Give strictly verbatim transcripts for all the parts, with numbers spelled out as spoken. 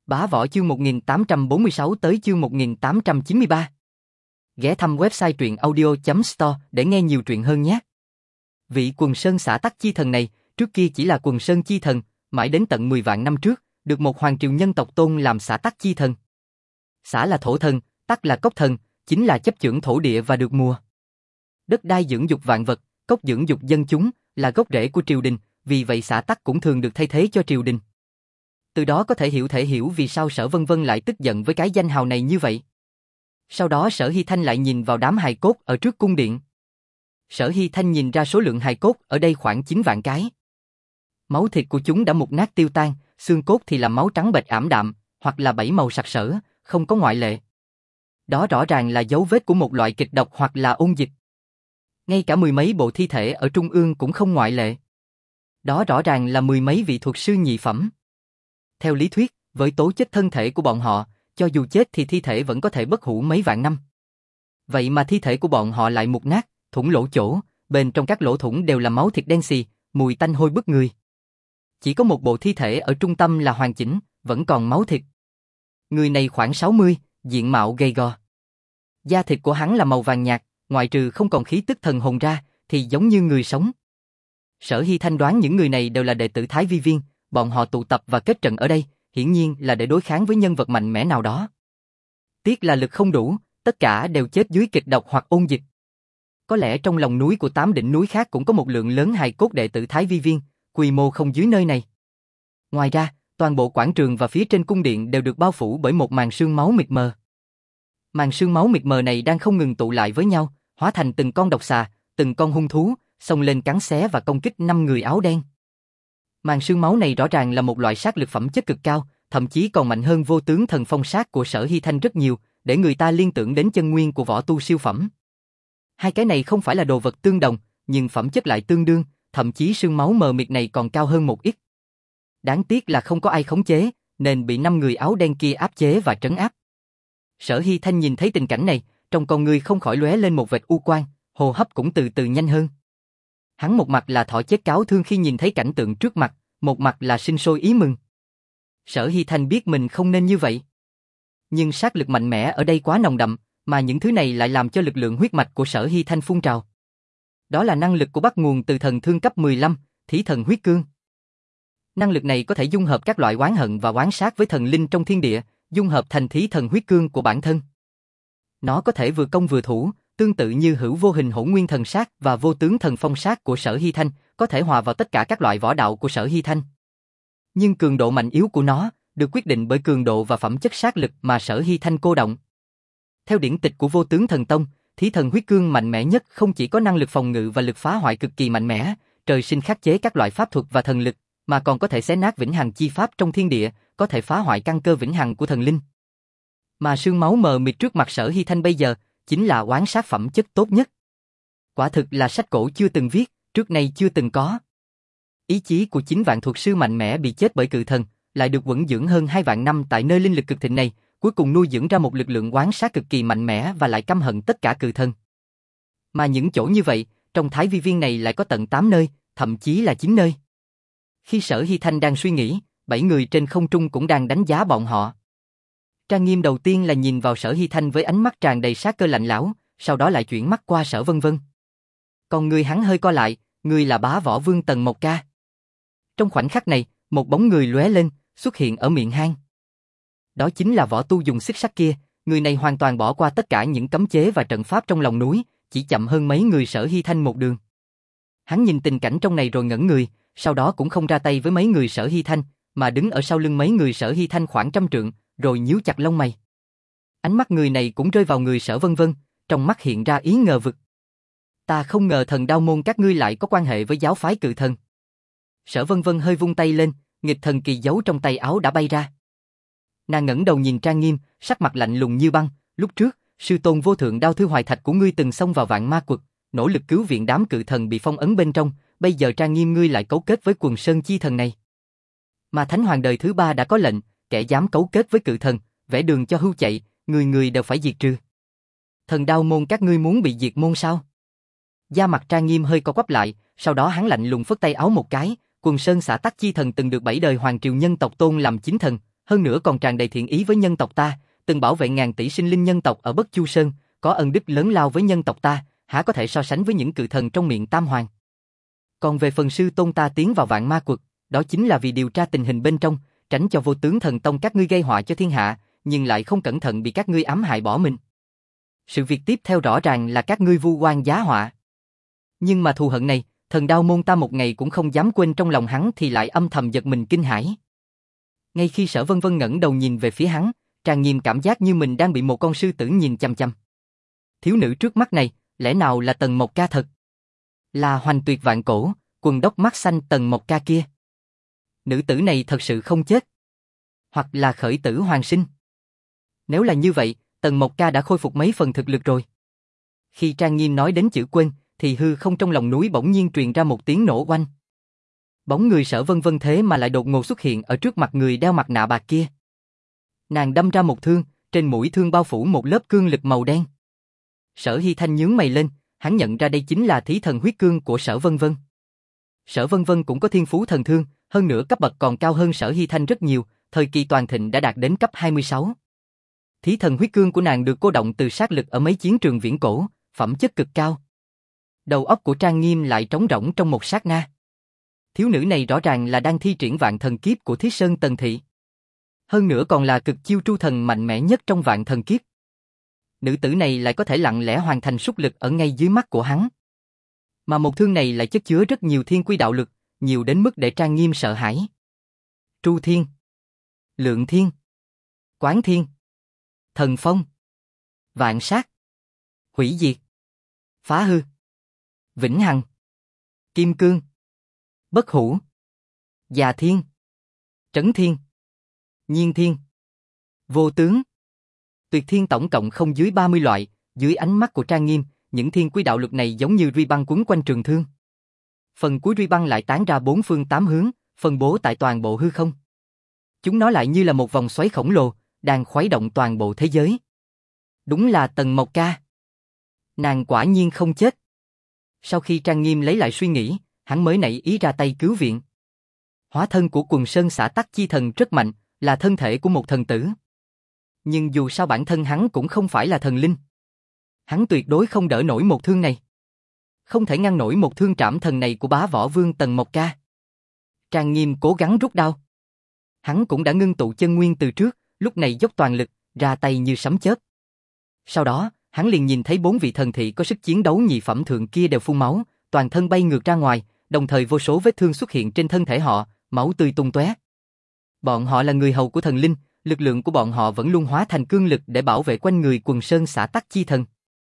Bá Võ chương một nghìn tám trăm bốn mươi sáu tới chương một nghìn tám trăm chín mươi ba. Ghé thăm website truyện audio chấm store để nghe nhiều truyện hơn nhé. Vị Quần Sơn xã Tắc Chi Thần này, trước kia chỉ là Quần Sơn Chi Thần, mãi đến tận mười vạn năm trước, được một hoàng triều nhân tộc tôn làm xã Tắc Chi Thần. Xã là thổ thần, Tắc là cốc thần, chính là chấp chưởng thổ địa và được mùa. Đất đai dưỡng dục vạn vật, cốc dưỡng dục dân chúng, là gốc rễ của triều đình, vì vậy xã Tắc cũng thường được thay thế cho triều đình. Từ đó có thể hiểu thể hiểu vì sao Sở Vân Vân lại tức giận với cái danh hào này như vậy. Sau đó Sở Hy Thanh lại nhìn vào đám hài cốt ở trước cung điện. Sở Hy Thanh nhìn ra số lượng hài cốt ở đây khoảng chín vạn cái. Máu thịt của chúng đã mục nát tiêu tan, xương cốt thì là máu trắng bệch ảm đạm, hoặc là bảy màu sặc sỡ, không có ngoại lệ. Đó rõ ràng là dấu vết của một loại kịch độc hoặc là ôn dịch. Ngay cả mười mấy bộ thi thể ở trung ương cũng không ngoại lệ. Đó rõ ràng là mười mấy vị thuật sư nhị phẩm. Theo lý thuyết, với tố chất thân thể của bọn họ, cho dù chết thì thi thể vẫn có thể bất hủ mấy vạn năm. Vậy mà thi thể của bọn họ lại mục nát, thủng lỗ chỗ, bên trong các lỗ thủng đều là máu thịt đen xì, mùi tanh hôi bức người. Chỉ có một bộ thi thể ở trung tâm là hoàn chỉnh, vẫn còn máu thịt. Người này khoảng sáu mươi, diện mạo gầy gò. Da thịt của hắn là màu vàng nhạt, ngoại trừ không còn khí tức thần hồn ra, thì giống như người sống. Sở Hy Thanh đoán những người này đều là đệ tử Thái Vi Viên, bọn họ tụ tập và kết trận ở đây, hiển nhiên là để đối kháng với nhân vật mạnh mẽ nào đó. Tiếc là lực không đủ, tất cả đều chết dưới kịch độc hoặc ôn dịch. Có lẽ trong lòng núi của tám đỉnh núi khác cũng có một lượng lớn hài cốt đệ tử Thái Vi Viên, quy mô không dưới nơi này. Ngoài ra, toàn bộ quảng trường và phía trên cung điện đều được bao phủ bởi một màn sương máu mịt mờ. Màn sương máu mịt mờ này đang không ngừng tụ lại với nhau, hóa thành từng con độc xà, từng con hung thú, xông lên cắn xé và công kích năm người áo đen. Màn sương máu này rõ ràng là một loại sát lực phẩm chất cực cao, thậm chí còn mạnh hơn vô tướng thần phong sát của Sở Hy Thanh rất nhiều, để người ta liên tưởng đến chân nguyên của võ tu siêu phẩm. Hai cái này không phải là đồ vật tương đồng, nhưng phẩm chất lại tương đương, thậm chí sương máu mờ mịt này còn cao hơn một ít. Đáng tiếc là không có ai khống chế, nên bị năm người áo đen kia áp chế và trấn áp. Sở Hy Thanh nhìn thấy tình cảnh này, trong con người không khỏi lóe lên một vệt u quang, hô hấp cũng từ từ nhanh hơn. Hắn một mặt là thọ chết cáo thương khi nhìn thấy cảnh tượng trước mặt, một mặt là sinh sôi ý mừng. Sở Hy Thanh biết mình không nên như vậy. Nhưng sát lực mạnh mẽ ở đây quá nồng đậm, mà những thứ này lại làm cho lực lượng huyết mạch của Sở Hy Thanh phun trào. Đó là năng lực của bắt nguồn từ thần thương cấp mười lăm, Thí Thần Huyết Cương. Năng lực này có thể dung hợp các loại oán hận và oán sát với thần linh trong thiên địa, dung hợp thành Thí Thần Huyết Cương của bản thân. Nó có thể vừa công vừa thủ, tương tự như hữu vô hình hỗn nguyên thần sát và vô tướng thần phong sát của Sở Hy Thanh, có thể hòa vào tất cả các loại võ đạo của Sở Hy Thanh. Nhưng cường độ mạnh yếu của nó được quyết định bởi cường độ và phẩm chất sát lực mà Sở Hy Thanh cô động. Theo điển tịch của Vô Tướng Thần Tông, Thí Thần Huyết Cương mạnh mẽ nhất không chỉ có năng lực phòng ngự và lực phá hoại cực kỳ mạnh mẽ, trời sinh khắc chế các loại pháp thuật và thần lực, mà còn có thể xé nát vĩnh hằng chi pháp trong thiên địa, có thể phá hoại căn cơ vĩnh hằng của thần linh. Mà sương máu mờ mịt trước mặt Sở Hy Thanh bây giờ chính là oán sát phẩm chất tốt nhất. Quả thực là sách cổ chưa từng viết, trước nay chưa từng có. Ý chí của chín vạn thuật sư mạnh mẽ bị chết bởi cự thần, lại được vững dưỡng hơn hai vạn năm tại nơi linh lực cực thịnh này, cuối cùng nuôi dưỡng ra một lực lượng oán sát cực kỳ mạnh mẽ và lại căm hận tất cả cự thần. Mà những chỗ như vậy, trong Thái Vi Viên này lại có tận tám nơi, thậm chí là chín nơi. Khi Sở Hy Thanh đang suy nghĩ, bảy người trên không trung cũng đang đánh giá bọn họ. Trang Nghiêm đầu tiên là nhìn vào Sở Hy Thanh với ánh mắt tràn đầy sát cơ lạnh lẽo, sau đó lại chuyển mắt qua Sở Vân Vân. Còn người hắn hơi co lại, người là Bá Võ Vương Tần Mộc Ca. Trong khoảnh khắc này, một bóng người lóe lên, xuất hiện ở miệng hang. Đó chính là võ tu dùng xích sắt kia, người này hoàn toàn bỏ qua tất cả những cấm chế và trận pháp trong lòng núi, chỉ chậm hơn mấy người Sở Hy Thanh một đường. Hắn nhìn tình cảnh trong này rồi ngẩn người, sau đó cũng không ra tay với mấy người Sở Hy Thanh, mà đứng ở sau lưng mấy người Sở Hy Thanh khoảng trăm trượng, rồi nhíu chặt lông mày. Ánh mắt người này cũng rơi vào người Sở Vân Vân, trong mắt hiện ra ý ngờ vực. Ta không ngờ Thần Đao môn các ngươi lại có quan hệ với giáo phái cự thần. Sở Vân Vân hơi vung tay lên, nghịch thần kỳ giấu trong tay áo đã bay ra. Nàng ngẩng đầu nhìn Trang Nghiêm, sắc mặt lạnh lùng như băng. Lúc trước, sư tôn vô thượng đao thư hoài thạch của ngươi từng xông vào vạn ma quật, nỗ lực cứu viện đám cự thần bị phong ấn bên trong. Bây giờ Trang Nghiêm ngươi lại cấu kết với Quần Sơn chi thần này. Mà Thánh Hoàng đời thứ ba đã có lệnh, kẻ dám cấu kết với cự thần, vẽ đường cho hưu chạy, người người đều phải diệt trừ. Thần Đao môn các ngươi muốn bị diệt môn sao? Da mặt Trang Nghiêm hơi co quắp lại, sau đó hắn lạnh lùng phất tay áo một cái. Quần Sơn xã Tắc Chi thần từng được bảy đời hoàng triều nhân tộc tôn làm chính thần, Hơn nữa còn tràn đầy thiện ý với nhân tộc ta, từng bảo vệ ngàn tỷ sinh linh nhân tộc ở Bất Chu Sơn, có ân đức lớn lao với nhân tộc ta, há có thể so sánh với những cự thần trong miệng Tam Hoàng. Còn về phần sư tôn ta tiến vào Vạn Ma Quật, đó chính là vì điều tra tình hình bên trong, tránh cho Vô Tướng Thần Tông các ngươi gây họa cho thiên hạ, nhưng lại không cẩn thận bị các ngươi ám hại bỏ mình. Sự việc tiếp theo rõ ràng là các ngươi vu oan giá họa. Nhưng mà thù hận này, Thần Đao môn ta một ngày cũng không dám quên, trong lòng hắn thì lại âm thầm giật mình kinh hãi. Ngay khi Sở Vân Vân ngẩng đầu nhìn về phía hắn, Trang Nghiêm cảm giác như mình đang bị một con sư tử nhìn chằm chằm. Thiếu nữ trước mắt này, lẽ nào là Tần Mộc Ca thật? Là Hoành Tuyệt Vạn Cổ, quần đốc mắt xanh Tần Mộc Ca kia. Nữ tử này thật sự không chết, hoặc là khởi tử hoàn sinh. Nếu là như vậy, Tần Mộc Ca đã khôi phục mấy phần thực lực rồi. Khi Trang Nghiêm nói đến chữ quên, thì hư không trong lòng núi bỗng nhiên truyền ra một tiếng nổ oanh. Bóng người Sở Vân Vân thế mà lại đột ngột xuất hiện ở trước mặt người đeo mặt nạ bạc kia. Nàng đâm ra một thương, trên mũi thương bao phủ một lớp cương lực màu đen. Sở Hy Thanh nhướng mày lên, hắn nhận ra đây chính là thí thần huyết cương của Sở Vân Vân. Sở Vân Vân cũng có thiên phú thần thương, hơn nữa cấp bậc còn cao hơn Sở Hy Thanh rất nhiều, thời kỳ toàn thịnh đã đạt đến cấp hai mươi sáu. Thí thần huyết cương của nàng được cô động từ sát lực ở mấy chiến trường viễn cổ, phẩm chất cực cao. Đầu óc của Trang Nghiêm lại trống rỗng trong một sát na. Thiếu nữ này rõ ràng là đang thi triển vạn thần kiếp của Thiết Sơn Tần Thị. Hơn nữa còn là cực chiêu tru thần mạnh mẽ nhất trong vạn thần kiếp. Nữ tử này lại có thể lặng lẽ hoàn thành súc lực ở ngay dưới mắt của hắn. Mà một thương này lại chất chứa rất nhiều thiên quy đạo lực, nhiều đến mức để Trang Nghiêm sợ hãi. Tru Thiên, Lượng Thiên, Quán Thiên, Thần Phong, Vạn Sát, Hủy Diệt, Phá Hư, Vĩnh Hằng, Kim Cương, Bất Hủ, Già Thiên, Trấn Thiên, Nhiên Thiên, Vô Tướng, Tuyệt Thiên, tổng cộng không dưới ba mươi loại. Dưới ánh mắt của Trang Nghiêm, những thiên quy đạo lực này giống như ruy băng quấn quanh trường thương. Phần cuối ruy băng lại tán ra bốn phương tám hướng, phân bố tại toàn bộ hư không. Chúng nó lại như là một vòng xoáy khổng lồ, đang khuấy động toàn bộ thế giới. Đúng là Tần Mộc Ca. Nàng quả nhiên không chết. Sau khi Trang Nghiêm lấy lại suy nghĩ, hắn mới nảy ý ra tay cứu viện. Hóa thân của Quần Sơn Xã Tắc Chi Thần rất mạnh, là thân thể của một thần tử. Nhưng dù sao bản thân hắn cũng không phải là thần linh. Hắn tuyệt đối không đỡ nổi một thương này. Không thể ngăn nổi một thương trảm thần này của bá võ vương Tần Mộc Ca. Trang Nghiêm cố gắng rút đao. Hắn cũng đã ngưng tụ chân nguyên từ trước, lúc này dốc toàn lực, ra tay như sấm chớp. Sau đó, hắn liền nhìn thấy bốn vị thần thị có sức chiến đấu nhị phẩm thượng kia đều phun máu, toàn thân bay ngược ra ngoài, đồng thời vô số vết thương xuất hiện trên thân thể họ, máu tươi tung tóe. Bọn họ là người hầu của thần linh, lực lượng của bọn họ vẫn luôn hóa thành cương lực để bảo vệ quanh người Quần Sơn Xã Tắc Chi Thần.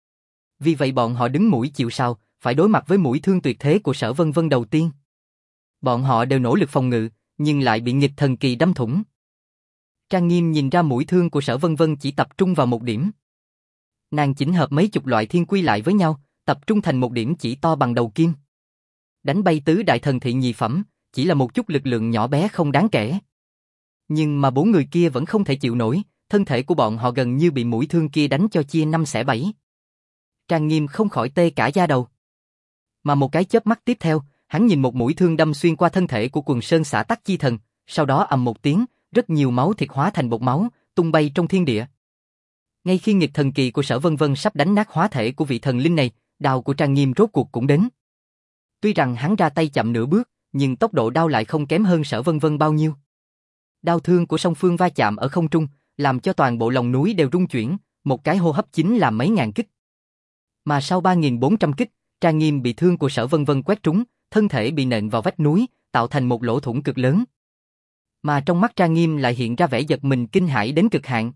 Vì vậy bọn họ đứng mũi chịu sào, phải đối mặt với mũi thương tuyệt thế của Sở Vân Vân đầu tiên. Bọn họ đều nỗ lực phòng ngự, nhưng lại bị nghịch thần kỳ đâm thủng. Trang Nghiêm nhìn ra mũi thương của Sở Vân Vân chỉ tập trung vào một điểm. Nàng chỉnh hợp mấy chục loại thiên quy lại với nhau, tập trung thành một điểm chỉ to bằng đầu kim. Đánh bay tứ đại thần thị nhị phẩm, chỉ là một chút lực lượng nhỏ bé không đáng kể. Nhưng mà bốn người kia vẫn không thể chịu nổi, thân thể của bọn họ gần như bị mũi thương kia đánh cho chia năm xẻ bảy. Trang Nghiêm không khỏi tê cả da đầu. Mà một cái chớp mắt tiếp theo, hắn nhìn một mũi thương đâm xuyên qua thân thể của Quần Sơn Xã Tắc Chi Thần, sau đó ầm một tiếng, rất nhiều máu thịt hóa thành bột máu, tung bay trong thiên địa. Ngay khi nghịch thần kỳ của Sở Vân Vân sắp đánh nát hóa thể của vị thần linh này, đao của Trang Nghiêm rốt cuộc cũng đến. Tuy rằng hắn ra tay chậm nửa bước, nhưng tốc độ đao lại không kém hơn Sở Vân Vân bao nhiêu. Đao thương của song phương va chạm ở không trung, làm cho toàn bộ lòng núi đều rung chuyển, một cái hô hấp chính là mấy ngàn kích. Mà sau ba nghìn bốn trăm kích, Trang Nghiêm bị thương của Sở Vân Vân quét trúng, thân thể bị nện vào vách núi, tạo thành một lỗ thủng cực lớn. Mà trong mắt Trang Nghiêm lại hiện ra vẻ giật mình kinh hãi đến cực hạn.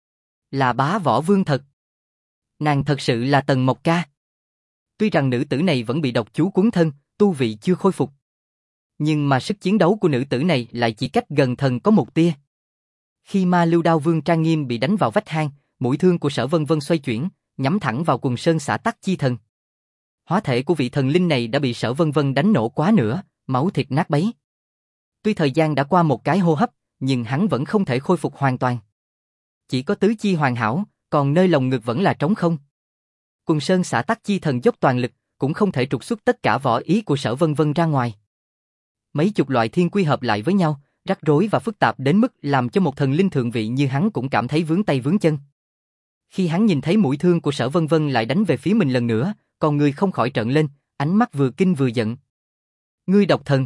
Là bá võ vương thật. Nàng thật sự là Tần Mộc Ca. Tuy rằng nữ tử này vẫn bị độc chú cuốn thân, tu vị chưa khôi phục. Nhưng mà sức chiến đấu của nữ tử này lại chỉ cách gần thần có một tia. Khi Ma Lưu Đao Vương Trang Nghiêm bị đánh vào vách hang, mũi thương của Sở Vân Vân xoay chuyển, nhắm thẳng vào Quần Sơn Xã Tắc Chi Thần. Hóa thể của vị thần linh này đã bị Sở Vân Vân đánh nổ quá nửa, máu thịt nát bấy. Tuy thời gian đã qua một cái hô hấp, nhưng hắn vẫn không thể khôi phục hoàn toàn. Chỉ có tứ chi hoàn hảo, còn nơi lồng ngực vẫn là trống không. Quần Sơn Xã Tắc Chi Thần dốc toàn lực, cũng không thể trục xuất tất cả võ ý của Sở Vân Vân ra ngoài. Mấy chục loại thiên quy hợp lại với nhau, rắc rối và phức tạp đến mức làm cho một thần linh thượng vị như hắn cũng cảm thấy vướng tay vướng chân. Khi hắn nhìn thấy mũi thương của Sở Vân Vân lại đánh về phía mình lần nữa, con người không khỏi trợn lên, ánh mắt vừa kinh vừa giận. Ngươi độc thần!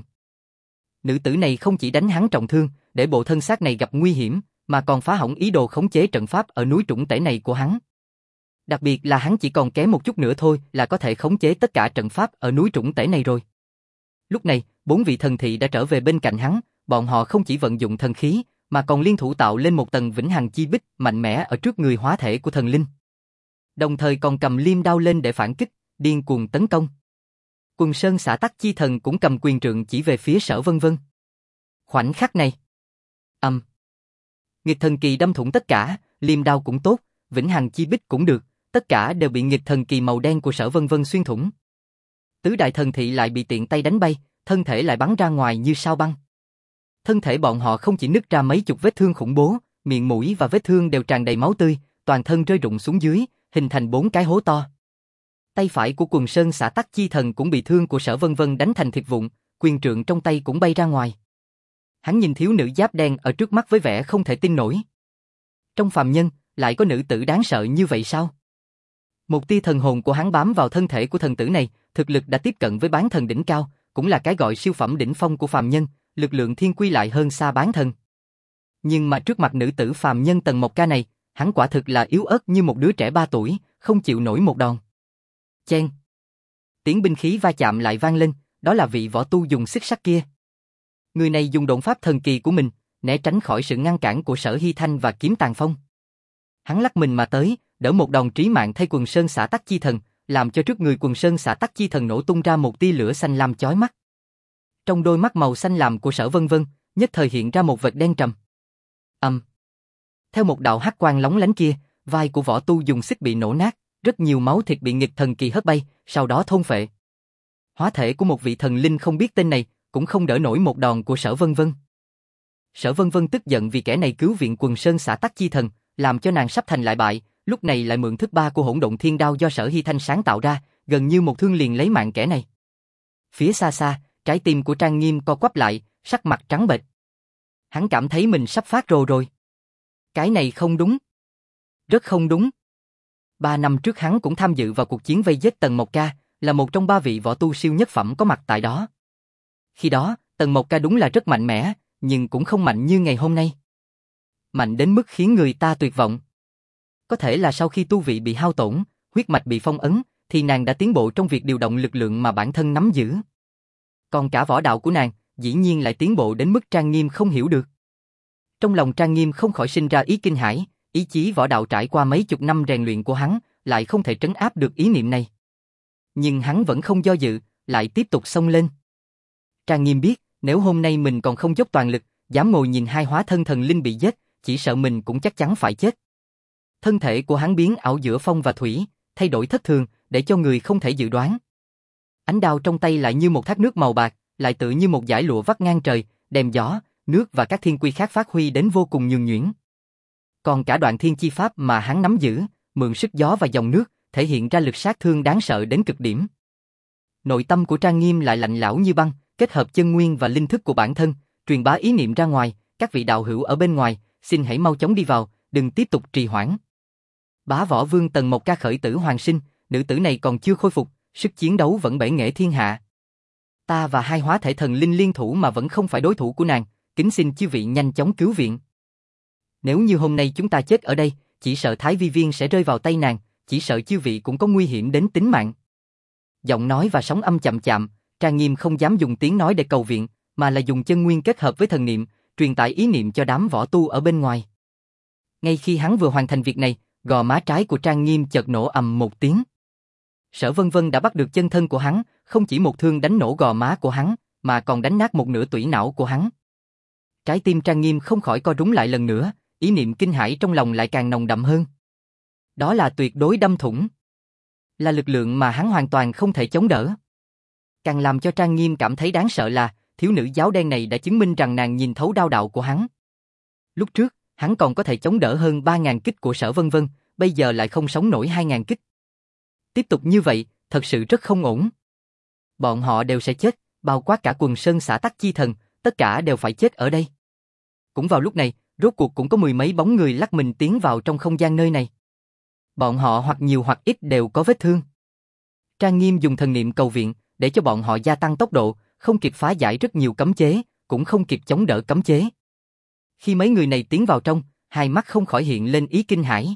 Nữ tử này không chỉ đánh hắn trọng thương, để bộ thân xác này gặp nguy hiểm, mà còn phá hỏng ý đồ khống chế trận pháp ở núi trũng tể này của hắn. Đặc biệt là hắn chỉ còn kém một chút nữa thôi là có thể khống chế tất cả trận pháp ở núi trũng tể này rồi. Lúc này, bốn vị thần thị đã trở về bên cạnh hắn, bọn họ không chỉ vận dụng thần khí, mà còn liên thủ tạo lên một tầng vĩnh hằng chi bích mạnh mẽ ở trước người hóa thể của thần linh. Đồng thời còn cầm liêm đao lên để phản kích, điên cuồng tấn công. Quần Sơn Xã Tắc Chi Thần cũng cầm quyền trượng chỉ về phía Sở Vân Vân. Khoảnh khắc này, ầm, um. nghịch thần kỳ đâm thủng tất cả, liêm đao cũng tốt, vĩnh hằng chi bích cũng được, tất cả đều bị nghịch thần kỳ màu đen của Sở Vân Vân xuyên thủng. Tứ đại thần thị lại bị tiện tay đánh bay, thân thể lại bắn ra ngoài như sao băng. Thân thể bọn họ không chỉ nứt ra mấy chục vết thương khủng bố, miệng mũi và vết thương đều tràn đầy máu tươi, toàn thân rơi rụng xuống dưới, hình thành bốn cái hố to. Tay phải của Quần Sơn Xã Tắc Chi Thần cũng bị thương của Sở Vân Vân đánh thành thịt vụn, quyền trượng trong tay cũng bay ra ngoài. Hắn nhìn thiếu nữ giáp đen ở trước mắt với vẻ không thể tin nổi. Trong phàm nhân, lại có nữ tử đáng sợ như vậy sao? Một tia thần hồn của hắn bám vào thân thể của thần tử này, thực lực đã tiếp cận với bán thần đỉnh cao, cũng là cái gọi siêu phẩm đỉnh phong của phàm nhân, lực lượng thiên quy lại hơn xa bán thần. Nhưng mà trước mặt nữ tử phàm nhân Tần Mộc Ca này, hắn quả thực là yếu ớt như một đứa trẻ ba tuổi, không chịu nổi một đòn. Chen! Tiếng binh khí va chạm lại vang lên, đó là vị võ tu dùng xích sắt kia. Người này dùng độn pháp thần kỳ của mình, né tránh khỏi sự ngăn cản của Sở Hy Thanh và Kiếm Tàn Phong. Hắn lắc mình mà tới, đỡ một đòn trí mạng thay Quần Sơn Xã Tắc Chi Thần, làm cho trước người Quần Sơn Xã Tắc Chi Thần nổ tung ra một tia lửa xanh lam chói mắt. Trong đôi mắt màu xanh lam của Sở Vân Vân, nhất thời hiện ra một vệt đen trầm. Ầm. Um. Theo một đạo hắc quang lóng lánh kia, vai của võ tu dùng xích bị nổ nát, rất nhiều máu thịt bị nghịch thần kỳ hất bay, sau đó thôn phệ. Hóa thể của một vị thần linh không biết tên này, cũng không đỡ nổi một đòn của Sở Vân Vân. Sở Vân Vân tức giận vì kẻ này cứu viện Quần Sơn Xã Tắc Chi Thần, làm cho nàng sắp thành lại bại, lúc này lại mượn thức ba của Hỗn Độn Thiên Đao do Sở Hy Thanh sáng tạo ra, gần như một thương liền lấy mạng kẻ này. Phía xa xa, trái tim của Trang Nghiêm co quắp lại, sắc mặt trắng bệch. Hắn cảm thấy mình sắp phát rồ rồi. Cái này không đúng. Rất không đúng. Ba năm trước hắn cũng tham dự vào cuộc chiến vây giết Tần Mộc Ca, là một trong ba vị võ tu siêu nhất phẩm có mặt tại đó. Khi đó, Tần Mộc Ca đúng là rất mạnh mẽ, nhưng cũng không mạnh như ngày hôm nay. Mạnh đến mức khiến người ta tuyệt vọng. Có thể là sau khi tu vị bị hao tổn, huyết mạch bị phong ấn, thì nàng đã tiến bộ trong việc điều động lực lượng mà bản thân nắm giữ. Còn cả võ đạo của nàng, dĩ nhiên lại tiến bộ đến mức Trang Nghiêm không hiểu được. Trong lòng Trang Nghiêm không khỏi sinh ra ý kinh hãi, ý chí võ đạo trải qua mấy chục năm rèn luyện của hắn, lại không thể trấn áp được ý niệm này. Nhưng hắn vẫn không do dự, lại tiếp tục xông lên. Trang Nghiêm biết, nếu hôm nay mình còn không dốc toàn lực, dám ngồi nhìn hai hóa thân thần linh bị giết, chỉ sợ mình cũng chắc chắn phải chết. Thân thể của hắn biến ảo giữa phong và thủy, thay đổi thất thường, để cho người không thể dự đoán. Ánh đao trong tay lại như một thác nước màu bạc, lại tự như một dải lụa vắt ngang trời, đem gió, nước và các thiên quy khác phát huy đến vô cùng nhuần nhuyễn. Còn cả đoạn thiên chi pháp mà hắn nắm giữ, mượn sức gió và dòng nước, thể hiện ra lực sát thương đáng sợ đến cực điểm. Nội tâm của Trang Nghiêm lại lạnh lẽo như băng, kết hợp chân nguyên và linh thức của bản thân, truyền bá ý niệm ra ngoài, các vị đạo hữu ở bên ngoài, xin hãy mau chóng đi vào, đừng tiếp tục trì hoãn. Bá Võ Vương Tần Mộc Ca khởi tử hoàn sinh, nữ tử này còn chưa khôi phục, sức chiến đấu vẫn bể nghệ thiên hạ. Ta và hai hóa thể thần linh liên thủ mà vẫn không phải đối thủ của nàng, kính xin chư vị nhanh chóng cứu viện. Nếu như hôm nay chúng ta chết ở đây, chỉ sợ Thái Vi Viên sẽ rơi vào tay nàng, chỉ sợ chư vị cũng có nguy hiểm đến tính mạng. Giọng nói và sóng âm chậm chạm, Trang Nghiêm không dám dùng tiếng nói để cầu viện, mà là dùng chân nguyên kết hợp với thần niệm, truyền tải ý niệm cho đám võ tu ở bên ngoài. Ngay khi hắn vừa hoàn thành việc này, gò má trái của Trang Nghiêm chợt nổ ầm một tiếng. Sở Vân Vân đã bắt được chân thân của hắn, không chỉ một thương đánh nổ gò má của hắn, mà còn đánh nát một nửa tủy não của hắn. Trái tim Trang Nghiêm không khỏi co rúm lại lần nữa, ý niệm kinh hãi trong lòng lại càng nồng đậm hơn. Đó là tuyệt đối đâm thủng. Là lực lượng mà hắn hoàn toàn không thể chống đỡ. Càng làm cho Trang Nghiêm cảm thấy đáng sợ là, thiếu nữ giáo đen này đã chứng minh rằng nàng nhìn thấu đao đạo của hắn. Lúc trước, hắn còn có thể chống đỡ hơn ba ngàn kích của Sở Vân Vân, bây giờ lại không sống nổi hai ngàn kích. Tiếp tục như vậy, thật sự rất không ổn. Bọn họ đều sẽ chết, bao quát cả Quần Sơn Xã Tắc Chi Thần, tất cả đều phải chết ở đây. Cũng vào lúc này, rốt cuộc cũng có mười mấy bóng người lắc mình tiến vào trong không gian nơi này. Bọn họ hoặc nhiều hoặc ít đều có vết thương. Trang Nghiêm dùng thần niệm cầu viện, để cho bọn họ gia tăng tốc độ, không kịp phá giải rất nhiều cấm chế, cũng không kịp chống đỡ cấm chế. Khi mấy người này tiến vào trong, hai mắt không khỏi hiện lên ý kinh hãi.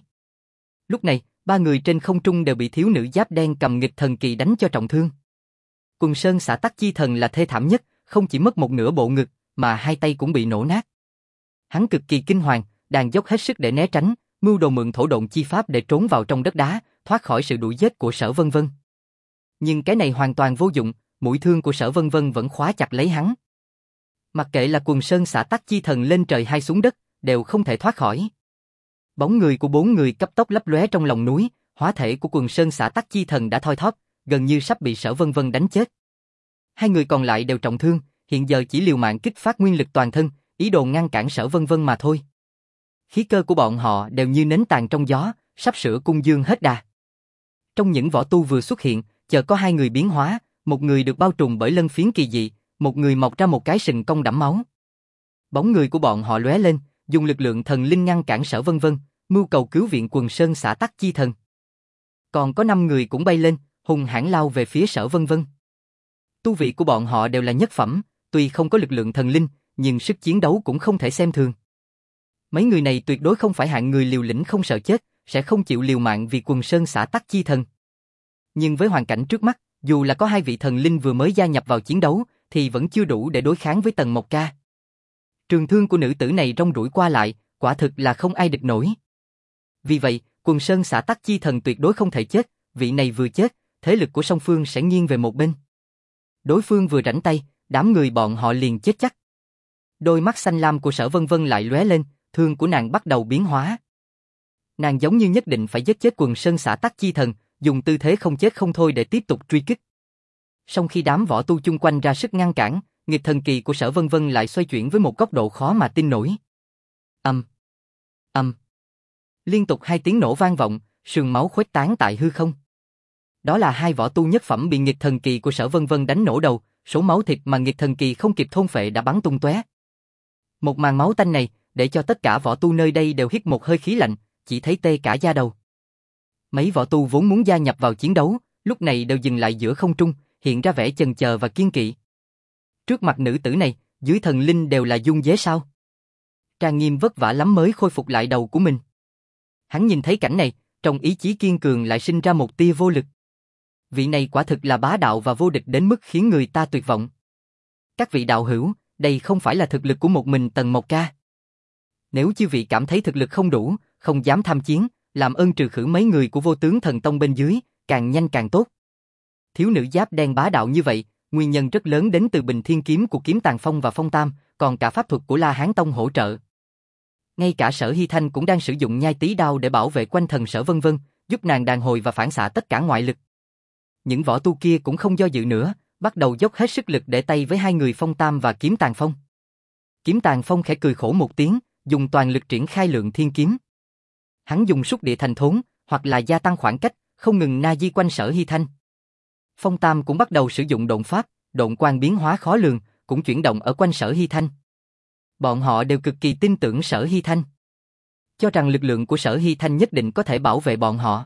Lúc này, ba người trên không trung đều bị thiếu nữ giáp đen cầm nghịch thần kỳ đánh cho trọng thương. Quần Sơn Xả Tắc Chi Thần là thê thảm nhất, không chỉ mất một nửa bộ ngực, mà hai tay cũng bị nổ nát. Hắn cực kỳ kinh hoàng, đang dốc hết sức để né tránh, mưu đồ mượn thổ độn chi pháp để trốn vào trong đất đá, thoát khỏi sự đuổi giết của Sở Vân Vân. Nhưng cái này hoàn toàn vô dụng, mũi thương của Sở Vân Vân vẫn khóa chặt lấy hắn. Mặc kệ là Quần Sơn Xả Tắc Chi Thần lên trời hay xuống đất, đều không thể thoát khỏi. Bóng người của bốn người cấp tốc lấp lóe trong lòng núi, hóa thể của Quần Sơn Xả Tắc Chi Thần đã thoi thóp, gần như sắp bị Sở Vân Vân đánh chết. Hai người còn lại đều trọng thương, hiện giờ chỉ liều mạng kích phát nguyên lực toàn thân, ý đồ ngăn cản Sở Vân Vân mà thôi. Khí cơ của bọn họ đều như nến tàn trong gió, sắp sửa cung dương hết đà. Trong những võ tu vừa xuất hiện, chợt có hai người biến hóa, một người được bao trùm bởi lân phiến kỳ dị, một người mọc ra một cái sừng cong đẫm máu. Bóng người của bọn họ lóe lên, dùng lực lượng thần linh ngăn cản Sở Vân Vân, mưu cầu cứu viện Quần Sơn Xả Tắc Chi Thần. Còn có năm người cũng bay lên, hùng hãn lao về phía Sở Vân Vân. Tu vị của bọn họ đều là nhất phẩm, tuy không có lực lượng thần linh, nhưng sức chiến đấu cũng không thể xem thường. Mấy người này tuyệt đối không phải hạng người liều lĩnh không sợ chết, sẽ không chịu liều mạng vì Quần Sơn Xả Tắc Chi Thần. Nhưng với hoàn cảnh trước mắt, dù là có hai vị thần linh vừa mới gia nhập vào chiến đấu, thì vẫn chưa đủ để đối kháng với Tần Mộc Ca. Trường thương của nữ tử này rong ruổi qua lại, quả thực là không ai địch nổi. Vì vậy, Quần Sơn Xả Tắc Chi Thần tuyệt đối không thể chết, vị này vừa chết, thế lực của song phương sẽ nghiêng về một bên. Đối phương vừa rảnh tay, đám người bọn họ liền chết chắc. Đôi mắt xanh lam của Sở Vân Vân lại lóe lên, thương của nàng bắt đầu biến hóa. Nàng giống như nhất định phải giết chết Quần Sơn Xả Tắc Chi Thần, dùng tư thế không chết không thôi để tiếp tục truy kích. Song khi đám võ tu chung quanh ra sức ngăn cản, nghịch thần kỳ của Sở Vân Vân lại xoay chuyển với một góc độ khó mà tin nổi. Âm, âm. Liên tục hai tiếng nổ vang vọng, sương máu khuếch tán tại hư không. Đó là hai võ tu nhất phẩm bị nghịch thần kỳ của Sở Vân Vân đánh nổ đầu, số máu thịt mà nghịch thần kỳ không kịp thôn phệ đã bắn tung tóe. Một màn máu tanh này, để cho tất cả võ tu nơi đây đều hít một hơi khí lạnh, chỉ thấy tê cả da đầu. Mấy võ tu vốn muốn gia nhập vào chiến đấu, lúc này đều dừng lại giữa không trung, hiện ra vẻ chần chờ và kiên kỵ. Trước mặt nữ tử này, dưới thần linh đều là dung dế sao? Trang Nghiêm vất vả lắm mới khôi phục lại đầu của mình. Hắn nhìn thấy cảnh này, trong ý chí kiên cường lại sinh ra một tia vô lực. Vị này quả thực là bá đạo và vô địch đến mức khiến người ta tuyệt vọng. Các vị đạo hữu, đây không phải là thực lực của một mình Tần Mộc Ca. Nếu chư vị cảm thấy thực lực không đủ, không dám tham chiến, làm ơn trừ khử mấy người của Vô Tướng Thần Tông bên dưới, càng nhanh càng tốt. Thiếu nữ giáp đen bá đạo như vậy, nguyên nhân rất lớn đến từ Bình Thiên Kiếm của Kiếm Tàng Phong và Phong Tam, còn cả pháp thuật của La Hán Tông hỗ trợ. Ngay cả Sở Hy Thanh cũng đang sử dụng nhai tí đao để bảo vệ quanh thần Sở Vân Vân, giúp nàng đàn hồi và phản xạ tất cả ngoại lực. Những võ tu kia cũng không do dự nữa, bắt đầu dốc hết sức lực để tay với hai người Phong Tam và Kiếm Tàng Phong. Kiếm Tàng Phong khẽ cười khổ một tiếng, dùng toàn lực triển khai Lượng Thiên Kiếm. Hắn dùng xúc địa thành thốn, hoặc là gia tăng khoảng cách, không ngừng na di quanh Sở Hy Thanh. Phong Tam cũng bắt đầu sử dụng độn pháp, độn quang biến hóa khó lường, cũng chuyển động ở quanh Sở Hy Thanh. Bọn họ đều cực kỳ tin tưởng Sở Hy Thanh, cho rằng lực lượng của Sở Hy Thanh nhất định có thể bảo vệ bọn họ.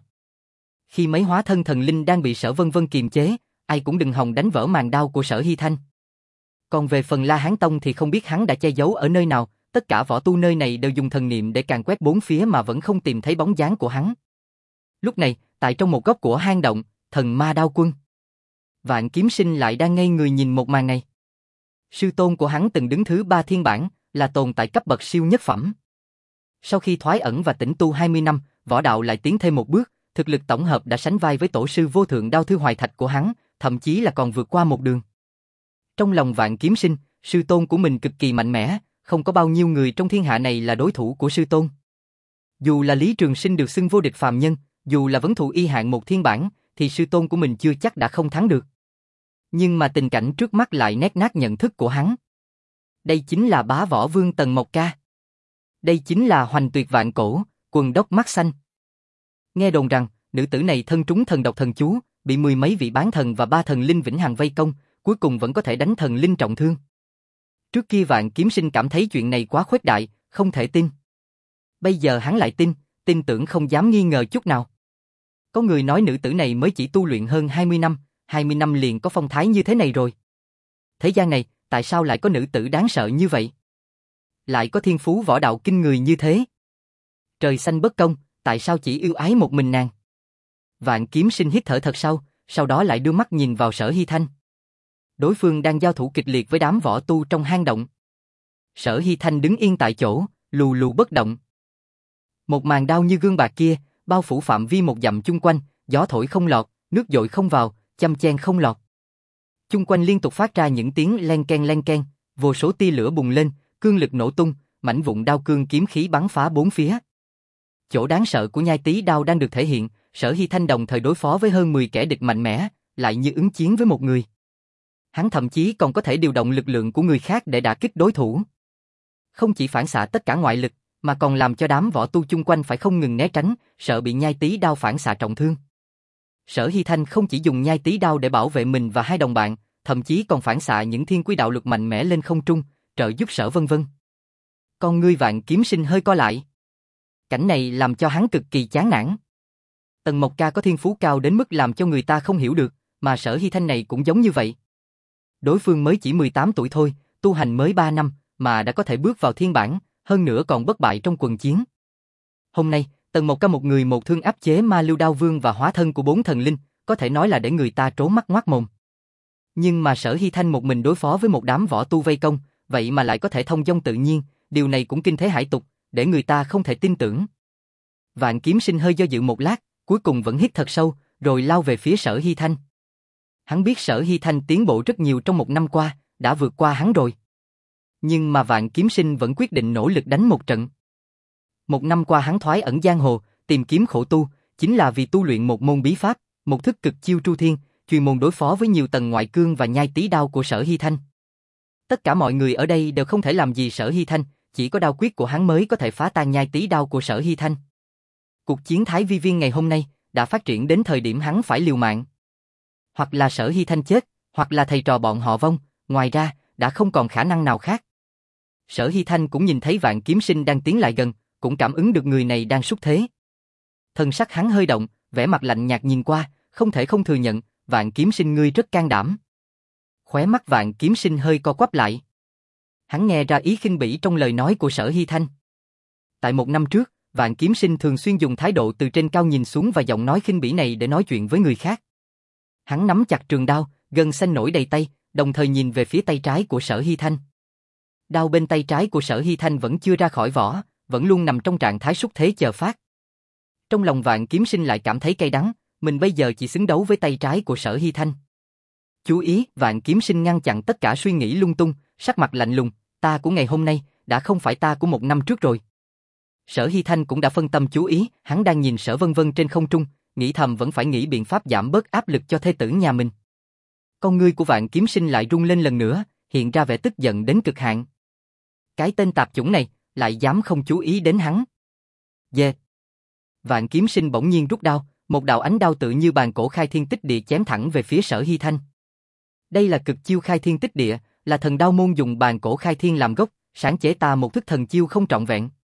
Khi mấy hóa thân thần linh đang bị Sở Vân Vân kiềm chế, ai cũng đừng hòng đánh vỡ màn đao của Sở Hy Thanh. Còn về phần La Hán Tông thì không biết hắn đã che giấu ở nơi nào, tất cả võ tu nơi này đều dùng thần niệm để càn quét bốn phía mà vẫn không tìm thấy bóng dáng của hắn. Lúc này, tại trong một góc của hang động, Thần Ma Đao Quân Vạn Kiếm Sinh lại đang ngây người nhìn một màn này. Sư tôn của hắn từng đứng thứ ba thiên bảng, là tồn tại cấp bậc siêu nhất phẩm. Sau khi thoái ẩn và tĩnh tu hai mươi năm, võ đạo lại tiến thêm một bước, thực lực tổng hợp đã sánh vai với tổ sư vô thượng Đao Thư Hoài Thạch của hắn, thậm chí là còn vượt qua một đường. Trong lòng Vạn Kiếm Sinh, sư tôn của mình cực kỳ mạnh mẽ, không có bao nhiêu người trong thiên hạ này là đối thủ của sư tôn. Dù là Lý Trường Sinh được xưng vô địch phàm nhân, dù là vấn thù y hạng một thiên bản, thì sư tôn của mình chưa chắc đã không thắng được. Nhưng mà tình cảnh trước mắt lại nét nát nhận thức của hắn. Đây chính là bá võ vương Tần Mộc Ca. Đây chính là Hoành Tuyệt Vạn Cổ, quần đốc mắt xanh. Nghe đồn rằng, nữ tử này thân trúng thần độc thần chú, bị mười mấy vị bán thần và ba thần linh vĩnh hằng vây công, cuối cùng vẫn có thể đánh thần linh trọng thương. Trước kia Vạn Kiếm Sinh cảm thấy chuyện này quá khuếch đại, không thể tin. Bây giờ hắn lại tin, tin tưởng không dám nghi ngờ chút nào. Có người nói nữ tử này mới chỉ tu luyện hơn hai mươi năm, hai mươi năm liền có phong thái như thế này rồi. Thế gian này, tại sao lại có nữ tử đáng sợ như vậy? Lại có thiên phú võ đạo kinh người như thế? Trời xanh bất công, tại sao chỉ yêu ái một mình nàng? Vạn Kiếm Sinh hít thở thật sâu, sau đó lại đưa mắt nhìn vào Sở Hy Thanh. Đối phương đang giao thủ kịch liệt với đám võ tu trong hang động. Sở Hy Thanh đứng yên tại chỗ, lù lù bất động. Một màn đao như gương bạc kia, bao phủ phạm vi một dặm chung quanh, gió thổi không lọt, nước dội không vào, chăm chen không lọt. Chung quanh liên tục phát ra những tiếng len ken len ken, vô số tia lửa bùng lên, cương lực nổ tung, mảnh vụn đao cương kiếm khí bắn phá bốn phía. Chỗ đáng sợ của nhai tí đao đang được thể hiện, Sở Hy Thanh đồng thời đối phó với hơn mười kẻ địch mạnh mẽ, lại như ứng chiến với một người. Hắn thậm chí còn có thể điều động lực lượng của người khác để đả kích đối thủ. Không chỉ phản xạ tất cả ngoại lực, mà còn làm cho đám võ tu chung quanh phải không ngừng né tránh, sợ bị nhai tí đao phản xạ trọng thương. Sở Hy Thanh không chỉ dùng nhai tí đao để bảo vệ mình và hai đồng bạn, thậm chí còn phản xạ những thiên quy đạo lực mạnh mẽ lên không trung, trợ giúp Sở Vân Vân. Con ngươi Vạn Kiếm Sinh hơi co lại. Cảnh này làm cho hắn cực kỳ chán nản. Tần Mộc Ca có thiên phú cao đến mức làm cho người ta không hiểu được, mà Sở Hy Thanh này cũng giống như vậy. Đối phương mới chỉ mười tám tuổi thôi, tu hành mới ba năm, mà đã có thể bước vào thiên bản, hơn nữa còn bất bại trong quần chiến. Hôm nay, Tần Mộc Ca một người một thương áp chế Ma Lưu Đao Vương và hóa thân của bốn thần linh, có thể nói là để người ta trố mắt ngoác mồm. Nhưng mà Sở Hy Thanh một mình đối phó với một đám võ tu vây công, vậy mà lại có thể thông dong tự nhiên, điều này cũng kinh thế hải tục, để người ta không thể tin tưởng. Vạn Kiếm Sinh hơi do dự một lát, cuối cùng vẫn hít thật sâu, rồi lao về phía Sở Hy Thanh. Hắn biết Sở Hy Thanh tiến bộ rất nhiều trong một năm qua, đã vượt qua hắn rồi. Nhưng mà Vạn Kiếm Sinh vẫn quyết định nỗ lực đánh một trận. Một năm qua hắn thoái ẩn giang hồ, tìm kiếm khổ tu, chính là vì tu luyện một môn bí pháp, một thức cực chiêu tru thiên, chuyên môn đối phó với nhiều tầng ngoại cương và nhai tí đao của Sở Hy Thanh. Tất cả mọi người ở đây đều không thể làm gì Sở Hy Thanh, chỉ có đao quyết của hắn mới có thể phá tan nhai tí đao của Sở Hy Thanh. Cuộc chiến Thái Vi Viên ngày hôm nay đã phát triển đến thời điểm hắn phải liều mạng. Hoặc là Sở Hy Thanh chết, hoặc là thầy trò bọn họ vong, ngoài ra đã không còn khả năng nào khác. Sở Hy Thanh cũng nhìn thấy Vạn Kiếm Sinh đang tiến lại gần, cũng cảm ứng được người này đang xúc thế. Thân sắc hắn hơi động, vẻ mặt lạnh nhạt nhìn qua, không thể không thừa nhận, Vạn Kiếm Sinh ngươi rất can đảm. Khóe mắt Vạn Kiếm Sinh hơi co quắp lại. Hắn nghe ra ý khinh bỉ trong lời nói của Sở Hy Thanh. Tại một năm trước, Vạn Kiếm Sinh thường xuyên dùng thái độ từ trên cao nhìn xuống và giọng nói khinh bỉ này để nói chuyện với người khác. Hắn nắm chặt trường đao, gân xanh nổi đầy tay, đồng thời nhìn về phía tay trái của Sở Hy Thanh. Đao bên tay trái của Sở Hy Thanh vẫn chưa ra khỏi vỏ, vẫn luôn nằm trong trạng thái xúc thế chờ phát. Trong lòng Vạn Kiếm Sinh lại cảm thấy cay đắng, mình bây giờ chỉ xứng đấu với tay trái của Sở Hy Thanh. Chú ý, Vạn Kiếm Sinh ngăn chặn tất cả suy nghĩ lung tung, sắc mặt lạnh lùng, ta của ngày hôm nay đã không phải ta của một năm trước rồi. Sở Hy Thanh cũng đã phân tâm chú ý, hắn đang nhìn Sở Vân Vân trên không trung, nghĩ thầm vẫn phải nghĩ biện pháp giảm bớt áp lực cho thê tử nhà mình. Con ngươi của Vạn Kiếm Sinh lại rung lên lần nữa, hiện ra vẻ tức giận đến cực hạn. Cái tên tạp chủng này lại dám không chú ý đến hắn. Dê. Vạn Kiếm Sinh bỗng nhiên rút đao, một đạo ánh đao tự như bàn cổ khai thiên tích địa chém thẳng về phía Sở Hy Thanh. Đây là cực chiêu khai thiên tích địa, là thần đao môn dùng bàn cổ khai thiên làm gốc, sáng chế ta một thức thần chiêu không trọn vẹn.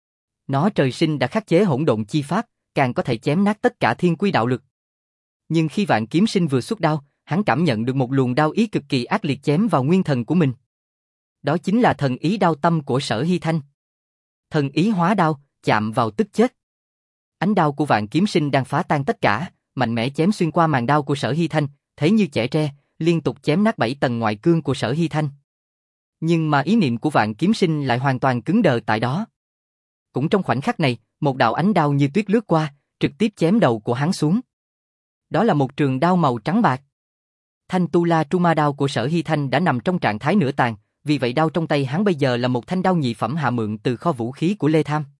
Nó trời sinh đã khắc chế hỗn độn chi pháp, càng có thể chém nát tất cả thiên quy đạo lực. Nhưng khi Vạn Kiếm Sinh vừa xuất đao, hắn cảm nhận được một luồng đao ý cực kỳ ác liệt chém vào nguyên thần của mình. Đó chính là thần ý đao tâm của Sở Hy Thanh. Thần ý hóa đao, chạm vào tức chết. Ánh đao của Vạn Kiếm Sinh đang phá tan tất cả, mạnh mẽ chém xuyên qua màn đao của Sở Hy Thanh, thế như chẻ tre, liên tục chém nát bảy tầng ngoại cương của Sở Hy Thanh. Nhưng mà ý niệm của Vạn Kiếm Sinh lại hoàn toàn cứng đờ tại đó. Cũng trong khoảnh khắc này, một đạo ánh đao như tuyết lướt qua, trực tiếp chém đầu của hắn xuống. Đó là một trường đao màu trắng bạc. Thanh Tu La Truma đao của Sở Hy Thanh đã nằm trong trạng thái nửa tàn, vì vậy đao trong tay hắn bây giờ là một thanh đao nhị phẩm hạ mượn từ kho vũ khí của Lê Tham.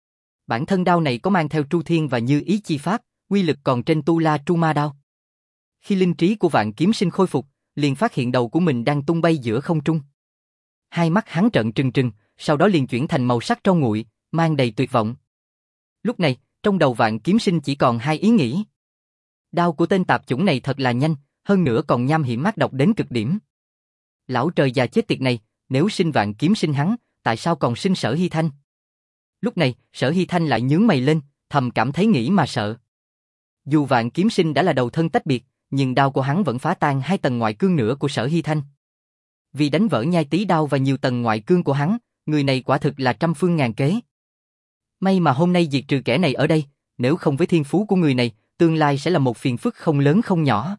Bản thân đao này có mang theo Tru Thiên và Như Ý chi pháp, uy lực còn trên Tu La Truma đao. Khi linh trí của Vạn Kiếm Sinh khôi phục, liền phát hiện đầu của mình đang tung bay giữa không trung. Hai mắt hắn trợn trừng trừng, sau đó liền chuyển thành màu sắc tro nguội, mang đầy tuyệt vọng. Lúc này, trong đầu Vạn Kiếm Sinh chỉ còn hai ý nghĩ. Đao của tên tạp chủng này thật là nhanh, hơn nữa còn nham hiểm ác độc đến cực điểm. Lão trời già chết tiệt này, nếu sinh Vạn Kiếm Sinh hắn, tại sao còn sinh Sở Hy Thanh? Lúc này, Sở Hy Thanh lại nhướng mày lên, thầm cảm thấy nghĩ mà sợ. Dù Vạn Kiếm Sinh đã là đầu thân tách biệt, nhưng đao của hắn vẫn phá tan hai tầng ngoại cương nữa của Sở Hy Thanh. Vì đánh vỡ nhai tí đao và nhiều tầng ngoại cương của hắn, người này quả thực là trăm phương ngàn kế. May mà hôm nay diệt trừ kẻ này ở đây, nếu không với thiên phú của người này, tương lai sẽ là một phiền phức không lớn không nhỏ.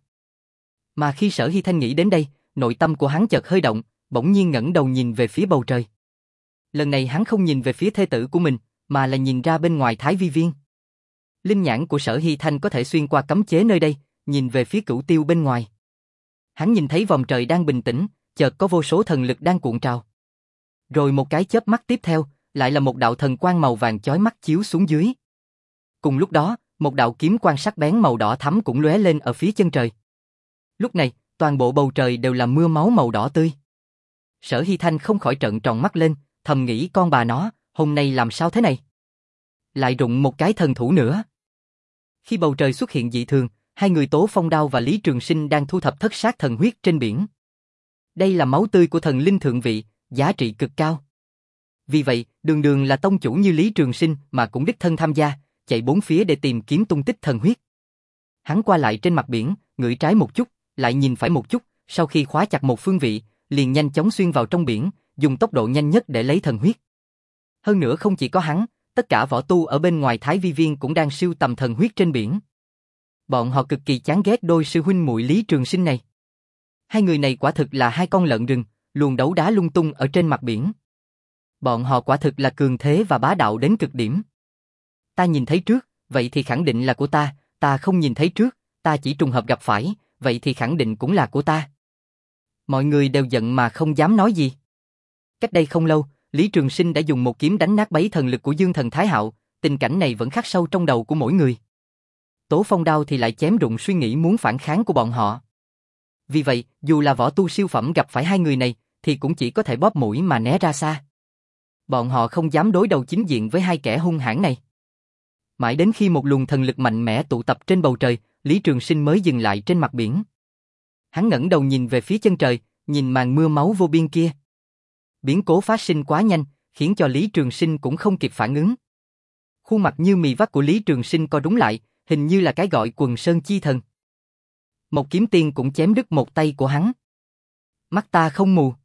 Mà khi Sở Hy Thanh nghĩ đến đây, nội tâm của hắn chợt hơi động, bỗng nhiên ngẩng đầu nhìn về phía bầu trời. Lần này hắn không nhìn về phía thê tử của mình, mà là nhìn ra bên ngoài Thái Vi Viên. Linh nhãn của Sở Hy Thanh có thể xuyên qua cấm chế nơi đây, nhìn về phía Cửu Tiêu bên ngoài. Hắn nhìn thấy vòng trời đang bình tĩnh, chợt có vô số thần lực đang cuộn trào. Rồi một cái chớp mắt tiếp theo, lại là một đạo thần quang màu vàng chói mắt chiếu xuống dưới. Cùng lúc đó, một đạo kiếm quang sắc bén màu đỏ thắm cũng lóe lên ở phía chân trời. Lúc này, toàn bộ bầu trời đều là mưa máu màu đỏ tươi. Sở Hy Thanh không khỏi trợn tròn mắt lên, thầm nghĩ con bà nó, hôm nay làm sao thế này? Lại rụng một cái thần thủ nữa. Khi bầu trời xuất hiện dị thường, hai người Tố Phong Đao và Lý Trường Sinh đang thu thập thất sát thần huyết trên biển. Đây là máu tươi của thần linh thượng vị, giá trị cực cao. Vì vậy, đường đường là tông chủ như Lý Trường Sinh mà cũng đích thân tham gia, chạy bốn phía để tìm kiếm tung tích thần huyết. Hắn qua lại trên mặt biển, ngửi trái một chút, lại nhìn phải một chút, sau khi khóa chặt một phương vị, liền nhanh chóng xuyên vào trong biển, dùng tốc độ nhanh nhất để lấy thần huyết. Hơn nữa không chỉ có hắn, tất cả võ tu ở bên ngoài Thái Vi Viên cũng đang sưu tầm thần huyết trên biển. Bọn họ cực kỳ chán ghét đôi sư huynh muội Lý Trường Sinh này. Hai người này quả thực là hai con lợn rừng, luôn đấu đá lung tung ở trên mặt biển. Bọn họ quả thực là cường thế và bá đạo đến cực điểm. Ta nhìn thấy trước, vậy thì khẳng định là của ta, ta không nhìn thấy trước, ta chỉ trùng hợp gặp phải, vậy thì khẳng định cũng là của ta. Mọi người đều giận mà không dám nói gì. Cách đây không lâu, Lý Trường Sinh đã dùng một kiếm đánh nát bấy thần lực của Dương Thần Thái Hạo, tình cảnh này vẫn khắc sâu trong đầu của mỗi người. Tố Phong Đao thì lại chém rụng suy nghĩ muốn phản kháng của bọn họ. Vì vậy, dù là võ tu siêu phẩm gặp phải hai người này, thì cũng chỉ có thể bóp mũi mà né ra xa. Bọn họ không dám đối đầu chính diện với hai kẻ hung hãn này. Mãi đến khi một luồng thần lực mạnh mẽ tụ tập trên bầu trời, Lý Trường Sinh mới dừng lại trên mặt biển. Hắn ngẩng đầu nhìn về phía chân trời, nhìn màn mưa máu vô biên kia. Biến cố phát sinh quá nhanh, khiến cho Lý Trường Sinh cũng không kịp phản ứng. Khuôn mặt như mì vắt của Lý Trường Sinh co rúm lại, hình như là cái gọi Quần Sơn Chi Thần. Một kiếm tiên cũng chém đứt một tay của hắn. Mắt ta không mù.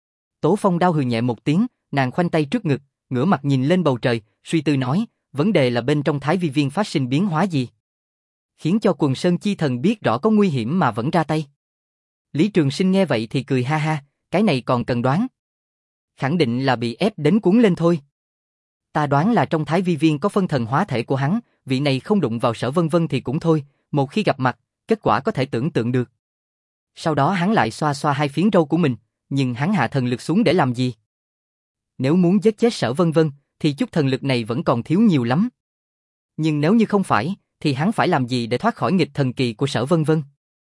Tố Phong Đao hừ nhẹ một tiếng, nàng khoanh tay trước ngực, ngửa mặt nhìn lên bầu trời, suy tư nói, vấn đề là bên trong Thái Vi Viên phát sinh biến hóa gì, khiến cho Quần Sơn Chi Thần biết rõ có nguy hiểm mà vẫn ra tay. Lý Trường Sinh nghe vậy thì cười ha ha, cái này còn cần đoán. Khẳng định là bị ép đến cuốn lên thôi. Ta đoán là trong Thái Vi Viên có phân thần hóa thể của hắn, vị này không đụng vào Sở Vân Vân thì cũng thôi, một khi gặp mặt, kết quả có thể tưởng tượng được. Sau đó hắn lại xoa xoa hai phiến râu của mình, nhưng hắn hạ thần lực xuống để làm gì? Nếu muốn giết chết Sở Vân Vân, thì chút thần lực này vẫn còn thiếu nhiều lắm. Nhưng nếu như không phải, thì hắn phải làm gì để thoát khỏi nghịch thần kỳ của Sở Vân Vân?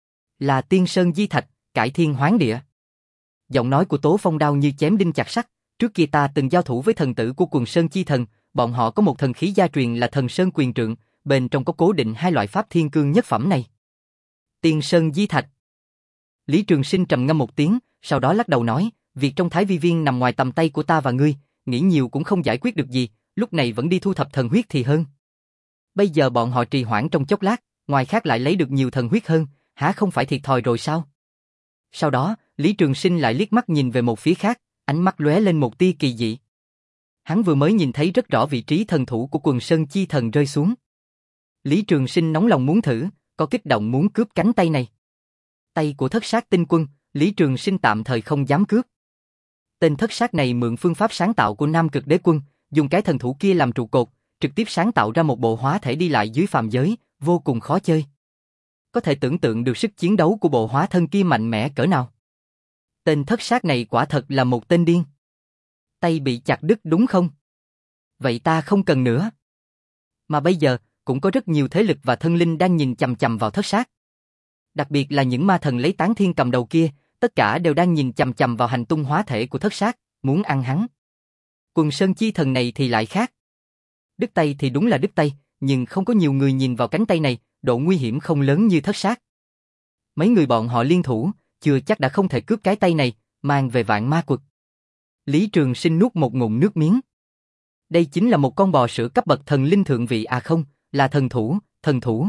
Là tiên sơn di thạch, cải thiên hoán địa. Giọng nói của Tố Phong Đao như chém đinh chặt sắt, trước kia ta từng giao thủ với thần tử của Quần Sơn Chi Thần, bọn họ có một thần khí gia truyền là Thần Sơn Quyền Trượng, bên trong có cố định hai loại pháp thiên cương nhất phẩm này. Tiên sơn di thạch. Lý Trường Sinh trầm ngâm một tiếng, sau đó lắc đầu nói, việc trong Thái Vi Viên nằm ngoài tầm tay của ta và ngươi, nghĩ nhiều cũng không giải quyết được gì, lúc này vẫn đi thu thập thần huyết thì hơn. Bây giờ bọn họ trì hoãn trong chốc lát, ngoài khác lại lấy được nhiều thần huyết hơn, hả không phải thiệt thòi rồi sao? Sau đó, Lý Trường Sinh lại liếc mắt nhìn về một phía khác, ánh mắt lóe lên một tia kỳ dị. Hắn vừa mới nhìn thấy rất rõ vị trí thần thủ của Quần Sơn Chi Thần rơi xuống. Lý Trường Sinh nóng lòng muốn thử, có kích động muốn cướp cánh tay này. Tay của Thất Sát Tinh Quân, Lý Trường Sinh tạm thời không dám cướp. Tên Thất Sát này mượn phương pháp sáng tạo của Nam Cực Đế Quân, dùng cái thần thủ kia làm trụ cột, trực tiếp sáng tạo ra một bộ hóa thể đi lại dưới phàm giới, vô cùng khó chơi. Có thể tưởng tượng được sức chiến đấu của bộ hóa thân kia mạnh mẽ cỡ nào. Tên Thất Sát này quả thật là một tên điên. Tay bị chặt đứt đúng không? Vậy ta không cần nữa. Mà bây giờ, cũng có rất nhiều thế lực và thân linh đang nhìn chằm chằm vào Thất Sát. Đặc biệt là những ma thần lấy Tán Thiên cầm đầu kia, tất cả đều đang nhìn chằm chằm vào hành tung hóa thể của Thất Sát, muốn ăn hắn. Quần Sơn Chi Thần này thì lại khác. Đứt tay thì đúng là đứt tay, nhưng không có nhiều người nhìn vào cánh tay này, độ nguy hiểm không lớn như Thất Sát. Mấy người bọn họ liên thủ, chưa chắc đã không thể cướp cái tay này, mang về Vạn Ma Quật. Lý Trường Sinh nuốt một ngụm nước miếng. Đây chính là một con bò sữa cấp bậc thần linh thượng vị à không, là thần thủ, thần thủ.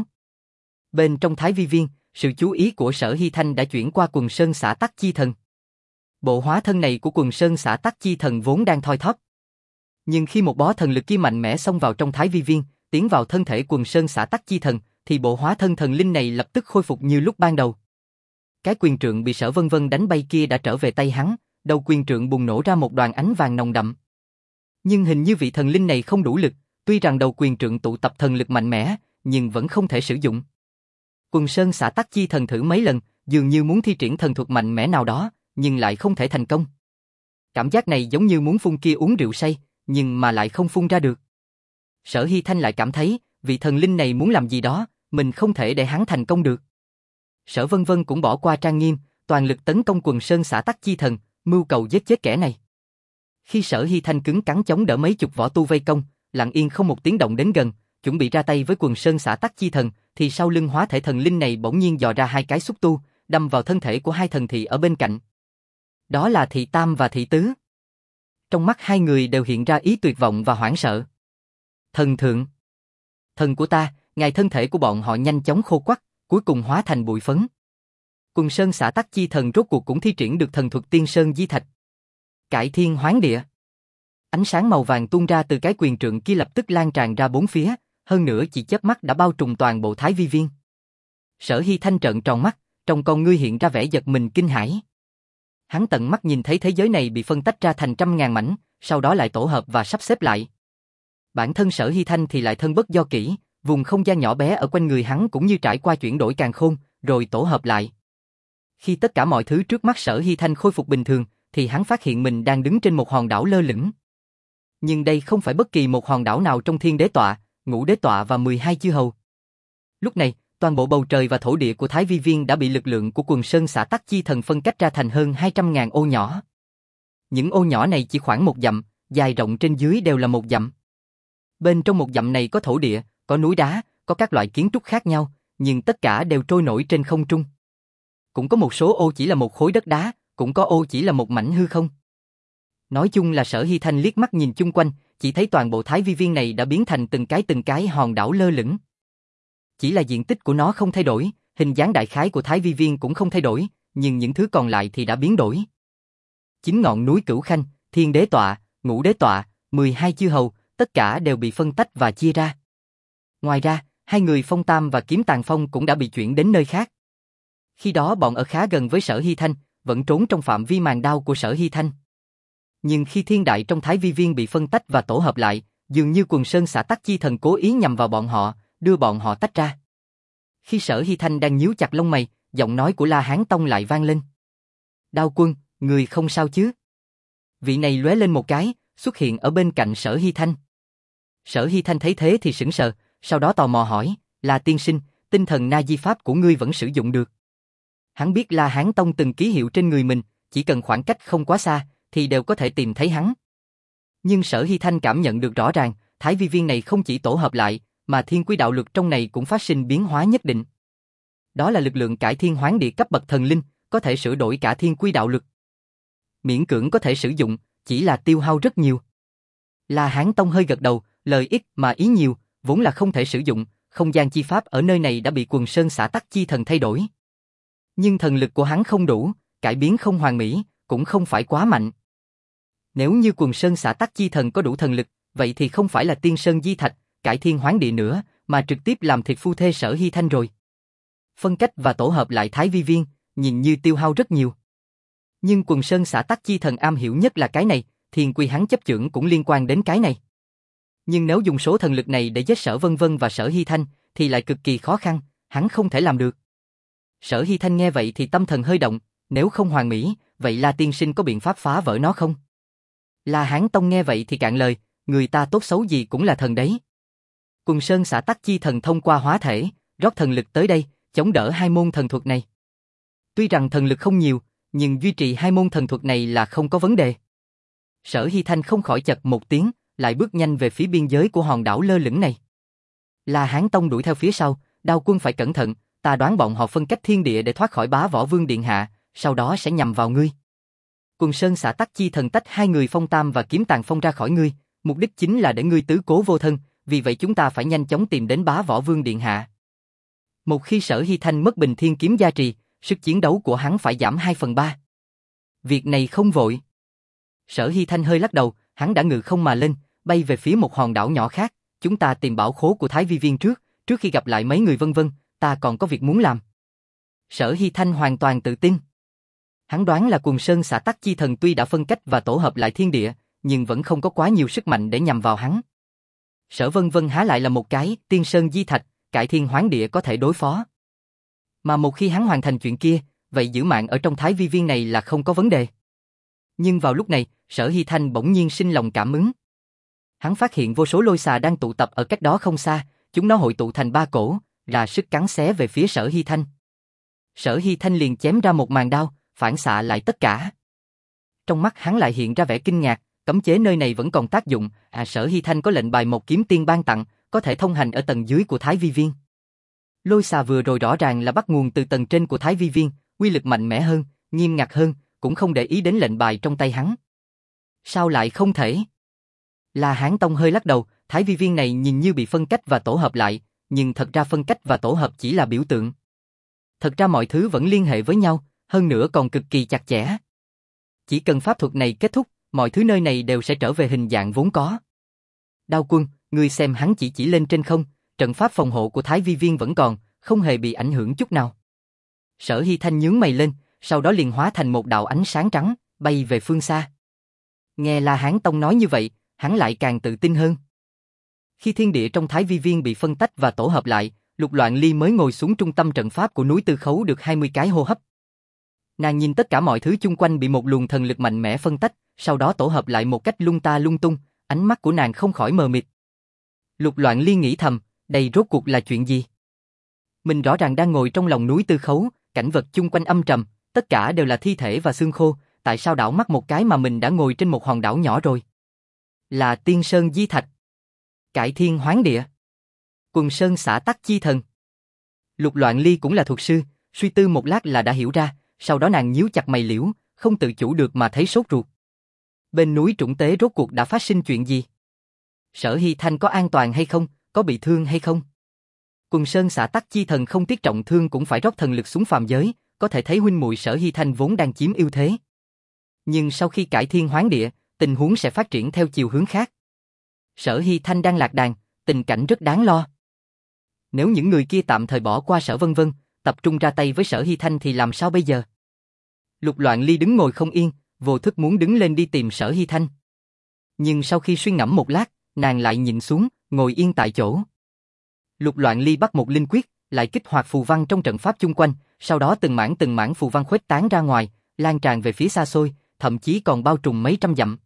Bên trong Thái Vi Viên, sự chú ý của Sở Hy Thanh đã chuyển qua Quần Sơn Xã Tắc Chi Thần. Bộ hóa thân này của Quần Sơn Xã Tắc Chi Thần vốn đang thoi thóp. Nhưng khi một bó thần lực kia mạnh mẽ xông vào trong Thái Vi Viên, tiến vào thân thể Quần Sơn Xã Tắc Chi Thần, thì bộ hóa thân thần linh này lập tức khôi phục như lúc ban đầu. Cái quyền trượng bị Sở Vân Vân đánh bay kia đã trở về tay hắn, đầu quyền trượng bùng nổ ra một đoàn ánh vàng nồng đậm. Nhưng hình như vị thần linh này không đủ lực, tuy rằng đầu quyền trượng tụ tập thần lực mạnh mẽ, nhưng vẫn không thể sử dụng. Quần Sơn Xã Tắc Chi Thần thử mấy lần, dường như muốn thi triển thần thuật mạnh mẽ nào đó, nhưng lại không thể thành công. Cảm giác này giống như muốn phun kia uống rượu say, nhưng mà lại không phun ra được. Sở Hy Thanh lại cảm thấy, vị thần linh này muốn làm gì đó, mình không thể để hắn thành công được. Sở Vân Vân cũng bỏ qua trang nghiêm, toàn lực tấn công Quần Sơn Xã Tắc Chi Thần, mưu cầu giết chết kẻ này. Khi Sở Hy Thanh cứng cắn chống đỡ mấy chục võ tu vây công, lặng yên không một tiếng động đến gần, chuẩn bị ra tay với Quần Sơn Xã Tắc Chi Thần, thì sau lưng hóa thể thần linh này bỗng nhiên dò ra hai cái xúc tu, đâm vào thân thể của hai thần thị ở bên cạnh. Đó là Thị Tam và Thị Tứ. Trong mắt hai người đều hiện ra ý tuyệt vọng và hoảng sợ. Thần thượng! Thần của ta, ngài thân thể của bọn họ nhanh chóng khô quắt, cuối cùng hóa thành bụi phấn. Quần Sơn Xã Tắc Chi Thần rốt cuộc cũng thi triển được thần thuật Tiên Sơn Di Thạch. Cải thiên hoán địa. Ánh sáng màu vàng tuôn ra từ cái quyền trượng kia lập tức lan tràn ra bốn phía, hơn nữa chỉ chớp mắt đã bao trùm toàn bộ Thái Vi Viên. Sở Hy Thanh trợn tròn mắt, trong con ngươi hiện ra vẻ giật mình kinh hãi. Hắn tận mắt nhìn thấy thế giới này bị phân tách ra thành trăm ngàn mảnh, sau đó lại tổ hợp và sắp xếp lại. Bản thân Sở Hy Thanh thì lại thân bất do kỹ, vùng không gian nhỏ bé ở quanh người hắn cũng như trải qua chuyển đổi càn khôn, rồi tổ hợp lại. Khi tất cả mọi thứ trước mắt Sở Hy Thanh khôi phục bình thường, thì hắn phát hiện mình đang đứng trên một hòn đảo lơ lửng. Nhưng đây không phải bất kỳ một hòn đảo nào trong Thiên Đế Tọa, Ngũ Đế Tọa và mười hai chư hầu. Lúc này, toàn bộ bầu trời và thổ địa của Thái Vi Viên đã bị lực lượng của Quần Sơn Xã Tắc Chi Thần phân cách ra thành hơn hai trăm ngàn ô nhỏ. Những ô nhỏ này chỉ khoảng một dặm, dài rộng trên dưới đều là một dặm. Bên trong một dặm này có thổ địa, có núi đá, có các loại kiến trúc khác nhau, nhưng tất cả đều trôi nổi trên không trung. Cũng có một số ô chỉ là một khối đất đá, cũng có ô chỉ là một mảnh hư không. Nói chung là Sở Hy Thanh liếc mắt nhìn chung quanh, chỉ thấy toàn bộ Thái Vi Viên này đã biến thành từng cái từng cái hòn đảo lơ lửng. Chỉ là diện tích của nó không thay đổi, hình dáng đại khái của Thái Vi Viên cũng không thay đổi, nhưng những thứ còn lại thì đã biến đổi. Chín ngọn núi Cửu Khanh, Thiên Đế Tọa, Ngũ Đế Tọa, mười hai chư hầu, tất cả đều bị phân tách và chia ra. Ngoài ra, hai người Phong Tam và Kiếm Tàn Phong cũng đã bị chuyển đến nơi khác. Khi đó bọn ở khá gần với Sở Hy Thanh, vẫn trốn trong phạm vi màn đao của Sở Hy Thanh. Nhưng khi thiên đại trong Thái Vi Viên bị phân tách và tổ hợp lại, dường như Quần Sơn Xã Tắc Chi Thần cố ý nhằm vào bọn họ, đưa bọn họ tách ra. Khi Sở Hy Thanh đang nhíu chặt lông mày, giọng nói của La Hán Tông lại vang lên. Đao Quân, người không sao chứ? Vị này lóe lên một cái, xuất hiện ở bên cạnh Sở Hy Thanh. Sở Hy Thanh thấy thế thì sững sờ, sau đó tò mò hỏi, là tiên sinh, tinh thần Na Di Pháp của ngươi vẫn sử dụng được. Hắn biết La Hán Tông từng ký hiệu trên người mình, chỉ cần khoảng cách không quá xa, thì đều có thể tìm thấy hắn. Nhưng Sở Hy Thanh cảm nhận được rõ ràng, Thái Vi Viên này không chỉ tổ hợp lại, mà thiên quy đạo lực trong này cũng phát sinh biến hóa nhất định. Đó là lực lượng cải thiên hoán địa cấp bậc thần linh, có thể sửa đổi cả thiên quy đạo lực. Miễn cưỡng có thể sử dụng, chỉ là tiêu hao rất nhiều. La Hán Tông hơi gật đầu, lời ít mà ý nhiều, vốn là không thể sử dụng, không gian chi pháp ở nơi này đã bị Quần Sơn Xã Tắc Chi Thần thay đổi. Nhưng thần lực của hắn không đủ, cải biến không hoàn mỹ, cũng không phải quá mạnh. Nếu như Quần Sơn Xã Tắc Chi Thần có đủ thần lực, vậy thì không phải là Tiên Sơn Di Thạch, cải thiên hoán địa nữa, mà trực tiếp làm thịt phu thê Sở Hy Thanh rồi. Phân cách và tổ hợp lại Thái Vi Viên, nhìn như tiêu hao rất nhiều. Nhưng Quần Sơn Xã Tắc Chi Thần am hiểu nhất là cái này, thiên quy hắn chấp chưởng cũng liên quan đến cái này. Nhưng nếu dùng số thần lực này để giết Sở Vân Vân và Sở Hy Thanh, thì lại cực kỳ khó khăn, hắn không thể làm được. Sở Hy Thanh nghe vậy thì tâm thần hơi động, nếu không hoàn mỹ, vậy La tiên sinh có biện pháp phá vỡ nó không? La Hán Tông nghe vậy thì cạn lời, người ta tốt xấu gì cũng là thần đấy. Quần Sơn Xã Tắc Chi Thần thông qua hóa thể, rót thần lực tới đây, chống đỡ hai môn thần thuật này. Tuy rằng thần lực không nhiều, nhưng duy trì hai môn thần thuật này là không có vấn đề. Sở Hy Thanh không khỏi chật một tiếng, lại bước nhanh về phía biên giới của hòn đảo lơ lửng này. La Hán Tông đuổi theo phía sau, Đao Quân phải cẩn thận, ta đoán bọn họ phân cách thiên địa để thoát khỏi Bá Võ Vương điện hạ, sau đó sẽ nhằm vào ngươi. Quần Sơn Xả Tắc Chi Thần tách hai người Phong Tam và Kiếm Tàn Phong ra khỏi ngươi, mục đích chính là để ngươi tứ cố vô thân, vì vậy chúng ta phải nhanh chóng tìm đến Bá Võ Vương điện hạ. Một khi Sở Hy Thanh mất Bình Thiên kiếm gia trì, sức chiến đấu của hắn phải giảm hai phần ba. Việc này không vội. Sở Hy Thanh hơi lắc đầu, hắn đã ngự không mà lên, bay về phía một hòn đảo nhỏ khác, chúng ta tìm bảo khố của Thái Vi Viên trước, trước khi gặp lại mấy người vân vân, ta còn có việc muốn làm. Sở Hy Thanh hoàn toàn tự tin. Hắn đoán là Quần Sơn Xả Tắc Chi Thần tuy đã phân cách và tổ hợp lại thiên địa, nhưng vẫn không có quá nhiều sức mạnh để nhằm vào hắn. Sở Vân Vân há lại là một cái Tiên Sơn Di Thạch, cải thiên hoán địa có thể đối phó. Mà một khi hắn hoàn thành chuyện kia, vậy giữ mạng ở trong Thái Vi Viên này là không có vấn đề. Nhưng vào lúc này, Sở Hy Thanh bỗng nhiên sinh lòng cảm ứng. Hắn phát hiện vô số lôi xà đang tụ tập ở cách đó không xa, chúng nó hội tụ thành ba cổ, ra sức cắn xé về phía Sở Hy Thanh. Sở Hy Thanh liền chém ra một màn đao, phản xạ lại tất cả. Trong mắt hắn lại hiện ra vẻ kinh ngạc, cấm chế nơi này vẫn còn tác dụng, à Sở Hy Thanh có lệnh bài một kiếm tiên ban tặng, có thể thông hành ở tầng dưới của Thái Vi Viên. Lôi xà vừa rồi rõ ràng là bắt nguồn từ tầng trên của Thái Vi Viên, uy lực mạnh mẽ hơn, nghiêm ngặt hơn, cũng không để ý đến lệnh bài trong tay hắn. Sao lại không thể? La Hán Tông hơi lắc đầu, Thái Vi Viên này nhìn như bị phân cách và tổ hợp lại, nhưng thật ra phân cách và tổ hợp chỉ là biểu tượng. Thật ra mọi thứ vẫn liên hệ với nhau, hơn nữa còn cực kỳ chặt chẽ. Chỉ cần pháp thuật này kết thúc, mọi thứ nơi này đều sẽ trở về hình dạng vốn có. Đao Quân, ngươi xem hắn chỉ chỉ lên trên không, trận pháp phòng hộ của Thái Vi Viên vẫn còn, không hề bị ảnh hưởng chút nào. Sở Hy Thanh nhướng mày lên, sau đó liền hóa thành một đạo ánh sáng trắng, bay về phương xa. Nghe La Hán Tông nói như vậy, hắn lại càng tự tin hơn. Khi thiên địa trong Thái Vi Viên bị phân tách và tổ hợp lại, Lục Loạn Ly mới ngồi xuống trung tâm trận pháp của núi Tư Khấu được hai mươi cái hô hấp. Nàng nhìn tất cả mọi thứ chung quanh bị một luồng thần lực mạnh mẽ phân tách, sau đó tổ hợp lại một cách lung ta lung tung, ánh mắt của nàng không khỏi mờ mịt. Lục Loạn Ly nghĩ thầm, đây rốt cuộc là chuyện gì? Mình rõ ràng đang ngồi trong lòng núi Tư Khấu, cảnh vật chung quanh âm trầm, tất cả đều là thi thể và xương khô, tại sao đảo mắt một cái mà mình đã ngồi trên một hòn đảo nhỏ rồi? Là Tiên Sơn Di Thạch, cải thiên hoán địa, Quần Sơn Xả Tắc Chi Thần. Lục Loạn Ly cũng là thuật sư, suy tư một lát là đã hiểu ra, sau đó nàng nhíu chặt mày liễu, không tự chủ được mà thấy sốt ruột. Bên núi Trũng Tế rốt cuộc đã phát sinh chuyện gì? Sở Hy Thanh có an toàn hay không, có bị thương hay không? Quần Sơn Xả Tắc Chi Thần không tiếc trọng thương cũng phải rót thần lực xuống phàm giới, có thể thấy huynh muội Sở Hy Thanh vốn đang chiếm ưu thế. Nhưng sau khi cải thiên hoán địa, tình huống sẽ phát triển theo chiều hướng khác. Sở Hy Thanh đang lạc đàn, tình cảnh rất đáng lo. Nếu những người kia tạm thời bỏ qua Sở Vân Vân, tập trung ra tay với Sở Hy Thanh thì làm sao bây giờ? Lục Loạn Ly đứng ngồi không yên, vô thức muốn đứng lên đi tìm Sở Hy Thanh. Nhưng sau khi suy ngẫm một lát, nàng lại nhìn xuống, ngồi yên tại chỗ. Lục Loạn Ly bắt một linh quyết, lại kích hoạt phù văn trong trận pháp chung quanh, sau đó từng mảng từng mảng phù văn khuếch tán ra ngoài, lan tràn về phía xa xôi, thậm chí còn bao trùm mấy trăm dặm.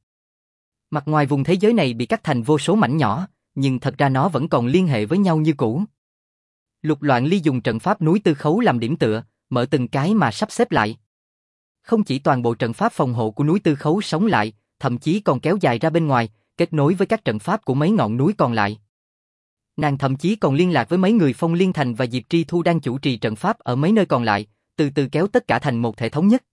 Mặt ngoài vùng thế giới này bị cắt thành vô số mảnh nhỏ, nhưng thật ra nó vẫn còn liên hệ với nhau như cũ. Lục Loạn Ly dùng trận pháp núi Tư Khấu làm điểm tựa, mở từng cái mà sắp xếp lại. Không chỉ toàn bộ trận pháp phòng hộ của núi Tư Khấu sống lại, thậm chí còn kéo dài ra bên ngoài, kết nối với các trận pháp của mấy ngọn núi còn lại. Nàng thậm chí còn liên lạc với mấy người Phong Liên Thành và Diệp Tri Thu đang chủ trì trận pháp ở mấy nơi còn lại, từ từ kéo tất cả thành một thể thống nhất.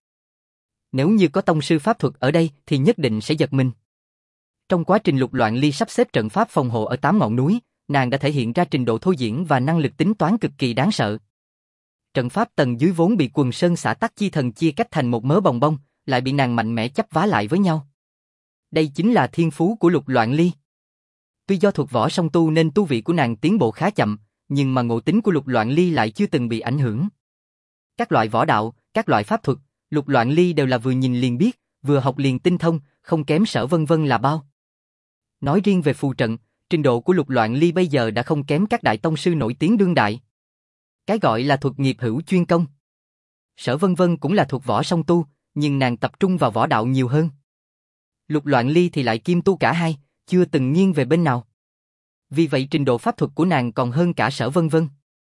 Nếu như có tông sư pháp thuật ở đây thì nhất định sẽ giật mình. Trong quá trình Lục Loạn Ly sắp xếp trận pháp phòng hộ ở tám ngọn núi, nàng đã thể hiện ra trình độ thôi diễn và năng lực tính toán cực kỳ đáng sợ. Trận pháp tầng dưới vốn bị Quần Sơn Xả Tắc Chi Thần chia cách thành một mớ bòng bong, lại bị nàng mạnh mẽ chấp vá lại với nhau. Đây chính là thiên phú của Lục Loạn Ly. Tuy do thuộc võ song tu nên tu vị của nàng tiến bộ khá chậm, nhưng mà ngộ tính của Lục Loạn Ly lại chưa từng bị ảnh hưởng. Các loại võ đạo, các loại pháp thuật, Lục Loạn Ly đều là vừa nhìn liền biết, vừa học liền tinh thông, không kém Sở Vân Vân là bao. Nói riêng về phù trận, trình độ của Lục Loạn Ly bây giờ đã không kém các đại tông sư nổi tiếng đương đại. Cái gọi là thuật nghiệp hữu chuyên công. Sở Vân Vân cũng là thuộc võ song tu, nhưng nàng tập trung vào võ đạo nhiều hơn. Lục Loạn Ly thì lại kiêm tu cả hai, chưa từng nghiêng về bên nào. Vì vậy trình độ pháp thuật của nàng còn hơn cả Sở Vân Vân.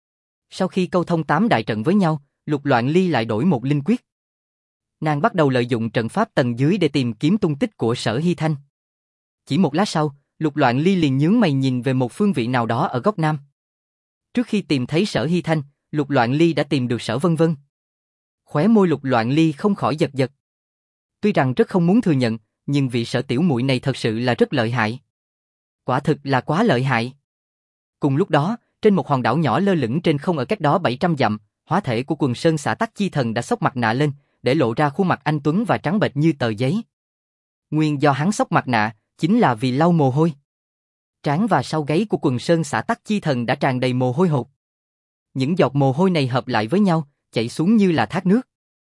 Sau khi câu thông tám đại trận với nhau, Lục Loạn Ly lại đổi một linh quyết. Nàng bắt đầu lợi dụng trận pháp tầng dưới để tìm kiếm tung tích của Sở Hy Thanh. Chỉ một lát sau, Lục Loạn Ly liền nhướng mày nhìn về một phương vị nào đó ở góc nam. Trước khi tìm thấy Sở Hy Thanh, Lục Loạn Ly đã tìm được Sở Vân Vân. Khóe môi Lục Loạn Ly không khỏi giật giật. Tuy rằng rất không muốn thừa nhận, nhưng vị Sở tiểu muội này thật sự là rất lợi hại. Quả thực là quá lợi hại. Cùng lúc đó, trên một hòn đảo nhỏ lơ lửng trên không ở cách đó bảy trăm dặm, hóa thể của Quần Sơn Xã Tắc Chi Thần đã xốc mặt nạ lên, để lộ ra khuôn mặt anh tuấn và trắng bệch như tờ giấy. Nguyên do hắn xốc mặt nạ, chính là vì lau mồ hôi. Trán và sau gáy của Quần Sơn Xã Tắc Chi Thần đã tràn đầy mồ hôi hột. Những giọt mồ hôi này hợp lại với nhau, chảy xuống như là thác nước.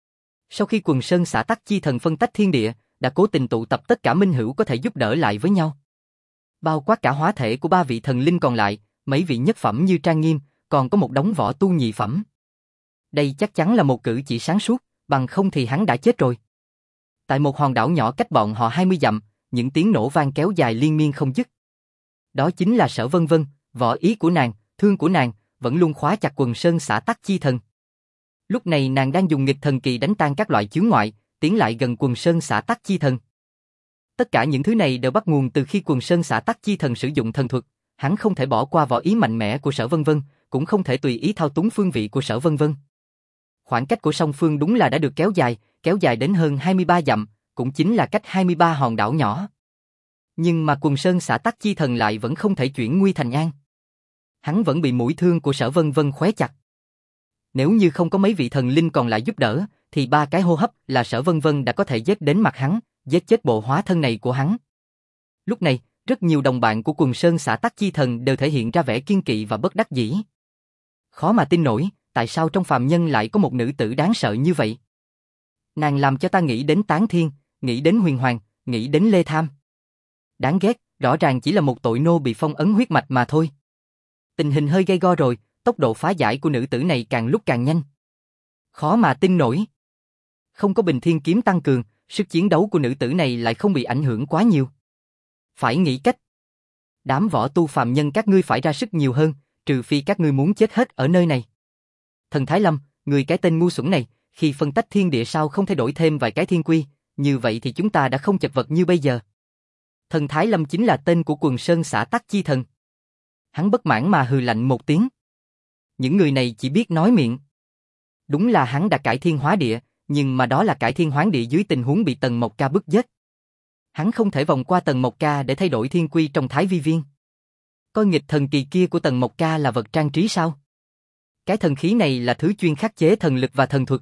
Sau khi Quần Sơn Xã Tắc Chi Thần phân tách thiên địa, đã cố tình tụ tập tất cả minh hữu có thể giúp đỡ lại với nhau. Bao quát cả hóa thể của ba vị thần linh còn lại, mấy vị nhất phẩm như Trang Nghiêm, còn có một đống võ tu nhị phẩm. Đây chắc chắn là một cử chỉ sáng suốt, bằng không thì hắn đã chết rồi. Tại một hòn đảo nhỏ cách bọn họ hai mươi dặm, những tiếng nổ vang kéo dài liên miên không dứt. Đó chính là Sở Vân Vân, võ ý của nàng, thương của nàng, vẫn luôn khóa chặt Quần Sơn Xã Tắc Chi Thần. Lúc này nàng đang dùng nghịch thần kỳ đánh tan các loại chướng ngoại, tiến lại gần Quần Sơn Xã Tắc Chi Thần. Tất cả những thứ này đều bắt nguồn từ khi Quần Sơn Xã Tắc Chi Thần sử dụng thần thuật, hắn không thể bỏ qua võ ý mạnh mẽ của Sở Vân Vân, cũng không thể tùy ý thao túng phương vị của Sở Vân Vân. Khoảng cách của song phương đúng là đã được kéo dài, kéo dài đến hơn hai mươi ba dặm, cũng chính là cách hai mươi ba hòn đảo nhỏ. Nhưng mà Quần Sơn Xã Tắc Chi Thần lại vẫn không thể chuyển nguy thành an. Hắn vẫn bị mũi thương của Sở Vân Vân khóe chặt. Nếu như không có mấy vị thần linh còn lại giúp đỡ, thì ba cái hô hấp là Sở Vân Vân đã có thể giết đến mặt hắn, giết chết bộ hóa thân này của hắn. Lúc này, rất nhiều đồng bạn của Quần Sơn Xã Tắc Chi Thần đều thể hiện ra vẻ kiên kỵ và bất đắc dĩ. Khó mà tin nổi, tại sao trong phàm nhân lại có một nữ tử đáng sợ như vậy? Nàng làm cho ta nghĩ đến Tán Thiên, nghĩ đến Huyền Hoàng, nghĩ đến Lê Tham. Đáng ghét, rõ ràng chỉ là một tội nô bị phong ấn huyết mạch mà thôi. Tình hình hơi gay go rồi, tốc độ phá giải của nữ tử này càng lúc càng nhanh. Khó mà tin nổi. Không có Bình Thiên kiếm tăng cường, sức chiến đấu của nữ tử này lại không bị ảnh hưởng quá nhiều. Phải nghĩ cách. Đám võ tu phàm nhân các ngươi phải ra sức nhiều hơn, trừ phi các ngươi muốn chết hết ở nơi này. Thần Thái Lâm, người cái tên ngu xuẩn này, khi phân tách thiên địa sao không thay đổi thêm vài cái thiên quy, như vậy thì chúng ta đã không chật vật như bây giờ. Thần Thái Lâm chính là tên của Quần Sơn Xã Tắc Chi Thần. Hắn bất mãn mà hừ lạnh một tiếng. Những người này chỉ biết nói miệng. Đúng là hắn đã cải thiên hóa địa, nhưng mà đó là cải thiên hoán địa dưới tình huống bị Tần Mộc Ca bức giết. Hắn không thể vòng qua Tần Mộc Ca để thay đổi thiên quy trong Thái Vi Viên. Coi nghịch thần kỳ kia của Tần Mộc Ca là vật trang trí sao? Cái thần khí này là thứ chuyên khắc chế thần lực và thần thuật.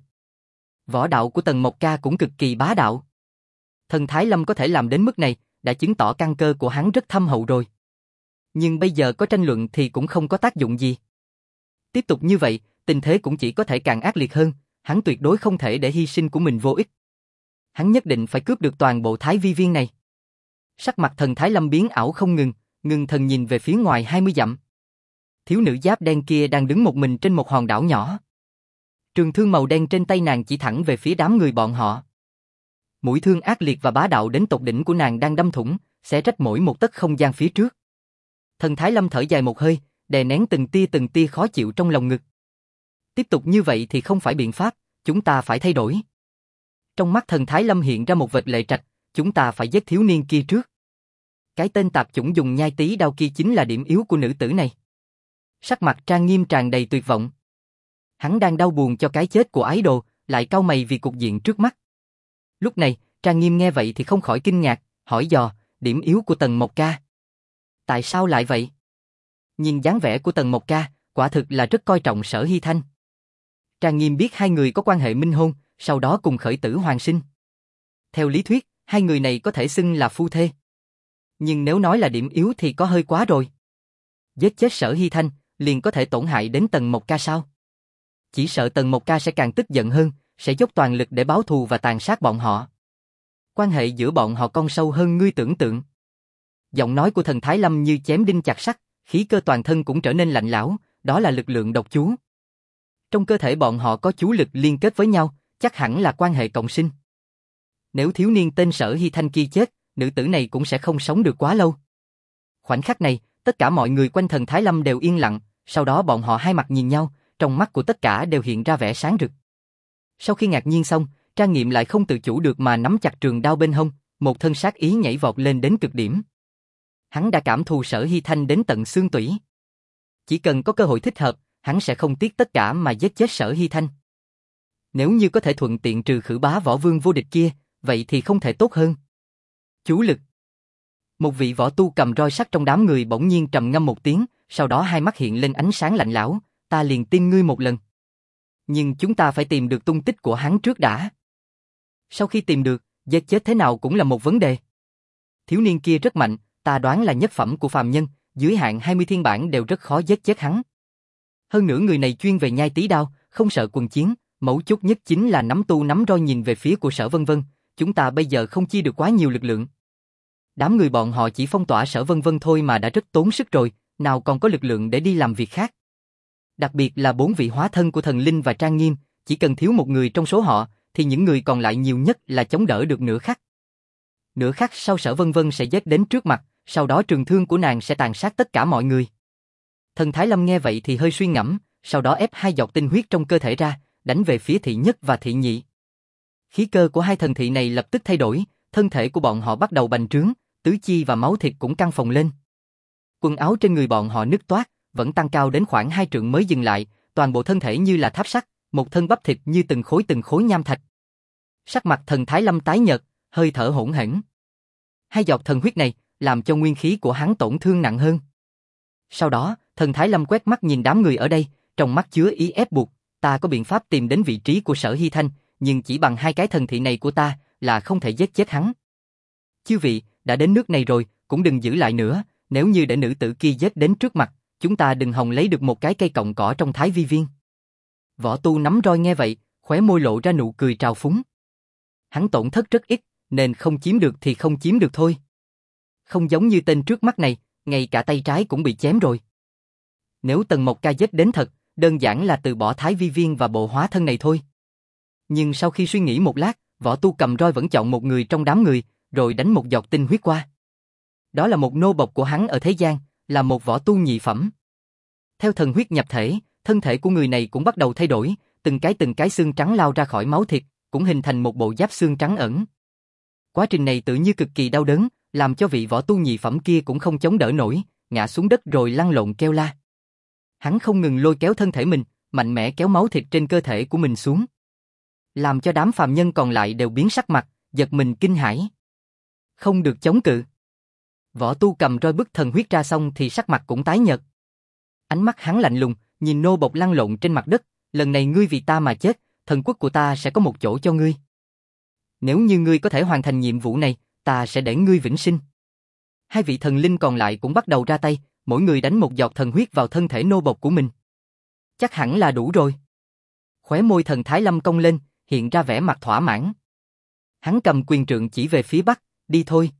Võ đạo của Tần Mộc Ca cũng cực kỳ bá đạo. Thần Thái Lâm có thể làm đến mức này, đã chứng tỏ căn cơ của hắn rất thâm hậu rồi. Nhưng bây giờ có tranh luận thì cũng không có tác dụng gì. Tiếp tục như vậy, tình thế cũng chỉ có thể càng ác liệt hơn, hắn tuyệt đối không thể để hy sinh của mình vô ích. Hắn nhất định phải cướp được toàn bộ Thái Vi Viên này. Sắc mặt thần Thái Lâm biến ảo không ngừng, ngưng thần nhìn về phía ngoài hai mươi dặm. Thiếu nữ giáp đen kia đang đứng một mình trên một hòn đảo nhỏ. Trường thương màu đen trên tay nàng chỉ thẳng về phía đám người bọn họ. Mũi thương ác liệt và bá đạo đến tột đỉnh của nàng đang đâm thủng, xé rách mỗi một tấc không gian phía trước. Thần Thái Lâm thở dài một hơi, đè nén từng tia từng tia khó chịu trong lòng ngực. Tiếp tục như vậy thì không phải biện pháp, chúng ta phải thay đổi. Trong mắt thần Thái Lâm hiện ra một vệt lệ trạch, chúng ta phải giết thiếu niên kia trước. Cái tên tạp chủng dùng nhai tí đao kia chính là điểm yếu của nữ tử này. Sắc mặt Trang Nghiêm tràn đầy tuyệt vọng. Hắn đang đau buồn cho cái chết của ái đồ, lại cau mày vì cục diện trước mắt. Lúc này, Trang Nghiêm nghe vậy thì không khỏi kinh ngạc, hỏi dò, điểm yếu của Tần Mộc Ca. Tại sao lại vậy? Nhìn dáng vẻ của Tần Mộc Ca, quả thực là rất coi trọng Sở Hy Thanh. Trang Nghiêm biết hai người có quan hệ minh hôn, sau đó cùng khởi tử hoàn sinh. Theo lý thuyết, hai người này có thể xưng là phu thê. Nhưng nếu nói là điểm yếu thì có hơi quá rồi. Giết chết Sở Hy Thanh, liền có thể tổn hại đến Tần Mộc Ca sao? Chỉ sợ Tần Mộc Ca sẽ càng tức giận hơn, sẽ dốc toàn lực để báo thù và tàn sát bọn họ. Quan hệ giữa bọn họ cong sâu hơn ngươi tưởng tượng. Giọng nói của thần Thái Lâm như chém đinh chặt sắt, khí cơ toàn thân cũng trở nên lạnh lẽo, đó là lực lượng độc chú. Trong cơ thể bọn họ có chú lực liên kết với nhau, chắc hẳn là quan hệ cộng sinh. Nếu thiếu niên tên Sở Hy Thanh kia chết, nữ tử này cũng sẽ không sống được quá lâu. Khoảnh khắc này, tất cả mọi người quanh thần Thái Lâm đều yên lặng, sau đó bọn họ hai mặt nhìn nhau, trong mắt của tất cả đều hiện ra vẻ sáng rực. Sau khi ngạc nhiên xong, Trang Nghiệm lại không tự chủ được mà nắm chặt trường đao bên hông, một thân sát ý nhảy vọt lên đến cực điểm. Hắn đã cảm thù Sở Hy Thanh đến tận xương tủy. Chỉ cần có cơ hội thích hợp, hắn sẽ không tiếc tất cả mà giết chết Sở Hy Thanh. Nếu như có thể thuận tiện trừ khử bá võ vương vô địch kia, vậy thì không thể tốt hơn. Chú lực. Một vị võ tu cầm roi sắt trong đám người bỗng nhiên trầm ngâm một tiếng, sau đó hai mắt hiện lên ánh sáng lạnh lẽo, ta liền tin ngươi một lần. Nhưng chúng ta phải tìm được tung tích của hắn trước đã. Sau khi tìm được, giết chết thế nào cũng là một vấn đề. Thiếu niên kia rất mạnh, ta đoán là nhất phẩm của phàm nhân, dưới hạng hai mươi thiên bản đều rất khó giết chết hắn. Hơn nữa người này chuyên về nhai tí đao, không sợ quần chiến, mấu chốt nhất chính là nắm tu nắm roi nhìn về phía của Sở Vân Vân, chúng ta bây giờ không chia được quá nhiều lực lượng. Đám người bọn họ chỉ phong tỏa Sở Vân Vân thôi mà đã rất tốn sức rồi, nào còn có lực lượng để đi làm việc khác. Đặc biệt là bốn vị hóa thân của Thần Linh và Trang Nghiêm, chỉ cần thiếu một người trong số họ, thì những người còn lại nhiều nhất là chống đỡ được nửa khắc. Nửa khắc sau Sở Vân Vân sẽ giết đến trước mặt, sau đó trường thương của nàng sẽ tàn sát tất cả mọi người. Thần Thái Lâm nghe vậy thì hơi suy ngẫm, sau đó ép hai giọt tinh huyết trong cơ thể ra, đánh về phía thị nhất và thị nhị. Khí cơ của hai thần thị này lập tức thay đổi, thân thể của bọn họ bắt đầu bành trướng, tứ chi và máu thịt cũng căng phồng lên. Quần áo trên người bọn họ nứt toác, vẫn tăng cao đến khoảng hai trượng mới dừng lại, toàn bộ thân thể như là tháp sắt, một thân bắp thịt như từng khối từng khối nham thạch. Sắc mặt Thần Thái Lâm tái nhợt, hơi thở hỗn hển. Hai giọt thần huyết này làm cho nguyên khí của hắn tổn thương nặng hơn. Sau đó, Thần Thái Lâm quét mắt nhìn đám người ở đây, trong mắt chứa ý ép buộc, ta có biện pháp tìm đến vị trí của Sở Hy Thanh, nhưng chỉ bằng hai cái thần thị này của ta là không thể giết chết hắn. Chư vị, đã đến nước này rồi, cũng đừng giữ lại nữa, nếu như để nữ tử kia giết đến trước mặt, chúng ta đừng hòng lấy được một cái cây cọng cỏ trong Thái Vi Viên. Võ tu nắm roi nghe vậy, khóe môi lộ ra nụ cười trào phúng. Hắn tổn thất rất ít, nên không chiếm được thì không chiếm được thôi. Không giống như tên trước mắt này, ngay cả tay trái cũng bị chém rồi. Nếu Tần Mộc Ca giết đến thật, đơn giản là từ bỏ Thái Vi Viên và bộ hóa thân này thôi. Nhưng sau khi suy nghĩ một lát, võ tu cầm roi vẫn chọn một người trong đám người, rồi đánh một giọt tinh huyết qua. Đó là một nô bộc của hắn ở thế gian, là một võ tu nhị phẩm. Theo thần huyết nhập thể, thân thể của người này cũng bắt đầu thay đổi, từng cái từng cái xương trắng lao ra khỏi máu thịt, cũng hình thành một bộ giáp xương trắng ẩn. Quá trình này tự như cực kỳ đau đớn, làm cho vị võ tu nhị phẩm kia cũng không chống đỡ nổi, ngã xuống đất rồi lăn lộn kêu la. Hắn không ngừng lôi kéo thân thể mình, mạnh mẽ kéo máu thịt trên cơ thể của mình xuống, làm cho đám phàm nhân còn lại đều biến sắc mặt, giật mình kinh hãi. Không được chống cự. Võ tu cầm roi bức thần huyết ra xong thì sắc mặt cũng tái nhợt. Ánh mắt hắn lạnh lùng, nhìn nô bộc lăn lộn trên mặt đất, lần này ngươi vì ta mà chết, thần quốc của ta sẽ có một chỗ cho ngươi. Nếu như ngươi có thể hoàn thành nhiệm vụ này, ta sẽ để ngươi vĩnh sinh. Hai vị thần linh còn lại cũng bắt đầu ra tay, mỗi người đánh một giọt thần huyết vào thân thể nô bộc của mình. Chắc hẳn là đủ rồi. Khóe môi Thần Thái Lâm cong lên, hiện ra vẻ mặt thỏa mãn. Hắn cầm quyền trượng chỉ về phía bắc, đi thôi.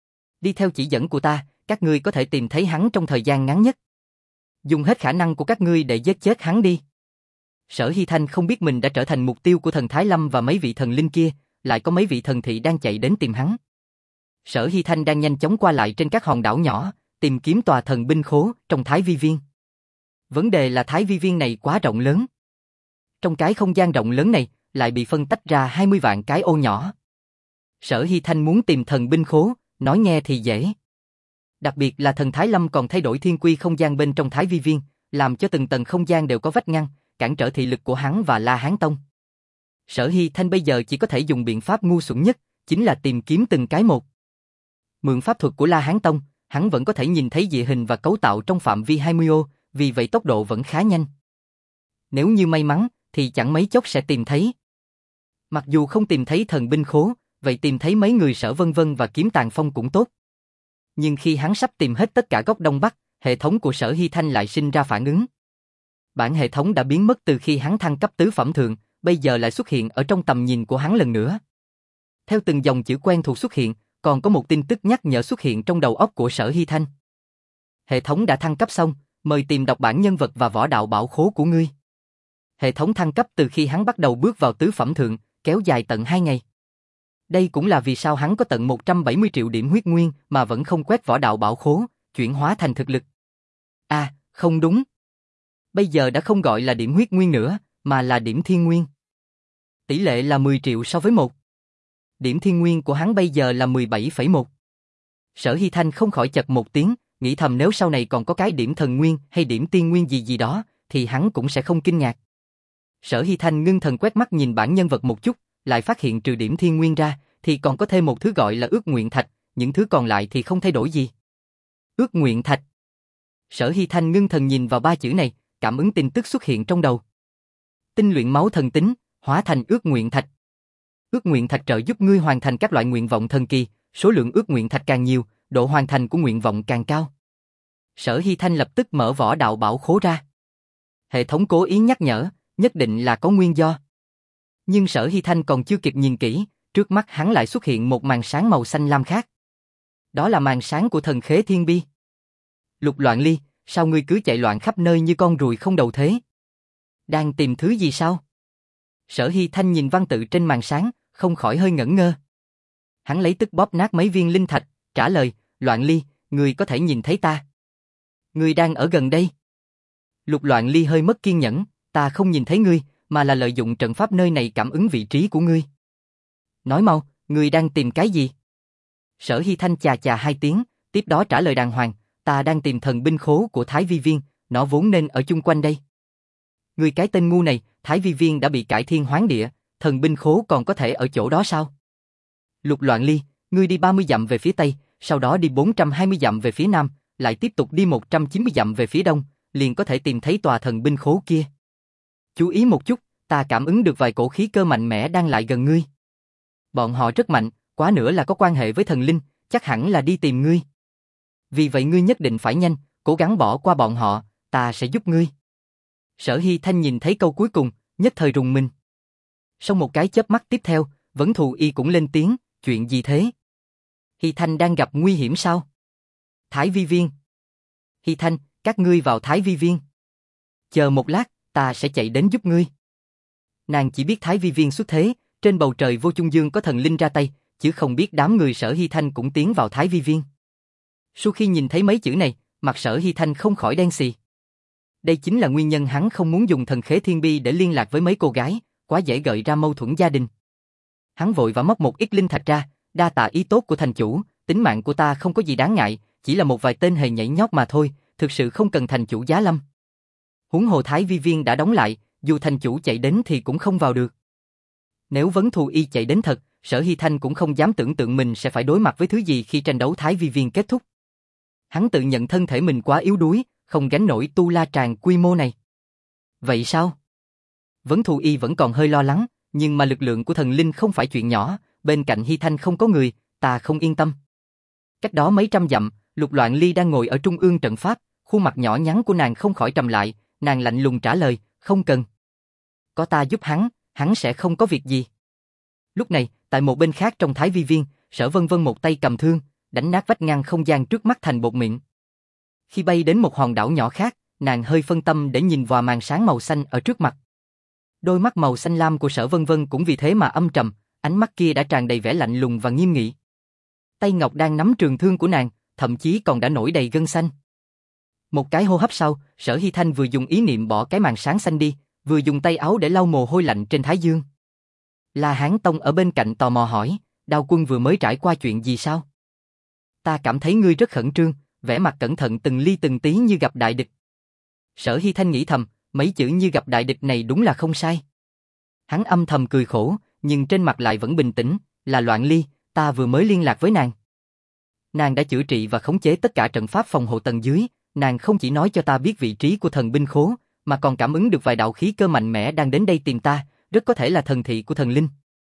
Đi theo chỉ dẫn của ta, các ngươi có thể tìm thấy hắn trong thời gian ngắn nhất. Dùng hết khả năng của các ngươi để giết chết hắn đi. Sở Hy Thanh không biết mình đã trở thành mục tiêu của Thần Thái Lâm và mấy vị thần linh kia, lại có mấy vị thần thị đang chạy đến tìm hắn. Sở Hy Thanh đang nhanh chóng qua lại trên các hòn đảo nhỏ, tìm kiếm tòa thần binh khố trong Thái Vi Viên. Vấn đề là Thái Vi Viên này quá rộng lớn. Trong cái không gian rộng lớn này, lại bị phân tách ra hai mươi vạn cái ô nhỏ. Sở Hy Thanh muốn tìm thần binh khố, nói nghe thì dễ. Đặc biệt là Thần Thái Lâm còn thay đổi thiên quy không gian bên trong Thái Vi Viên, làm cho từng tầng không gian đều có vách ngăn, cản trở thị lực của hắn và La Hán Tông. Sở Hy Thanh bây giờ chỉ có thể dùng biện pháp ngu xuẩn nhất, chính là tìm kiếm từng cái một. Mượn pháp thuật của La Hán Tông, hắn vẫn có thể nhìn thấy địa hình và cấu tạo trong phạm vi hai mươi ô, vì vậy tốc độ vẫn khá nhanh. Nếu như may mắn, thì chẳng mấy chốc sẽ tìm thấy. Mặc dù không tìm thấy thần binh khố, vậy tìm thấy mấy người Sở Vân Vân và Kiếm Tàn Phong cũng tốt. Nhưng khi hắn sắp tìm hết tất cả góc Đông Bắc, hệ thống của Sở Hy Thanh lại sinh ra phản ứng. Bản hệ thống đã biến mất từ khi hắn thăng cấp tứ phẩm thượng, bây giờ lại xuất hiện ở trong tầm nhìn của hắn lần nữa. Theo từng dòng chữ quen thuộc xuất hiện, còn có một tin tức nhắc nhở xuất hiện trong đầu óc của Sở Hy Thanh. Hệ thống đã thăng cấp xong, mời tìm đọc bản nhân vật và võ đạo bảo khố của ngươi. Hệ thống thăng cấp từ khi hắn bắt đầu bước vào tứ phẩm thượng, kéo dài tận hai ngày. Đây cũng là vì sao hắn có tận một trăm bảy mươi triệu điểm huyết nguyên mà vẫn không quét võ đạo bảo khố, chuyển hóa thành thực lực. À, không đúng. Bây giờ đã không gọi là điểm huyết nguyên nữa, mà là điểm thiên nguyên. Tỷ lệ là mười triệu so với một. Điểm thiên nguyên của hắn bây giờ là mười bảy phẩy một. Sở Hy Thanh không khỏi chật một tiếng, nghĩ thầm nếu sau này còn có cái điểm thần nguyên hay điểm tiên nguyên gì gì đó, thì hắn cũng sẽ không kinh ngạc. Sở Hy Thanh ngưng thần quét mắt nhìn bản nhân vật một chút, lại phát hiện trừ điểm thiên nguyên ra, thì còn có thêm một thứ gọi là ước nguyện thạch, những thứ còn lại thì không thay đổi gì. Ước nguyện thạch. Sở Hy Thanh ngưng thần nhìn vào ba chữ này, cảm ứng tin tức xuất hiện trong đầu. Tinh luyện máu thần tính, hóa thành ước nguyện thạch. Ước nguyện thạch trợ giúp ngươi hoàn thành các loại nguyện vọng thần kỳ, số lượng ước nguyện thạch càng nhiều, độ hoàn thành của nguyện vọng càng cao. Sở Hy Thanh lập tức mở võ đạo bảo khố ra. Hệ thống cố ý nhắc nhở, nhất định là có nguyên do. Nhưng Sở Hy Thanh còn chưa kịp nhìn kỹ, trước mắt hắn lại xuất hiện một màn sáng màu xanh lam khác. Đó là màn sáng của thần khế thiên bi. Lục Loạn Ly, sao ngươi cứ chạy loạn khắp nơi như con ruồi không đầu thế? Đang tìm thứ gì sao? Sở Hy Thanh nhìn văn tự trên màn sáng, không khỏi hơi ngẩn ngơ. Hắn lấy tức bóp nát mấy viên linh thạch, trả lời, Loạn Ly, ngươi có thể nhìn thấy ta. Ngươi đang ở gần đây. Lục Loạn Ly hơi mất kiên nhẫn, ta không nhìn thấy ngươi, mà là lợi dụng trận pháp nơi này cảm ứng vị trí của ngươi. Nói mau, ngươi đang tìm cái gì? Sở Hy Thanh chà chà hai tiếng, tiếp đó trả lời đàng hoàng, ta đang tìm thần binh khố của Thái Vi Viên, nó vốn nên ở chung quanh đây. Ngươi cái tên ngu này, Thái Vi Viên đã bị cải thiên hoán địa, thần binh khố còn có thể ở chỗ đó sao? Lục Loạn Ly, ngươi đi ba mươi dặm về phía tây, sau đó đi bốn trăm hai mươi dặm về phía nam, lại tiếp tục đi một trăm chín mươi dặm về phía đông, liền có thể tìm thấy tòa thần binh khố kia. Chú ý một chút, ta cảm ứng được vài cổ khí cơ mạnh mẽ đang lại gần ngươi. Bọn họ rất mạnh, quá nữa là có quan hệ với thần linh, chắc hẳn là đi tìm ngươi. Vì vậy ngươi nhất định phải nhanh, cố gắng bỏ qua bọn họ, ta sẽ giúp ngươi. Sở Hy Thanh nhìn thấy câu cuối cùng, nhất thời rùng mình. Sau một cái chớp mắt tiếp theo, Vấn Thù Y cũng lên tiếng, chuyện gì thế? Hy Thanh đang gặp nguy hiểm sao? Thái Vi Viên. Hy Thanh, các ngươi vào Thái Vi Viên. Chờ một lát, ta sẽ chạy đến giúp ngươi. Nàng chỉ biết Thái Vi Viên xuất thế, trên bầu trời vô chung dương có thần linh ra tay, chứ không biết đám người Sở Hy Thanh cũng tiến vào Thái Vi Viên. Sau khi nhìn thấy mấy chữ này, mặt Sở Hy Thanh không khỏi đen xì. Đây chính là nguyên nhân hắn không muốn dùng thần khế thiên bi để liên lạc với mấy cô gái, quá dễ gợi ra mâu thuẫn gia đình. Hắn vội và móc một ít linh thạch ra, đa tạ ý tốt của thành chủ, tính mạng của ta không có gì đáng ngại, chỉ là một vài tên hề nhảy nhót mà thôi, thực sự không cần thành chủ giá lâm. Huống hồ Thái Vi Viên đã đóng lại, dù thành chủ chạy đến thì cũng không vào được. Nếu Vấn Thù Y chạy đến thật, Sở Hy Thanh cũng không dám tưởng tượng mình sẽ phải đối mặt với thứ gì khi tranh đấu Thái Vi Viên kết thúc. Hắn tự nhận thân thể mình quá yếu đuối, không gánh nổi tu la tràng quy mô này. Vậy sao? Vấn Thù Y vẫn còn hơi lo lắng, nhưng mà lực lượng của thần linh không phải chuyện nhỏ, bên cạnh Hy Thanh không có người, ta không yên tâm. Cách đó mấy trăm dặm, Lục Loạn Ly đang ngồi ở trung ương trận pháp, khuôn mặt nhỏ nhắn của nàng không khỏi trầm lại, nàng lạnh lùng trả lời, không cần. Có ta giúp hắn, hắn sẽ không có việc gì. Lúc này, tại một bên khác trong Thái Vi Viên, Sở Vân Vân một tay cầm thương, đánh nát vách ngăn không gian trước mắt thành bột mịn. Khi bay đến một hòn đảo nhỏ khác, nàng hơi phân tâm để nhìn vào màn sáng màu xanh ở trước mặt. Đôi mắt màu xanh lam của Sở Vân Vân cũng vì thế mà âm trầm, ánh mắt kia đã tràn đầy vẻ lạnh lùng và nghiêm nghị. Tay ngọc đang nắm trường thương của nàng, thậm chí còn đã nổi đầy gân xanh. Một cái hô hấp sau, Sở Hy Thanh vừa dùng ý niệm bỏ cái màn sáng xanh đi, vừa dùng tay áo để lau mồ hôi lạnh trên thái dương. La Hán Tông ở bên cạnh tò mò hỏi, Đao Quân vừa mới trải qua chuyện gì sao? Ta cảm thấy ngươi rất khẩn trương, vẻ mặt cẩn thận từng ly từng tí như gặp đại địch. Sở Hy Thanh nghĩ thầm, mấy chữ như gặp đại địch này đúng là không sai. Hắn âm thầm cười khổ, nhưng trên mặt lại vẫn bình tĩnh, là Loạn Ly, ta vừa mới liên lạc với nàng. Nàng đã chữa trị và khống chế tất cả trận pháp phòng hộ tầng dưới, nàng không chỉ nói cho ta biết vị trí của thần binh khố, mà còn cảm ứng được vài đạo khí cơ mạnh mẽ đang đến đây tìm ta, rất có thể là thần thị của thần linh.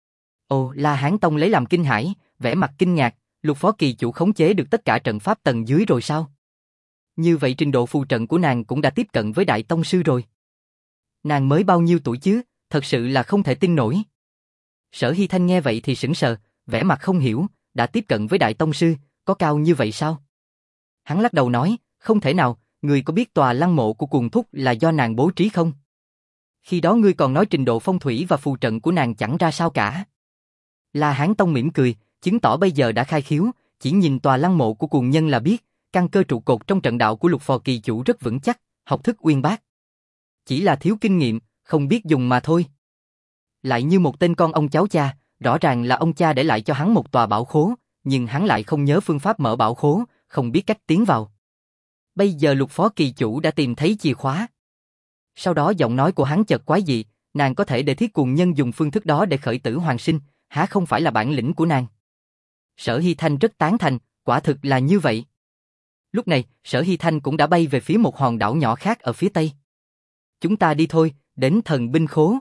Ồ, La Hán Tông lấy làm kinh hãi, vẻ mặt kinh ngạc, Lục Phó Kỳ Chủ khống chế được tất cả trận pháp tầng dưới rồi sao? Như vậy trình độ phù trận của nàng cũng đã tiếp cận với Đại Tông Sư rồi. Nàng mới bao nhiêu tuổi chứ, thật sự là không thể tin nổi. Sở Hy Thanh nghe vậy thì sững sờ, vẻ mặt không hiểu, đã tiếp cận với Đại Tông Sư, có cao như vậy sao? Hắn lắc đầu nói, không thể nào, người có biết tòa lăng mộ của Cuồng Thúc là do nàng bố trí không? Khi đó ngươi còn nói trình độ phong thủy và phù trận của nàng chẳng ra sao cả. La Hán Tông mỉm cười, chứng tỏ bây giờ đã khai khiếu, chỉ nhìn tòa lăng mộ của Cuồng Nhân là biết, căn cơ trụ cột trong trận đạo của Lục Phò Kỳ Chủ rất vững chắc, học thức uyên bác. Chỉ là thiếu kinh nghiệm, không biết dùng mà thôi. Lại như một tên con ông cháu cha, rõ ràng là ông cha để lại cho hắn một tòa bảo khố, nhưng hắn lại không nhớ phương pháp mở bảo khố, không biết cách tiến vào. Bây giờ Lục Phó Kỳ Chủ đã tìm thấy chìa khóa. Sau đó giọng nói của hắn chợt quái dị, nàng có thể để Thiết Cuồng Nhân dùng phương thức đó để khởi tử hoàn sinh, há không phải là bản lĩnh của nàng. Sở Hy Thanh rất tán thành, quả thực là như vậy. Lúc này, Sở Hy Thanh cũng đã bay về phía một hòn đảo nhỏ khác ở phía tây. Chúng ta đi thôi, đến thần binh khố.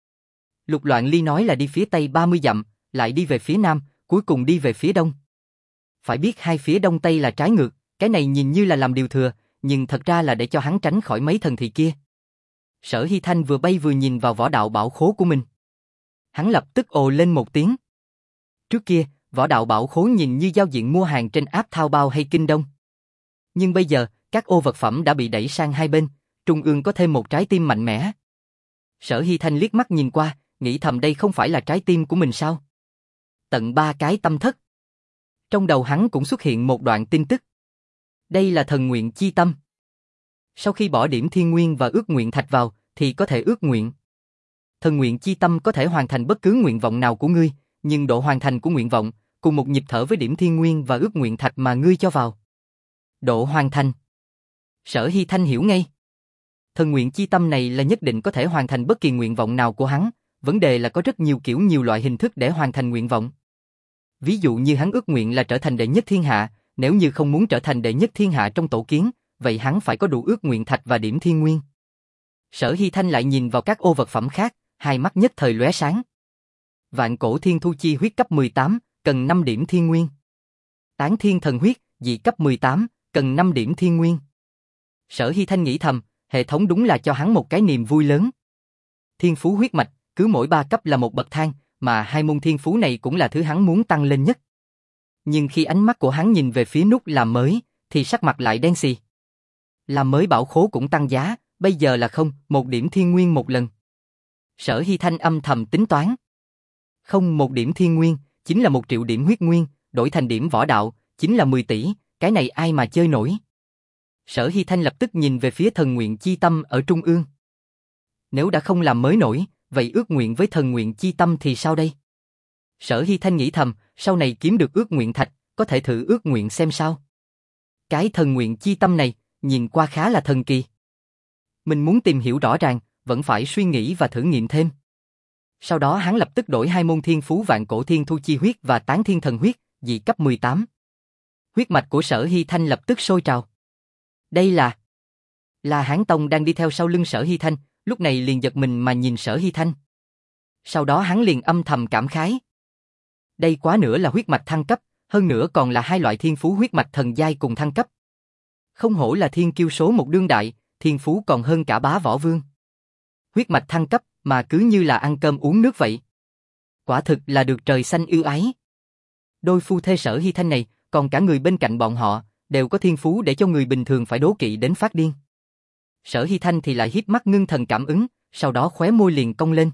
Lục Loạn Ly nói là đi phía tây ba mươi dặm, lại đi về phía nam, cuối cùng đi về phía đông. Phải biết hai phía đông tây là trái ngược, cái này nhìn như là làm điều thừa, nhưng thật ra là để cho hắn tránh khỏi mấy thần thị kia. Sở Hy Thanh vừa bay vừa nhìn vào võ đạo bảo khố của mình. Hắn lập tức ồ lên một tiếng. Trước kia, võ đạo bảo khố nhìn như giao diện mua hàng trên app Taobao hay Kinh Đông. Nhưng bây giờ, các ô vật phẩm đã bị đẩy sang hai bên, trung ương có thêm một trái tim mạnh mẽ. Sở Hy Thanh liếc mắt nhìn qua, nghĩ thầm đây không phải là trái tim của mình sao? Tận ba cái tâm thất. Trong đầu hắn cũng xuất hiện một đoạn tin tức. Đây là thần nguyện chi tâm. Sau khi bỏ điểm thiên nguyên và ước nguyện thạch vào, thì có thể ước nguyện. Thần nguyện chi tâm có thể hoàn thành bất cứ nguyện vọng nào của ngươi, nhưng độ hoàn thành của nguyện vọng, cùng một nhịp thở với điểm thiên nguyên và ước nguyện thạch mà ngươi cho vào. Độ hoàn thành. Sở Hy Thanh hiểu ngay. Thần nguyện chi tâm này là nhất định có thể hoàn thành bất kỳ nguyện vọng nào của hắn, vấn đề là có rất nhiều kiểu nhiều loại hình thức để hoàn thành nguyện vọng. Ví dụ như hắn ước nguyện là trở thành đệ nhất thiên hạ, nếu như không muốn trở thành đệ nhất thiên hạ trong tổ kiến, vậy hắn phải có đủ ước nguyện thạch và điểm thiên nguyên. Sở Hy Thanh lại nhìn vào các ô vật phẩm khác, hai mắt nhất thời lóe sáng. Vạn cổ thiên thu chi huyết cấp mười tám, cần năm điểm thiên nguyên. Tán thiên thần huyết, dị cấp mười tám, cần năm điểm thiên nguyên. Sở Hy Thanh nghĩ thầm, hệ thống đúng là cho hắn một cái niềm vui lớn. Thiên phú huyết mạch, cứ mỗi ba cấp là một bậc thang, mà hai môn thiên phú này cũng là thứ hắn muốn tăng lên nhất. Nhưng khi ánh mắt của hắn nhìn về phía nút làm mới, thì sắc mặt lại đen xì. Làm mới bảo khố cũng tăng giá, bây giờ là không, một điểm thiên nguyên một lần. Sở Hy Thanh âm thầm tính toán. Không một điểm thiên nguyên, chính là một triệu điểm huyết nguyên, đổi thành điểm võ đạo, chính là mười tỷ, cái này ai mà chơi nổi. Sở Hy Thanh lập tức nhìn về phía thần nguyện chi tâm ở trung ương. Nếu đã không làm mới nổi, vậy ước nguyện với thần nguyện chi tâm thì sao đây? Sở Hy Thanh nghĩ thầm, sau này kiếm được ước nguyện thạch, có thể thử ước nguyện xem sao. Cái thần nguyện chi tâm này, nhìn qua khá là thần kỳ. Mình muốn tìm hiểu rõ ràng, vẫn phải suy nghĩ và thử nghiệm thêm. Sau đó hắn lập tức đổi hai môn thiên phú vạn cổ thiên thu chi huyết và tán thiên thần huyết, dị cấp mười tám. Huyết mạch của Sở Hy Thanh lập tức sôi trào. Đây là... là Hán Tông đang đi theo sau lưng Sở Hy Thanh, lúc này liền giật mình mà nhìn Sở Hy Thanh. Sau đó hắn liền âm thầm cảm khái. Đây quá nữa là huyết mạch thăng cấp, hơn nữa còn là hai loại thiên phú huyết mạch thần giai cùng thăng cấp. Không hổ là thiên kiêu số một đương đại, thiên phú còn hơn cả bá võ vương. Huyết mạch thăng cấp mà cứ như là ăn cơm uống nước vậy. Quả thực là được trời xanh ưu ái. Đôi phu thê Sở Hy Thanh này, còn cả người bên cạnh bọn họ, đều có thiên phú để cho người bình thường phải đố kỵ đến phát điên. Sở Hy Thanh thì lại híp mắt ngưng thần cảm ứng, sau đó khóe môi liền cong lên.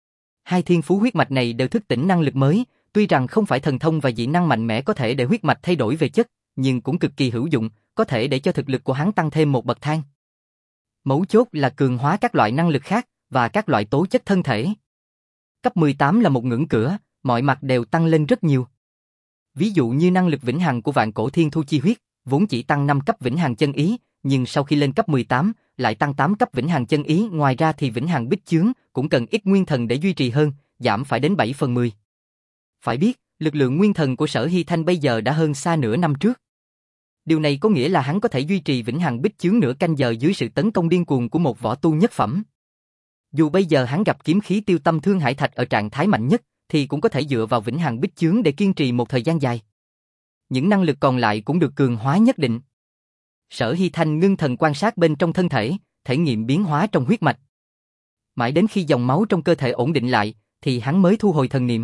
Hai thiên phú huyết mạch này đều thức tỉnh năng lực mới, tuy rằng không phải thần thông và dị năng mạnh mẽ có thể để huyết mạch thay đổi về chất, nhưng cũng cực kỳ hữu dụng, có thể để cho thực lực của hắn tăng thêm một bậc thang. Mấu chốt là cường hóa các loại năng lực khác và các loại tố chất thân thể. Cấp mười tám là một ngưỡng cửa, mọi mặt đều tăng lên rất nhiều. Ví dụ như năng lực vĩnh hằng của vạn cổ thiên thu chi huyết, vốn chỉ tăng năm cấp vĩnh hằng chân ý, nhưng sau khi lên cấp mười tám, lại tăng tám cấp vĩnh hằng chân ý, ngoài ra thì vĩnh hằng bích chướng cũng cần ít nguyên thần để duy trì hơn, giảm phải đến bảy phần mười. Phải biết, lực lượng nguyên thần của Sở Hy Thanh bây giờ đã hơn xa nửa năm trước. Điều này có nghĩa là hắn có thể duy trì vĩnh hằng bích chướng nửa canh giờ dưới sự tấn công điên cuồng của một võ tu nhất phẩm. Dù bây giờ hắn gặp kiếm khí tiêu tâm thương hải thạch ở trạng thái mạnh nhất, thì cũng có thể dựa vào vĩnh hằng bích chướng để kiên trì một thời gian dài. Những năng lực còn lại cũng được cường hóa nhất định. Sở Hy Thanh ngưng thần quan sát bên trong thân thể, thể nghiệm biến hóa trong huyết mạch. Mãi đến khi dòng máu trong cơ thể ổn định lại, thì hắn mới thu hồi thần niệm.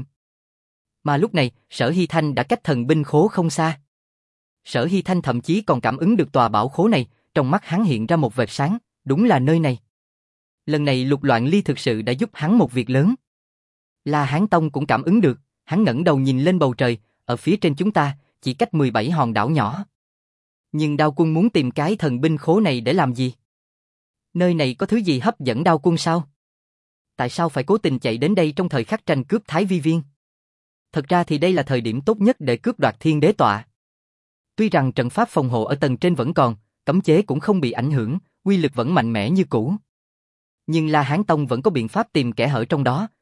Mà lúc này, Sở Hy Thanh đã cách thần binh khố không xa. Sở Hy Thanh thậm chí còn cảm ứng được tòa bảo khố này, trong mắt hắn hiện ra một vệt sáng, đúng là nơi này. Lần này Lục Loạn Ly thực sự đã giúp hắn một việc lớn. La Hán Tông cũng cảm ứng được, hắn ngẩng đầu nhìn lên bầu trời, ở phía trên chúng ta, chỉ cách mười bảy hòn đảo nhỏ. Nhưng Đao Quân muốn tìm cái thần binh khố này để làm gì? Nơi này có thứ gì hấp dẫn Đao Quân sao? Tại sao phải cố tình chạy đến đây trong thời khắc tranh cướp Thái Vi Viên? Thật ra thì đây là thời điểm tốt nhất để cướp đoạt Thiên Đế Tọa. Tuy rằng trận pháp phòng hộ ở tầng trên vẫn còn, cấm chế cũng không bị ảnh hưởng, uy lực vẫn mạnh mẽ như cũ. Nhưng La Hán Tông vẫn có biện pháp tìm kẽ hở trong đó,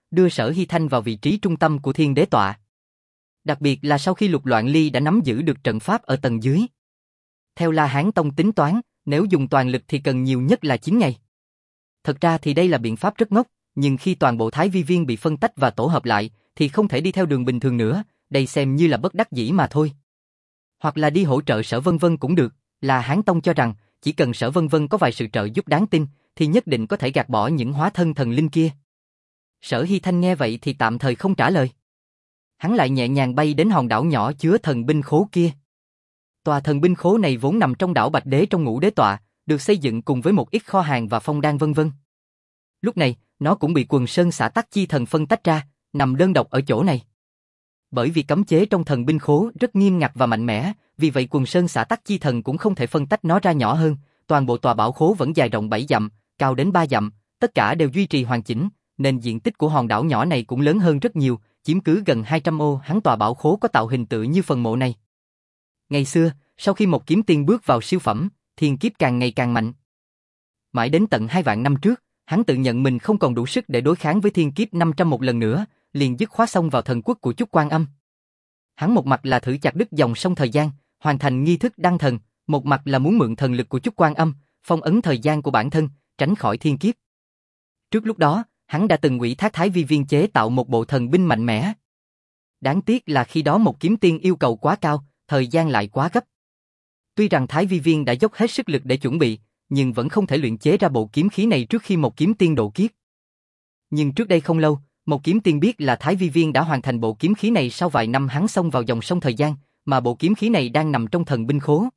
đưa Sở Hy Thanh vào vị trí trung tâm của Thiên Đế tọa. Đặc biệt là sau khi Lục Loạn Ly đã nắm giữ được trận pháp ở tầng dưới. Theo La Hán Tông tính toán, nếu dùng toàn lực thì cần nhiều nhất là chín ngày. Thật ra thì đây là biện pháp rất ngốc, nhưng khi toàn bộ Thái Vi Viên bị phân tách và tổ hợp lại, thì không thể đi theo đường bình thường nữa, đây xem như là bất đắc dĩ mà thôi. Hoặc là đi hỗ trợ Sở Vân Vân cũng được, La Hán Tông cho rằng, chỉ cần Sở Vân Vân có vài sự trợ giúp đáng tin, thì nhất định có thể gạt bỏ những hóa thân thần linh kia. Sở Hy Thanh nghe vậy thì tạm thời không trả lời. Hắn lại nhẹ nhàng bay đến hòn đảo nhỏ chứa thần binh khố kia. Tòa thần binh khố này vốn nằm trong đảo Bạch Đế trong Ngũ Đế tọa, được xây dựng cùng với một ít kho hàng và phong đan vân vân. Lúc này, nó cũng bị Quần Sơn Xã Tắc Chi Thần phân tách ra, nằm đơn độc ở chỗ này. Bởi vì cấm chế trong thần binh khố rất nghiêm ngặt và mạnh mẽ, vì vậy Quần Sơn Xã Tắc Chi Thần cũng không thể phân tách nó ra nhỏ hơn, toàn bộ tòa bảo khố vẫn dài rộng bảy dặm, cao đến ba dặm, tất cả đều duy trì hoàn chỉnh, nên diện tích của hòn đảo nhỏ này cũng lớn hơn rất nhiều, chiếm cứ gần hai trăm ô. Hắn tòa bảo khố có tạo hình tự như phần mộ này. Ngày xưa, sau khi một kiếm tiên bước vào siêu phẩm, thiên kiếp càng ngày càng mạnh. Mãi đến tận hai vạn năm trước, hắn tự nhận mình không còn đủ sức để đối kháng với thiên kiếp năm trăm một lần nữa, liền dứt khoát xông vào thần quốc của Chúc Quan Âm. Hắn một mặt là thử chặt đứt dòng sông thời gian, hoàn thành nghi thức đăng thần, một mặt là muốn mượn thần lực của Chúc Quan Âm, phong ấn thời gian của bản thân, tránh khỏi thiên kiếp. Trước lúc đó, hắn đã từng ủy thác Thái Vi Viên chế tạo một bộ thần binh mạnh mẽ. Đáng tiếc là khi đó một kiếm tiên yêu cầu quá cao, thời gian lại quá gấp. Tuy rằng Thái Vi Viên đã dốc hết sức lực để chuẩn bị, nhưng vẫn không thể luyện chế ra bộ kiếm khí này trước khi một kiếm tiên độ kiếp. Nhưng trước đây không lâu, một kiếm tiên biết là Thái Vi Viên đã hoàn thành bộ kiếm khí này sau vài năm hắn xông vào dòng sông thời gian, mà bộ kiếm khí này đang nằm trong thần binh khố.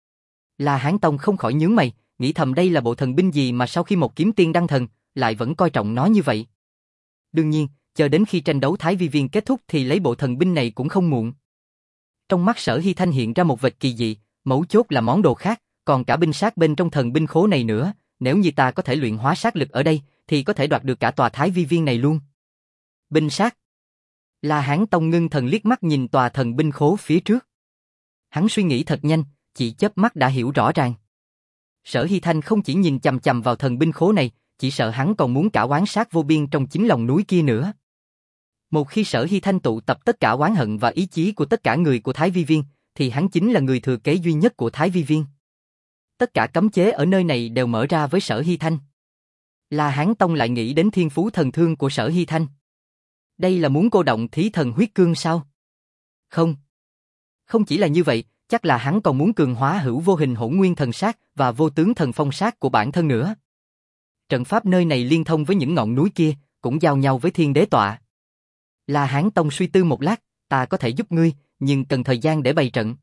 La Hán Tông không khỏi nhướng mày, nghĩ thầm đây là bộ thần binh gì mà sau khi một kiếm tiên đăng thần, lại vẫn coi trọng nó như vậy. Đương nhiên, chờ đến khi tranh đấu Thái Vi Viên kết thúc thì lấy bộ thần binh này cũng không muộn. Trong mắt Sở Hy Thanh hiện ra một vệt kỳ dị, mấu chốt là món đồ khác, còn cả binh sát bên trong thần binh khố này nữa, nếu như ta có thể luyện hóa sát lực ở đây, thì có thể đoạt được cả tòa Thái Vi Viên này luôn. Binh sát. La Hán Tông ngưng thần liếc mắt nhìn tòa thần binh khố phía trước. Hắn suy nghĩ thật nhanh, chỉ chớp mắt đã hiểu rõ ràng. Sở Hy Thanh không chỉ nhìn chằm chằm vào thần binh khố này, chỉ sợ hắn còn muốn cả oán sát vô biên trong chính lòng núi kia nữa. Một khi Sở Hy Thanh tụ tập tất cả oán hận và ý chí của tất cả người của Thái Vi Viên, thì hắn chính là người thừa kế duy nhất của Thái Vi Viên. Tất cả cấm chế ở nơi này đều mở ra với Sở Hy Thanh. La Hán Tông lại nghĩ đến thiên phú thần thương của Sở Hy Thanh. Đây là muốn cô động thí thần huyết cương sao? Không. Không chỉ là như vậy, chắc là hắn còn muốn cường hóa hữu vô hình hỗn nguyên thần sát và vô tướng thần phong sát của bản thân nữa. Trận pháp nơi này liên thông với những ngọn núi kia, cũng giao nhau với Thiên Đế tọa. La Hán Tông suy tư một lát, ta có thể giúp ngươi, nhưng cần thời gian để bày trận.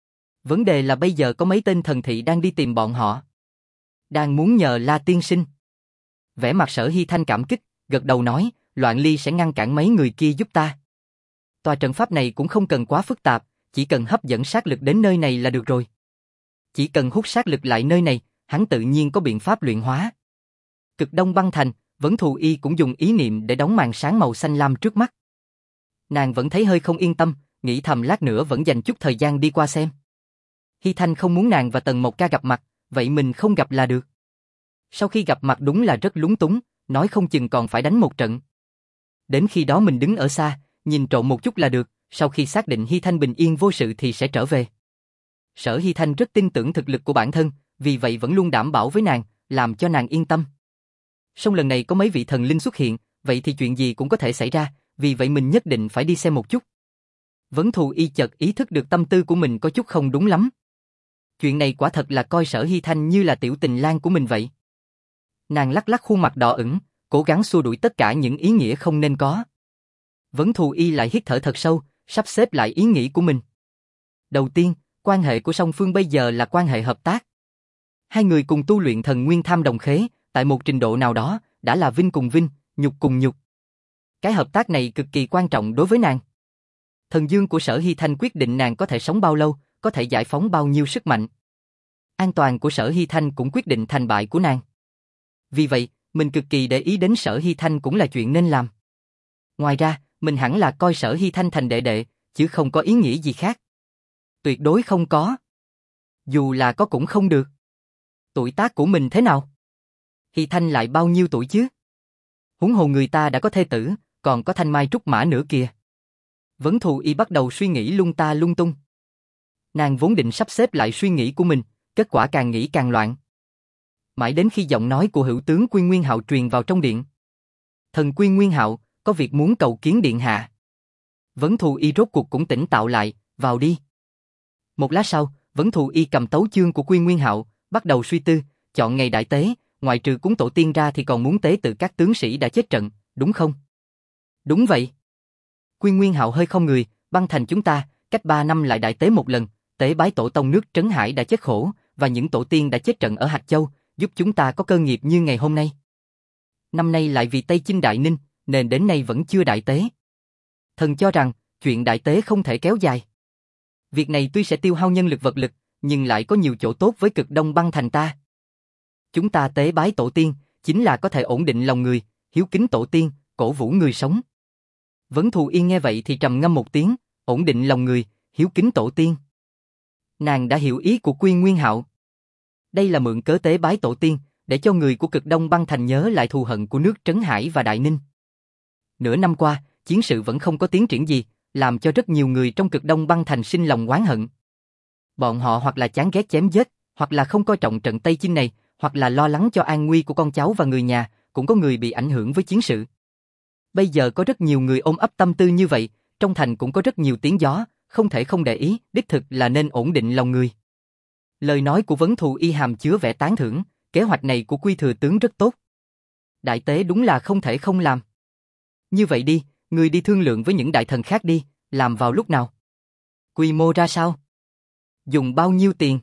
Vấn đề là bây giờ có mấy tên thần thị đang đi tìm bọn họ. Đang muốn nhờ La tiên sinh. Vẻ mặt Sở Hy Thanh cảm kích, gật đầu nói, Loạn Ly sẽ ngăn cản mấy người kia giúp ta. Tòa trận pháp này cũng không cần quá phức tạp, chỉ cần hấp dẫn sát lực đến nơi này là được rồi. Chỉ cần hút sát lực lại nơi này, hắn tự nhiên có biện pháp luyện hóa. Cực Đông Băng Thành, Vấn Thù Y cũng dùng ý niệm để đóng màn sáng màu xanh lam trước mắt. Nàng vẫn thấy hơi không yên tâm, nghĩ thầm lát nữa vẫn dành chút thời gian đi qua xem. Hy Thanh không muốn nàng và Tần Mộc Ca gặp mặt, vậy mình không gặp là được. Sau khi gặp mặt đúng là rất lúng túng, nói không chừng còn phải đánh một trận. Đến khi đó mình đứng ở xa, nhìn trộm một chút là được, sau khi xác định Hy Thanh bình yên vô sự thì sẽ trở về. Sở Hy Thanh rất tin tưởng thực lực của bản thân, vì vậy vẫn luôn đảm bảo với nàng, làm cho nàng yên tâm. Song lần này có mấy vị thần linh xuất hiện, vậy thì chuyện gì cũng có thể xảy ra, vì vậy mình nhất định phải đi xem một chút. Vấn Thù Y chợt ý thức được tâm tư của mình có chút không đúng lắm. Chuyện này quả thật là coi Sở Hy Thanh như là tiểu tình lang của mình vậy. Nàng lắc lắc khuôn mặt đỏ ửng, cố gắng xua đuổi tất cả những ý nghĩa không nên có. Vấn Thù Y lại hít thở thật sâu, sắp xếp lại ý nghĩ của mình. Đầu tiên, quan hệ của song phương bây giờ là quan hệ hợp tác. Hai người cùng tu luyện thần nguyên tham đồng khế, tại một trình độ nào đó, đã là vinh cùng vinh, nhục cùng nhục. Cái hợp tác này cực kỳ quan trọng đối với nàng. Thần dương của Sở Hy Thanh quyết định nàng có thể sống bao lâu, có thể giải phóng bao nhiêu sức mạnh. An toàn của Sở Hy Thanh cũng quyết định thành bại của nàng. Vì vậy, mình cực kỳ để ý đến Sở Hy Thanh cũng là chuyện nên làm. Ngoài ra, mình hẳn là coi Sở Hy Thanh thành đệ đệ, chứ không có ý nghĩa gì khác. Tuyệt đối không có. Dù là có cũng không được. Tuổi tác của mình thế nào? Hy Thanh lại bao nhiêu tuổi chứ? Huống hồ người ta đã có thê tử, còn có thanh mai trúc mã nữa kìa. Vấn Thù Y bắt đầu suy nghĩ lung ta lung tung. Nàng vốn định sắp xếp lại suy nghĩ của mình, kết quả càng nghĩ càng loạn. Mãi đến khi giọng nói của hữu tướng Quy Nguyên Hạo truyền vào trong điện. Thần Quy Nguyên Hạo, có việc muốn cầu kiến điện hạ. Vấn Thù Y rốt cuộc cũng tỉnh táo lại, vào đi. Một lát sau, Vấn Thù Y cầm tấu chương của Quy Nguyên Hạo, bắt đầu suy tư, chọn ngày đại tế, ngoại trừ cúng tổ tiên ra thì còn muốn tế tự các tướng sĩ đã chết trận, đúng không? Đúng vậy. Quy Nguyên Hạo hơi không người, băng thành chúng ta, cách ba năm lại đại tế một lần, tế bái tổ tông nước Trấn Hải đã chết khổ, và những tổ tiên đã chết trận ở Hạch Châu, giúp chúng ta có cơ nghiệp như ngày hôm nay. Năm nay lại vì Tây Chinh Đại Ninh, nên đến nay vẫn chưa đại tế. Thần cho rằng, chuyện đại tế không thể kéo dài. Việc này tuy sẽ tiêu hao nhân lực vật lực, nhưng lại có nhiều chỗ tốt với cực đông băng thành ta. Chúng ta tế bái tổ tiên, chính là có thể ổn định lòng người, hiếu kính tổ tiên, cổ vũ người sống. Vấn Thù Y nghe vậy thì trầm ngâm một tiếng, ổn định lòng người, hiếu kính tổ tiên. Nàng đã hiểu ý của Quy Nguyên Hạo. Đây là mượn cớ tế bái tổ tiên, để cho người của cực đông băng thành nhớ lại thù hận của nước Trấn Hải và Đại Ninh. Nửa năm qua, chiến sự vẫn không có tiến triển gì, làm cho rất nhiều người trong cực đông băng thành sinh lòng oán hận. Bọn họ hoặc là chán ghét chém giết, hoặc là không coi trọng trận Tây Chinh này, hoặc là lo lắng cho an nguy của con cháu và người nhà, cũng có người bị ảnh hưởng với chiến sự. Bây giờ có rất nhiều người ôm ấp tâm tư như vậy, trong thành cũng có rất nhiều tiếng gió, không thể không để ý, đích thực là nên ổn định lòng người. Lời nói của Vấn Thù Y hàm chứa vẻ tán thưởng, kế hoạch này của Quy thừa tướng rất tốt. Đại tế đúng là không thể không làm. Như vậy đi, người đi thương lượng với những đại thần khác đi, làm vào lúc nào? Quy mô ra sao? Dùng bao nhiêu tiền?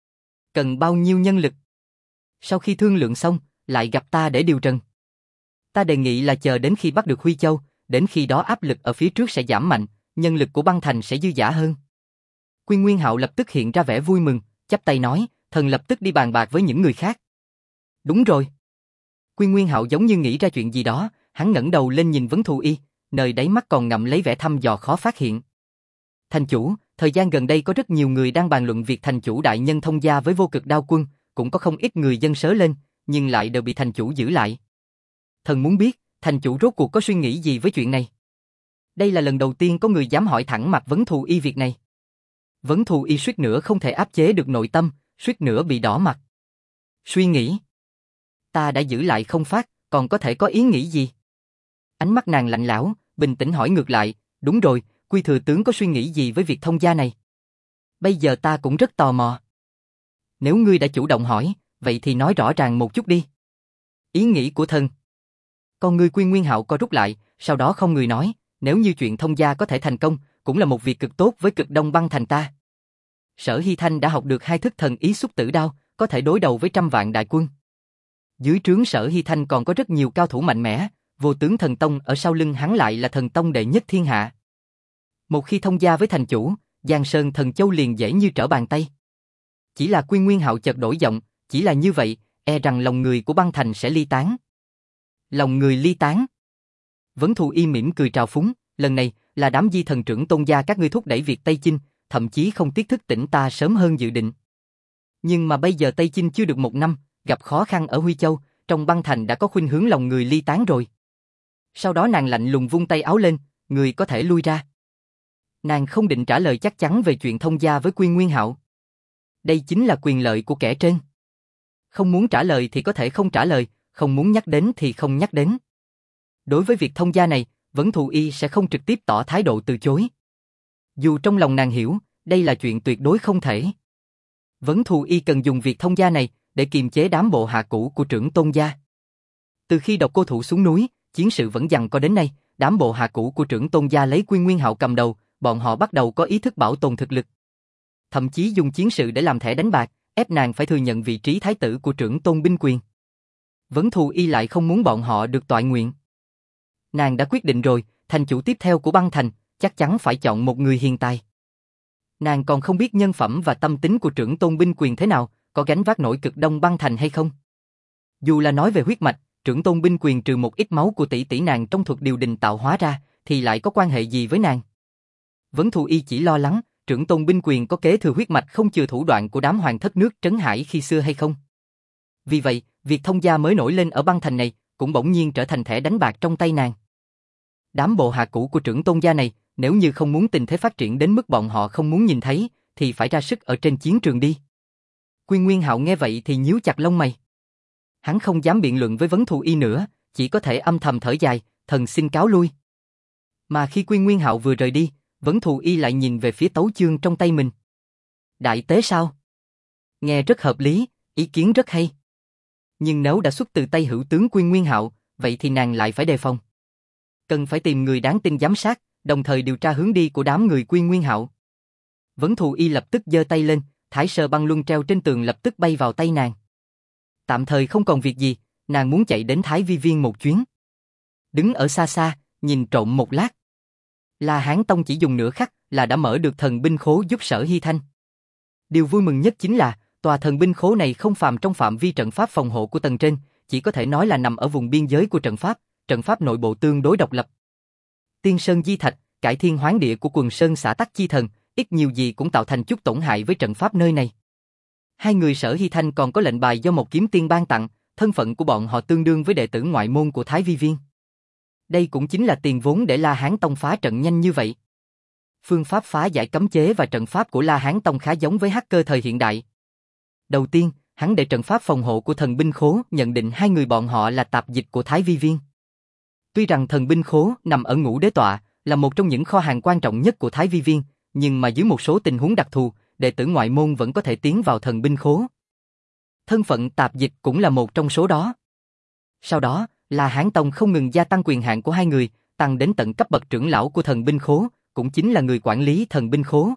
Cần bao nhiêu nhân lực? Sau khi thương lượng xong, lại gặp ta để điều trần. Ta đề nghị là chờ đến khi bắt được Huy Châu, đến khi đó áp lực ở phía trước sẽ giảm mạnh, nhân lực của băng thành sẽ dư dả hơn. Quy Nguyên Hạo lập tức hiện ra vẻ vui mừng, chắp tay nói, thần lập tức đi bàn bạc với những người khác. Đúng rồi. Quy Nguyên Hạo giống như nghĩ ra chuyện gì đó, hắn ngẩng đầu lên nhìn Vấn Thù Y, nơi đáy mắt còn ngậm lấy vẻ thăm dò khó phát hiện. Thành chủ, thời gian gần đây có rất nhiều người đang bàn luận việc thành chủ đại nhân thông gia với Vô Cực Đao Quân, cũng có không ít người dân sớ lên, nhưng lại đều bị thành chủ giữ lại. Thần muốn biết, thành chủ rốt cuộc có suy nghĩ gì với chuyện này? Đây là lần đầu tiên có người dám hỏi thẳng mặt Vấn Thù Y việc này. Vấn Thù Y suýt nữa không thể áp chế được nội tâm, suýt nữa bị đỏ mặt. Suy nghĩ? Ta đã giữ lại không phát, còn có thể có ý nghĩ gì? Ánh mắt nàng lạnh lẽo, bình tĩnh hỏi ngược lại, đúng rồi, Quy thừa tướng có suy nghĩ gì với việc thông gia này? Bây giờ ta cũng rất tò mò. Nếu ngươi đã chủ động hỏi, vậy thì nói rõ ràng một chút đi. Ý nghĩ của thần. Con ngươi Quy Nguyên Hạo co rút lại, sau đó không người nói, nếu như chuyện thông gia có thể thành công, cũng là một việc cực tốt với cực đông băng thành ta. Sở Hy Thanh đã học được hai thức thần ý xúc tử đao, có thể đối đầu với trăm vạn đại quân. Dưới trướng Sở Hy Thanh còn có rất nhiều cao thủ mạnh mẽ, Vô Tướng Thần Tông ở sau lưng hắn lại là thần tông đệ nhất thiên hạ. Một khi thông gia với thành chủ, Giang Sơn Thần Châu liền dễ như trở bàn tay. Chỉ là Quy Nguyên Hạo chợt đổi giọng, chỉ là như vậy, e rằng lòng người của băng thành sẽ ly tán. Lòng người ly tán? Vấn Thù Y mỉm cười trào phúng, lần này là đám di thần trưởng tôn gia các ngươi thúc đẩy việc Tây Chinh, thậm chí không tiếc thức tỉnh ta sớm hơn dự định. Nhưng mà bây giờ Tây Chinh chưa được một năm, gặp khó khăn ở Huy Châu, trong băng thành đã có khuynh hướng lòng người ly tán rồi. Sau đó nàng lạnh lùng vung tay áo lên, người có thể lui ra. Nàng không định trả lời chắc chắn về chuyện thông gia với Quy Nguyên Hạo. Đây chính là quyền lợi của kẻ trên. Không muốn trả lời thì có thể không trả lời, không muốn nhắc đến thì không nhắc đến. Đối với việc thông gia này, Vấn Thù Y sẽ không trực tiếp tỏ thái độ từ chối. Dù trong lòng nàng hiểu, đây là chuyện tuyệt đối không thể. Vấn Thù Y cần dùng việc thông gia này để kiềm chế đám bộ hạ cũ của trưởng tôn gia. Từ khi Độc Cô Thụ xuống núi, chiến sự vẫn giằng co đến nay, đám bộ hạ cũ của trưởng tôn gia lấy Quy Nguyên Hạo cầm đầu, bọn họ bắt đầu có ý thức bảo tồn thực lực. Thậm chí dùng chiến sự để làm thẻ đánh bạc, ép nàng phải thừa nhận vị trí thái tử của trưởng tôn binh quyền. Vấn Thù Y lại không muốn bọn họ được toại nguyện. Nàng đã quyết định rồi, thành chủ tiếp theo của băng thành, chắc chắn phải chọn một người hiền tài. Nàng còn không biết nhân phẩm và tâm tính của trưởng tôn binh quyền thế nào, có gánh vác nổi cực đông băng thành hay không. Dù là nói về huyết mạch, trưởng tôn binh quyền trừ một ít máu của tỷ tỷ nàng trong thuật điều đình tạo hóa ra, thì lại có quan hệ gì với nàng. Vấn Thù Y chỉ lo lắng, trưởng tôn binh quyền có kế thừa huyết mạch không chừa thủ đoạn của đám hoàng thất nước Trấn Hải khi xưa hay không. Vì vậy, việc thông gia mới nổi lên ở băng thành này, cũng bỗng nhiên trở thành thẻ đánh bạc trong tay nàng. Đám bộ hạ cũ của trưởng tôn gia này, nếu như không muốn tình thế phát triển đến mức bọn họ không muốn nhìn thấy, thì phải ra sức ở trên chiến trường đi. Quy Nguyên Hạo nghe vậy thì nhíu chặt lông mày. Hắn không dám biện luận với Vấn Thù Y nữa, chỉ có thể âm thầm thở dài, thần xin cáo lui. Mà khi Quy Nguyên Hạo vừa rời đi, Vấn Thù Y lại nhìn về phía tấu chương trong tay mình. Đại tế sao? Nghe rất hợp lý, ý kiến rất hay. Nhưng nếu đã xuất từ tay hữu tướng Quy Nguyên Hạo, vậy thì nàng lại phải đề phòng. Cần phải tìm người đáng tin giám sát, đồng thời điều tra hướng đi của đám người Quy Nguyên Hạo. Vấn Thù Y lập tức giơ tay lên, Thái Sơ Băng Luân treo trên tường lập tức bay vào tay nàng. Tạm thời không còn việc gì, nàng muốn chạy đến Thái Vi Viên một chuyến. Đứng ở xa xa, nhìn trộm một lát. La Hán Tông chỉ dùng nửa khắc là đã mở được thần binh khố giúp Sở Hy Thanh. Điều vui mừng nhất chính là, tòa thần binh khố này không phàm trong phạm vi trận pháp phòng hộ của tầng trên, chỉ có thể nói là nằm ở vùng biên giới của trận pháp, trận pháp nội bộ tương đối độc lập. Tiên Sơn Di Thạch, cải thiên hoán địa của quần sơn xã Tắc Chi Thần, ít nhiều gì cũng tạo thành chút tổn hại với trận pháp nơi này. Hai người Sở Hy Thanh còn có lệnh bài do một kiếm tiên ban tặng, thân phận của bọn họ tương đương với đệ tử ngoại môn của Thái Vi Viên. Đây cũng chính là tiền vốn để La Hán Tông phá trận nhanh như vậy. Phương pháp phá giải cấm chế và trận pháp của La Hán Tông khá giống với hacker thời hiện đại. Đầu tiên, hắn để trận pháp phòng hộ của thần binh khố nhận định hai người bọn họ là tạp dịch của Thái Vi Viên. Tuy rằng thần binh khố nằm ở Ngũ Đế Tọa, là một trong những kho hàng quan trọng nhất của Thái Vi Viên, nhưng mà dưới một số tình huống đặc thù, đệ tử ngoại môn vẫn có thể tiến vào thần binh khố. Thân phận tạp dịch cũng là một trong số đó. Sau đó, La Hán Tông không ngừng gia tăng quyền hạn của hai người, tăng đến tận cấp bậc trưởng lão của thần binh khố, cũng chính là người quản lý thần binh khố.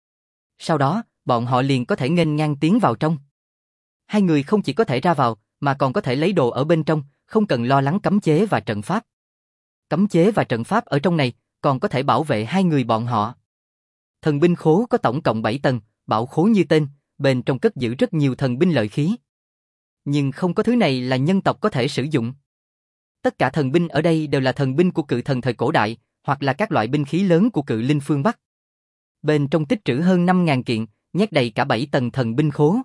Sau đó, bọn họ liền có thể nghênh ngang tiến vào trong. Hai người không chỉ có thể ra vào, mà còn có thể lấy đồ ở bên trong, không cần lo lắng cấm chế và trận pháp. Cấm chế và trận pháp ở trong này, còn có thể bảo vệ hai người bọn họ. Thần binh khố có tổng cộng bảy tầng, bảo khố như tên, bên trong cất giữ rất nhiều thần binh lợi khí. Nhưng không có thứ này là nhân tộc có thể sử dụng. Tất cả thần binh ở đây đều là thần binh của cự thần thời cổ đại, hoặc là các loại binh khí lớn của cự linh phương Bắc. Bên trong tích trữ hơn năm nghìn kiện, nhét đầy cả bảy tầng thần binh khố.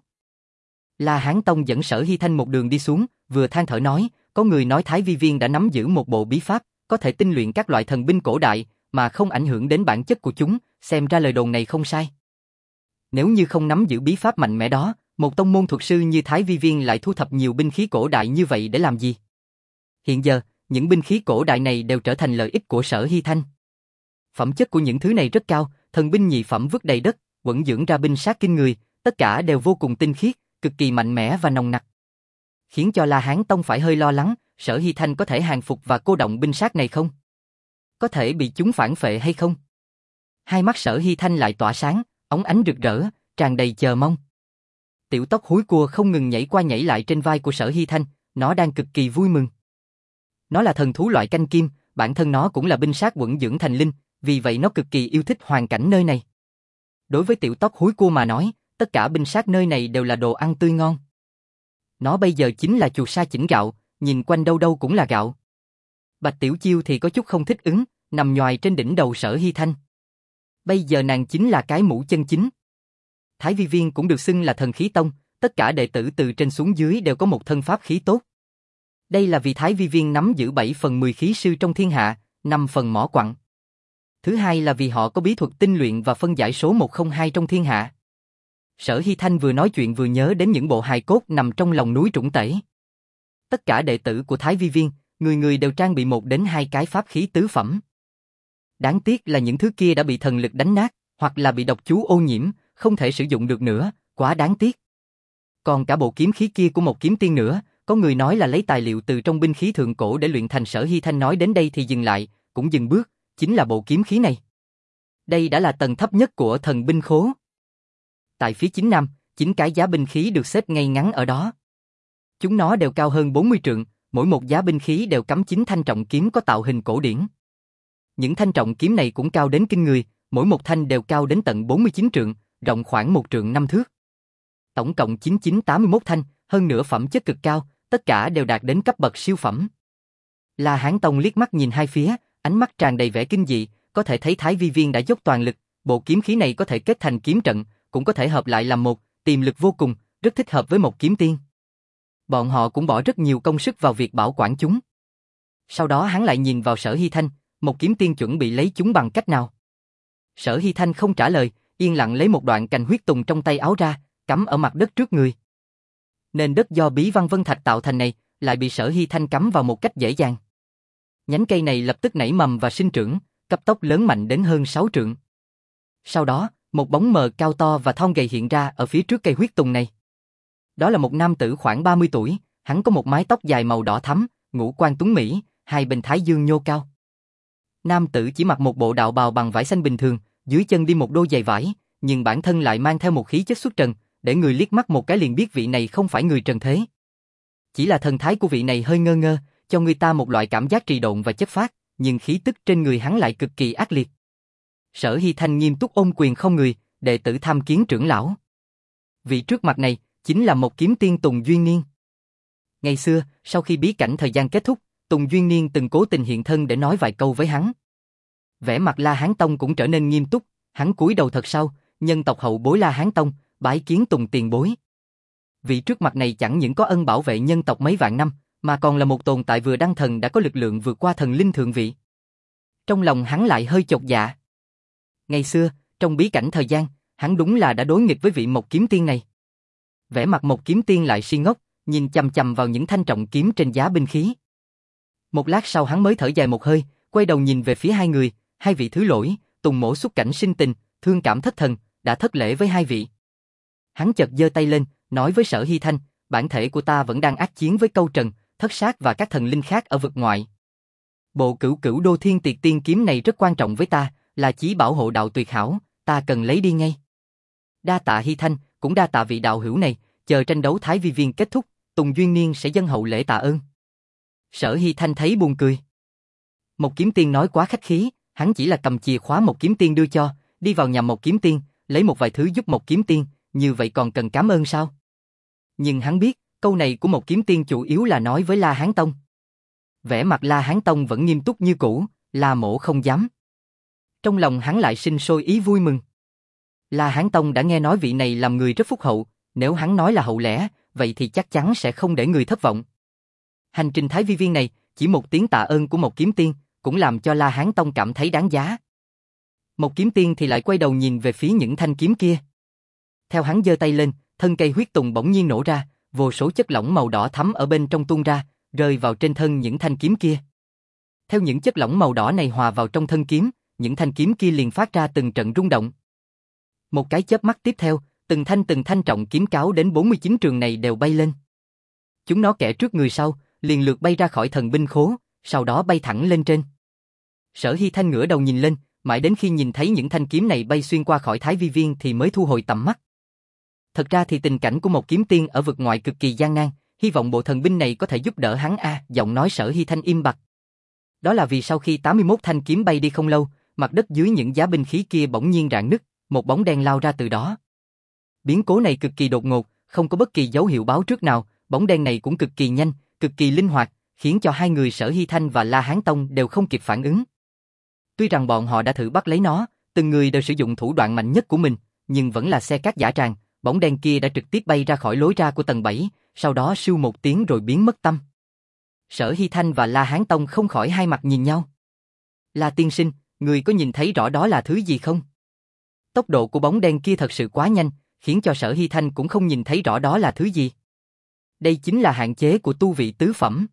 La Hán Tông dẫn Sở Hy Thanh một đường đi xuống, vừa than thở nói, có người nói Thái Vi Viên đã nắm giữ một bộ bí pháp, có thể tinh luyện các loại thần binh cổ đại, mà không ảnh hưởng đến bản chất của chúng, xem ra lời đồn này không sai. Nếu như không nắm giữ bí pháp mạnh mẽ đó, một tông môn thuật sư như Thái Vi Viên lại thu thập nhiều binh khí cổ đại như vậy để làm gì? Hiện giờ, những binh khí cổ đại này đều trở thành lợi ích của Sở Hy Thanh. Phẩm chất của những thứ này rất cao, thần binh nhị phẩm vứt đầy đất, quẩn dưỡng ra binh sát kinh người, tất cả đều vô cùng tinh khiết, cực kỳ mạnh mẽ và nồng nặc. Khiến cho La Hán Tông phải hơi lo lắng, Sở Hy Thanh có thể hàng phục và cô động binh sát này không? Có thể bị chúng phản phệ hay không? Hai mắt Sở Hy Thanh lại tỏa sáng, óng ánh rực rỡ, tràn đầy chờ mong. Tiểu tóc húi cua không ngừng nhảy qua nhảy lại trên vai của Sở Hy Thanh, nó đang cực kỳ vui mừng. Nó là thần thú loại canh kim, bản thân nó cũng là binh sát quẩn dưỡng thành linh, vì vậy nó cực kỳ yêu thích hoàn cảnh nơi này. Đối với tiểu tóc húi cua mà nói, tất cả binh sát nơi này đều là đồ ăn tươi ngon. Nó bây giờ chính là chuột sa chỉnh gạo, nhìn quanh đâu đâu cũng là gạo. Bạch Tiểu Chiêu thì có chút không thích ứng, nằm nhoài trên đỉnh đầu Sở Hy Thanh. Bây giờ nàng chính là cái mũ chân chính. Thái Vi Viên cũng được xưng là thần khí tông, tất cả đệ tử từ trên xuống dưới đều có một thân pháp khí tốt. Đây là vì Thái Vi Viên nắm giữ bảy phần mười khí sư trong thiên hạ, năm phần mỏ quặng. Thứ hai là vì họ có bí thuật tinh luyện và phân giải số một không hai trong thiên hạ. Sở Hy Thanh vừa nói chuyện vừa nhớ đến những bộ hài cốt nằm trong lòng núi Trũng Tể. Tất cả đệ tử của Thái Vi Viên, người người đều trang bị một đến hai cái pháp khí tứ phẩm. Đáng tiếc là những thứ kia đã bị thần lực đánh nát, hoặc là bị độc chú ô nhiễm, không thể sử dụng được nữa, quá đáng tiếc. Còn cả bộ kiếm khí kia của một kiếm tiên nữa, có người nói là lấy tài liệu từ trong binh khí thượng cổ để luyện thành. Sở Hy Thanh nói đến đây thì dừng lại, cũng dừng bước, chính là bộ kiếm khí này. Đây đã là tầng thấp nhất của thần binh khố. Tại phía chính nam, chín cái giá binh khí được xếp ngay ngắn ở đó. Chúng nó đều cao hơn bốn mươi trượng, mỗi một giá binh khí đều cắm chín thanh trọng kiếm có tạo hình cổ điển. Những thanh trọng kiếm này cũng cao đến kinh người, mỗi một thanh đều cao đến tận bốn mươi chín trượng, rộng khoảng một trượng năm thước. Tổng cộng chín chín tám mươi mốt thanh, hơn nữa phẩm chất cực cao, tất cả đều đạt đến cấp bậc siêu phẩm. La Hán Tông liếc mắt nhìn hai phía, ánh mắt tràn đầy vẻ kinh dị, có thể thấy Thái Vi Viên đã dốc toàn lực, bộ kiếm khí này có thể kết thành kiếm trận, cũng có thể hợp lại làm một, tiềm lực vô cùng, rất thích hợp với một kiếm tiên. Bọn họ cũng bỏ rất nhiều công sức vào việc bảo quản chúng. Sau đó hắn lại nhìn vào Sở Hy Thanh, một kiếm tiên chuẩn bị lấy chúng bằng cách nào? Sở Hy Thanh không trả lời, yên lặng lấy một đoạn cành huyết tùng trong tay áo ra, cắm ở mặt đất trước người. Nền đất do bí văn vân thạch tạo thành này, lại bị Sở Hy Thanh cắm vào một cách dễ dàng. Nhánh cây này lập tức nảy mầm và sinh trưởng, cấp tốc lớn mạnh đến hơn sáu trượng. Sau đó, một bóng mờ cao to và thon gầy hiện ra ở phía trước cây huyết tùng này. Đó là một nam tử khoảng ba mươi tuổi, hắn có một mái tóc dài màu đỏ thắm, ngũ quan tuấn mỹ, hai bên thái dương nhô cao. Nam tử chỉ mặc một bộ đạo bào bằng vải xanh bình thường, dưới chân đi một đôi giày vải, nhưng bản thân lại mang theo một khí chất xuất trần, để người liếc mắt một cái liền biết vị này không phải người trần thế. Chỉ là thần thái của vị này hơi ngơ ngơ, cho người ta một loại cảm giác trì độn và chất phác, nhưng khí tức trên người hắn lại cực kỳ ác liệt. Sở Hy Thanh nghiêm túc ôm quyền không người, đệ tử tham kiến trưởng lão. Vị trước mặt này chính là một kiếm tiên Tùng Duyên Niên. Ngày xưa, sau khi bí cảnh thời gian kết thúc, Tùng Duyên Niên từng cố tình hiện thân để nói vài câu với hắn. Vẻ mặt La Hán Tông cũng trở nên nghiêm túc, hắn cúi đầu thật sâu, nhân tộc hậu bối La Hán Tông, bái kiến Tùng tiền bối. Vị trước mặt này chẳng những có ân bảo vệ nhân tộc mấy vạn năm, mà còn là một tồn tại vừa đăng thần đã có lực lượng vượt qua thần linh thượng vị. Trong lòng hắn lại hơi chột dạ. Ngày xưa, trong bí cảnh thời gian, hắn đúng là đã đối nghịch với vị Mộc kiếm tiên này. Vẻ mặt Mộc kiếm tiên lại si ngốc, nhìn chằm chằm vào những thanh trọng kiếm trên giá binh khí. Một lát sau hắn mới thở dài một hơi, quay đầu nhìn về phía hai người, hai vị thứ lỗi, Tùng mỗ xuất cảnh sinh tình, thương cảm thất thần, đã thất lễ với hai vị. Hắn chợt giơ tay lên, nói với Sở Hy Thanh, bản thể của ta vẫn đang ác chiến với Câu Trần, Thất Sát và các thần linh khác ở vực ngoại. Bộ Cửu Cửu Đô Thiên Tiệt Tiên kiếm này rất quan trọng với ta, là chí bảo hộ đạo tuyệt hảo, ta cần lấy đi ngay. Đa tạ Hy Thanh, cũng đa tạ vị đạo hữu này, chờ tranh đấu Thái Vi Viên kết thúc, Tùng Duyên Niên sẽ dâng hậu lễ tạ ơn. Sở Hy Thanh thấy buồn cười. Một kiếm tiên nói quá khách khí, hắn chỉ là cầm chìa khóa một kiếm tiên đưa cho, đi vào nhà một kiếm tiên, lấy một vài thứ giúp một kiếm tiên, như vậy còn cần cảm ơn sao? Nhưng hắn biết, câu này của một kiếm tiên chủ yếu là nói với La Hán Tông. Vẻ mặt La Hán Tông vẫn nghiêm túc như cũ, La mỗ không dám. Trong lòng hắn lại sinh sôi ý vui mừng. La Hán Tông đã nghe nói vị này làm người rất phúc hậu, nếu hắn nói là hậu lẽ, vậy thì chắc chắn sẽ không để người thất vọng. Hành trình Thái Vi Viên này, chỉ một tiếng tạ ơn của một kiếm tiên, cũng làm cho La Hán Tông cảm thấy đáng giá. Một kiếm tiên thì lại quay đầu nhìn về phía những thanh kiếm kia. Theo hắn giơ tay lên, thân cây huyết tùng bỗng nhiên nổ ra, vô số chất lỏng màu đỏ thắm ở bên trong tuôn ra, rơi vào trên thân những thanh kiếm kia. Theo những chất lỏng màu đỏ này hòa vào trong thân kiếm, những thanh kiếm kia liền phát ra từng trận rung động. Một cái chớp mắt tiếp theo, từng thanh từng thanh trọng kiếm cáo đến bốn mươi chín trường này đều bay lên. Chúng nó kẻ trước người sau, liền lượt bay ra khỏi thần binh khố, sau đó bay thẳng lên trên. Sở Hy Thanh ngửa đầu nhìn lên, mãi đến khi nhìn thấy những thanh kiếm này bay xuyên qua khỏi Thái Vi Viên thì mới thu hồi tầm mắt. Thật ra thì tình cảnh của một kiếm tiên ở vực ngoại cực kỳ gian nan, hy vọng bộ thần binh này có thể giúp đỡ hắn a. À, giọng nói Sở Hy Thanh im bặt. Đó là vì sau khi tám mươi mốt thanh kiếm bay đi không lâu, mặt đất dưới những giá binh khí kia bỗng nhiên rạn nứt, một bóng đen lao ra từ đó. Biến cố này cực kỳ đột ngột, không có bất kỳ dấu hiệu báo trước nào, bóng đen này cũng cực kỳ nhanh, cực kỳ linh hoạt, khiến cho hai người Sở Hy Thanh và La Hán Tông đều không kịp phản ứng. Tuy rằng bọn họ đã thử bắt lấy nó, từng người đều sử dụng thủ đoạn mạnh nhất của mình, nhưng vẫn là xe cát giả tràng, bóng đen kia đã trực tiếp bay ra khỏi lối ra của tầng bảy, sau đó siêu một tiếng rồi biến mất tăm. Sở Hy Thanh và La Hán Tông không khỏi hai mặt nhìn nhau. La tiên sinh, người có nhìn thấy rõ đó là thứ gì không? Tốc độ của bóng đen kia thật sự quá nhanh, khiến cho Sở Hy Thanh cũng không nhìn thấy rõ đó là thứ gì. Đây chính là hạn chế của tu vị tứ phẩm.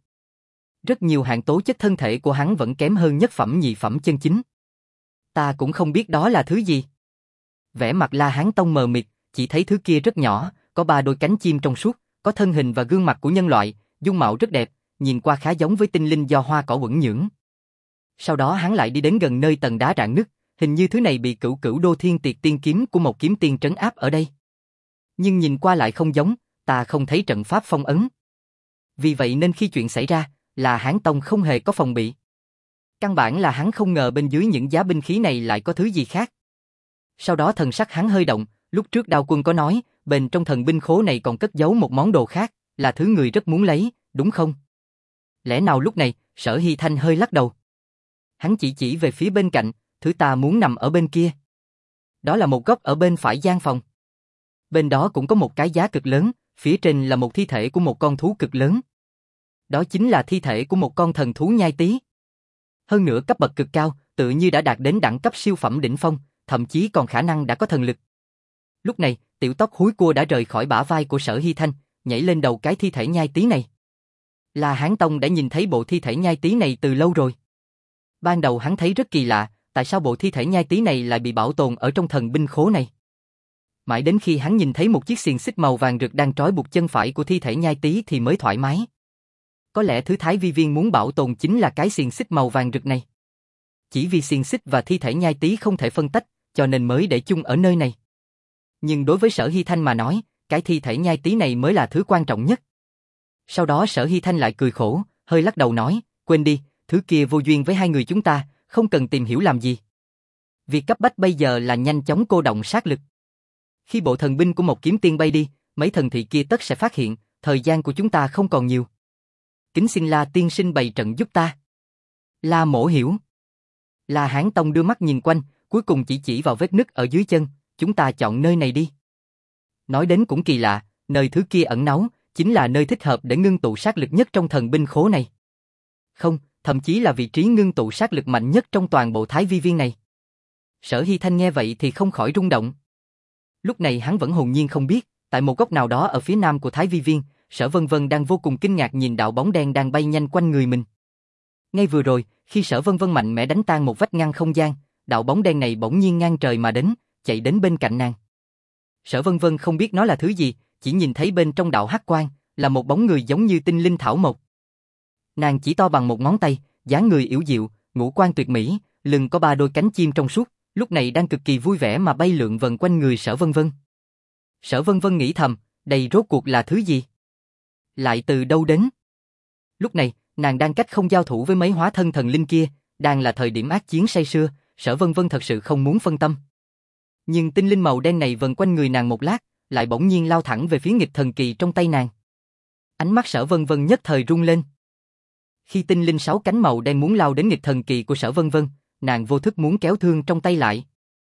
Rất nhiều hạng tố chất thân thể của hắn vẫn kém hơn nhất phẩm nhị phẩm chân chính. Ta cũng không biết đó là thứ gì. Vẻ mặt La Hán Tông mờ mịt, chỉ thấy thứ kia rất nhỏ, có ba đôi cánh chim trong suốt, có thân hình và gương mặt của nhân loại, dung mạo rất đẹp, nhìn qua khá giống với tinh linh do hoa cỏ uẩn nhưỡng. Sau đó hắn lại đi đến gần nơi tầng đá rạn nứt, hình như thứ này bị Cửu Cửu Đô Thiên Tiệt Tiên kiếm của một kiếm tiên trấn áp ở đây. Nhưng nhìn qua lại không giống, ta không thấy trận pháp phong ấn. Vì vậy nên khi chuyện xảy ra, là Hán Tông không hề có phòng bị. Căn bản là hắn không ngờ bên dưới những giá binh khí này lại có thứ gì khác. Sau đó thần sắc hắn hơi động, lúc trước Đao Quân có nói, bên trong thần binh khố này còn cất giấu một món đồ khác, là thứ người rất muốn lấy, đúng không? Lẽ nào lúc này, Sở Hy Thanh hơi lắc đầu. Hắn chỉ chỉ về phía bên cạnh, thứ ta muốn nằm ở bên kia. Đó là một góc ở bên phải gian phòng. Bên đó cũng có một cái giá cực lớn, phía trên là một thi thể của một con thú cực lớn. Đó chính là thi thể của một con thần thú nhai tí. Hơn nữa cấp bậc cực cao, tự như đã đạt đến đẳng cấp siêu phẩm đỉnh phong, thậm chí còn khả năng đã có thần lực. Lúc này, tiểu tóc húi cua đã rời khỏi bả vai của Sở Hy Thanh, nhảy lên đầu cái thi thể nhai tí này. La Hán Tông đã nhìn thấy bộ thi thể nhai tí này từ lâu rồi. Ban đầu hắn thấy rất kỳ lạ, tại sao bộ thi thể nhai tí này lại bị bảo tồn ở trong thần binh khố này. Mãi đến khi hắn nhìn thấy một chiếc xiềng xích màu vàng rực đang trói buộc chân phải của thi thể nhai tí thì mới thoải mái. Có lẽ thứ Thái Vi Viên muốn bảo tồn chính là cái xiềng xích màu vàng rực này. Chỉ vì xiềng xích và thi thể nhai tí không thể phân tách, cho nên mới để chung ở nơi này. Nhưng đối với Sở Hy Thanh mà nói, cái thi thể nhai tí này mới là thứ quan trọng nhất. Sau đó Sở Hy Thanh lại cười khổ, hơi lắc đầu nói, quên đi, thứ kia vô duyên với hai người chúng ta, không cần tìm hiểu làm gì. Việc cấp bách bây giờ là nhanh chóng cô động sát lực. Khi bộ thần binh của một kiếm tiên bay đi, mấy thần thị kia tất sẽ phát hiện, thời gian của chúng ta không còn nhiều. Kính xin La tiên sinh bày trận giúp ta. La Mỗ hiểu. La Hán Tông đưa mắt nhìn quanh, cuối cùng chỉ chỉ vào vết nứt ở dưới chân, chúng ta chọn nơi này đi. Nói đến cũng kỳ lạ, nơi thứ kia ẩn náu, chính là nơi thích hợp để ngưng tụ sát lực nhất trong thần binh khố này. Không, thậm chí là vị trí ngưng tụ sát lực mạnh nhất trong toàn bộ Thái Vi Viên này. Sở Hy Thanh nghe vậy thì không khỏi rung động. Lúc này hắn vẫn hồn nhiên không biết, tại một góc nào đó ở phía nam của Thái Vi Viên, Sở Vân Vân đang vô cùng kinh ngạc nhìn đạo bóng đen đang bay nhanh quanh người mình. Ngay vừa rồi, khi Sở Vân Vân mạnh mẽ đánh tan một vách ngăn không gian, đạo bóng đen này bỗng nhiên ngang trời mà đến, chạy đến bên cạnh nàng. Sở Vân Vân không biết nó là thứ gì, chỉ nhìn thấy bên trong đạo hắc quang là một bóng người giống như tinh linh thảo mộc. Nàng chỉ to bằng một ngón tay, dáng người yểu điệu, ngũ quan tuyệt mỹ, lưng có ba đôi cánh chim trong suốt, lúc này đang cực kỳ vui vẻ mà bay lượn vần quanh người Sở Vân Vân. Sở Vân Vân nghĩ thầm, đây rốt cuộc là thứ gì? Lại từ đâu đến? Lúc này, nàng đang cách không giao thủ với mấy hóa thân thần linh kia, đang là thời điểm ác chiến say sưa, Sở Vân Vân thật sự không muốn phân tâm. Nhưng tinh linh màu đen này vần quanh người nàng một lát, lại bỗng nhiên lao thẳng về phía nghịch thần kỳ trong tay nàng. Ánh mắt Sở Vân Vân nhất thời rung lên. Khi tinh linh sáu cánh màu đen muốn lao đến nghịch thần kỳ của Sở Vân Vân, nàng vô thức muốn kéo thương trong tay lại.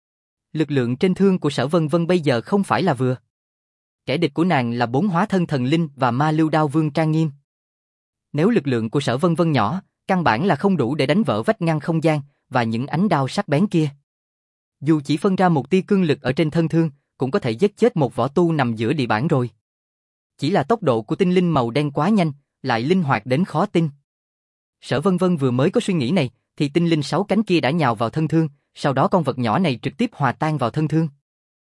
Lực lượng trên thương của Sở Vân Vân bây giờ không phải là vừa. Kẻ địch của nàng là bốn hóa thân thần linh và ma lưu đao vương trang nghiêm. Nếu lực lượng của Sở Vân Vân nhỏ, căn bản là không đủ để đánh vỡ vách ngăn không gian và những ánh đao sắc bén kia. Dù chỉ phân ra một tia cương lực ở trên thân thương, cũng có thể giết chết một võ tu nằm giữa địa bản rồi. Chỉ là tốc độ của tinh linh màu đen quá nhanh, lại linh hoạt đến khó tin. Sở Vân Vân vừa mới có suy nghĩ này, thì tinh linh sáu cánh kia đã nhào vào thân thương, sau đó con vật nhỏ này trực tiếp hòa tan vào thân thương.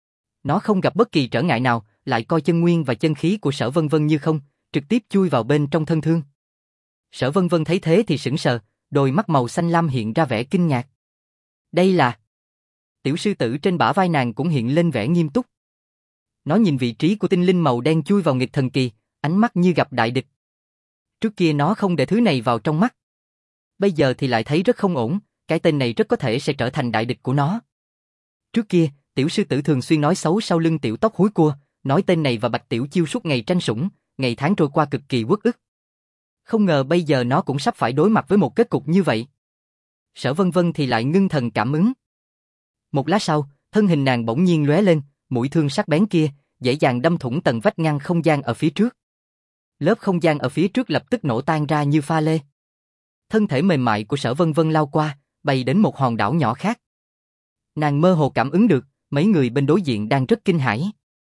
Nó không gặp bất kỳ trở ngại nào, lại coi chân nguyên và chân khí của Sở Vân Vân như không, trực tiếp chui vào bên trong thân thương. Sở Vân Vân thấy thế thì sững sờ, đôi mắt màu xanh lam hiện ra vẻ kinh ngạc. Đây là... Tiểu sư tử trên bả vai nàng cũng hiện lên vẻ nghiêm túc. Nó nhìn vị trí của tinh linh màu đen chui vào nghịch thần kỳ, ánh mắt như gặp đại địch. Trước kia nó không để thứ này vào trong mắt. Bây giờ thì lại thấy rất không ổn, cái tên này rất có thể sẽ trở thành đại địch của nó. Trước kia, tiểu sư tử thường xuyên nói xấu sau lưng tiểu tóc húi cua, nói tên này và Bạch Tiểu Chiêu suốt ngày tranh sủng, ngày tháng trôi qua cực kỳ uất ức. Không ngờ bây giờ nó cũng sắp phải đối mặt với một kết cục như vậy. Sở Vân Vân thì lại ngưng thần cảm ứng. Một lát sau, thân hình nàng bỗng nhiên lóe lên, mũi thương sắc bén kia dễ dàng đâm thủng tầng vách ngăn không gian ở phía trước. Lớp không gian ở phía trước lập tức nổ tan ra như pha lê. Thân thể mềm mại của Sở Vân Vân lao qua, bay đến một hòn đảo nhỏ khác. Nàng mơ hồ cảm ứng được, mấy người bên đối diện đang rất kinh hãi.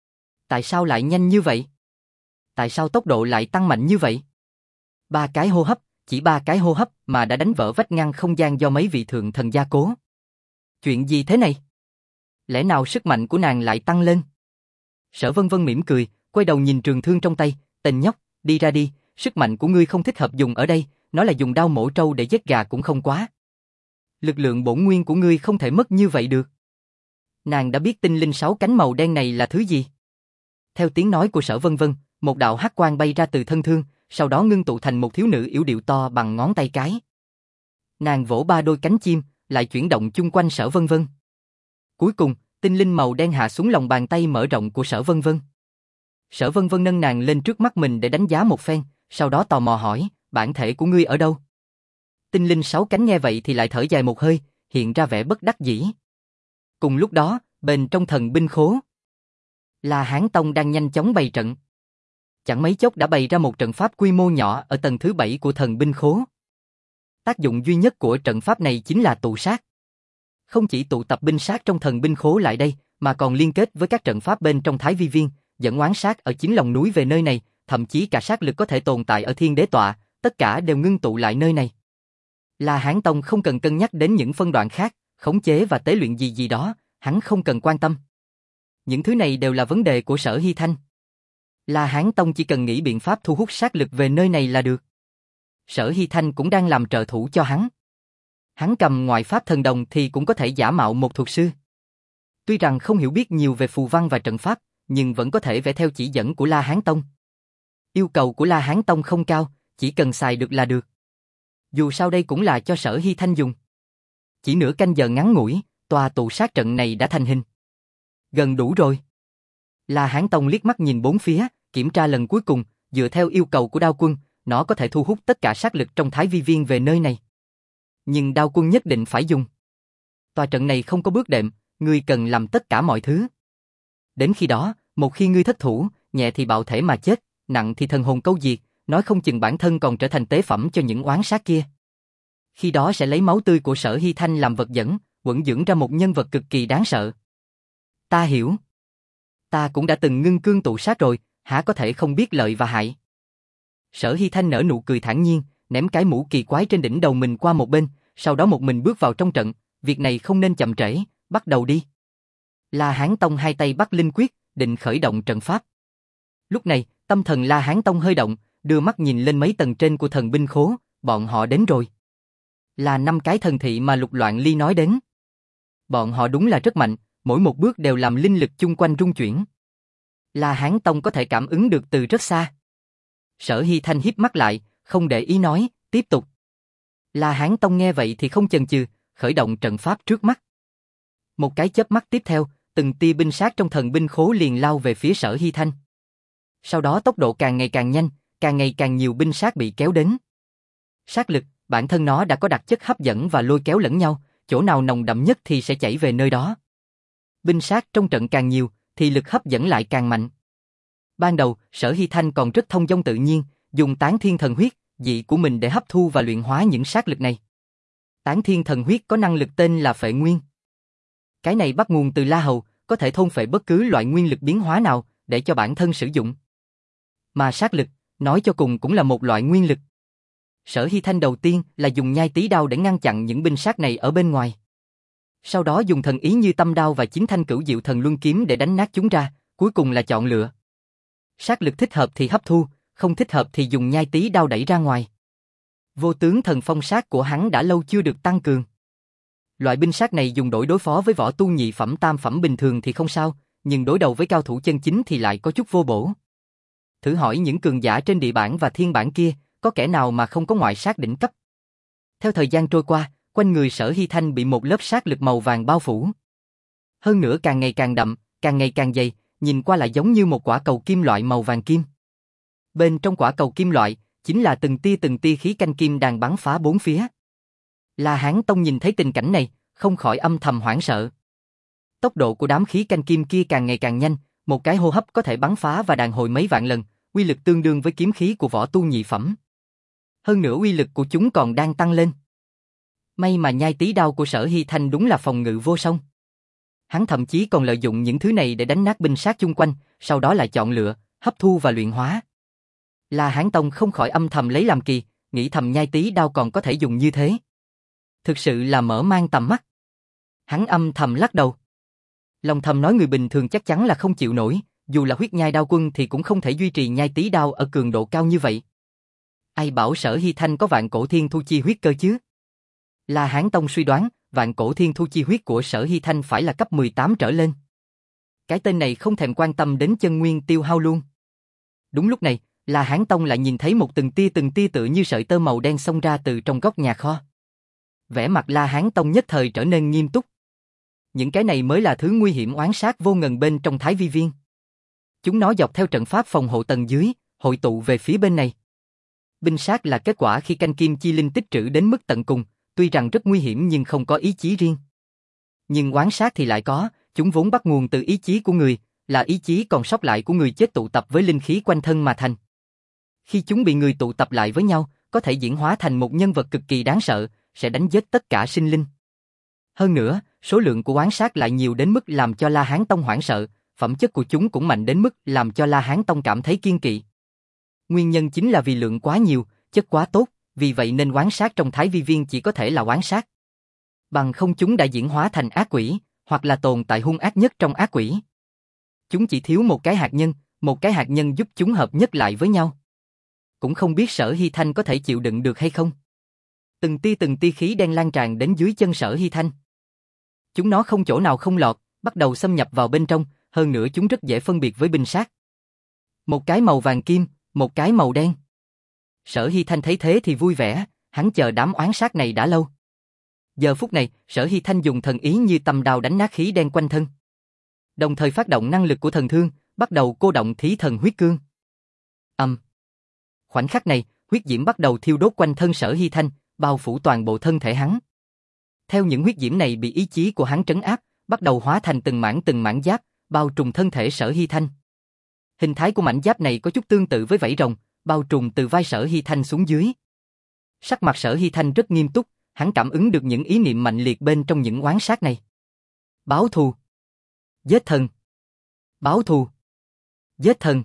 Tại sao lại nhanh như vậy? Tại sao tốc độ lại tăng mạnh như vậy? Ba cái hô hấp, chỉ ba cái hô hấp mà đã đánh vỡ vách ngăn không gian do mấy vị thượng thần gia cố. Chuyện gì thế này? Lẽ nào sức mạnh của nàng lại tăng lên? Sở Vân Vân mỉm cười, quay đầu nhìn trường thương trong tay, tên nhóc, đi ra đi, sức mạnh của ngươi không thích hợp dùng ở đây, nó là dùng đao mổ trâu để giết gà cũng không quá. Lực lượng bổn nguyên của ngươi không thể mất như vậy được. Nàng đã biết tinh linh sáu cánh màu đen này là thứ gì. Theo tiếng nói của Sở Vân Vân, một đạo hắc quang bay ra từ thân thương, sau đó ngưng tụ thành một thiếu nữ yểu điệu to bằng ngón tay cái. Nàng vỗ ba đôi cánh chim, lại chuyển động chung quanh Sở Vân Vân. Cuối cùng, tinh linh màu đen hạ xuống lòng bàn tay mở rộng của Sở Vân Vân. Sở Vân Vân nâng nàng lên trước mắt mình để đánh giá một phen, sau đó tò mò hỏi, bản thể của ngươi ở đâu? Tinh linh sáu cánh nghe vậy thì lại thở dài một hơi, hiện ra vẻ bất đắc dĩ. Cùng lúc đó, bên trong thần binh khố, La Hán Tông đang nhanh chóng bày trận. Chẳng mấy chốc đã bày ra một trận pháp quy mô nhỏ ở tầng thứ bảy của thần binh khố. Tác dụng duy nhất của trận pháp này chính là tụ sát. Không chỉ tụ tập binh sát trong thần binh khố lại đây, mà còn liên kết với các trận pháp bên trong Thái Vi Viên, dẫn oán sát ở chính lòng núi về nơi này, thậm chí cả sát lực có thể tồn tại ở Thiên Đế Tọa, tất cả đều ngưng tụ lại nơi này. La Hán Tông không cần cân nhắc đến những phân đoạn khác, khống chế và tế luyện gì gì đó, hắn không cần quan tâm. Những thứ này đều là vấn đề của Sở Hy Thanh. La Hán Tông chỉ cần nghĩ biện pháp thu hút sát lực về nơi này là được. Sở Hy Thanh cũng đang làm trợ thủ cho hắn. Hắn cầm ngoại pháp thần đồng thì cũng có thể giả mạo một thuật sư. Tuy rằng không hiểu biết nhiều về phù văn và trận pháp, nhưng vẫn có thể vẽ theo chỉ dẫn của La Hán Tông. Yêu cầu của La Hán Tông không cao, chỉ cần xài được là được. Dù sao đây cũng là cho Sở Hy Thanh dùng. Chỉ nửa canh giờ ngắn ngủi, tòa tụ sát trận này đã thành hình. Gần đủ rồi. La Hán Tông liếc mắt nhìn bốn phía, kiểm tra lần cuối cùng, dựa theo yêu cầu của Đao Quân, nó có thể thu hút tất cả sát lực trong Thái Vi Viên về nơi này. Nhưng Đao Quân nhất định phải dùng. Tòa trận này không có bước đệm, ngươi cần làm tất cả mọi thứ. Đến khi đó, một khi ngươi thất thủ, nhẹ thì bạo thể mà chết, nặng thì thần hồn câu diệt, nói không chừng bản thân còn trở thành tế phẩm cho những oán sát kia. Khi đó sẽ lấy máu tươi của Sở Hy Thanh làm vật dẫn, quẩn dưỡng ra một nhân vật cực kỳ đáng sợ. Ta hiểu. Ta cũng đã từng ngưng cương tụ sát rồi, há có thể không biết lợi và hại. Sở Hy Thanh nở nụ cười thản nhiên, ném cái mũ kỳ quái trên đỉnh đầu mình qua một bên, sau đó một mình bước vào trong trận, việc này không nên chậm trễ, bắt đầu đi. La Hán Tông hai tay bắt linh quyết, định khởi động trận pháp. Lúc này, tâm thần La Hán Tông hơi động, đưa mắt nhìn lên mấy tầng trên của thần binh khố, bọn họ đến rồi. Là năm cái thần thị mà Lục Loạn Ly nói đến. Bọn họ đúng là rất mạnh, mỗi một bước đều làm linh lực chung quanh rung chuyển. La Hán Tông có thể cảm ứng được từ rất xa. Sở Hy Thanh híp mắt lại, không để ý nói, tiếp tục. La Hán Tông nghe vậy thì không chần chừ, khởi động trận pháp trước mắt. Một cái chớp mắt tiếp theo, từng tia binh sát trong thần binh khố liền lao về phía Sở Hy Thanh. Sau đó tốc độ càng ngày càng nhanh, càng ngày càng nhiều binh sát bị kéo đến. Sát lực, bản thân nó đã có đặc chất hấp dẫn và lôi kéo lẫn nhau, chỗ nào nồng đậm nhất thì sẽ chảy về nơi đó. Binh sát trong trận càng nhiều, thì lực hấp dẫn lại càng mạnh. Ban đầu, Sở Hy Thanh còn rất thông dong tự nhiên, dùng Tán Thiên Thần Huyết, dị của mình để hấp thu và luyện hóa những sát lực này. Tán Thiên Thần Huyết có năng lực tên là Phệ Nguyên. Cái này bắt nguồn từ La Hầu, có thể thôn phệ bất cứ loại nguyên lực biến hóa nào, để cho bản thân sử dụng. Mà sát lực, nói cho cùng cũng là một loại nguyên lực. Sở Hy Thanh đầu tiên là dùng nhai tí đao để ngăn chặn những binh sát này ở bên ngoài. Sau đó dùng thần ý như tâm đao và chín thanh cửu diệu thần luân kiếm để đánh nát chúng ra, cuối cùng là chọn lựa. Sát lực thích hợp thì hấp thu, không thích hợp thì dùng nhai tí đao đẩy ra ngoài. Vô tướng thần phong sát của hắn đã lâu chưa được tăng cường. Loại binh sát này dùng đổi đối phó với võ tu nhị phẩm tam phẩm bình thường thì không sao, nhưng đối đầu với cao thủ chân chính thì lại có chút vô bổ. Thử hỏi những cường giả trên địa bản và thiên bản kia, có kẻ nào mà không có ngoại sát đỉnh cấp. Theo thời gian trôi qua, quanh người Sở Hy Thanh bị một lớp sát lực màu vàng bao phủ. Hơn nữa càng ngày càng đậm, càng ngày càng dày, nhìn qua lại giống như một quả cầu kim loại màu vàng kim. Bên trong quả cầu kim loại, chính là từng tia từng tia khí canh kim đang bắn phá bốn phía. La Hán Tông nhìn thấy tình cảnh này, không khỏi âm thầm hoảng sợ. Tốc độ của đám khí canh kim kia càng ngày càng nhanh, một cái hô hấp có thể bắn phá và đàn hồi mấy vạn lần, uy lực tương đương với kiếm khí của võ tu nhị phẩm. Hơn nữa uy lực của chúng còn đang tăng lên. May mà nhai tí đao của Sở Hy Thanh đúng là phòng ngự vô song. Hắn thậm chí còn lợi dụng những thứ này để đánh nát binh sát chung quanh, sau đó lại chọn lựa, hấp thu và luyện hóa. La Hán Tông không khỏi âm thầm lấy làm kỳ, nghĩ thầm nhai tí đao còn có thể dùng như thế. Thực sự là mở mang tầm mắt. Hắn âm thầm lắc đầu. Lòng thầm nói người bình thường chắc chắn là không chịu nổi, dù là huyết nhai đao quân thì cũng không thể duy trì nhai tí đao ở cường độ cao như vậy. Ai bảo Sở Hy Thanh có vạn cổ thiên thu chi huyết cơ chứ? La Hán Tông suy đoán, vạn cổ thiên thu chi huyết của Sở Hy Thanh phải là cấp mười tám trở lên. Cái tên này không thèm quan tâm đến chân nguyên tiêu hao luôn. Đúng lúc này, La Hán Tông lại nhìn thấy một từng tia từng tia tựa như sợi tơ màu đen xông ra từ trong góc nhà kho. Vẻ mặt La Hán Tông nhất thời trở nên nghiêm túc. Những cái này mới là thứ nguy hiểm oán sát vô ngần bên trong Thái Vi Viên. Chúng nó dọc theo trận pháp phòng hộ tầng dưới, hội tụ về phía bên này. Binh sát là kết quả khi canh kim chi linh tích trữ đến mức tận cùng, tuy rằng rất nguy hiểm nhưng không có ý chí riêng. Nhưng oán sát thì lại có, chúng vốn bắt nguồn từ ý chí của người, là ý chí còn sót lại của người chết tụ tập với linh khí quanh thân mà thành. Khi chúng bị người tụ tập lại với nhau, có thể diễn hóa thành một nhân vật cực kỳ đáng sợ, sẽ đánh giết tất cả sinh linh. Hơn nữa, số lượng của oán sát lại nhiều đến mức làm cho La Hán Tông hoảng sợ, phẩm chất của chúng cũng mạnh đến mức làm cho La Hán Tông cảm thấy kiêng kỵ. Nguyên nhân chính là vì lượng quá nhiều, chất quá tốt, vì vậy nên oán sát trong Thái Vi Viên chỉ có thể là oán sát. Bằng không chúng đã diễn hóa thành ác quỷ, hoặc là tồn tại hung ác nhất trong ác quỷ. Chúng chỉ thiếu một cái hạt nhân, một cái hạt nhân giúp chúng hợp nhất lại với nhau. Cũng không biết Sở Hy Thanh có thể chịu đựng được hay không. Từng tia từng tia khí đen lan tràn đến dưới chân Sở Hy Thanh. Chúng nó không chỗ nào không lọt, bắt đầu xâm nhập vào bên trong, hơn nữa chúng rất dễ phân biệt với binh sát. Một cái màu vàng kim, một cái màu đen. Sở Hy Thanh thấy thế thì vui vẻ, hắn chờ đám oán sát này đã lâu. Giờ phút này, Sở Hy Thanh dùng thần ý như tầm đao đánh nát khí đen quanh thân. Đồng thời phát động năng lực của thần thương, bắt đầu cô động thí thần huyết cương. Âm. Um. Khoảnh khắc này, huyết diễm bắt đầu thiêu đốt quanh thân Sở Hy Thanh, bao phủ toàn bộ thân thể hắn. Theo những huyết diễm này bị ý chí của hắn trấn áp, bắt đầu hóa thành từng mảng từng mảng giáp, bao trùm thân thể Sở Hy Thanh. Hình thái của mảnh giáp này có chút tương tự với vảy rồng, bao trùm từ vai Sở Hy Thanh xuống dưới. Sắc mặt Sở Hy Thanh rất nghiêm túc, hắn cảm ứng được những ý niệm mạnh liệt bên trong những oán sát này. Báo thù. Giết thần. Báo thù. Giết thần.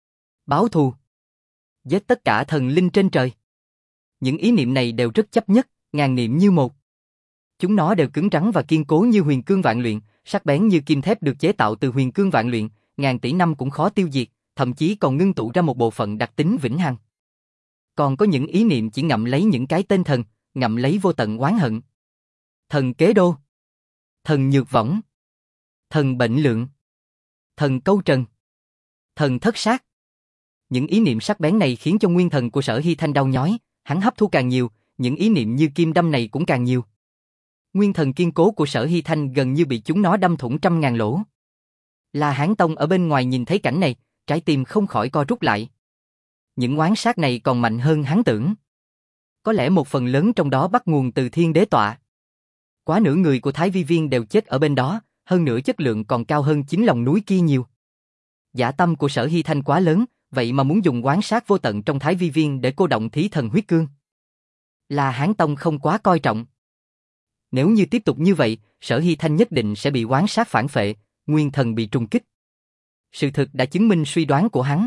Báo thù. Giết tất cả thần linh trên trời. Những ý niệm này đều rất chấp nhất, ngàn niệm như một. Chúng nó đều cứng rắn và kiên cố như huyền cương vạn luyện, sắc bén như kim thép được chế tạo từ huyền cương vạn luyện, ngàn tỷ năm cũng khó tiêu diệt, thậm chí còn ngưng tụ ra một bộ phận đặc tính vĩnh hằng. Còn có những ý niệm chỉ ngậm lấy những cái tên thần, ngậm lấy vô tận oán hận. Thần kế đô. Thần nhược võng. Thần bệnh lượng. Thần câu trần. Thần thất sát. Những ý niệm sắc bén này khiến cho nguyên thần của Sở Hy Thanh đau nhói, hắn hấp thu càng nhiều, những ý niệm như kim đâm này cũng càng nhiều. Nguyên thần kiên cố của Sở Hy Thanh gần như bị chúng nó đâm thủng trăm ngàn lỗ. La Hán Tông ở bên ngoài nhìn thấy cảnh này, trái tim không khỏi co rút lại. Những oán sát này còn mạnh hơn hắn tưởng. Có lẽ một phần lớn trong đó bắt nguồn từ Thiên Đế Tọa. Quá nửa người của Thái Vi Viên đều chết ở bên đó, hơn nữa chất lượng còn cao hơn chính lòng núi kia nhiều. Dã tâm của Sở Hy Thanh quá lớn, vậy mà muốn dùng oán sát vô tận trong Thái Vi Viên để cô động thí thần huyết cương. La Hán Tông không quá coi trọng. Nếu như tiếp tục như vậy, Sở Hy Thanh nhất định sẽ bị oán sát phản phệ, nguyên thần bị trùng kích. Sự thực đã chứng minh suy đoán của hắn.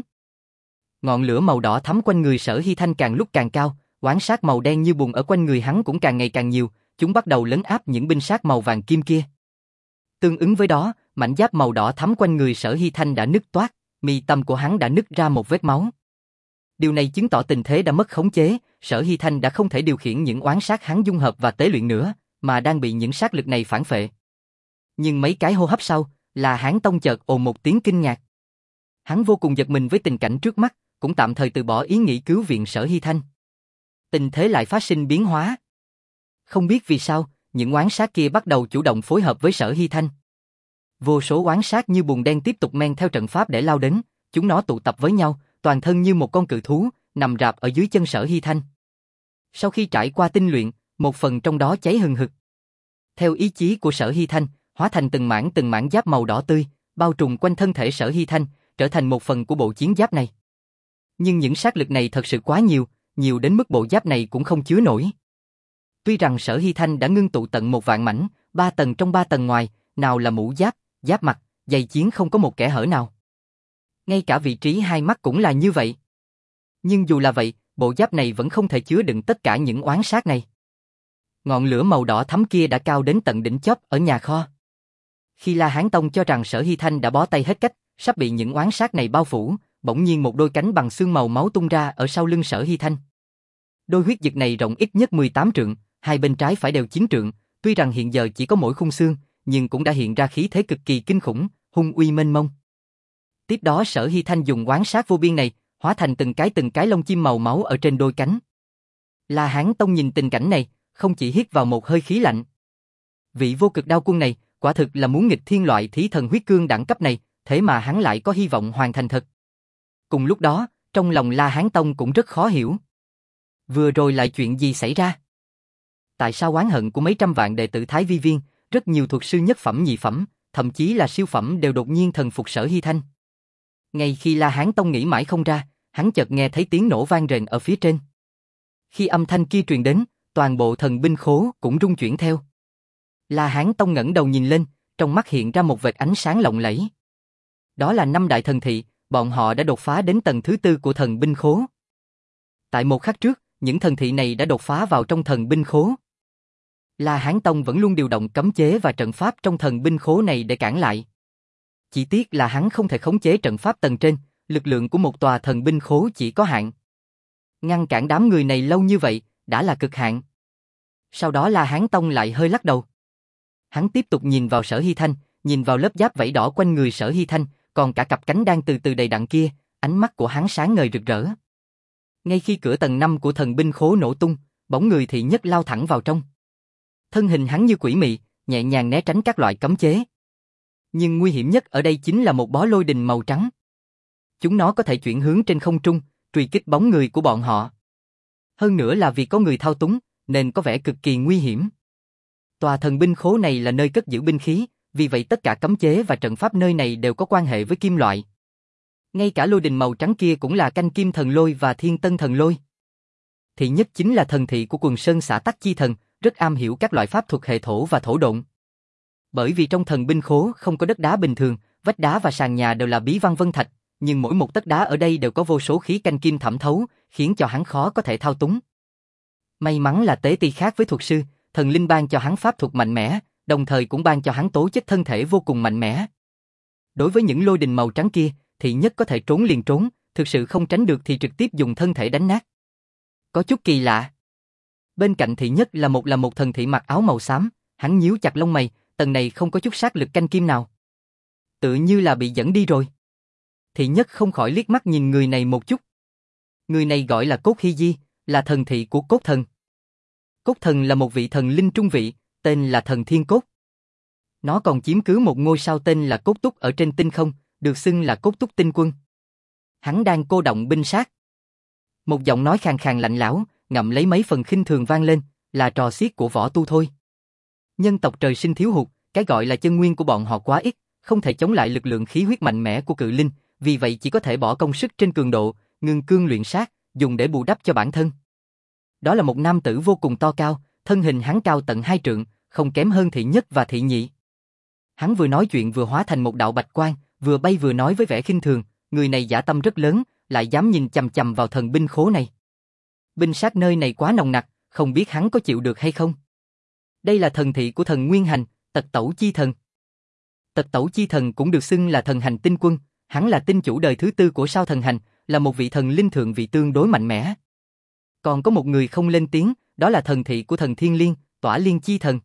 Ngọn lửa màu đỏ thắm quanh người Sở Hy Thanh càng lúc càng cao, oán sát màu đen như bùn ở quanh người hắn cũng càng ngày càng nhiều, chúng bắt đầu lấn áp những binh sát màu vàng kim kia. Tương ứng với đó, mảnh giáp màu đỏ thắm quanh người Sở Hy Thanh đã nứt toác, mi tâm của hắn đã nứt ra một vết máu. Điều này chứng tỏ tình thế đã mất khống chế, Sở Hy Thanh đã không thể điều khiển những oán sát hắn dung hợp và tế luyện nữa, mà đang bị những sát lực này phản phệ. Nhưng mấy cái hô hấp sau, là Hán Tông chợt ồ một tiếng kinh ngạc. Hắn vô cùng giật mình với tình cảnh trước mắt, cũng tạm thời từ bỏ ý nghĩ cứu viện Sở Hy Thanh. Tình thế lại phát sinh biến hóa. Không biết vì sao, những oán sát kia bắt đầu chủ động phối hợp với Sở Hy Thanh. Vô số oán sát như bùn đen tiếp tục men theo trận pháp để lao đến, chúng nó tụ tập với nhau, toàn thân như một con cự thú, nằm rạp ở dưới chân Sở Hy Thanh. Sau khi trải qua tinh luyện, một phần trong đó cháy hừng hực. Theo ý chí của Sở Hy Thanh, hóa thành từng mảng từng mảng giáp màu đỏ tươi, bao trùm quanh thân thể Sở Hy Thanh, trở thành một phần của bộ chiến giáp này. Nhưng những sát lực này thật sự quá nhiều, nhiều đến mức bộ giáp này cũng không chứa nổi. Tuy rằng Sở Hy Thanh đã ngưng tụ tận một vạn mảnh, ba tầng trong ba tầng ngoài, nào là mũ giáp, giáp mặt, giày chiến không có một kẽ hở nào. Ngay cả vị trí hai mắt cũng là như vậy. Nhưng dù là vậy, bộ giáp này vẫn không thể chứa đựng tất cả những oán sát này. Ngọn lửa màu đỏ thắm kia đã cao đến tận đỉnh chóp ở nhà kho. Khi La Hán Tông cho rằng Sở Hy Thanh đã bó tay hết cách, sắp bị những oán sát này bao phủ, bỗng nhiên một đôi cánh bằng xương màu máu tung ra ở sau lưng Sở Hy Thanh. Đôi huyết dực này rộng ít nhất mười tám trượng, hai bên trái phải đều chín trượng, tuy rằng hiện giờ chỉ có mỗi khung xương, nhưng cũng đã hiện ra khí thế cực kỳ kinh khủng, hung uy mênh mông. Tiếp đó Sở Hy Thanh dùng oán sát vô biên này, hóa thành từng cái từng cái lông chim màu máu ở trên đôi cánh. La Hán Tông nhìn tình cảnh này, không chỉ hít vào một hơi khí lạnh. Vị vô cực đao quân này, quả thực là muốn nghịch thiên loại thí thần huyết cương đẳng cấp này, thế mà hắn lại có hy vọng hoàn thành thật. Cùng lúc đó, trong lòng La Hán Tông cũng rất khó hiểu. Vừa rồi lại chuyện gì xảy ra? Tại sao oán hận của mấy trăm vạn đệ tử Thái Vi Viên, rất nhiều thuật sư nhất phẩm nhị phẩm, thậm chí là siêu phẩm đều đột nhiên thần phục Sở Hy Thanh? Ngay khi La Hán Tông nghĩ mãi không ra, hắn chợt nghe thấy tiếng nổ vang rền ở phía trên. Khi âm thanh kia truyền đến, toàn bộ thần binh khố cũng rung chuyển theo. La Hán Tông ngẩng đầu nhìn lên, trong mắt hiện ra một vệt ánh sáng lộng lẫy. Đó là năm đại thần thị, bọn họ đã đột phá đến tầng thứ tư của thần binh khố. Tại một khắc trước, những thần thị này đã đột phá vào trong thần binh khố. La Hán Tông vẫn luôn điều động cấm chế và trận pháp trong thần binh khố này để cản lại. Chỉ tiếc là hắn không thể khống chế trận pháp tầng trên, lực lượng của một tòa thần binh khố chỉ có hạn. Ngăn cản đám người này lâu như vậy, đã là cực hạn. Sau đó La Hán Tông lại hơi lắc đầu. Hắn tiếp tục nhìn vào Sở Hy Thanh, nhìn vào lớp giáp vảy đỏ quanh người Sở Hy Thanh, còn cả cặp cánh đang từ từ đầy đặn kia, ánh mắt của hắn sáng ngời rực rỡ. Ngay khi cửa tầng năm của thần binh khố nổ tung, bóng người Thị Nhất lao thẳng vào trong. Thân hình hắn như quỷ mị, nhẹ nhàng né tránh các loại cấm chế. Nhưng nguy hiểm nhất ở đây chính là một bó lôi đình màu trắng. Chúng nó có thể chuyển hướng trên không trung, truy kích bóng người của bọn họ. Hơn nữa là vì có người thao túng, nên có vẻ cực kỳ nguy hiểm. Tòa thần binh khố này là nơi cất giữ binh khí, vì vậy tất cả cấm chế và trận pháp nơi này đều có quan hệ với kim loại. Ngay cả lôi đình màu trắng kia cũng là canh kim thần lôi và thiên tân thần lôi. Thị Nhất chính là thần thị của Quần Sơn xã Tắc Chi Thần, rất am hiểu các loại pháp thuật hệ thổ và thổ độn. Bởi vì trong thần binh khố không có đất đá bình thường, vách đá và sàn nhà đều là bí văn vân thạch, nhưng mỗi một tấc đá ở đây đều có vô số khí canh kim thẩm thấu, khiến cho hắn khó có thể thao túng. May mắn là tế ti khác với thuật sư, thần linh ban cho hắn pháp thuật mạnh mẽ, đồng thời cũng ban cho hắn tố chất thân thể vô cùng mạnh mẽ. Đối với những lôi đình màu trắng kia, Thị Nhất có thể trốn liền trốn, thực sự không tránh được thì trực tiếp dùng thân thể đánh nát. Có chút kỳ lạ. Bên cạnh Thị Nhất là một là một thần thị mặc áo màu xám, hắn nhíu chặt lông mày, tầng này không có chút sát lực canh kim nào. Tự như là bị dẫn đi rồi. Thị Nhất không khỏi liếc mắt nhìn người này một chút. Người này gọi là Cốt Hy Di, là thần thị của Cốt Thần. Cốt Thần là một vị thần linh trung vị, tên là Thần Thiên Cốt. Nó còn chiếm cứ một ngôi sao tên là Cốt Túc ở trên tinh không, được xưng là Cốt Túc Tinh Quân. Hắn đang cô động binh sát. Một giọng nói khàn khàn lạnh lẽo, ngậm lấy mấy phần khinh thường vang lên, là trò xiết của võ tu thôi. Nhân tộc trời sinh thiếu hụt, cái gọi là chân nguyên của bọn họ quá ít, không thể chống lại lực lượng khí huyết mạnh mẽ của cự linh, vì vậy chỉ có thể bỏ công sức trên cường độ, ngưng cương luyện sát, dùng để bù đắp cho bản thân. Đó là một nam tử vô cùng to cao, thân hình hắn cao tận hai trượng, không kém hơn Thị Nhất và Thị Nhị. Hắn vừa nói chuyện vừa hóa thành một đạo bạch quang, vừa bay vừa nói với vẻ khinh thường, người này dã tâm rất lớn, lại dám nhìn chằm chằm vào thần binh khố này. Binh sát nơi này quá nồng nặc, không biết hắn có chịu được hay không. Đây là thần thị của thần Nguyên Hành, Tật Tẩu Chi Thần. Tật Tẩu Chi Thần cũng được xưng là thần hành tinh quân, hắn là tinh chủ đời thứ tư của sao thần hành, là một vị thần linh thượng vị tương đối mạnh mẽ. Còn có một người không lên tiếng, đó là thần thị của thần Thiên Liên, Tỏa Liên Chi Thần.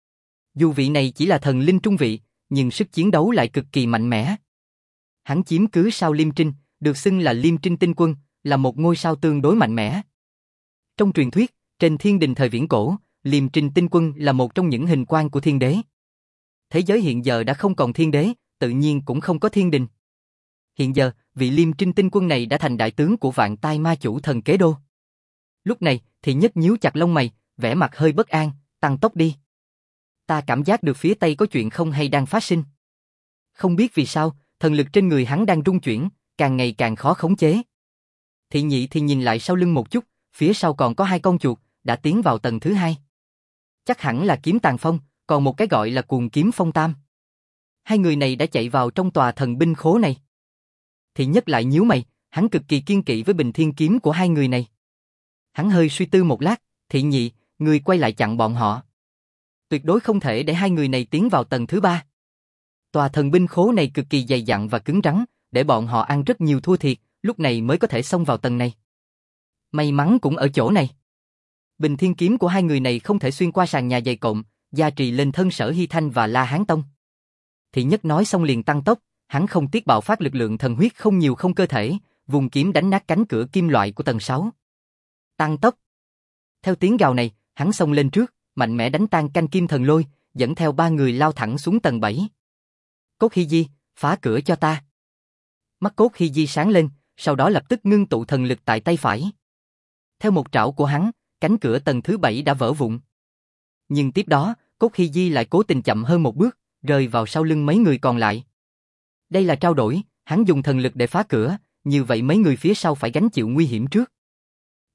Dù vị này chỉ là thần linh trung vị, nhưng sức chiến đấu lại cực kỳ mạnh mẽ. Hắn chiếm cứ sao Liêm Trinh, được xưng là Liêm Trinh Tinh Quân, là một ngôi sao tương đối mạnh mẽ. Trong truyền thuyết, trên thiên đình thời viễn cổ, Liêm Trinh Tinh Quân là một trong những hình quan của thiên đế. Thế giới hiện giờ đã không còn thiên đế, tự nhiên cũng không có thiên đình. Hiện giờ, vị Liêm Trinh Tinh Quân này đã thành đại tướng của Vạn Tai Ma Chủ Thần Kế Đô. Lúc này, Thị Nhất nhíu chặt lông mày, vẻ mặt hơi bất an, tăng tốc đi. Ta cảm giác được phía tây có chuyện không hay đang phát sinh. Không biết vì sao, thần lực trên người hắn đang rung chuyển, càng ngày càng khó khống chế. Thị Nhị thì nhìn lại sau lưng một chút, phía sau còn có hai con chuột, đã tiến vào tầng thứ hai. Chắc hẳn là Kiếm Tàn Phong, còn một cái gọi là Cuồng Kiếm Phong Tam. Hai người này đã chạy vào trong tòa thần binh khố này. Thị Nhất lại nhíu mày, hắn cực kỳ kiên kỵ với bình thiên kiếm của hai người này. Hắn hơi suy tư một lát, Thị Nhị, người quay lại chặn bọn họ. Tuyệt đối không thể để hai người này tiến vào tầng thứ ba. Tòa thần binh khố này cực kỳ dày dặn và cứng rắn, để bọn họ ăn rất nhiều thua thiệt, lúc này mới có thể xông vào tầng này. May mắn cũng ở chỗ này. Bình thiên kiếm của hai người này không thể xuyên qua sàn nhà dày cộm, gia trì lên thân Sở Hy Thanh và La Hán Tông. Thị Nhất nói xong liền tăng tốc, hắn không tiếc bạo phát lực lượng thần huyết không nhiều không cơ thể, vùng kiếm đánh nát cánh cửa kim loại của tầng sáu. Tăng tốc. Theo tiếng gào này, hắn xông lên trước, mạnh mẽ đánh tan canh kim thần lôi, dẫn theo ba người lao thẳng xuống tầng bảy. Cốt Hy Di, phá cửa cho ta. Mắt Cốt Hy Di sáng lên, sau đó lập tức ngưng tụ thần lực tại tay phải. Theo một trảo của hắn, cánh cửa tầng thứ bảy đã vỡ vụn. Nhưng tiếp đó, Cốt Hy Di lại cố tình chậm hơn một bước, rơi vào sau lưng mấy người còn lại. Đây là trao đổi, hắn dùng thần lực để phá cửa, như vậy mấy người phía sau phải gánh chịu nguy hiểm trước.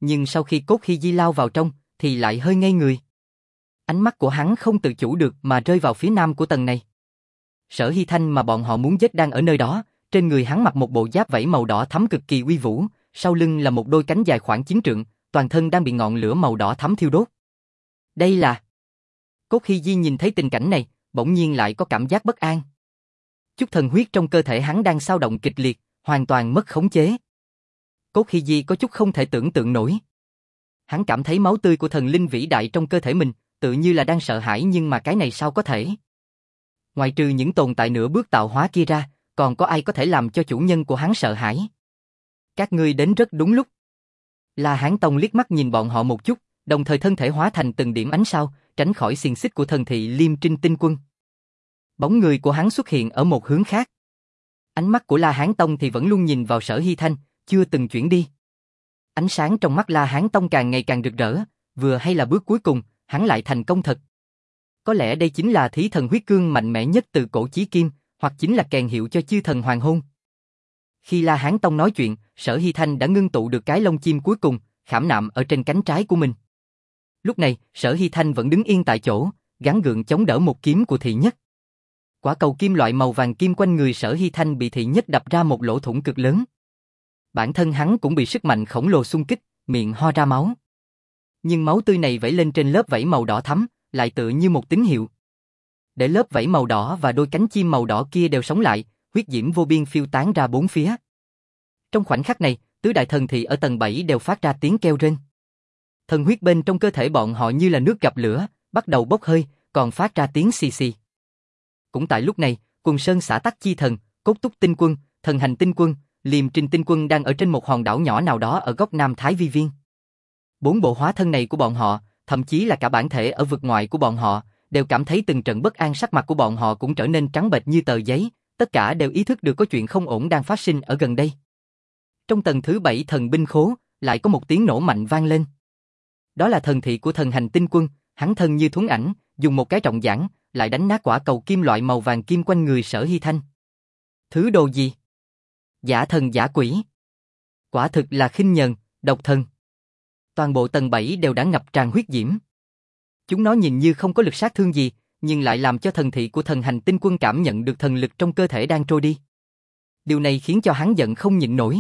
nhưng sau khi Cốt Hy Di lao vào trong, thì lại hơi ngây người. Ánh mắt của hắn không tự chủ được mà rơi vào phía nam của tầng này. Sở Hy Thanh mà bọn họ muốn giết đang ở nơi đó, trên người hắn mặc một bộ giáp vảy màu đỏ thắm cực kỳ uy vũ, sau lưng là một đôi cánh dài khoảng chín trượng, toàn thân đang bị ngọn lửa màu đỏ thắm thiêu đốt. Đây là... Cốt Hy Di nhìn thấy tình cảnh này, bỗng nhiên lại có cảm giác bất an. Chút thần huyết trong cơ thể hắn đang xao động kịch liệt, hoàn toàn mất khống chế. Cốt Hy Di có chút không thể tưởng tượng nổi. Hắn cảm thấy máu tươi của thần linh vĩ đại trong cơ thể mình, tự như là đang sợ hãi, nhưng mà cái này sao có thể? Ngoài trừ những tồn tại nửa bước tạo hóa kia ra, còn có ai có thể làm cho chủ nhân của hắn sợ hãi? Các ngươi đến rất đúng lúc. La Hán Tông liếc mắt nhìn bọn họ một chút, đồng thời thân thể hóa thành từng điểm ánh sao, tránh khỏi xiềng xích của thần thị Liêm Trinh Tinh Quân. Bóng người của hắn xuất hiện ở một hướng khác. Ánh mắt của La Hán Tông thì vẫn luôn nhìn vào Sở Hy Thanh, chưa từng chuyển đi. Ánh sáng trong mắt La Hán Tông càng ngày càng rực rỡ, vừa hay là bước cuối cùng, hắn lại thành công thật. Có lẽ đây chính là thí thần huyết cương mạnh mẽ nhất từ cổ chí kim, hoặc chính là kèn hiệu cho chư thần hoàng hôn. Khi La Hán Tông nói chuyện, Sở Hy Thanh đã ngưng tụ được cái lông chim cuối cùng, khảm nạm ở trên cánh trái của mình. Lúc này, Sở Hy Thanh vẫn đứng yên tại chỗ, gắng gượng chống đỡ một kiếm của thị nhất. Quả cầu kim loại màu vàng kim quanh người Sở Hy Thanh bị thị nhất đập ra một lỗ thủng cực lớn. Bản thân hắn cũng bị sức mạnh khổng lồ xung kích, miệng ho ra máu. Nhưng máu tươi này vẩy lên trên lớp vảy màu đỏ thắm, lại tựa như một tín hiệu. Để lớp vảy màu đỏ và đôi cánh chim màu đỏ kia đều sống lại, huyết diễm vô biên phiêu tán ra bốn phía. Trong khoảnh khắc này, tứ đại thần thị ở tầng bảy đều phát ra tiếng kêu rên. Thần huyết bên trong cơ thể bọn họ như là nước gặp lửa, bắt đầu bốc hơi, còn phát ra tiếng xì xì. Cũng tại lúc này, Quần Sơn xã Tắc Chi Thần, Cốt Túc Tinh Quân, Thần Hành Tinh Quân, Liêm Trinh Tinh Quân đang ở trên một hòn đảo nhỏ nào đó ở góc Nam Thái Vi Viên. Bốn bộ hóa thân này của bọn họ, thậm chí là cả bản thể ở vực ngoại của bọn họ, đều cảm thấy từng trận bất an, sắc mặt của bọn họ cũng trở nên trắng bệch như tờ giấy, tất cả đều ý thức được có chuyện không ổn đang phát sinh ở gần đây. Trong tầng thứ bảy thần binh khố, lại có một tiếng nổ mạnh vang lên. Đó là thần thị của Thần Hành Tinh Quân, hắn thân như thuấn ảnh, dùng một cái trọng giảng, lại đánh nát quả cầu kim loại màu vàng kim quanh người Sở Hy Thanh. Thứ đồ gì? Giả thần giả quỷ. Quả thực là khinh nhờn, độc thần. Toàn bộ tầng bảy đều đã ngập tràn huyết diễm. Chúng nó nhìn như không có lực sát thương gì, nhưng lại làm cho thần thị của Thần Hành Tinh Quân cảm nhận được thần lực trong cơ thể đang trôi đi. Điều này khiến cho hắn giận không nhịn nổi.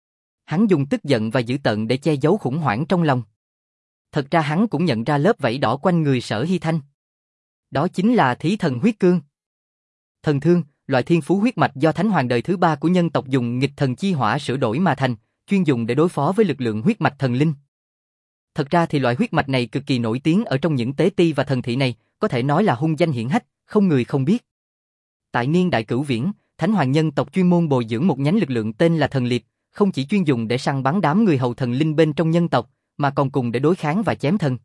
Hắn dùng tức giận và dữ tợn để che giấu khủng hoảng trong lòng. Thật ra hắn cũng nhận ra lớp vảy đỏ quanh người Sở Hy Thanh. Đó chính là thí thần huyết cương. Thần thương, loại thiên phú huyết mạch do Thánh Hoàng đời thứ ba của nhân tộc dùng nghịch thần chi hỏa sửa đổi mà thành, chuyên dùng để đối phó với lực lượng huyết mạch thần linh. Thật ra thì loại huyết mạch này cực kỳ nổi tiếng ở trong những tế ti và thần thị này, có thể nói là hung danh hiển hách, không người không biết. Tại niên đại Cửu Viễn, Thánh Hoàng nhân tộc chuyên môn bồi dưỡng một nhánh lực lượng tên là Thần Liệp, không chỉ chuyên dùng để săn bắn đám người hầu thần linh bên trong nhân tộc, mà còn cùng để đối kháng và chém thần.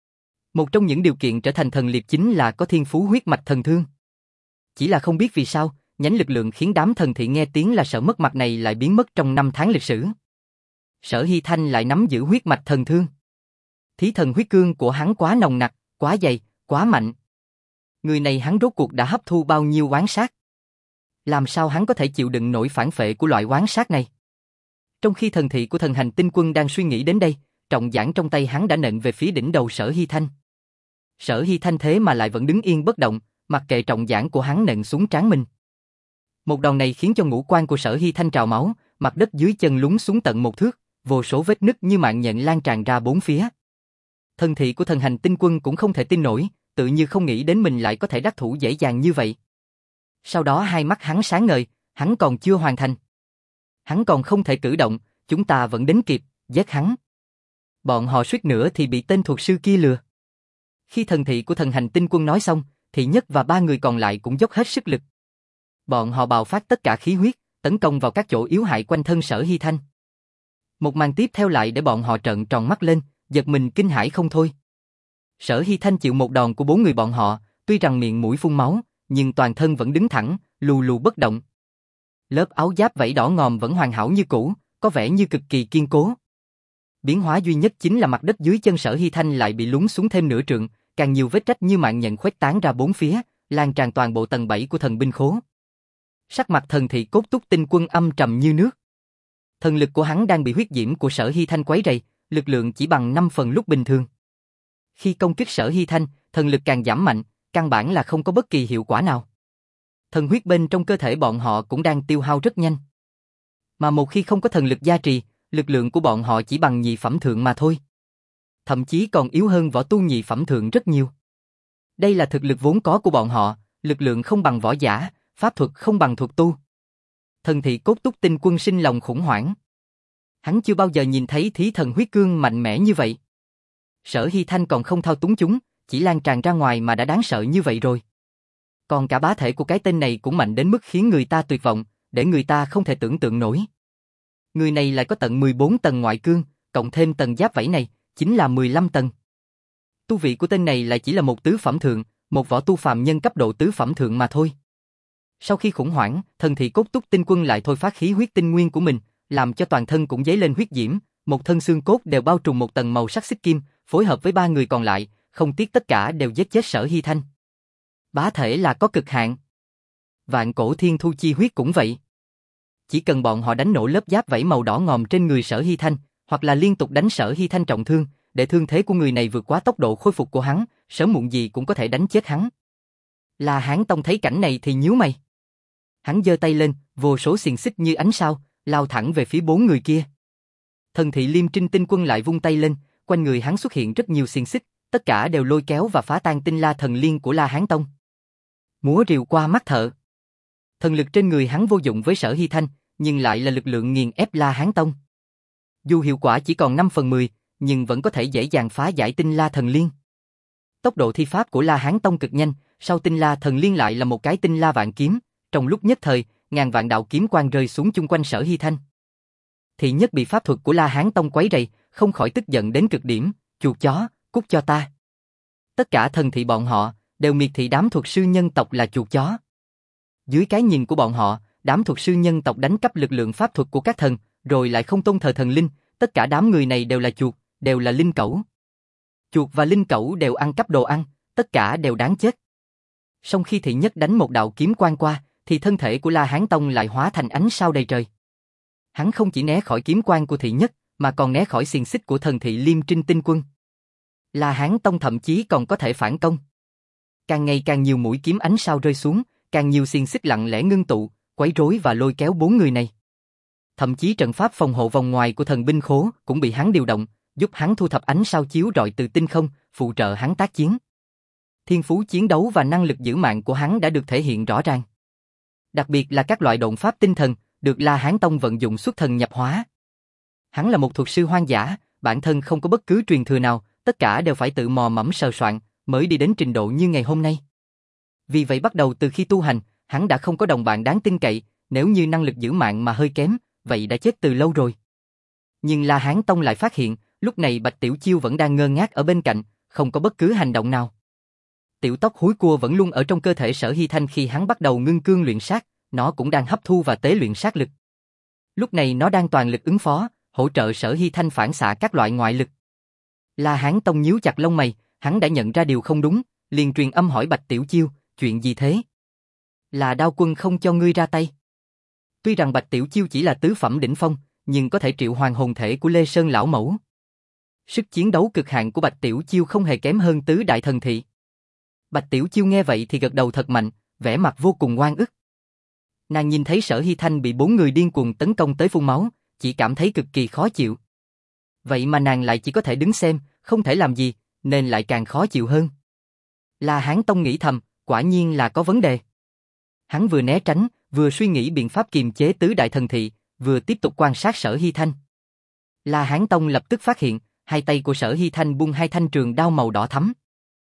Một trong những điều kiện trở thành thần liệp chính là có thiên phú huyết mạch thần thương. Chỉ là không biết vì sao, nhánh lực lượng khiến đám thần thị nghe tiếng là sợ mất mặt này lại biến mất trong năm tháng lịch sử. Sở Hy Thanh lại nắm giữ huyết mạch thần thương. Thí thần huyết cương của hắn quá nồng nặc, quá dày, quá mạnh. Người này hắn rốt cuộc đã hấp thu bao nhiêu oán sát? Làm sao hắn có thể chịu đựng nổi phản phệ của loại oán sát này? Trong khi thần thị của Thần Hành Tinh Quân đang suy nghĩ đến đây, trọng giảng trong tay hắn đã nện về phía đỉnh đầu Sở Hy Thanh. Sở Hy Thanh thế mà lại vẫn đứng yên bất động, mặc kệ trọng giảng của hắn nện xuống trán mình. Một đòn này khiến cho ngũ quan của Sở Hy Thanh trào máu, mặt đất dưới chân lún xuống tận một thước, vô số vết nứt như mạng nhện lan tràn ra bốn phía. Thần thị của Thần Hành Tinh Quân cũng không thể tin nổi, tự như không nghĩ đến mình lại có thể đắc thủ dễ dàng như vậy. Sau đó hai mắt hắn sáng ngời, hắn còn chưa hoàn thành. Hắn còn không thể cử động, chúng ta vẫn đến kịp, giết hắn. Bọn họ suýt nữa thì bị tên thuật sư kia lừa. Khi thần thị của Thần Hành Tinh Quân nói xong, Thị Nhất và ba người còn lại cũng dốc hết sức lực. Bọn họ bạo phát tất cả khí huyết, tấn công vào các chỗ yếu hại quanh thân Sở Hy Thanh. Một màn tiếp theo lại để bọn họ trợn tròn mắt lên, giật mình kinh hãi không thôi. Sở Hy Thanh chịu một đòn của bốn người bọn họ, tuy rằng miệng mũi phun máu, nhưng toàn thân vẫn đứng thẳng, lù lù bất động. Lớp áo giáp vảy đỏ ngòm vẫn hoàn hảo như cũ, có vẻ như cực kỳ kiên cố. Biến hóa duy nhất chính là mặt đất dưới chân Sở Hy Thanh lại bị lún xuống thêm nửa trượng, càng nhiều vết rách như mạng nhện khuếch tán ra bốn phía, lan tràn toàn bộ tầng bảy của thần binh khố. Sắc mặt thần thị Cốt Túc Tinh Quân âm trầm như nước. Thần lực của hắn đang bị huyết diễm của Sở Hy Thanh quấy rầy, lực lượng chỉ bằng năm phần lúc bình thường. Khi công kích Sở Hy Thanh, thần lực càng giảm mạnh, căn bản là không có bất kỳ hiệu quả nào. Thần huyết bên trong cơ thể bọn họ cũng đang tiêu hao rất nhanh. Mà một khi không có thần lực gia trì, lực lượng của bọn họ chỉ bằng nhị phẩm thượng mà thôi. Thậm chí còn yếu hơn võ tu nhị phẩm thượng rất nhiều. Đây là thực lực vốn có của bọn họ, lực lượng không bằng võ giả, pháp thuật không bằng thuật tu. Thần thị cốt túc tinh quân sinh lòng khủng hoảng. Hắn chưa bao giờ nhìn thấy thí thần huyết cương mạnh mẽ như vậy. Sở Hy Thanh còn không thao túng chúng, chỉ lan tràn ra ngoài mà đã đáng sợ như vậy rồi. Còn cả bá thể của cái tên này cũng mạnh đến mức khiến người ta tuyệt vọng, để người ta không thể tưởng tượng nổi. Người này lại có tận mười bốn tầng ngoại cương, cộng thêm tầng giáp vảy này, chính là mười lăm tầng. Tu vị của tên này lại chỉ là một tứ phẩm thượng, một võ tu phàm nhân cấp độ tứ phẩm thượng mà thôi. Sau khi khủng hoảng, thần thị cốt túc tinh quân lại thôi phát khí huyết tinh nguyên của mình, làm cho toàn thân cũng dấy lên huyết diễm, một thân xương cốt đều bao trùm một tầng màu sắc xích kim, phối hợp với ba người còn lại, không tiếc tất cả đều giết chết Sở Hy Thanh. Bá thể là có cực hạn. Vạn cổ thiên thu chi huyết cũng vậy. Chỉ cần bọn họ đánh nổ lớp giáp vảy màu đỏ ngòm trên người Sở Hy Thanh, hoặc là liên tục đánh Sở Hy Thanh trọng thương, để thương thế của người này vượt quá tốc độ khôi phục của hắn, sớm muộn gì cũng có thể đánh chết hắn. La Hán Tông thấy cảnh này thì nhíu mày. Hắn giơ tay lên, vô số xiềng xích như ánh sao, lao thẳng về phía bốn người kia. Thần thị Liêm Trinh tinh quân lại vung tay lên, quanh người hắn xuất hiện rất nhiều xiềng xích, tất cả đều lôi kéo và phá tan tinh la thần liên của La Hán Tông. Múa rìu qua mắt thợ. Thần lực trên người hắn vô dụng với Sở Hy Thanh, nhưng lại là lực lượng nghiền ép La Hán Tông. Dù hiệu quả chỉ còn năm phần mười, nhưng vẫn có thể dễ dàng phá giải tinh la thần liên. Tốc độ thi pháp của La Hán Tông cực nhanh, sau tinh la thần liên lại là một cái tinh la vạn kiếm, trong lúc nhất thời, ngàn vạn đạo kiếm quang rơi xuống chung quanh Sở Hy Thanh. Thị nhất bị pháp thuật của La Hán Tông quấy rầy, không khỏi tức giận đến cực điểm, chuột chó, cút cho ta. Tất cả thần thị bọn họ, đều miệt thị đám thuật sư nhân tộc là chuột chó. Dưới cái nhìn của bọn họ, đám thuật sư nhân tộc đánh cắp lực lượng pháp thuật của các thần, rồi lại không tôn thờ thần linh, tất cả đám người này đều là chuột, đều là linh cẩu. Chuột và linh cẩu đều ăn cắp đồ ăn, tất cả đều đáng chết. Song khi thị nhất đánh một đạo kiếm quang qua, thì thân thể của La Hán Tông lại hóa thành ánh sao đầy trời. Hắn không chỉ né khỏi kiếm quang của thị nhất, mà còn né khỏi xiềng xích của thần thị Liêm Trinh tinh quân. La Hán Tông thậm chí còn có thể phản công. Càng ngày càng nhiều mũi kiếm ánh sao rơi xuống, càng nhiều xiềng xích lặng lẽ ngưng tụ, quấy rối và lôi kéo bốn người này. Thậm chí trận pháp phòng hộ vòng ngoài của thần binh khố cũng bị hắn điều động, giúp hắn thu thập ánh sao chiếu rọi từ tinh không, phụ trợ hắn tác chiến. Thiên phú chiến đấu và năng lực giữ mạng của hắn đã được thể hiện rõ ràng. Đặc biệt là các loại độn pháp tinh thần, được La Hán Tông vận dụng xuất thần nhập hóa. Hắn là một thuật sư hoang dã, bản thân không có bất cứ truyền thừa nào, tất cả đều phải tự mò mẫm sờ soạn, mới đi đến trình độ như ngày hôm nay. Vì vậy bắt đầu từ khi tu hành, hắn đã không có đồng bạn đáng tin cậy, nếu như năng lực giữ mạng mà hơi kém, vậy đã chết từ lâu rồi. Nhưng La Hán Tông lại phát hiện, lúc này Bạch Tiểu Chiêu vẫn đang ngơ ngác ở bên cạnh, không có bất cứ hành động nào. Tiểu tóc húi cua vẫn luôn ở trong cơ thể Sở Hy Thanh khi hắn bắt đầu ngưng cương luyện sát, nó cũng đang hấp thu và tế luyện sát lực. Lúc này nó đang toàn lực ứng phó, hỗ trợ Sở Hy Thanh phản xạ các loại ngoại lực. La Hán Tông nhíu chặt lông mày, hắn đã nhận ra điều không đúng, liền truyền âm hỏi Bạch Tiểu Chiêu, chuyện gì thế? Là Đao Quân không cho ngươi ra tay. Tuy rằng Bạch Tiểu Chiêu chỉ là tứ phẩm đỉnh phong, nhưng có thể triệu hoàn hồn thể của Lê Sơn lão mẫu. Sức chiến đấu cực hạn của Bạch Tiểu Chiêu không hề kém hơn tứ đại thần thị. Bạch Tiểu Chiêu nghe vậy thì gật đầu thật mạnh, vẻ mặt vô cùng oan ức. Nàng nhìn thấy Sở Hy Thanh bị bốn người điên cuồng tấn công tới phun máu, chỉ cảm thấy cực kỳ khó chịu. Vậy mà nàng lại chỉ có thể đứng xem, không thể làm gì, nên lại càng khó chịu hơn. La Hán Tông nghĩ thầm, quả nhiên là có vấn đề. Hắn vừa né tránh, vừa suy nghĩ biện pháp kiềm chế tứ đại thần thị, vừa tiếp tục quan sát Sở Hy Thanh. La Hán Tông lập tức phát hiện, hai tay của Sở Hy Thanh buông hai thanh trường đao màu đỏ thắm.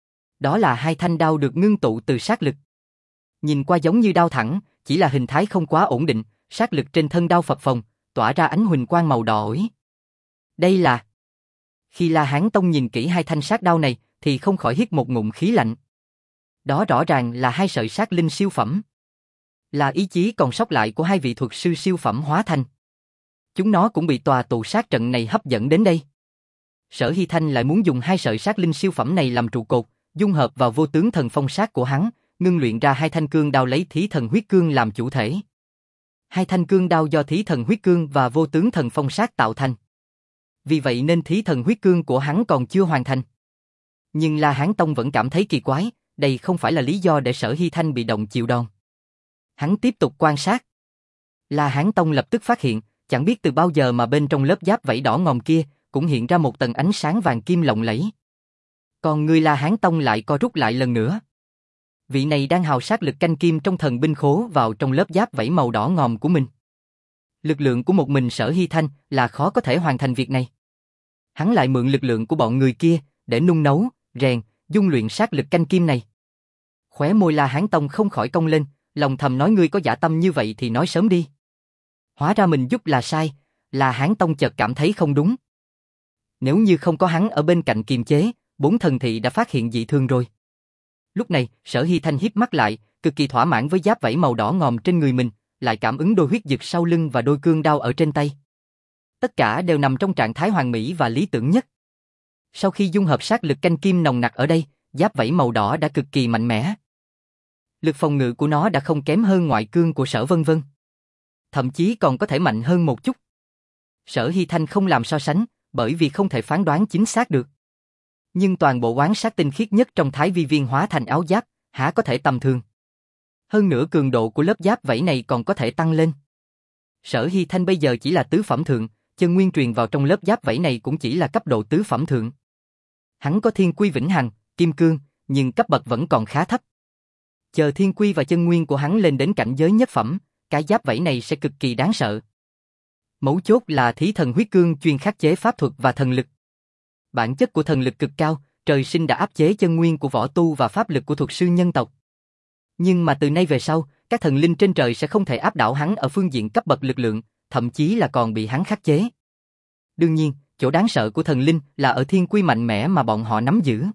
Đó là hai thanh đao được ngưng tụ từ sát lực. Nhìn qua giống như đao thẳng, chỉ là hình thái không quá ổn định, sát lực trên thân đao phập phồng, tỏa ra ánh huỳnh quang màu đỏ ối. Đây là... Khi La Hán Tông nhìn kỹ hai thanh sát đao này, thì không khỏi hít một ngụm khí lạnh. Đó rõ ràng là hai sợi sát linh siêu phẩm. Là ý chí còn sót lại của hai vị thuật sư siêu phẩm hóa thành. Chúng nó cũng bị tòa tụ sát trận này hấp dẫn đến đây. Sở Hy Thanh lại muốn dùng hai sợi sát linh siêu phẩm này làm trụ cột, dung hợp vào vô tướng thần phong sát của hắn, ngưng luyện ra hai thanh cương đao lấy thí thần huyết cương làm chủ thể. Hai thanh cương đao do thí thần huyết cương và vô tướng thần phong sát tạo thành. vì vậy nên thí thần huyết cương của hắn còn chưa hoàn thành. Nhưng La Hán Tông vẫn cảm thấy kỳ quái, đây không phải là lý do để Sở Hy Thanh bị động chịu đòn. Hắn tiếp tục quan sát. La Hán Tông lập tức phát hiện, chẳng biết từ bao giờ mà bên trong lớp giáp vảy đỏ ngòm kia cũng hiện ra một tầng ánh sáng vàng kim lộng lẫy. Còn người La Hán Tông lại co rút lại lần nữa. Vị này đang hào sát lực canh kim trong thần binh khố vào trong lớp giáp vảy màu đỏ ngòm của mình. Lực lượng của một mình Sở Hy Thanh là khó có thể hoàn thành việc này. Hắn lại mượn lực lượng của bọn người kia để nung nấu, rèn, dung luyện sát lực canh kim này. Khóe môi La Hán Tông không khỏi cong lên, lòng thầm nói ngươi có dã tâm như vậy thì nói sớm đi. Hóa ra mình giúp là sai, La Hán Tông chợt cảm thấy không đúng. Nếu như không có hắn ở bên cạnh kiềm chế, bốn thần thị đã phát hiện dị thường rồi. Lúc này, Sở Hy Thanh híp mắt lại, cực kỳ thỏa mãn với giáp vảy màu đỏ ngòm trên người mình, lại cảm ứng đôi huyết dực sau lưng và đôi cương đao ở trên tay. Tất cả đều nằm trong trạng thái hoàn mỹ và lý tưởng nhất. Sau khi dung hợp sát lực canh kim nồng nặc ở đây, giáp vảy màu đỏ đã cực kỳ mạnh mẽ. Lực phòng ngự của nó đã không kém hơn ngoại cương của Sở Vân Vân. Thậm chí còn có thể mạnh hơn một chút. Sở Hy Thanh không làm so sánh, bởi vì không thể phán đoán chính xác được. Nhưng toàn bộ oán sát tinh khiết nhất trong thái vi viên hóa thành áo giáp, há có thể tầm thường. Hơn nữa cường độ của lớp giáp vảy này còn có thể tăng lên. Sở Hy Thanh bây giờ chỉ là tứ phẩm thượng, chân nguyên truyền vào trong lớp giáp vảy này cũng chỉ là cấp độ tứ phẩm thượng. Hắn có thiên quy vĩnh hằng, kim cương, nhưng cấp bậc vẫn còn khá thấp. Chờ thiên quy và chân nguyên của hắn lên đến cảnh giới nhất phẩm, cái giáp vảy này sẽ cực kỳ đáng sợ. Mấu chốt là thí thần huyết cương chuyên khắc chế pháp thuật và thần lực. Bản chất của thần lực cực cao, trời sinh đã áp chế chân nguyên của võ tu và pháp lực của thuật sư nhân tộc. Nhưng mà từ nay về sau, các thần linh trên trời sẽ không thể áp đảo hắn ở phương diện cấp bậc lực lượng, thậm chí là còn bị hắn khắc chế. Đương nhiên, chỗ đáng sợ của thần linh là ở thiên quy mạnh mẽ mà bọn họ nắm giữ.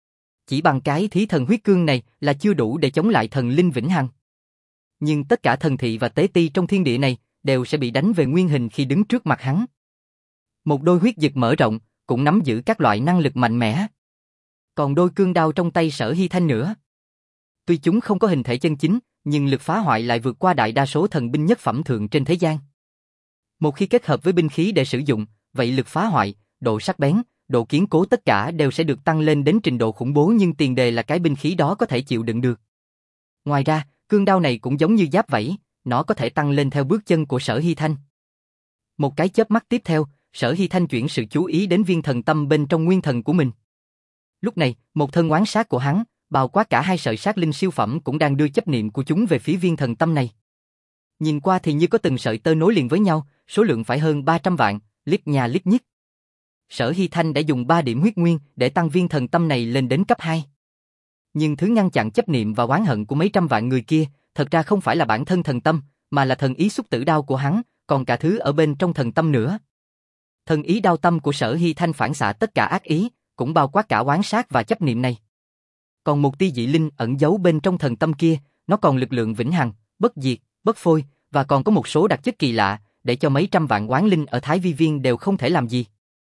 Chỉ bằng cái thí thần huyết cương này là chưa đủ để chống lại thần linh vĩnh hằng. Nhưng tất cả thần thị và tế ti trong thiên địa này đều sẽ bị đánh về nguyên hình khi đứng trước mặt hắn. Một đôi huyết dực mở rộng, cũng nắm giữ các loại năng lực mạnh mẽ. Còn đôi cương đao trong tay Sở Hy Thanh nữa. Tuy chúng không có hình thể chân chính, nhưng lực phá hoại lại vượt qua đại đa số thần binh nhất phẩm thượng trên thế gian. Một khi kết hợp với binh khí để sử dụng, vậy lực phá hoại, độ sắc bén, độ kiên cố tất cả đều sẽ được tăng lên đến trình độ khủng bố, nhưng tiền đề là cái binh khí đó có thể chịu đựng được. Ngoài ra, cương đao này cũng giống như giáp vảy, nó có thể tăng lên theo bước chân của Sở Hy Thanh. Một cái chớp mắt tiếp theo, Sở Hy Thanh chuyển sự chú ý đến viên thần tâm bên trong nguyên thần của mình. Lúc này, một thân oán sát của hắn, bao quát cả hai sợi sát linh siêu phẩm cũng đang đưa chấp niệm của chúng về phía viên thần tâm này. Nhìn qua thì như có từng sợi tơ nối liền với nhau, số lượng phải hơn ba trăm vạn, lít nhà lít nhít. Sở Hy Thanh đã dùng ba điểm huyết nguyên để tăng viên thần tâm này lên đến cấp hai. Nhưng thứ ngăn chặn chấp niệm và oán hận của mấy trăm vạn người kia, thật ra không phải là bản thân thần tâm, mà là thần ý xúc tử đao của hắn, còn cả thứ ở bên trong thần tâm nữa. Thần ý đao tâm của Sở Hy Thanh phản xạ tất cả ác ý, cũng bao quát cả oán sát và chấp niệm này. Còn một tia dị linh ẩn giấu bên trong thần tâm kia, nó còn lực lượng vĩnh hằng, bất diệt, bất phôi, và còn có một số đặc chất kỳ lạ, để cho mấy trăm vạn oán linh ở Thái Vi Viên đều không thể làm gì.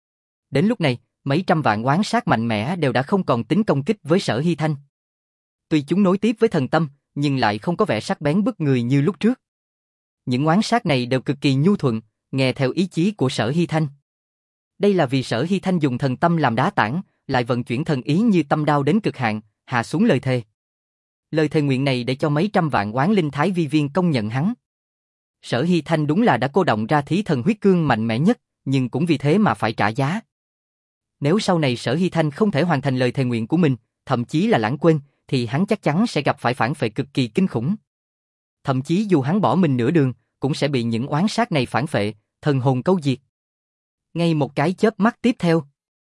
Đến lúc này, mấy trăm vạn oán sát mạnh mẽ đều đã không còn tính công kích với Sở Hy Thanh. Tuy chúng nối tiếp với thần tâm, nhưng lại không có vẻ sắc bén bức người như lúc trước. Những oán sát này đều cực kỳ nhu thuận, nghe theo ý chí của Sở Hy Thanh. Đây là vì Sở Hy Thanh dùng thần tâm làm đá tảng, lại vận chuyển thần ý như tâm đao đến cực hạn, hạ xuống lời thề. Lời thề nguyện này để cho mấy trăm vạn oán linh Thái Vi Viên công nhận hắn. Sở Hy Thanh đúng là đã cô động ra thí thần huyết cương mạnh mẽ nhất, nhưng cũng vì thế mà phải trả giá. Nếu sau này Sở Hy Thanh không thể hoàn thành lời thề nguyện của mình, thậm chí là lãng quên, thì hắn chắc chắn sẽ gặp phải phản phệ cực kỳ kinh khủng. Thậm chí dù hắn bỏ mình nửa đường, cũng sẽ bị những oán sát này phản phệ, thần hồn câu diệt. Ngay một cái chớp mắt tiếp theo,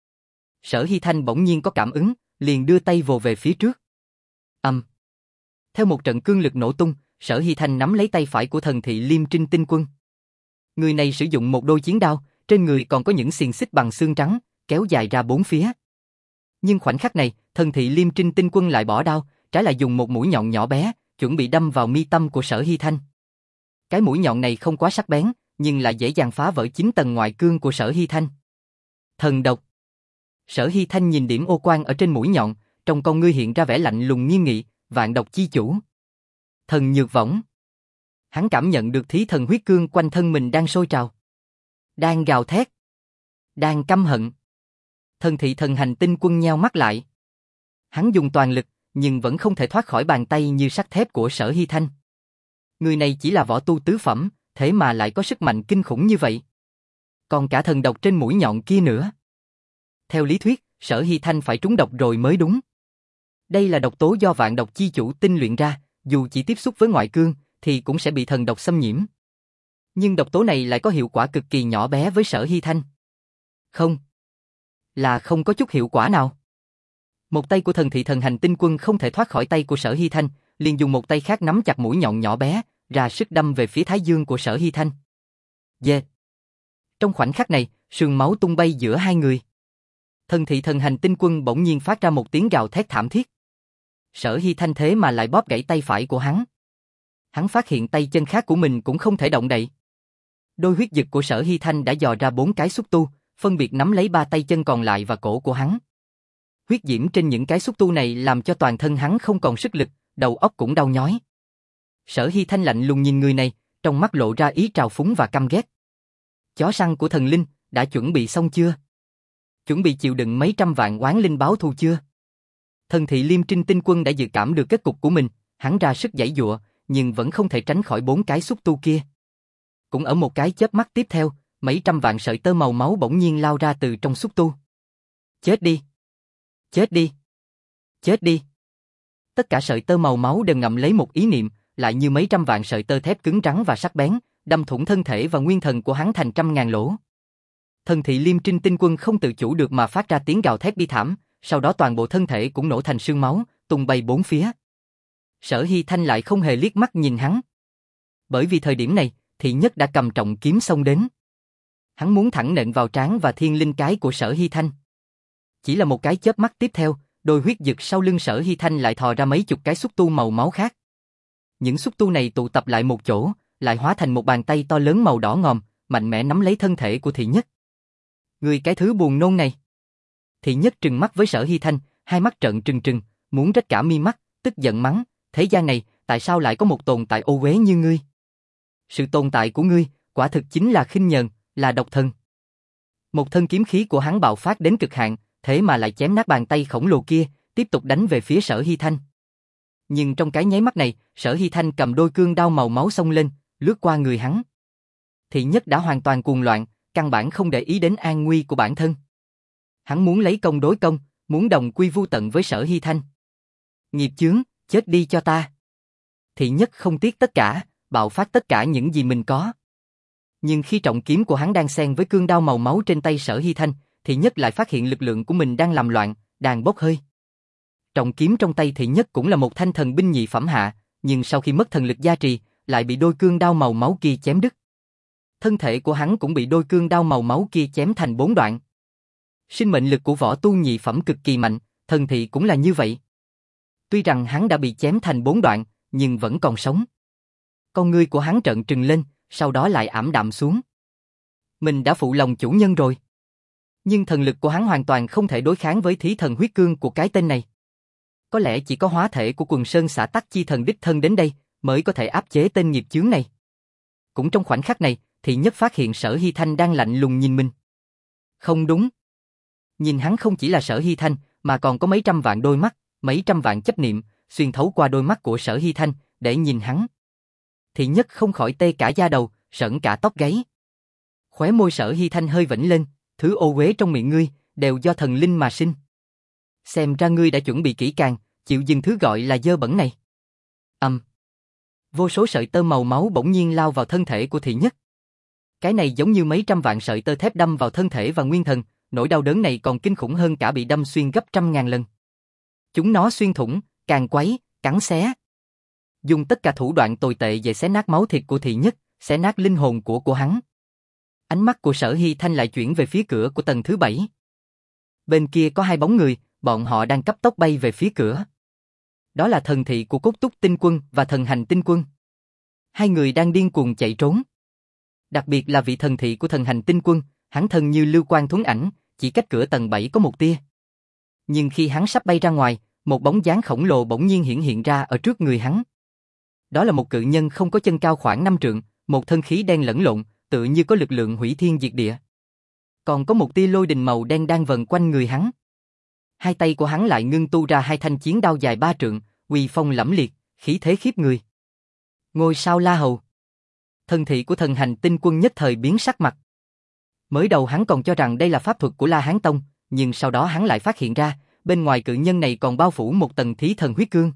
Sở Hy Thanh bỗng nhiên có cảm ứng, liền đưa tay vồ về phía trước. Ầm. Um. Theo một trận cương lực nổ tung, Sở Hy Thanh nắm lấy tay phải của thần thị Liêm Trinh Tinh Quân. Người này sử dụng một đôi chiến đao, trên người còn có những xiềng xích bằng xương trắng, kéo dài ra bốn phía. Nhưng khoảnh khắc này, thần thị Liêm Trinh Tinh Quân lại bỏ đao, trái lại dùng một mũi nhọn nhỏ bé, chuẩn bị đâm vào mi tâm của Sở Hy Thanh. Cái mũi nhọn này không quá sắc bén, nhưng lại dễ dàng phá vỡ chín tầng ngoại cương của Sở Hy Thanh. Thần độc. Sở Hy Thanh nhìn điểm ô quang ở trên mũi nhọn, trong con ngươi hiện ra vẻ lạnh lùng nghiêm nghị, vạn độc chi chủ. Thần nhược võng. Hắn cảm nhận được thí thần huyết cương quanh thân mình đang sôi trào, đang gào thét. Đang căm hận. Thần thị thần hành tinh quân nheo mắt lại. Hắn dùng toàn lực, nhưng vẫn không thể thoát khỏi bàn tay như sắt thép của Sở Hy Thanh. Người này chỉ là võ tu tứ phẩm, thế mà lại có sức mạnh kinh khủng như vậy. Còn cả thần độc trên mũi nhọn kia nữa. Theo lý thuyết, Sở Hy Thanh phải trúng độc rồi mới đúng. Đây là độc tố do vạn độc chi chủ tinh luyện ra, dù chỉ tiếp xúc với ngoại cương, thì cũng sẽ bị thần độc xâm nhiễm. Nhưng độc tố này lại có hiệu quả cực kỳ nhỏ bé với Sở Hy Thanh. Không. Là không có chút hiệu quả nào. Một tay của thần thị thần hành tinh quân không thể thoát khỏi tay của Sở Hy Thanh, liền dùng một tay khác nắm chặt mũi nhọn nhỏ bé, ra sức đâm về phía thái dương của Sở Hy Thanh. Dê. Trong khoảnh khắc này, sương máu tung bay giữa hai người. Thần thị thần hành tinh quân bỗng nhiên phát ra một tiếng gào thét thảm thiết. Sở Hy Thanh thế mà lại bóp gãy tay phải của hắn. Hắn phát hiện tay chân khác của mình cũng không thể động đậy. Đôi huyết dực của Sở Hy Thanh đã dò ra bốn cái xúc tu, phân biệt nắm lấy ba tay chân còn lại và cổ của hắn. Huyết diễm trên những cái xúc tu này làm cho toàn thân hắn không còn sức lực, đầu óc cũng đau nhói. Sở Hy Thanh lạnh lùng nhìn người này, trong mắt lộ ra ý trào phúng và căm ghét. Chó săn của thần linh, đã chuẩn bị xong chưa? Chuẩn bị chịu đựng mấy trăm vạn oán linh báo thù chưa? Thần thị Liêm Trinh tinh quân đã dự cảm được kết cục của mình, hắn ra sức giãy giụa, nhưng vẫn không thể tránh khỏi bốn cái xúc tu kia. Cũng ở một cái chớp mắt tiếp theo, mấy trăm vạn sợi tơ màu máu bỗng nhiên lao ra từ trong xúc tu. Chết đi! Chết đi! Chết đi! Tất cả sợi tơ màu máu đều ngậm lấy một ý niệm, lại như mấy trăm vạn sợi tơ thép cứng rắn và sắc bén, đâm thủng thân thể và nguyên thần của hắn thành trăm ngàn lỗ. Thần thị Liêm Trinh tinh quân không tự chủ được mà phát ra tiếng gào thét bi thảm, sau đó toàn bộ thân thể cũng nổ thành sương máu, tung bay bốn phía. Sở Hy Thanh lại không hề liếc mắt nhìn hắn. Bởi vì thời điểm này, Thị Nhất đã cầm trọng kiếm xông đến. Hắn muốn thẳng nện vào trán và thiên linh cái của Sở Hy Thanh. Chỉ là một cái chớp mắt tiếp theo, đôi huyết dực sau lưng Sở Hy Thanh lại thò ra mấy chục cái xúc tu màu máu khác. Những xúc tu này tụ tập lại một chỗ, lại hóa thành một bàn tay to lớn màu đỏ ngòm, mạnh mẽ nắm lấy thân thể của Thị Nhất. Người cái thứ buồn nôn này. Thị Nhất trừng mắt với Sở Hy Thanh, hai mắt trợn trừng trừng, muốn rách cả mi mắt, tức giận mắng, thế gian này, tại sao lại có một tồn tại ô uế như ngươi? Sự tồn tại của ngươi, quả thực chính là khinh nhờn, là độc thân. Một thân kiếm khí của hắn bạo phát đến cực hạn, thế mà lại chém nát bàn tay khổng lồ kia, tiếp tục đánh về phía Sở Hy Thanh. Nhưng trong cái nháy mắt này, Sở Hy Thanh cầm đôi cương đao màu máu xông lên, lướt qua người hắn. Thị Nhất đã hoàn toàn cuồng loạn, căn bản không để ý đến an nguy của bản thân. Hắn muốn lấy công đối công, muốn đồng quy vu tận với Sở Hy Thanh. Nghiệp chướng, chết đi cho ta. Thị Nhất không tiếc tất cả, bạo phát tất cả những gì mình có. Nhưng khi trọng kiếm của hắn đang xen với cương đao màu máu trên tay Sở Hy Thanh, Thị Nhất lại phát hiện lực lượng của mình đang làm loạn, đang bốc hơi. Trọng kiếm trong tay Thị Nhất cũng là một thanh thần binh nhị phẩm hạ, nhưng sau khi mất thần lực gia trì, lại bị đôi cương đao màu máu kia chém đứt. Thân thể của hắn cũng bị đôi cương đao màu máu kia chém thành bốn đoạn. Sinh mệnh lực của võ tu nhị phẩm cực kỳ mạnh, thần thị cũng là như vậy. Tuy rằng hắn đã bị chém thành bốn đoạn, nhưng vẫn còn sống. Con ngươi của hắn trợn trừng lên, sau đó lại ảm đạm xuống. Mình đã phụ lòng chủ nhân rồi. Nhưng thần lực của hắn hoàn toàn không thể đối kháng với thí thần huyết cương của cái tên này. Có lẽ chỉ có hóa thể của Quần Sơn Xã Tắc chi thần đích thân đến đây, mới có thể áp chế tên nghiệp chướng này. Cũng trong khoảnh khắc này, Thị Nhất phát hiện Sở Hy Thanh đang lạnh lùng nhìn mình. Không đúng. Nhìn hắn không chỉ là Sở Hy Thanh, mà còn có mấy trăm vạn đôi mắt, mấy trăm vạn chấp niệm, xuyên thấu qua đôi mắt của Sở Hy Thanh, để nhìn hắn. Thị Nhất không khỏi tê cả da đầu, sởn cả tóc gáy. Khóe môi Sở Hy Thanh hơi vểnh lên, thứ ô uế trong miệng ngươi, đều do thần linh mà sinh. Xem ra ngươi đã chuẩn bị kỹ càng, chịu dừng thứ gọi là dơ bẩn này. Ầm. Um. Vô số sợi tơ màu máu bỗng nhiên lao vào thân thể của Thị Nhất. Cái này giống như mấy trăm vạn sợi tơ thép đâm vào thân thể và nguyên thần, nỗi đau đớn này còn kinh khủng hơn cả bị đâm xuyên gấp trăm ngàn lần. Chúng nó xuyên thủng, càn quấy, cắn xé. Dùng tất cả thủ đoạn tồi tệ để xé nát máu thịt của Thị Nhất, xé nát linh hồn của của hắn. Ánh mắt của Sở Hy Thanh lại chuyển về phía cửa của tầng thứ bảy. Bên kia có hai bóng người, bọn họ đang cấp tốc bay về phía cửa. Đó là thần thị của Cốt Túc Tinh Quân và thần hành Tinh Quân. Hai người đang điên cuồng chạy trốn. Đặc biệt là vị thần thị của thần hành Tinh Quân, hắn thân như lưu quang thuấn ảnh, chỉ cách cửa tầng bảy có một tia. Nhưng khi hắn sắp bay ra ngoài, một bóng dáng khổng lồ bỗng nhiên hiện hiện ra ở trước người hắn. Đó là một cự nhân không có chân cao khoảng năm trượng, một thân khí đen lẫn lộn, tự như có lực lượng hủy thiên diệt địa. còn có một tia lôi đình màu đen đang vần quanh người hắn. Hai tay của hắn lại ngưng tu ra hai thanh chiến đao dài ba trượng, uy phong lẫm liệt, khí thế khiếp người. Ngôi sao La Hầu. Thân thị của Thần Hành Tinh Quân nhất thời biến sắc mặt. Mới đầu hắn còn cho rằng đây là pháp thuật của La Hán Tông, nhưng sau đó hắn lại phát hiện ra, bên ngoài cự nhân này còn bao phủ một tầng thí thần huyết cương.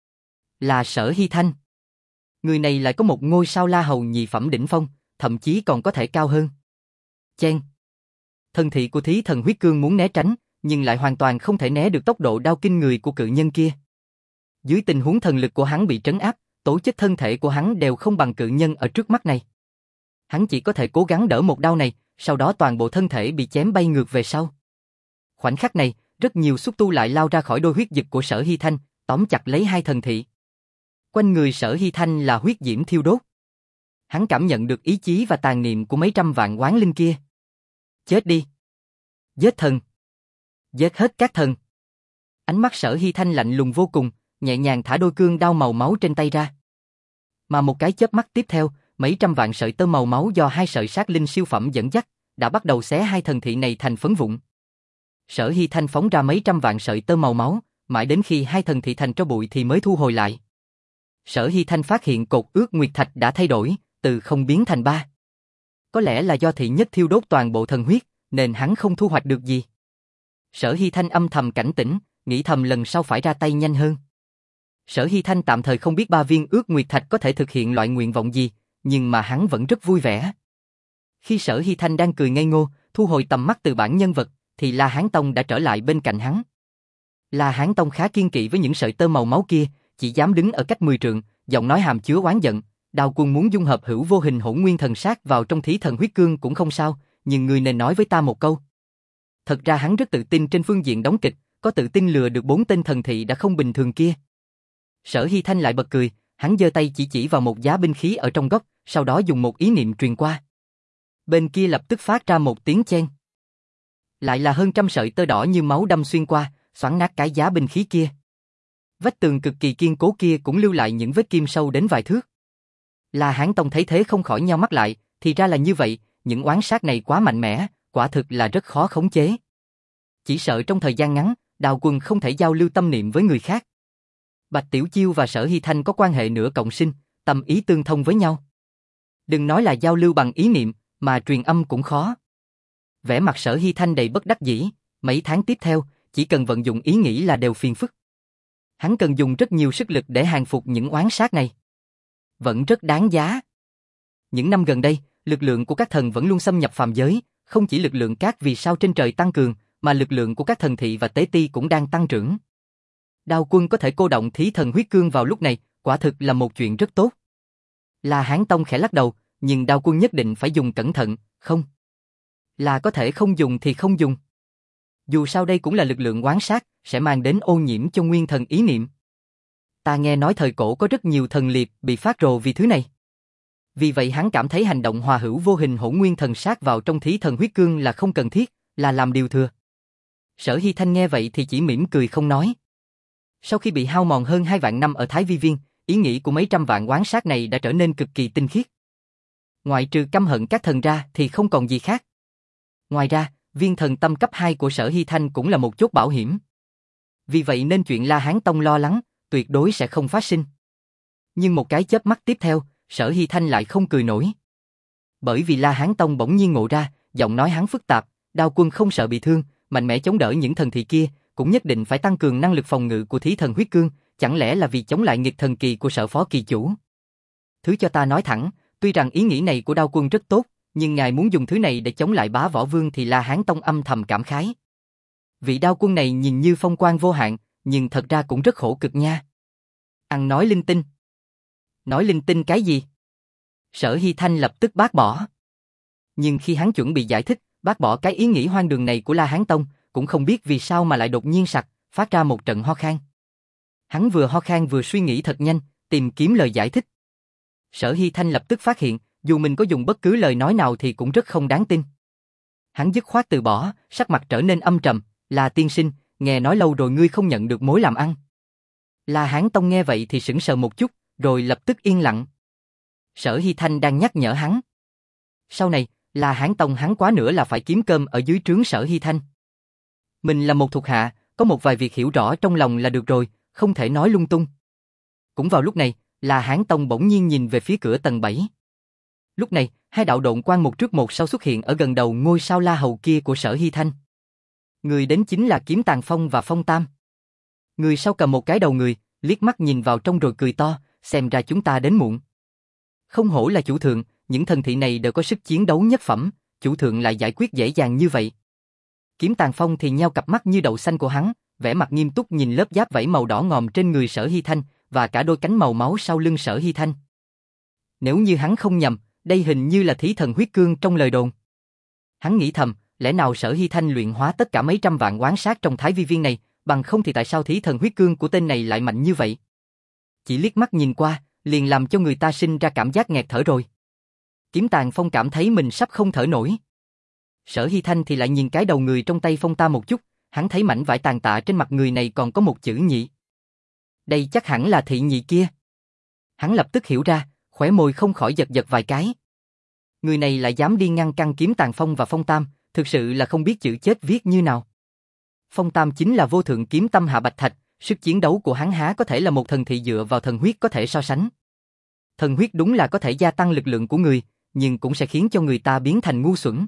Là Sở Hy Thanh. Người này lại có một ngôi sao La Hầu nhị phẩm đỉnh phong, thậm chí còn có thể cao hơn. Chen. Thân thị của thí thần huyết cương muốn né tránh, nhưng lại hoàn toàn không thể né được tốc độ đao kinh người của cự nhân kia. Dưới tình huống thần lực của hắn bị trấn áp, tố chất thân thể của hắn đều không bằng cự nhân ở trước mắt này. Hắn chỉ có thể cố gắng đỡ một đao này, sau đó toàn bộ thân thể bị chém bay ngược về sau. Khoảnh khắc này, rất nhiều xúc tu lại lao ra khỏi đôi huyết dực của Sở Hy Thanh, tóm chặt lấy hai thần thị. Quanh người Sở Hy Thanh là huyết diễm thiêu đốt. Hắn cảm nhận được ý chí và tàn niệm của mấy trăm vạn oán linh kia. Chết đi! Giết thần! Giết hết các thần! Ánh mắt Sở Hy Thanh lạnh lùng vô cùng, nhẹ nhàng thả đôi cương đao màu máu trên tay ra. Mà một cái chớp mắt tiếp theo, mấy trăm vạn sợi tơ màu máu do hai sợi sát linh siêu phẩm dẫn dắt, đã bắt đầu xé hai thần thị này thành phấn vụn. Sở Hy Thanh phóng ra mấy trăm vạn sợi tơ màu máu, mãi đến khi hai thần thị thành tro bụi thì mới thu hồi lại. Sở Hy Thanh phát hiện cột ước nguyệt thạch đã thay đổi, từ không biến thành ba. Có lẽ là do thị nhất thiêu đốt toàn bộ thần huyết, nên hắn không thu hoạch được gì. Sở Hy Thanh âm thầm cảnh tỉnh, nghĩ thầm lần sau phải ra tay nhanh hơn. Sở Hy Thanh tạm thời không biết ba viên ước nguyệt thạch có thể thực hiện loại nguyện vọng gì, nhưng mà hắn vẫn rất vui vẻ. Khi Sở Hy Thanh đang cười ngây ngô, thu hồi tầm mắt từ bản nhân vật, thì La Hán Tông đã trở lại bên cạnh hắn. La Hán Tông khá kiên kỵ với những sợi tơ màu máu kia, chỉ dám đứng ở cách mười trượng, giọng nói hàm chứa oán giận. Đao Quân muốn dung hợp hữu vô hình hỗn nguyên thần sát vào trong thí thần huyết cương cũng không sao, nhưng ngươi nên nói với ta một câu. Thật ra hắn rất tự tin trên phương diện đóng kịch, có tự tin lừa được bốn tên thần thị đã không bình thường kia. Sở Hy Thanh lại bật cười, hắn giơ tay chỉ chỉ vào một giá binh khí ở trong góc, sau đó dùng một ý niệm truyền qua. Bên kia lập tức phát ra một tiếng chen. Lại là hơn trăm sợi tơ đỏ như máu đâm xuyên qua, xoắn nát cái giá binh khí kia. Vách tường cực kỳ kiên cố kia cũng lưu lại những vết kim sâu đến vài thước. La Hán Tông thấy thế không khỏi nheo mắt lại, thì ra là như vậy, những oán sát này quá mạnh mẽ, quả thực là rất khó khống chế. Chỉ sợ trong thời gian ngắn, Đao Quân không thể giao lưu tâm niệm với người khác. Bạch Tiểu Chiêu và Sở Hy Thanh có quan hệ nửa cộng sinh, tâm ý tương thông với nhau. Đừng nói là giao lưu bằng ý niệm, mà truyền âm cũng khó. Vẻ mặt Sở Hy Thanh đầy bất đắc dĩ, mấy tháng tiếp theo, chỉ cần vận dụng ý nghĩ là đều phiền phức. Hắn cần dùng rất nhiều sức lực để hàng phục những oán sát này. Vẫn rất đáng giá. Những năm gần đây, lực lượng của các thần vẫn luôn xâm nhập phàm giới, không chỉ lực lượng các vì sao trên trời tăng cường, mà lực lượng của các thần thị và tế ti cũng đang tăng trưởng. Đao Quân có thể cô động thí thần huyết cương vào lúc này, quả thực là một chuyện rất tốt. La Hán Tông khẽ lắc đầu, nhưng Đao Quân nhất định phải dùng cẩn thận, không? Là có thể không dùng thì không dùng. Dù sao đây cũng là lực lượng oán sát, sẽ mang đến ô nhiễm cho nguyên thần ý niệm. Ta nghe nói thời cổ có rất nhiều thần liệt bị phát rồ vì thứ này. Vì vậy hắn cảm thấy hành động hòa hữu vô hình hỗn nguyên thần sát vào trong thí thần huyết cương là không cần thiết, là làm điều thừa. Sở Hy Thanh nghe vậy thì chỉ mỉm cười không nói. Sau khi bị hao mòn hơn hai vạn năm ở Thái Vi Viên, ý nghĩ của mấy trăm vạn oán sát này đã trở nên cực kỳ tinh khiết. Ngoại trừ căm hận các thần ra thì không còn gì khác. Ngoài ra, viên thần tâm cấp hai của Sở Hy Thanh cũng là một chốt bảo hiểm. Vì vậy nên chuyện La Hán Tông lo lắng, tuyệt đối sẽ không phát sinh. Nhưng một cái chớp mắt tiếp theo, Sở Hy Thanh lại không cười nổi. Bởi vì La Hán Tông bỗng nhiên ngộ ra, giọng nói hắn phức tạp, Đao Quân không sợ bị thương, mạnh mẽ chống đỡ những thần thị kia, cũng nhất định phải tăng cường năng lực phòng ngự của thí thần huyết cương, chẳng lẽ là vì chống lại nghịch thần kỳ của Sở Phó Kỳ Chủ. Thứ cho ta nói thẳng, tuy rằng ý nghĩ này của Đao Quân rất tốt, nhưng ngài muốn dùng thứ này để chống lại Bá Võ Vương thì La Hán Tông âm thầm cảm khái. Vị Đao Quân này nhìn như phong quang vô hạn, nhưng thật ra cũng rất khổ cực nha. Ăn nói linh tinh. Nói linh tinh cái gì? Sở Hy Thanh lập tức bác bỏ. Nhưng khi hắn chuẩn bị giải thích, bác bỏ cái ý nghĩ hoang đường này của La Hán Tông, cũng không biết vì sao mà lại đột nhiên sặc, phát ra một trận ho khan. Hắn vừa ho khan vừa suy nghĩ thật nhanh, tìm kiếm lời giải thích. Sở Hy Thanh lập tức phát hiện, dù mình có dùng bất cứ lời nói nào thì cũng rất không đáng tin. Hắn dứt khoát từ bỏ, sắc mặt trở nên âm trầm, là tiên sinh, nghe nói lâu rồi ngươi không nhận được mối làm ăn. La Hán Tông nghe vậy thì sững sờ một chút, rồi lập tức yên lặng. Sở Hy Thanh đang nhắc nhở hắn. Sau này, La Hán Tông hắn quá nữa là phải kiếm cơm ở dưới trướng Sở Hy Thanh. Mình là một thuộc hạ, có một vài việc hiểu rõ trong lòng là được rồi, không thể nói lung tung. Cũng vào lúc này, La Hán Tông bỗng nhiên nhìn về phía cửa tầng bảy. Lúc này, hai đạo độn quang một trước một sau xuất hiện ở gần đầu ngôi sao La Hầu kia của Sở Hy Thanh. Người đến chính là Kiếm Tàng Phong và Phong Tam. Người sau cầm một cái đầu người, liếc mắt nhìn vào trong rồi cười to, xem ra chúng ta đến muộn. Không hổ là chủ thượng, những thần thị này đều có sức chiến đấu nhất phẩm, chủ thượng lại giải quyết dễ dàng như vậy. Kiếm Tàng Phong thì nheo cặp mắt như đậu xanh của hắn, vẻ mặt nghiêm túc nhìn lớp giáp vảy màu đỏ ngòm trên người Sở Hy Thanh và cả đôi cánh màu máu sau lưng Sở Hy Thanh. Nếu như hắn không nhầm, đây hình như là thí thần huyết cương trong lời đồn. Hắn nghĩ thầm, lẽ nào Sở Hy Thanh luyện hóa tất cả mấy trăm vạn oán sát trong Thái Vi Viên này, bằng không thì tại sao thí thần huyết cương của tên này lại mạnh như vậy? Chỉ liếc mắt nhìn qua, liền làm cho người ta sinh ra cảm giác nghẹt thở rồi. Kiếm Tàng Phong cảm thấy mình sắp không thở nổi. Sở Hy Thanh thì lại nhìn cái đầu người trong tay Phong Tam một chút, hắn thấy mảnh vải tàn tạ trên mặt người này còn có một chữ nhị. Đây chắc hẳn là thị nhị kia. Hắn lập tức hiểu ra, khóe môi không khỏi giật giật vài cái. Người này lại dám đi ngăn cản Kiếm Tàng Phong và Phong Tam, thực sự là không biết chữ chết viết như nào. Phong Tam chính là vô thượng kiếm tâm Hạ Bạch Thạch, sức chiến đấu của hắn há có thể là một thần thị dựa vào thần huyết có thể so sánh. Thần huyết đúng là có thể gia tăng lực lượng của người, nhưng cũng sẽ khiến cho người ta biến thành ngu xuẩn.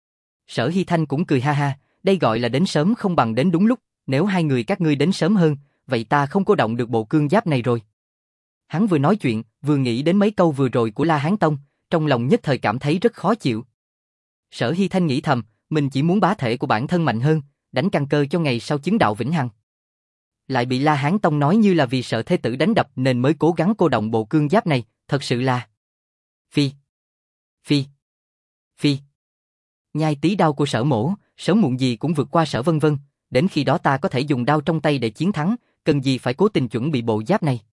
Sở Hy Thanh cũng cười ha ha, đây gọi là đến sớm không bằng đến đúng lúc, nếu hai người các ngươi đến sớm hơn, vậy ta không cô động được bộ cương giáp này rồi. Hắn vừa nói chuyện, vừa nghĩ đến mấy câu vừa rồi của La Hán Tông, trong lòng nhất thời cảm thấy rất khó chịu. Sở Hy Thanh nghĩ thầm, mình chỉ muốn bá thể của bản thân mạnh hơn, đánh căn cơ cho ngày sau chứng đạo vĩnh hằng. Lại bị La Hán Tông nói như là vì sợ thế tử đánh đập nên mới cố gắng cô động bộ cương giáp này, thật sự là... Phi! Phi! Phi! Nhai tí đao của Sở mỗ, sớm muộn gì cũng vượt qua Sở Vân Vân, đến khi đó ta có thể dùng đao trong tay để chiến thắng, cần gì phải cố tình chuẩn bị bộ giáp này.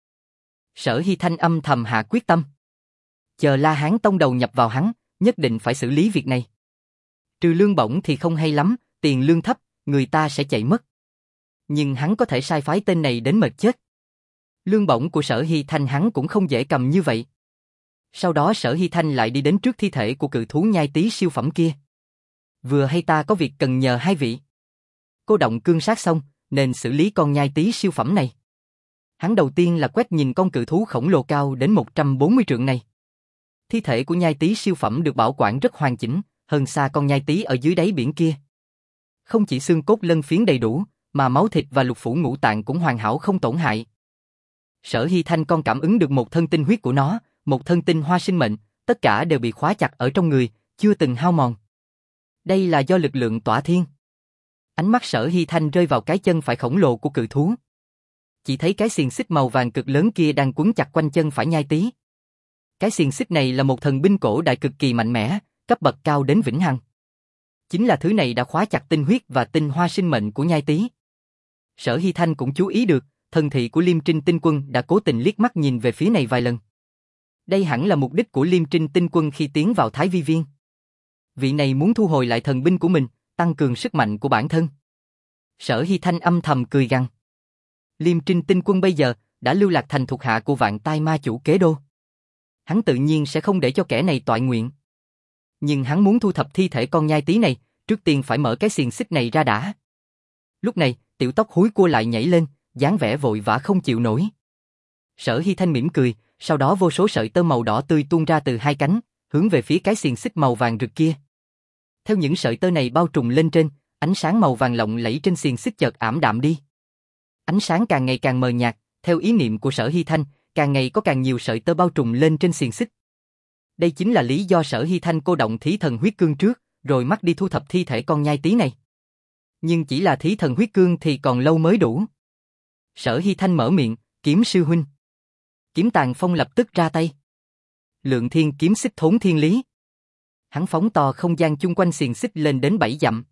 Sở Hy Thanh âm thầm hạ quyết tâm. Chờ La Hán Tông đầu nhập vào hắn, nhất định phải xử lý việc này. Trừ lương bổng thì không hay lắm, tiền lương thấp, người ta sẽ chạy mất. Nhưng hắn có thể sai phái tên này đến mệt chết. Lương bổng của Sở Hy Thanh hắn cũng không dễ cầm như vậy. Sau đó Sở Hy Thanh lại đi đến trước thi thể của cự thú nhai tí siêu phẩm kia. Vừa hay ta có việc cần nhờ hai vị. Cô động cương sát xong, nên xử lý con nhai tí siêu phẩm này. Hắn đầu tiên là quét nhìn con cự thú khổng lồ cao đến một trăm bốn mươi trượng này. Thi thể của nhai tí siêu phẩm được bảo quản rất hoàn chỉnh, hơn xa con nhai tí ở dưới đáy biển kia. Không chỉ xương cốt lân phiến đầy đủ, mà máu thịt và lục phủ ngũ tạng cũng hoàn hảo không tổn hại. Sở Hy Thanh con cảm ứng được một thân tinh huyết của nó, một thân tinh hoa sinh mệnh, tất cả đều bị khóa chặt ở trong người, chưa từng hao mòn. Đây là do lực lượng tỏa thiên. Ánh mắt Sở Hy Thanh rơi vào cái chân phải khổng lồ của cự thú. Chỉ thấy cái xiềng xích màu vàng cực lớn kia đang quấn chặt quanh chân phải nhai tí. Cái xiềng xích này là một thần binh cổ đại cực kỳ mạnh mẽ, cấp bậc cao đến vĩnh hằng. Chính là thứ này đã khóa chặt tinh huyết và tinh hoa sinh mệnh của nhai tí. Sở Hy Thanh cũng chú ý được, thần thị của Liêm Trinh Tinh Quân đã cố tình liếc mắt nhìn về phía này vài lần. Đây hẳn là mục đích của Liêm Trinh Tinh Quân khi tiến vào Thái Vi Viên. Vị này muốn thu hồi lại thần binh của mình, tăng cường sức mạnh của bản thân. Sở Hy Thanh âm thầm cười gằn. Liêm Trinh Tinh Quân bây giờ đã lưu lạc thành thuộc hạ của Vạn Tai Ma chủ kế đô. Hắn tự nhiên sẽ không để cho kẻ này toại nguyện. Nhưng hắn muốn thu thập thi thể con nhai tí này, trước tiên phải mở cái xiềng xích này ra đã. Lúc này, tiểu tóc húi cua lại nhảy lên, dáng vẻ vội vã không chịu nổi. Sở Hy Thanh mỉm cười, sau đó vô số sợi tơ màu đỏ tươi tuôn ra từ hai cánh, hướng về phía cái xiềng xích màu vàng rực kia. Theo những sợi tơ này bao trùm lên trên, ánh sáng màu vàng lộng lẫy trên xiềng xích chợt ảm đạm đi. Ánh sáng càng ngày càng mờ nhạt, theo ý niệm của Sở Hy Thanh, càng ngày có càng nhiều sợi tơ bao trùm lên trên xiềng xích. Đây chính là lý do Sở Hy Thanh cô động thí thần huyết cương trước, rồi mắt đi thu thập thi thể con nhai tí này. Nhưng chỉ là thí thần huyết cương thì còn lâu mới đủ. Sở Hy Thanh mở miệng, Kiếm sư huynh. Kiếm Tàng Phong lập tức ra tay. Lượng thiên kiếm xích thốn thiên lý. Hắn phóng to không gian chung quanh xiềng xích lên đến bảy dặm.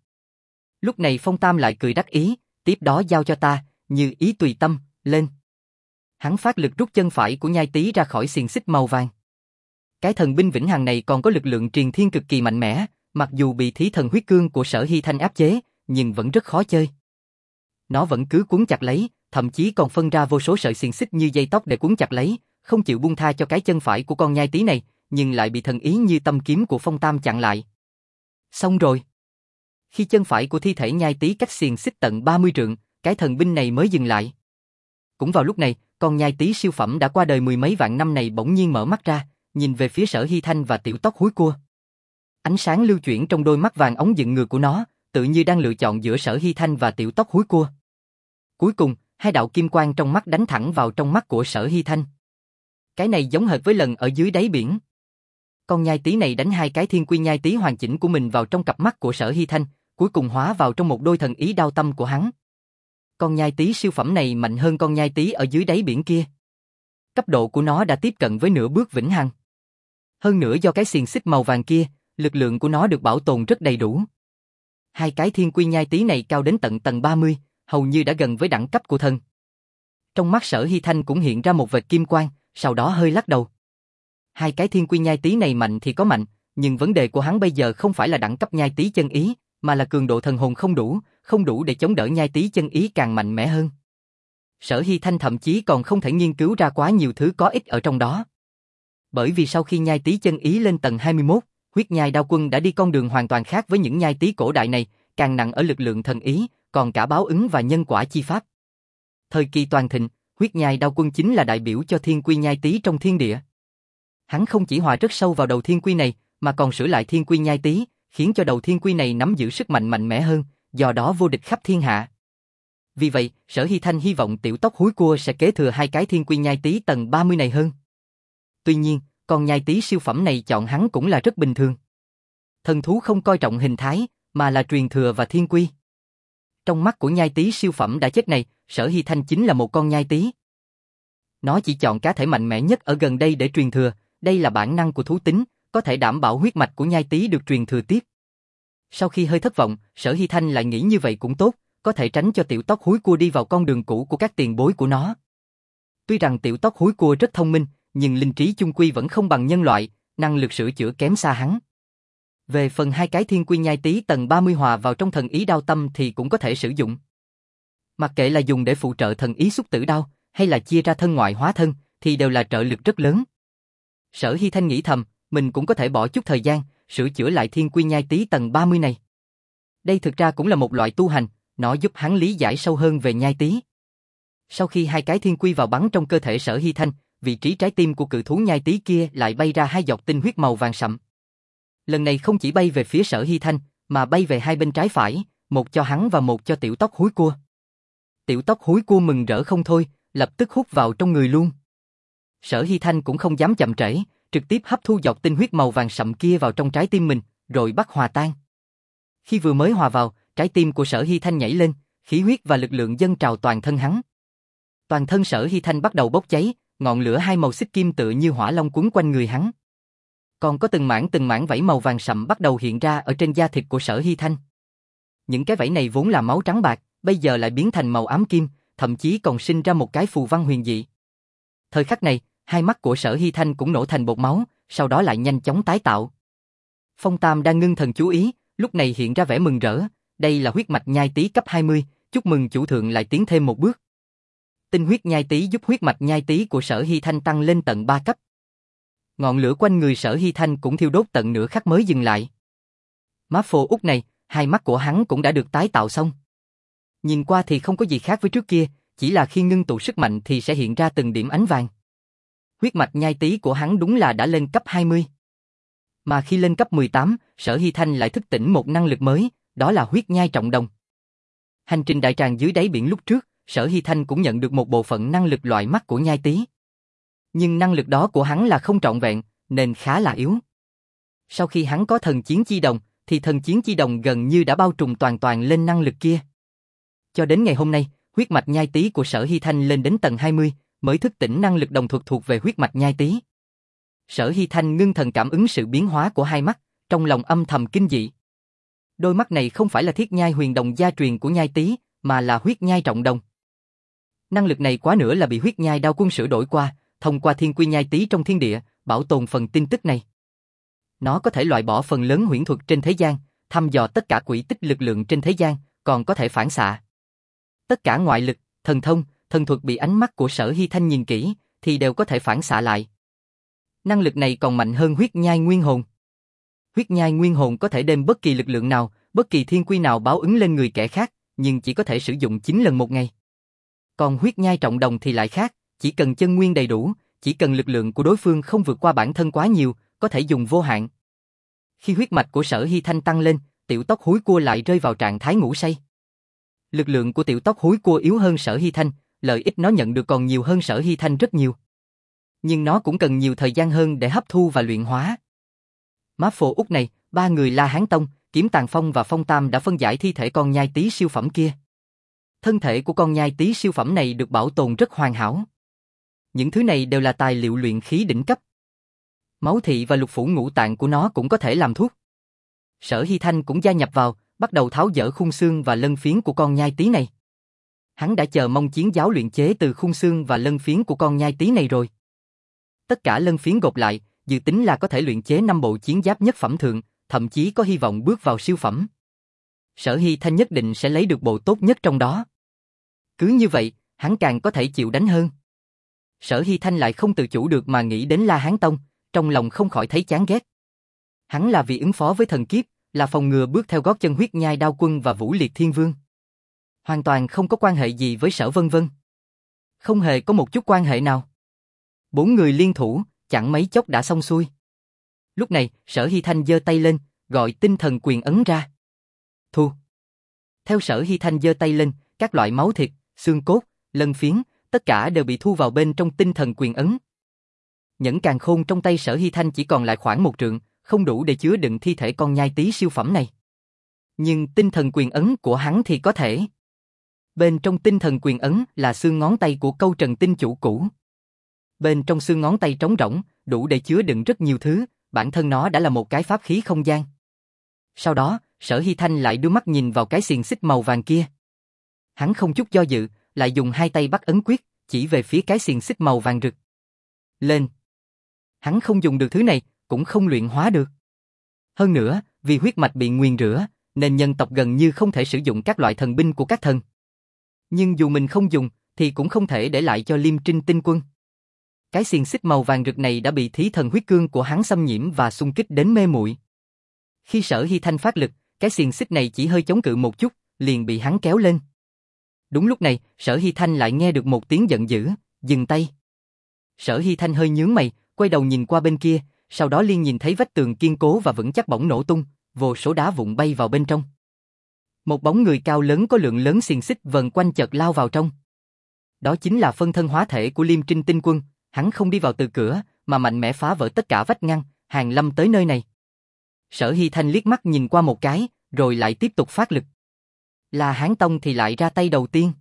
Lúc này Phong Tam lại cười đắc ý, tiếp đó giao cho ta, như ý tùy tâm, lên. Hắn phát lực rút chân phải của nhai tí ra khỏi xiềng xích màu vàng. Cái thần binh vĩnh hằng này còn có lực lượng truyền thiên cực kỳ mạnh mẽ, mặc dù bị thí thần huyết cương của Sở Hy Thanh áp chế, nhưng vẫn rất khó chơi. Nó vẫn cứ cuốn chặt lấy, thậm chí còn phân ra vô số sợi xiềng xích như dây tóc để cuốn chặt lấy, không chịu buông tha cho cái chân phải của con nhai tí này, nhưng lại bị thần ý như tâm kiếm của Phong Tam chặn lại. Xong rồi. Khi chân phải của thi thể nhai tí cách xiềng xích tận ba mươi trượng, cái thần binh này mới dừng lại. Cũng vào lúc này, con nhai tí siêu phẩm đã qua đời mười mấy vạn năm này bỗng nhiên mở mắt ra, nhìn về phía Sở Hy Thanh và tiểu tóc húi cua. Ánh sáng lưu chuyển trong đôi mắt vàng óng dựng ngược của nó, tự như đang lựa chọn giữa Sở Hy Thanh và tiểu tóc húi cua. Cuối cùng, hai đạo kim quang trong mắt đánh thẳng vào trong mắt của Sở Hy Thanh. Cái này giống hệt với lần ở dưới đáy biển. Con nhai tí này đánh hai cái thiên quy nhai tí hoàn chỉnh của mình vào trong cặp mắt của Sở Hy Thanh, cuối cùng hóa vào trong một đôi thần ý đao tâm của hắn. Con nhai tí siêu phẩm này mạnh hơn con nhai tí ở dưới đáy biển kia. Cấp độ của nó đã tiếp cận với nửa bước vĩnh hằng. Hơn nữa do cái xiềng xích màu vàng kia, lực lượng của nó được bảo tồn rất đầy đủ. Hai cái thiên quy nhai tí này cao đến tận tầng ba mươi, hầu như đã gần với đẳng cấp của thần. Trong mắt Sở Hy Thanh cũng hiện ra một vệt kim quang, sau đó hơi lắc đầu. Hai cái thiên quy nhai tí này mạnh thì có mạnh, nhưng vấn đề của hắn bây giờ không phải là đẳng cấp nhai tí chân ý, mà là cường độ thần hồn không đủ, không đủ để chống đỡ nhai tí chân ý càng mạnh mẽ hơn. Sở Hy Thanh thậm chí còn không thể nghiên cứu ra quá nhiều thứ có ích ở trong đó. Bởi vì sau khi nhai tí chân ý lên tầng hai mươi mốt, huyết nhai đao quân đã đi con đường hoàn toàn khác với những nhai tí cổ đại này, càng nặng ở lực lượng thần ý, còn cả báo ứng và nhân quả chi pháp. Thời kỳ toàn thịnh, huyết nhai đao quân chính là đại biểu cho thiên quy nhai tí trong thiên địa. Hắn không chỉ hòa rất sâu vào đầu thiên quy này, mà còn sửa lại thiên quy nhai tí, khiến cho đầu thiên quy này nắm giữ sức mạnh mạnh mẽ hơn, do đó vô địch khắp thiên hạ. Vì vậy, Sở Hy Thanh hy vọng tiểu tóc húi cua sẽ kế thừa hai cái thiên quy nhai tí tầng ba mươi này hơn. Tuy nhiên, con nhai tí siêu phẩm này chọn hắn cũng là rất bình thường. Thần thú không coi trọng hình thái, mà là truyền thừa và thiên quy. Trong mắt của nhai tí siêu phẩm đã chết này, Sở Hy Thanh chính là một con nhai tí. Nó chỉ chọn cá thể mạnh mẽ nhất ở gần đây để truyền thừa, đây là bản năng của thú tính, có thể đảm bảo huyết mạch của nhai tí được truyền thừa tiếp. Sau khi hơi thất vọng, Sở Hy Thanh lại nghĩ như vậy cũng tốt, có thể tránh cho tiểu tóc húi cua đi vào con đường cũ của các tiền bối của nó. Tuy rằng tiểu tóc húi cua rất thông minh, nhưng linh trí chung quy vẫn không bằng nhân loại, năng lực sửa chữa kém xa hắn. Về phần hai cái thiên quy nhai tí tầng ba mươi hòa vào trong thần ý đao tâm thì cũng có thể sử dụng. Mặc kệ là dùng để phụ trợ thần ý xúc tử đao, hay là chia ra thân ngoại hóa thân, thì đều là trợ lực rất lớn. Sở Hy Thanh nghĩ thầm, mình cũng có thể bỏ chút thời gian, sửa chữa lại thiên quy nhai tí tầng ba mươi này. Đây thực ra cũng là một loại tu hành, nó giúp hắn lý giải sâu hơn về nhai tí. Sau khi hai cái thiên quy vào bắn trong cơ thể Sở Hy Thanh, vị trí trái tim của cự thú nhai tí kia lại bay ra hai giọt tinh huyết màu vàng sậm. Lần này không chỉ bay về phía Sở Hy Thanh, mà bay về hai bên trái phải, một cho hắn và một cho tiểu tóc húi cua. Tiểu tóc húi cua mừng rỡ không thôi, lập tức hút vào trong người luôn. Sở Hy Thanh cũng không dám chậm trễ, trực tiếp hấp thu giọt tinh huyết màu vàng sậm kia vào trong trái tim mình, rồi bắt hòa tan. Khi vừa mới hòa vào, trái tim của Sở Hy Thanh nhảy lên, khí huyết và lực lượng dâng trào toàn thân hắn. Toàn thân Sở Hy Thanh bắt đầu bốc cháy, ngọn lửa hai màu xích kim tựa như hỏa long quấn quanh người hắn. Còn có từng mảng từng mảng vảy màu vàng sậm bắt đầu hiện ra ở trên da thịt của Sở Hy Thanh. Những cái vảy này vốn là máu trắng bạc, bây giờ lại biến thành màu ám kim, thậm chí còn sinh ra một cái phù văn huyền dị. Thời khắc này, hai mắt của Sở Hy Thanh cũng nổ thành bột máu, sau đó lại nhanh chóng tái tạo. Phong Tam đang ngưng thần chú ý, lúc này hiện ra vẻ mừng rỡ, đây là huyết mạch nhai tí cấp hai mươi, chúc mừng chủ thượng lại tiến thêm một bước. Tinh huyết nhai tí giúp huyết mạch nhai tí của Sở Hy Thanh tăng lên tận ba cấp. Ngọn lửa quanh người Sở Hy Thanh cũng thiêu đốt tận nửa khắc mới dừng lại. Má phô út này, hai mắt của hắn cũng đã được tái tạo xong. Nhìn qua thì không có gì khác với trước kia, chỉ là khi ngưng tụ sức mạnh thì sẽ hiện ra từng điểm ánh vàng. Huyết mạch nhai tí của hắn đúng là đã lên cấp hai mươi. Mà khi lên cấp mười tám, Sở Hy Thanh lại thức tỉnh một năng lực mới, đó là huyết nhai trọng đồng. Hành trình đại tràng dưới đáy biển lúc trước, Sở Hy Thanh cũng nhận được một bộ phận năng lực loại mắt của nhai tí. Nhưng năng lực đó của hắn là không trọn vẹn, nên khá là yếu. Sau khi hắn có thần chiến chi đồng, thì thần chiến chi đồng gần như đã bao trùm toàn toàn lên năng lực kia. Cho đến ngày hôm nay, huyết mạch nhai tí của Sở Hy Thanh lên đến tầng hai mươi, mới thức tỉnh năng lực đồng thuật thuộc về huyết mạch nhai tí. Sở Hy Thanh ngưng thần cảm ứng sự biến hóa của hai mắt, trong lòng âm thầm kinh dị. Đôi mắt này không phải là thiết nhai huyền đồng gia truyền của nhai tí, mà là huyết nhai trọng đồng. Năng lực này quá nữa là bị huyết nhai đao quân sửa đổi qua, thông qua thiên quy nhai tí trong thiên địa, bảo tồn phần tin tức này. Nó có thể loại bỏ phần lớn huyễn thuật trên thế gian, thăm dò tất cả quỹ tích lực lượng trên thế gian, còn có thể phản xạ. Tất cả ngoại lực, thần thông, thần thuật bị ánh mắt của Sở Hy Thanh nhìn kỹ, thì đều có thể phản xạ lại. Năng lực này còn mạnh hơn huyết nhai nguyên hồn. Huyết nhai nguyên hồn có thể đem bất kỳ lực lượng nào, bất kỳ thiên quy nào báo ứng lên người kẻ khác, nhưng chỉ có thể sử dụng chín lần một ngày. Còn huyết nhai trọng đồng thì lại khác, chỉ cần chân nguyên đầy đủ, chỉ cần lực lượng của đối phương không vượt qua bản thân quá nhiều, có thể dùng vô hạn. Khi huyết mạch của Sở Hy Thanh tăng lên, tiểu tóc húi cua lại rơi vào trạng thái ngủ say. Lực lượng của tiểu tóc húi cua yếu hơn Sở Hy Thanh, lợi ích nó nhận được còn nhiều hơn Sở Hy Thanh rất nhiều. Nhưng nó cũng cần nhiều thời gian hơn để hấp thu và luyện hóa. Má phồ út này, ba người La Hán Tông, Kiếm Tàn Phong và Phong Tam đã phân giải thi thể con nhai tí siêu phẩm kia. Thân thể của con nhai tí siêu phẩm này được bảo tồn rất hoàn hảo. Những thứ này đều là tài liệu luyện khí đỉnh cấp. Máu thị và lục phủ ngũ tạng của nó cũng có thể làm thuốc. Sở Hy Thanh cũng gia nhập vào, bắt đầu tháo dỡ khung xương và lân phiến của con nhai tí này. Hắn đã chờ mong chiến giáo luyện chế từ khung xương và lân phiến của con nhai tí này rồi. Tất cả lân phiến gộp lại, dự tính là có thể luyện chế năm bộ chiến giáp nhất phẩm thượng, thậm chí có hy vọng bước vào siêu phẩm. Sở Hy Thanh nhất định sẽ lấy được bộ tốt nhất trong đó. Cứ như vậy, hắn càng có thể chịu đánh hơn. Sở Hy Thanh lại không tự chủ được mà nghĩ đến La Hán Tông, trong lòng không khỏi thấy chán ghét. Hắn là vì ứng phó với thần kiếp, là phòng ngừa bước theo gót chân huyết nhai đao quân và vũ liệt thiên vương. Hoàn toàn không có quan hệ gì với Sở Vân Vân. Không hề có một chút quan hệ nào. Bốn người liên thủ, chẳng mấy chốc đã xong xuôi. Lúc này, Sở Hy Thanh giơ tay lên, gọi tinh thần quyền ấn ra. Thu. Theo Sở Hy Thanh giơ tay lên, các loại máu thịt, xương cốt, lân phiến, tất cả đều bị thu vào bên trong tinh thần quyền ấn. Nhẫn càn khôn trong tay Sở Hy Thanh chỉ còn lại khoảng một trượng, không đủ để chứa đựng thi thể con nhai tí siêu phẩm này. Nhưng tinh thần quyền ấn của hắn thì có thể. Bên trong tinh thần quyền ấn là xương ngón tay của Câu Trần tinh chủ cũ. Bên trong xương ngón tay trống rỗng, đủ để chứa đựng rất nhiều thứ, bản thân nó đã là một cái pháp khí không gian. Sau đó, Sở Hy Thanh lại đưa mắt nhìn vào cái xiềng xích màu vàng kia. Hắn không chút do dự, lại dùng hai tay bắt ấn quyết, chỉ về phía cái xiềng xích màu vàng rực. Lên! Hắn không dùng được thứ này, cũng không luyện hóa được. Hơn nữa, vì huyết mạch bị nguyền rủa, nên nhân tộc gần như không thể sử dụng các loại thần binh của các thần. Nhưng dù mình không dùng, thì cũng không thể để lại cho Liêm Trinh tinh quân. Cái xiềng xích màu vàng rực này đã bị thí thần huyết cương của hắn xâm nhiễm và xung kích đến mê muội. Khi Sở Hy Thanh phát lực, cái xiềng xích này chỉ hơi chống cự một chút, liền bị hắn kéo lên. Đúng lúc này, Sở Hy Thanh lại nghe được một tiếng giận dữ, dừng tay. Sở Hy Thanh hơi nhướng mày, quay đầu nhìn qua bên kia, sau đó liền nhìn thấy vách tường kiên cố và vững chắc bỗng nổ tung, vô số đá vụn bay vào bên trong. Một bóng người cao lớn có lượng lớn xiềng xích vần quanh chợt lao vào trong. Đó chính là phân thân hóa thể của Liêm Trinh tinh quân, hắn không đi vào từ cửa, mà mạnh mẽ phá vỡ tất cả vách ngăn, hàng lâm tới nơi này. Sở Hy Thanh liếc mắt nhìn qua một cái, rồi lại tiếp tục phát lực. La Hán Tông thì lại ra tay đầu tiên.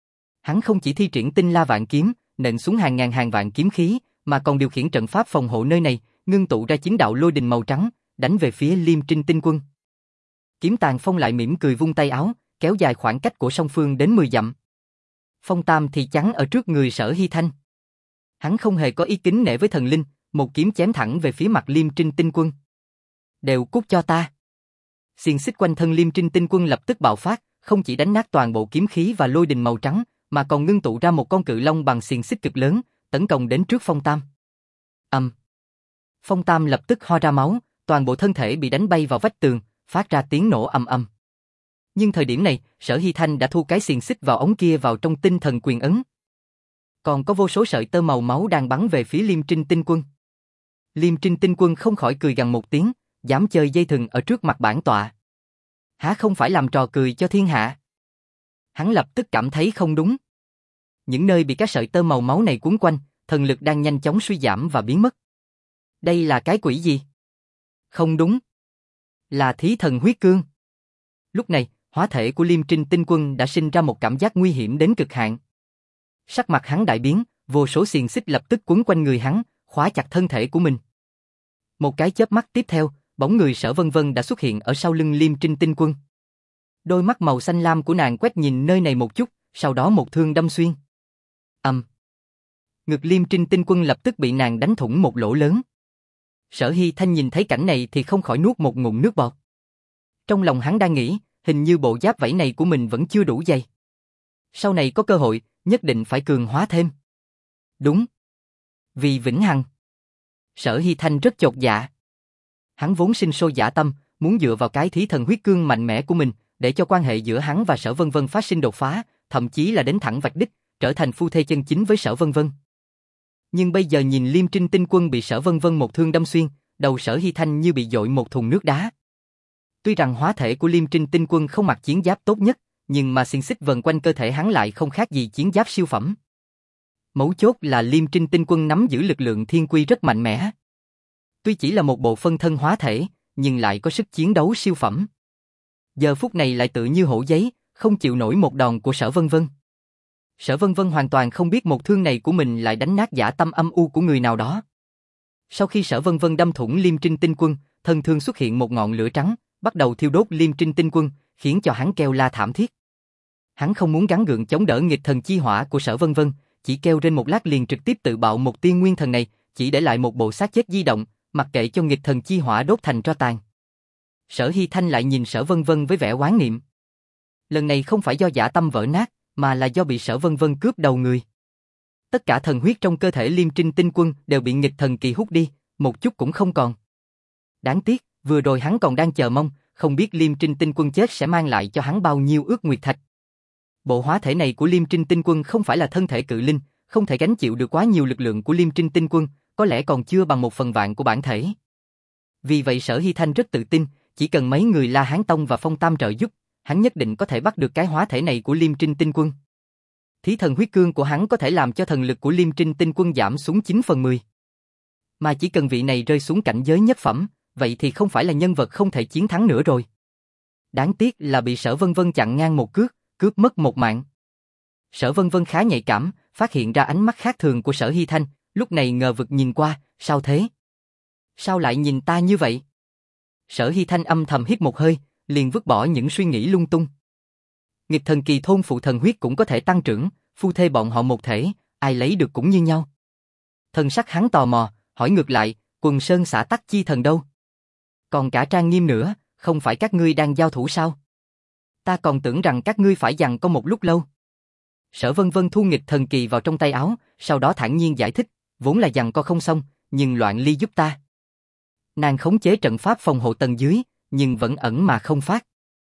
Hắn không chỉ thi triển tinh la vạn kiếm, nện xuống hàng ngàn hàng vạn kiếm khí, mà còn điều khiển trận pháp phòng hộ nơi này, ngưng tụ ra chín đạo lôi đình màu trắng, đánh về phía Liêm Trinh tinh quân. Kiếm Tàn Phong lại mỉm cười vung tay áo, kéo dài khoảng cách của song phương đến mười dặm. Phong Tam thì chắn ở trước người Sở Hy Thanh. Hắn không hề có ý kính nể với thần linh, một kiếm chém thẳng về phía mặt Liêm Trinh tinh quân. Đều cút cho ta. Xiềng xích quanh thân Liêm Trinh tinh quân lập tức bạo phát, không chỉ đánh nát toàn bộ kiếm khí và lôi đình màu trắng, mà còn ngưng tụ ra một con cự long bằng xiềng xích cực lớn, tấn công đến trước Phong Tam. Ầm. Um. Phong Tam lập tức ho ra máu, toàn bộ thân thể bị đánh bay vào vách tường, phát ra tiếng nổ ầm ầm. Nhưng thời điểm này, Sở Hy Thanh đã thu cái xiềng xích vào ống kia vào trong tinh thần quyền ấn. Còn có vô số sợi tơ màu máu đang bắn về phía Liêm Trinh tinh quân. Liêm Trinh tinh quân không khỏi cười gằn một tiếng, dám chơi dây thừng ở trước mặt bản tọa. Há không phải làm trò cười cho thiên hạ. Hắn lập tức cảm thấy không đúng. Những nơi bị các sợi tơ màu máu này cuốn quanh, thần lực đang nhanh chóng suy giảm và biến mất. Đây là cái quỷ gì? Không đúng. Là thí thần huyết cương. Lúc này, hóa thể của Liêm Trinh tinh quân đã sinh ra một cảm giác nguy hiểm đến cực hạn. Sắc mặt hắn đại biến, vô số xiềng xích lập tức quấn quanh người hắn, khóa chặt thân thể của mình. Một cái chớp mắt tiếp theo, bóng người Sở Vân Vân đã xuất hiện ở sau lưng Liêm Trinh tinh quân. Đôi mắt màu xanh lam của nàng quét nhìn nơi này một chút, sau đó một thương đâm xuyên. Ầm. Um. Ngực Liêm Trinh tinh quân lập tức bị nàng đánh thủng một lỗ lớn. Sở Hy Thanh nhìn thấy cảnh này thì không khỏi nuốt một ngụm nước bọt. Trong lòng hắn đang nghĩ, hình như bộ giáp vảy này của mình vẫn chưa đủ dày. Sau này có cơ hội, nhất định phải cường hóa thêm. Đúng. Vì vĩnh hằng. Sở Hy Thanh rất chột dạ. Hắn vốn sinh sôi dã tâm, muốn dựa vào cái thí thần huyết cương mạnh mẽ của mình, để cho quan hệ giữa hắn và Sở Vân Vân phát sinh đột phá, thậm chí là đến thẳng vạch đích, trở thành phu thê chân chính với Sở Vân Vân. Nhưng bây giờ nhìn Liêm Trinh Tinh Quân bị Sở Vân Vân một thương đâm xuyên, đầu Sở Hy Thanh như bị dội một thùng nước đá. Tuy rằng hóa thể của Liêm Trinh Tinh Quân không mặc chiến giáp tốt nhất, nhưng mà xiềng xích vần quanh cơ thể hắn lại không khác gì chiến giáp siêu phẩm. Mấu chốt là Liêm Trinh Tinh Quân nắm giữ lực lượng thiên quy rất mạnh mẽ. Tuy chỉ là một bộ phân thân hóa thể, nhưng lại có sức chiến đấu siêu phẩm. Giờ phút này lại tự như hổ giấy, không chịu nổi một đòn của Sở Vân Vân. Sở Vân Vân hoàn toàn không biết một thương này của mình lại đánh nát dã tâm âm u của người nào đó. Sau khi Sở Vân Vân đâm thủng Liêm Trinh Tinh Quân, thân thương xuất hiện một ngọn lửa trắng, bắt đầu thiêu đốt Liêm Trinh Tinh Quân, khiến cho hắn kêu la thảm thiết. Hắn không muốn gắng gượng chống đỡ nghịch thần chi hỏa của Sở Vân Vân, chỉ kêu trên một lát liền trực tiếp tự bạo một tiên nguyên thần này, chỉ để lại một bộ xác chết di động, mặc kệ cho nghịch thần chi hỏa đốt thành tro tàn. Sở Hy Thanh lại nhìn Sở Vân Vân với vẻ oán niệm. Lần này không phải do dã tâm vỡ nát, mà là do bị Sở Vân Vân cướp đầu người. Tất cả thần huyết trong cơ thể Liêm Trinh Tinh Quân đều bị nghịch thần kỳ hút đi, một chút cũng không còn. Đáng tiếc, vừa rồi hắn còn đang chờ mong, không biết Liêm Trinh Tinh Quân chết sẽ mang lại cho hắn bao nhiêu ước nguyệt thạch. Bộ hóa thể này của Liêm Trinh Tinh Quân không phải là thân thể cự linh, không thể gánh chịu được quá nhiều lực lượng của Liêm Trinh Tinh Quân, có lẽ còn chưa bằng một phần vạn của bản thể. Vì vậy Sở Hy Thanh rất tự tin, chỉ cần mấy người La Hán Tông và Phong Tam trợ giúp, hắn nhất định có thể bắt được cái hóa thể này của Liêm Trinh Tinh Quân. Thí thần huyết cương của hắn có thể làm cho thần lực của Liêm Trinh Tinh Quân giảm xuống chín phần mười. Mà chỉ cần vị này rơi xuống cảnh giới nhất phẩm, vậy thì không phải là nhân vật không thể chiến thắng nữa rồi. Đáng tiếc là bị Sở Vân Vân chặn ngang một cước, cướp mất một mạng. Sở Vân Vân khá nhạy cảm, phát hiện ra ánh mắt khác thường của Sở Hy Thanh, lúc này ngờ vực nhìn qua, sao thế? Sao lại nhìn ta như vậy? Sở Hy Thanh âm thầm hít một hơi, liền vứt bỏ những suy nghĩ lung tung. Nghịch thần kỳ thôn phụ thần huyết cũng có thể tăng trưởng, phu thê bọn họ một thể, ai lấy được cũng như nhau. Thần sắc hắn tò mò, hỏi ngược lại, Quần Sơn xã Tắc Chi Thần đâu? Còn cả Trang Nghiêm nữa, không phải các ngươi đang giao thủ sao? Ta còn tưởng rằng các ngươi phải giằng có một lúc lâu. Sở Vân Vân thu nghịch thần kỳ vào trong tay áo, sau đó thản nhiên giải thích, vốn là giằng co không xong, nhưng Loạn Ly giúp ta. Nàng khống chế trận pháp phòng hộ tầng dưới, nhưng vẫn ẩn mà không phát.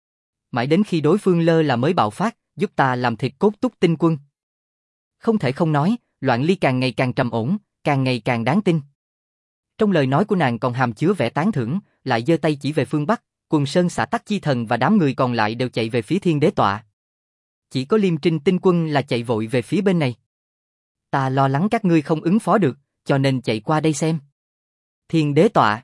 Mãi đến khi đối phương lơ là mới bạo phát, giúp ta làm thịt cốt túc tinh quân. Không thể không nói, Loạn Ly càng ngày càng trầm ổn, càng ngày càng đáng tin. Trong lời nói của nàng còn hàm chứa vẻ tán thưởng, lại giơ tay chỉ về phương Bắc, Quần Sơn xã Tắc Chi Thần và đám người còn lại đều chạy về phía Thiên Đế Tọa. Chỉ có Liêm Trinh Tinh Quân là chạy vội về phía bên này. Ta lo lắng các ngươi không ứng phó được, cho nên chạy qua đây xem. Thiên Đế Tọa.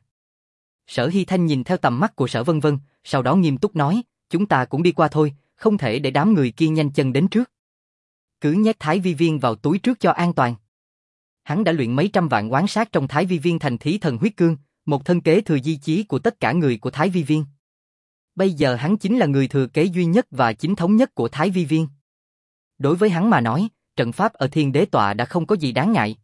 Sở Hy Thanh nhìn theo tầm mắt của Sở Vân Vân, sau đó nghiêm túc nói, chúng ta cũng đi qua thôi, không thể để đám người kia nhanh chân đến trước. Cứ nhét Thái Vi Viên vào túi trước cho an toàn. Hắn đã luyện mấy trăm vạn oán sát trong Thái Vi Viên thành thí thần huyết cương, một thân kế thừa di chí của tất cả người của Thái Vi Viên. Bây giờ hắn chính là người thừa kế duy nhất và chính thống nhất của Thái Vi Viên. Đối với hắn mà nói, trận pháp ở Thiên Đế Tọa đã không có gì đáng ngại.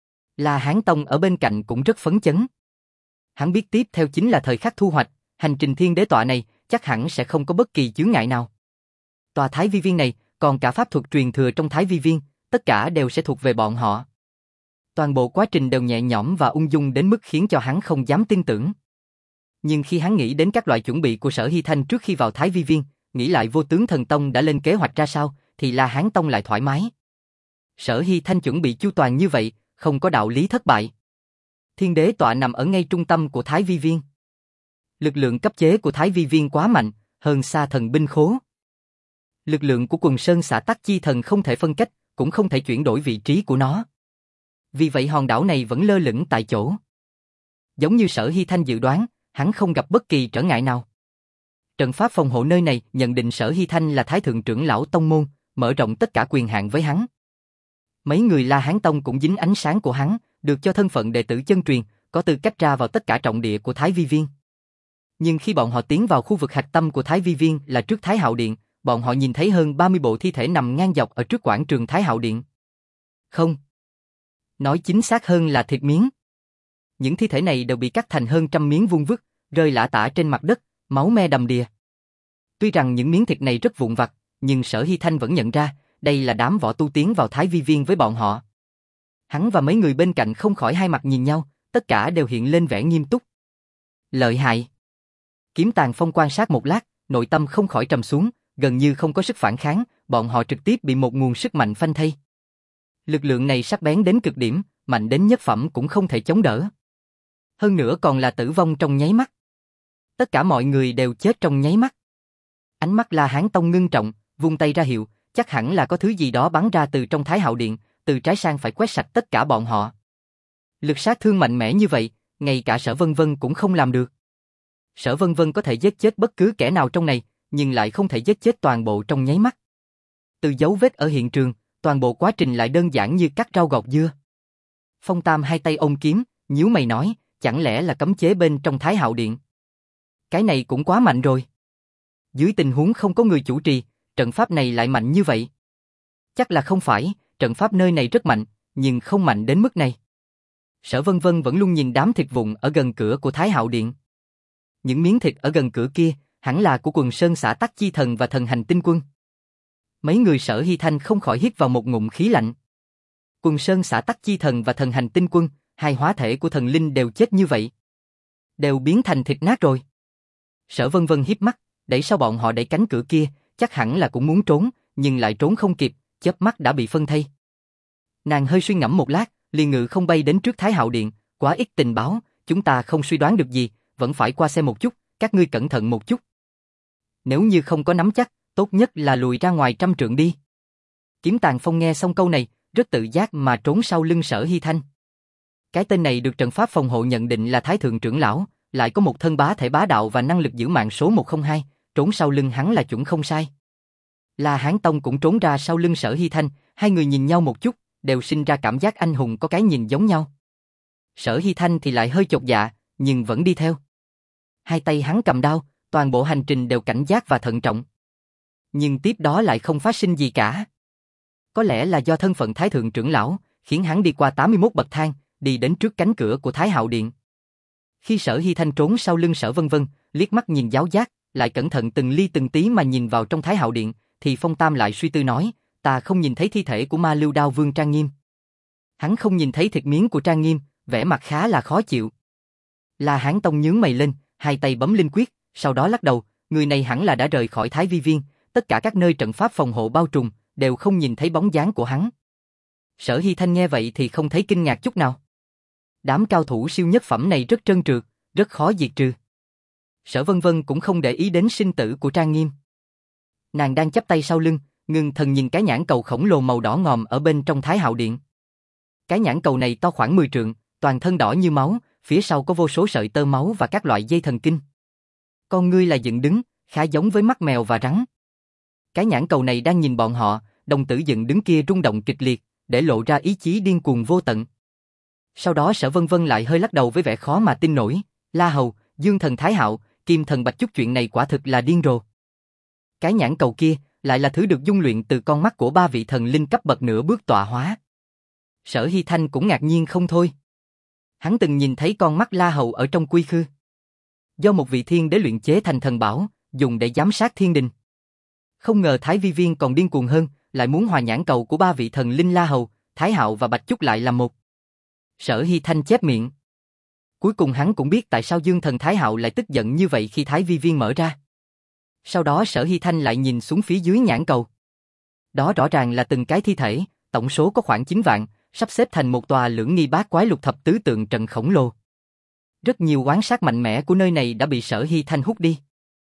La Hán Tông ở bên cạnh cũng rất phấn chấn. Hắn biết tiếp theo chính là thời khắc thu hoạch, hành trình Thiên Đế Tọa này chắc hẳn sẽ không có bất kỳ chướng ngại nào. Tòa Thái Vi Viên này, còn cả pháp thuật truyền thừa trong Thái Vi Viên, tất cả đều sẽ thuộc về bọn họ. Toàn bộ quá trình đều nhẹ nhõm và ung dung đến mức khiến cho hắn không dám tin tưởng. Nhưng khi hắn nghĩ đến các loại chuẩn bị của Sở Hy Thanh trước khi vào Thái Vi Viên, nghĩ lại Vô Tướng Thần Tông đã lên kế hoạch ra sao, thì La Hán Tông lại thoải mái. Sở Hy Thanh chuẩn bị chu toàn như vậy, không có đạo lý thất bại. Thiên Đế Tọa nằm ở ngay trung tâm của Thái Vi Viên. Lực lượng cấp chế của Thái Vi Viên quá mạnh, hơn xa thần binh khố. Lực lượng của Quần Sơn xã Tắc Chi Thần không thể phân cách, cũng không thể chuyển đổi vị trí của nó. Vì vậy hòn đảo này vẫn lơ lửng tại chỗ. Giống như Sở Hy Thanh dự đoán, hắn không gặp bất kỳ trở ngại nào. Trận pháp phòng hộ nơi này nhận định Sở Hy Thanh là Thái Thượng trưởng lão tông môn, mở rộng tất cả quyền hạn với hắn. Mấy người La Hán Tông cũng dính ánh sáng của hắn, được cho thân phận đệ tử chân truyền, có tư cách ra vào tất cả trọng địa của Thái Vi Viên. Nhưng khi bọn họ tiến vào khu vực hạch tâm của Thái Vi Viên là trước Thái Hạo Điện, bọn họ nhìn thấy hơn ba mươi bộ thi thể nằm ngang dọc ở trước quảng trường Thái Hạo Điện. Không. Nói chính xác hơn là thịt miếng. Những thi thể này đều bị cắt thành hơn trăm miếng vuông vức, rơi lả tả trên mặt đất, máu me đầm đìa. Tuy rằng những miếng thịt này rất vụn vặt, nhưng Sở Hy Thanh vẫn nhận ra, đây là đám võ tu tiến vào Thái Vi Viên với bọn họ. Hắn và mấy người bên cạnh không khỏi hai mặt nhìn nhau, tất cả đều hiện lên vẻ nghiêm túc. Lợi hại. Kiếm Tàn Phong quan sát một lát, nội tâm không khỏi trầm xuống, gần như không có sức phản kháng, bọn họ trực tiếp bị một nguồn sức mạnh phanh thây. Lực lượng này sắc bén đến cực điểm, mạnh đến nhất phẩm cũng không thể chống đỡ. Hơn nữa còn là tử vong trong nháy mắt. Tất cả mọi người đều chết trong nháy mắt. Ánh mắt La Hán Tông ngưng trọng, vung tay ra hiệu, chắc hẳn là có thứ gì đó bắn ra từ trong Thái Hạo Điện, từ trái sang phải quét sạch tất cả bọn họ. Lực sát thương mạnh mẽ như vậy, ngay cả Sở Vân Vân cũng không làm được. Sở Vân Vân có thể giết chết bất cứ kẻ nào trong này, nhưng lại không thể giết chết toàn bộ trong nháy mắt. Từ dấu vết ở hiện trường, toàn bộ quá trình lại đơn giản như cắt rau gọt dưa. Phong Tam hai tay ôm kiếm, nhíu mày nói, chẳng lẽ là cấm chế bên trong Thái Hạo Điện? Cái này cũng quá mạnh rồi. Dưới tình huống không có người chủ trì, trận pháp này lại mạnh như vậy. Chắc là không phải, trận pháp nơi này rất mạnh, nhưng không mạnh đến mức này. Sở Vân Vân vẫn luôn nhìn đám thịt vụn ở gần cửa của Thái Hạo Điện. Những miếng thịt ở gần cửa kia, hẳn là của Quần Sơn Xã Tắc Chi Thần và Thần Hành Tinh Quân. Mấy người Sở Hy Thanh không khỏi hít vào một ngụm khí lạnh. Quần Sơn Xã Tắc Chi Thần và Thần Hành Tinh Quân, hai hóa thể của thần linh đều chết như vậy. Đều biến thành thịt nát rồi. Sở Vân Vân híp mắt, đẩy sau bọn họ đẩy cánh cửa kia, chắc hẳn là cũng muốn trốn, nhưng lại trốn không kịp, chớp mắt đã bị phân thây. Nàng hơi suy ngẫm một lát, liền ngự không bay đến trước Thái Hạo Điện, quá ít tình báo, chúng ta không suy đoán được gì, vẫn phải qua xem một chút, các ngươi cẩn thận một chút. Nếu như không có nắm chắc, tốt nhất là lùi ra ngoài trăm trượng đi. Kiếm Tàn Phong nghe xong câu này, rất tự giác mà trốn sau lưng Sở Hy Thanh. Cái tên này được trận pháp phòng hộ nhận định là Thái Thượng trưởng lão, lại có một thân bá thể bá đạo và năng lực giữ mạng số một không hai, trốn sau lưng hắn là chuẩn không sai. La Hán Tông cũng trốn ra sau lưng Sở Hy Thanh, hai người nhìn nhau một chút, đều sinh ra cảm giác anh hùng có cái nhìn giống nhau. Sở Hy Thanh thì lại hơi chột dạ, nhưng vẫn đi theo. Hai tay hắn cầm đao, toàn bộ hành trình đều cảnh giác và thận trọng. Nhưng tiếp đó lại không phát sinh gì cả. Có lẽ là do thân phận Thái Thượng trưởng lão, khiến hắn đi qua tám mươi mốt bậc thang, đi đến trước cánh cửa của Thái Hạo Điện. Khi Sở Hy Thanh trốn sau lưng Sở Vân Vân, liếc mắt nhìn giáo giác, lại cẩn thận từng ly từng tí mà nhìn vào trong Thái Hạo Điện, thì Phong Tam lại suy tư nói, ta không nhìn thấy thi thể của Ma Lưu Đao Vương Trang Nghiêm. Hắn không nhìn thấy thịt miếng của Trang Nghiêm, vẻ mặt khá là khó chịu. La Hán Tông nhướng mày lên, hai tay bấm linh quyết, sau đó lắc đầu, người này hẳn là đã rời khỏi Thái Vi Viên, tất cả các nơi trận pháp phòng hộ bao trùm, đều không nhìn thấy bóng dáng của hắn. Sở Hy Thanh nghe vậy thì không thấy kinh ngạc chút nào. Đám cao thủ siêu nhất phẩm này rất trơn trượt, rất khó diệt trừ. Sở Vân Vân cũng không để ý đến sinh tử của Trang Nghiêm. Nàng đang chắp tay sau lưng, ngưng thần nhìn cái nhãn cầu khổng lồ màu đỏ ngòm ở bên trong Thái Hạo Điện. Cái nhãn cầu này to khoảng mười trượng, toàn thân đỏ như máu, phía sau có vô số sợi tơ máu và các loại dây thần kinh. Con ngươi là dựng đứng, khá giống với mắt mèo và rắn. Cái nhãn cầu này đang nhìn bọn họ, đồng tử dựng đứng kia rung động kịch liệt, để lộ ra ý chí điên cuồng vô tận. Sau đó Sở Vân Vân lại hơi lắc đầu với vẻ khó mà tin nổi, La Hầu, Dương Thần Thái Hạo, Kim Thần Bạch Chúc, chuyện này quả thực là điên rồ. Cái nhãn cầu kia lại là thứ được dung luyện từ con mắt của ba vị thần linh cấp bậc nửa bước tọa hóa. Sở Hy Thanh cũng ngạc nhiên không thôi. Hắn từng nhìn thấy con mắt La Hầu ở trong quy khư. Do một vị thiên đế luyện chế thành thần bảo, dùng để giám sát thiên đình. Không ngờ Thái Vi Viên còn điên cuồng hơn, lại muốn hòa nhãn cầu của ba vị thần linh La Hầu, Thái Hạo và Bạch Chúc lại làm một. Sở Hy Thanh chép miệng. Cuối cùng hắn cũng biết tại sao Dương Thần Thái Hạo lại tức giận như vậy khi Thái Vi Viên mở ra. Sau đó Sở Hy Thanh lại nhìn xuống phía dưới nhãn cầu. Đó rõ ràng là từng cái thi thể, tổng số có khoảng chín vạn, sắp xếp thành một tòa lưỡng nghi bát quái lục thập tứ tượng trận khổng lồ. Rất nhiều quán sát mạnh mẽ của nơi này đã bị Sở Hy Thanh hút đi.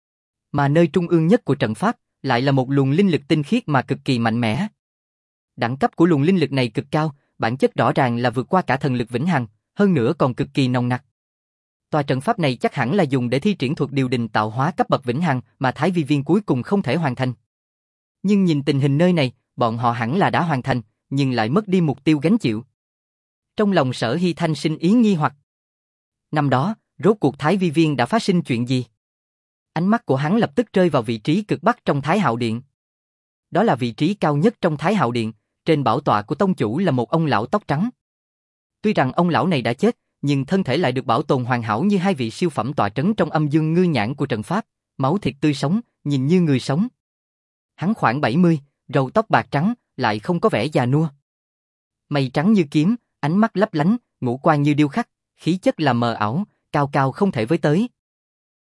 Mà nơi trung ương nhất của trận pháp lại là một luồng linh lực tinh khiết mà cực kỳ mạnh mẽ. Đẳng cấp của luồng linh lực này cực cao, bản chất rõ ràng là vượt qua cả thần lực vĩnh hằng, hơn nữa còn cực kỳ nồng nặc. Tòa trận pháp này chắc hẳn là dùng để thi triển thuật điều đình tạo hóa cấp bậc vĩnh hằng mà Thái Vi Viên cuối cùng không thể hoàn thành. Nhưng nhìn tình hình nơi này, bọn họ hẳn là đã hoàn thành, nhưng lại mất đi mục tiêu gánh chịu. Trong lòng Sở Hy Thanh sinh ý nghi hoặc. Năm đó, rốt cuộc Thái Vi Viên đã phát sinh chuyện gì? Ánh mắt của hắn lập tức rơi vào vị trí cực bắc trong Thái Hạo Điện. Đó là vị trí cao nhất trong Thái Hạo Điện, trên bảo tọa của tông chủ là một ông lão tóc trắng. Tuy rằng ông lão này đã chết, nhưng thân thể lại được bảo tồn hoàn hảo như hai vị siêu phẩm tọa trấn trong âm dương ngư nhãn của trận pháp, máu thịt tươi sống, nhìn như người sống. Hắn khoảng bảy mươi, râu tóc bạc trắng, lại không có vẻ già nua. Mày trắng như kiếm, ánh mắt lấp lánh, ngũ quan như điêu khắc, khí chất là mờ ảo, cao cao không thể với tới,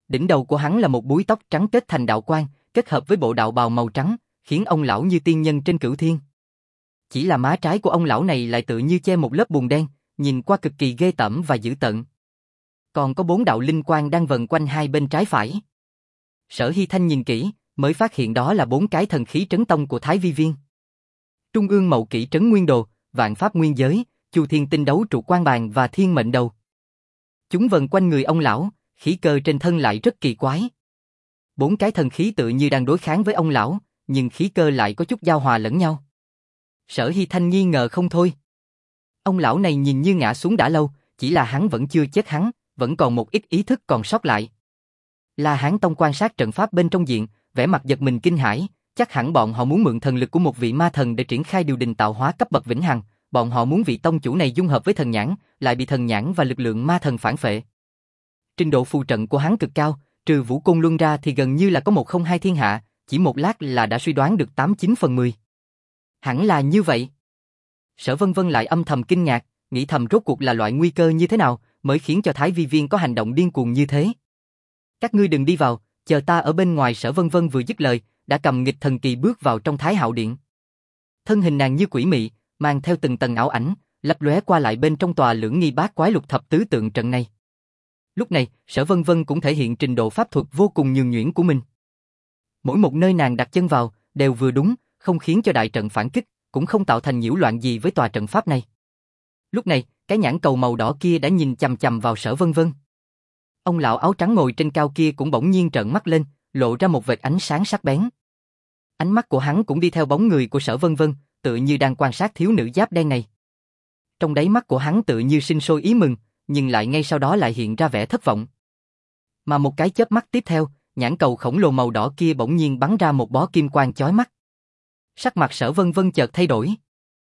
Đỉnh đầu của hắn là một búi tóc trắng kết thành đạo quang, kết hợp với bộ đạo bào màu trắng, khiến ông lão như tiên nhân trên cửu thiên. Chỉ là má trái của ông lão này lại tự như che một lớp bùn đen, nhìn qua cực kỳ ghê tởm và dữ tợn. Còn có bốn đạo linh quang đang vần quanh hai bên trái phải. Sở Hy Thanh nhìn kỹ, mới phát hiện đó là bốn cái thần khí trấn tông của Thái Vi Viên. Trung ương Mậu Kỷ Trấn Nguyên Đồ, Vạn Pháp Nguyên Giới, Chu Thiên Tinh Đấu Trụ Quan Bàn và Thiên Mệnh Đầu. Chúng vần quanh người ông lão, khí cơ trên thân lại rất kỳ quái. Bốn cái thần khí tự như đang đối kháng với ông lão, nhưng khí cơ lại có chút giao hòa lẫn nhau. Sở Hy Thanh nghi ngờ không thôi. Ông lão này nhìn như ngã xuống đã lâu, chỉ là hắn vẫn chưa chết hắn, vẫn còn một ít ý thức còn sót lại. La Hán Tông quan sát trận pháp bên trong diện, vẻ mặt giật mình kinh hãi, chắc hẳn bọn họ muốn mượn thần lực của một vị ma thần để triển khai điều đình tạo hóa cấp bậc vĩnh hằng, bọn họ muốn vị tông chủ này dung hợp với thần nhãn, lại bị thần nhãn và lực lượng ma thần phản phệ. Trình độ phù trận của hắn cực cao, trừ Vũ Côn Luân ra thì gần như là có một không hai thiên hạ, chỉ một lát là đã suy đoán được tám chín phần mười. Hẳn là như vậy. Sở Vân Vân lại âm thầm kinh ngạc, nghĩ thầm rốt cuộc là loại nguy cơ như thế nào mới khiến cho Thái Vi Viên có hành động điên cuồng như thế. Các ngươi đừng đi vào, chờ ta ở bên ngoài. Sở Vân Vân vừa dứt lời, đã cầm nghịch thần kỳ bước vào trong Thái Hạo Điện. Thân hình nàng như quỷ mị, mang theo từng tầng ảo ảnh, lấp lóe qua lại bên trong tòa lưỡng nghi bát quái lục thập tứ tượng trận này. Lúc này, Sở Vân Vân cũng thể hiện trình độ pháp thuật vô cùng nhường nhuyễn của mình. Mỗi một nơi nàng đặt chân vào, đều vừa đúng, không khiến cho đại trận phản kích, cũng không tạo thành nhiễu loạn gì với tòa trận pháp này. Lúc này, cái nhãn cầu màu đỏ kia đã nhìn chằm chằm vào Sở Vân Vân. Ông lão áo trắng ngồi trên cao kia cũng bỗng nhiên trợn mắt lên, lộ ra một vệt ánh sáng sắc bén. Ánh mắt của hắn cũng đi theo bóng người của Sở Vân Vân, tự như đang quan sát thiếu nữ giáp đen này. Trong đáy mắt của hắn tự như sinh sôi ý mừng, nhưng lại ngay sau đó lại hiện ra vẻ thất vọng. Mà một cái chớp mắt tiếp theo, nhãn cầu khổng lồ màu đỏ kia bỗng nhiên bắn ra một bó kim quang chói mắt. Sắc mặt Sở Vân Vân chợt thay đổi.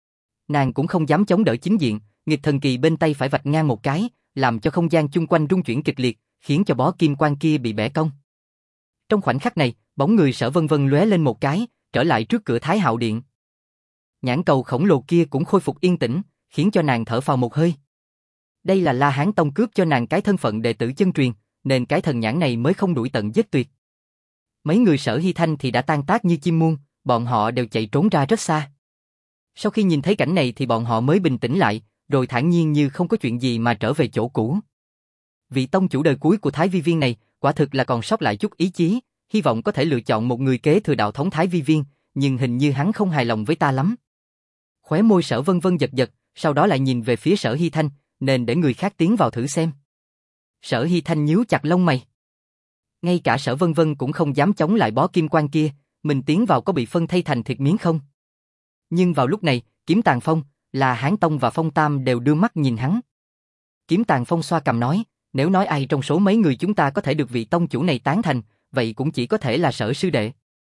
Nàng cũng không dám chống đỡ chính diện, nghịch thần kỳ bên tay phải vạch ngang một cái, làm cho không gian chung quanh rung chuyển kịch liệt, khiến cho bó kim quang kia bị bẻ cong. Trong khoảnh khắc này, bóng người Sở Vân Vân lóe lên một cái, trở lại trước cửa Thái Hạo Điện. Nhãn cầu khổng lồ kia cũng khôi phục yên tĩnh, khiến cho nàng thở phào một hơi. Đây là La Hán Tông cướp cho nàng cái thân phận đệ tử chân truyền, nên cái thần nhãn này mới không đuổi tận giết tuyệt. Mấy người Sở Hy Thanh thì đã tan tác như chim muông, bọn họ đều chạy trốn ra rất xa. Sau khi nhìn thấy cảnh này thì bọn họ mới bình tĩnh lại, rồi thản nhiên như không có chuyện gì mà trở về chỗ cũ. Vị tông chủ đời cuối của Thái Vi Viên này, quả thực là còn sót lại chút ý chí, hy vọng có thể lựa chọn một người kế thừa đạo thống Thái Vi Viên, nhưng hình như hắn không hài lòng với ta lắm. Khóe môi Sở Vân Vân giật giật, sau đó lại nhìn về phía Sở Hy Thanh, nên để người khác tiến vào thử xem. Sở Hy Thanh nhíu chặt lông mày. Ngay cả Sở Vân Vân cũng không dám chống lại bó kim quang kia, mình tiến vào có bị phân thây thành thịt miếng không? Nhưng vào lúc này, Kiếm Tàn Phong, La Hán Tông và Phong Tam đều đưa mắt nhìn hắn. Kiếm Tàn Phong xoa cằm nói, nếu nói ai trong số mấy người chúng ta có thể được vị tông chủ này tán thành, vậy cũng chỉ có thể là Sở sư đệ.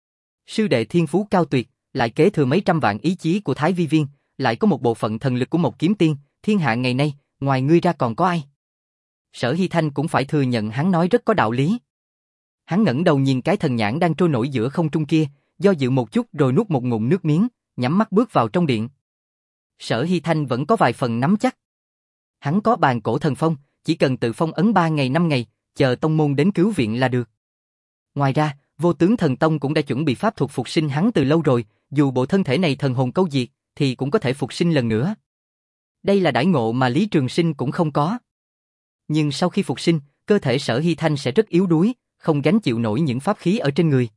Sư đệ thiên phú cao tuyệt, lại kế thừa mấy trăm vạn ý chí của Thái Vi Viên, lại có một bộ phận thần lực của một kiếm tiên, thiên hạ ngày nay, ngoài ngươi ra còn có ai? Sở Hy Thanh cũng phải thừa nhận hắn nói rất có đạo lý. Hắn ngẩng đầu nhìn cái thần nhãn đang trôi nổi giữa không trung kia, do dự một chút rồi nuốt một ngụm nước miếng, nhắm mắt bước vào trong điện. Sở Hy Thanh vẫn có vài phần nắm chắc. Hắn có bàn cổ thần phong, chỉ cần tự phong ấn ba ngày năm ngày, chờ tông môn đến cứu viện là được. Ngoài ra, Vô Tướng Thần Tông cũng đã chuẩn bị pháp thuật phục sinh hắn từ lâu rồi, dù bộ thân thể này thần hồn câu diệt, thì cũng có thể phục sinh lần nữa. Đây là đãi ngộ mà Lý Trường Sinh cũng không có. Nhưng sau khi phục sinh, cơ thể Sở Hy Thanh sẽ rất yếu đuối, không gánh chịu nổi những pháp khí ở trên người.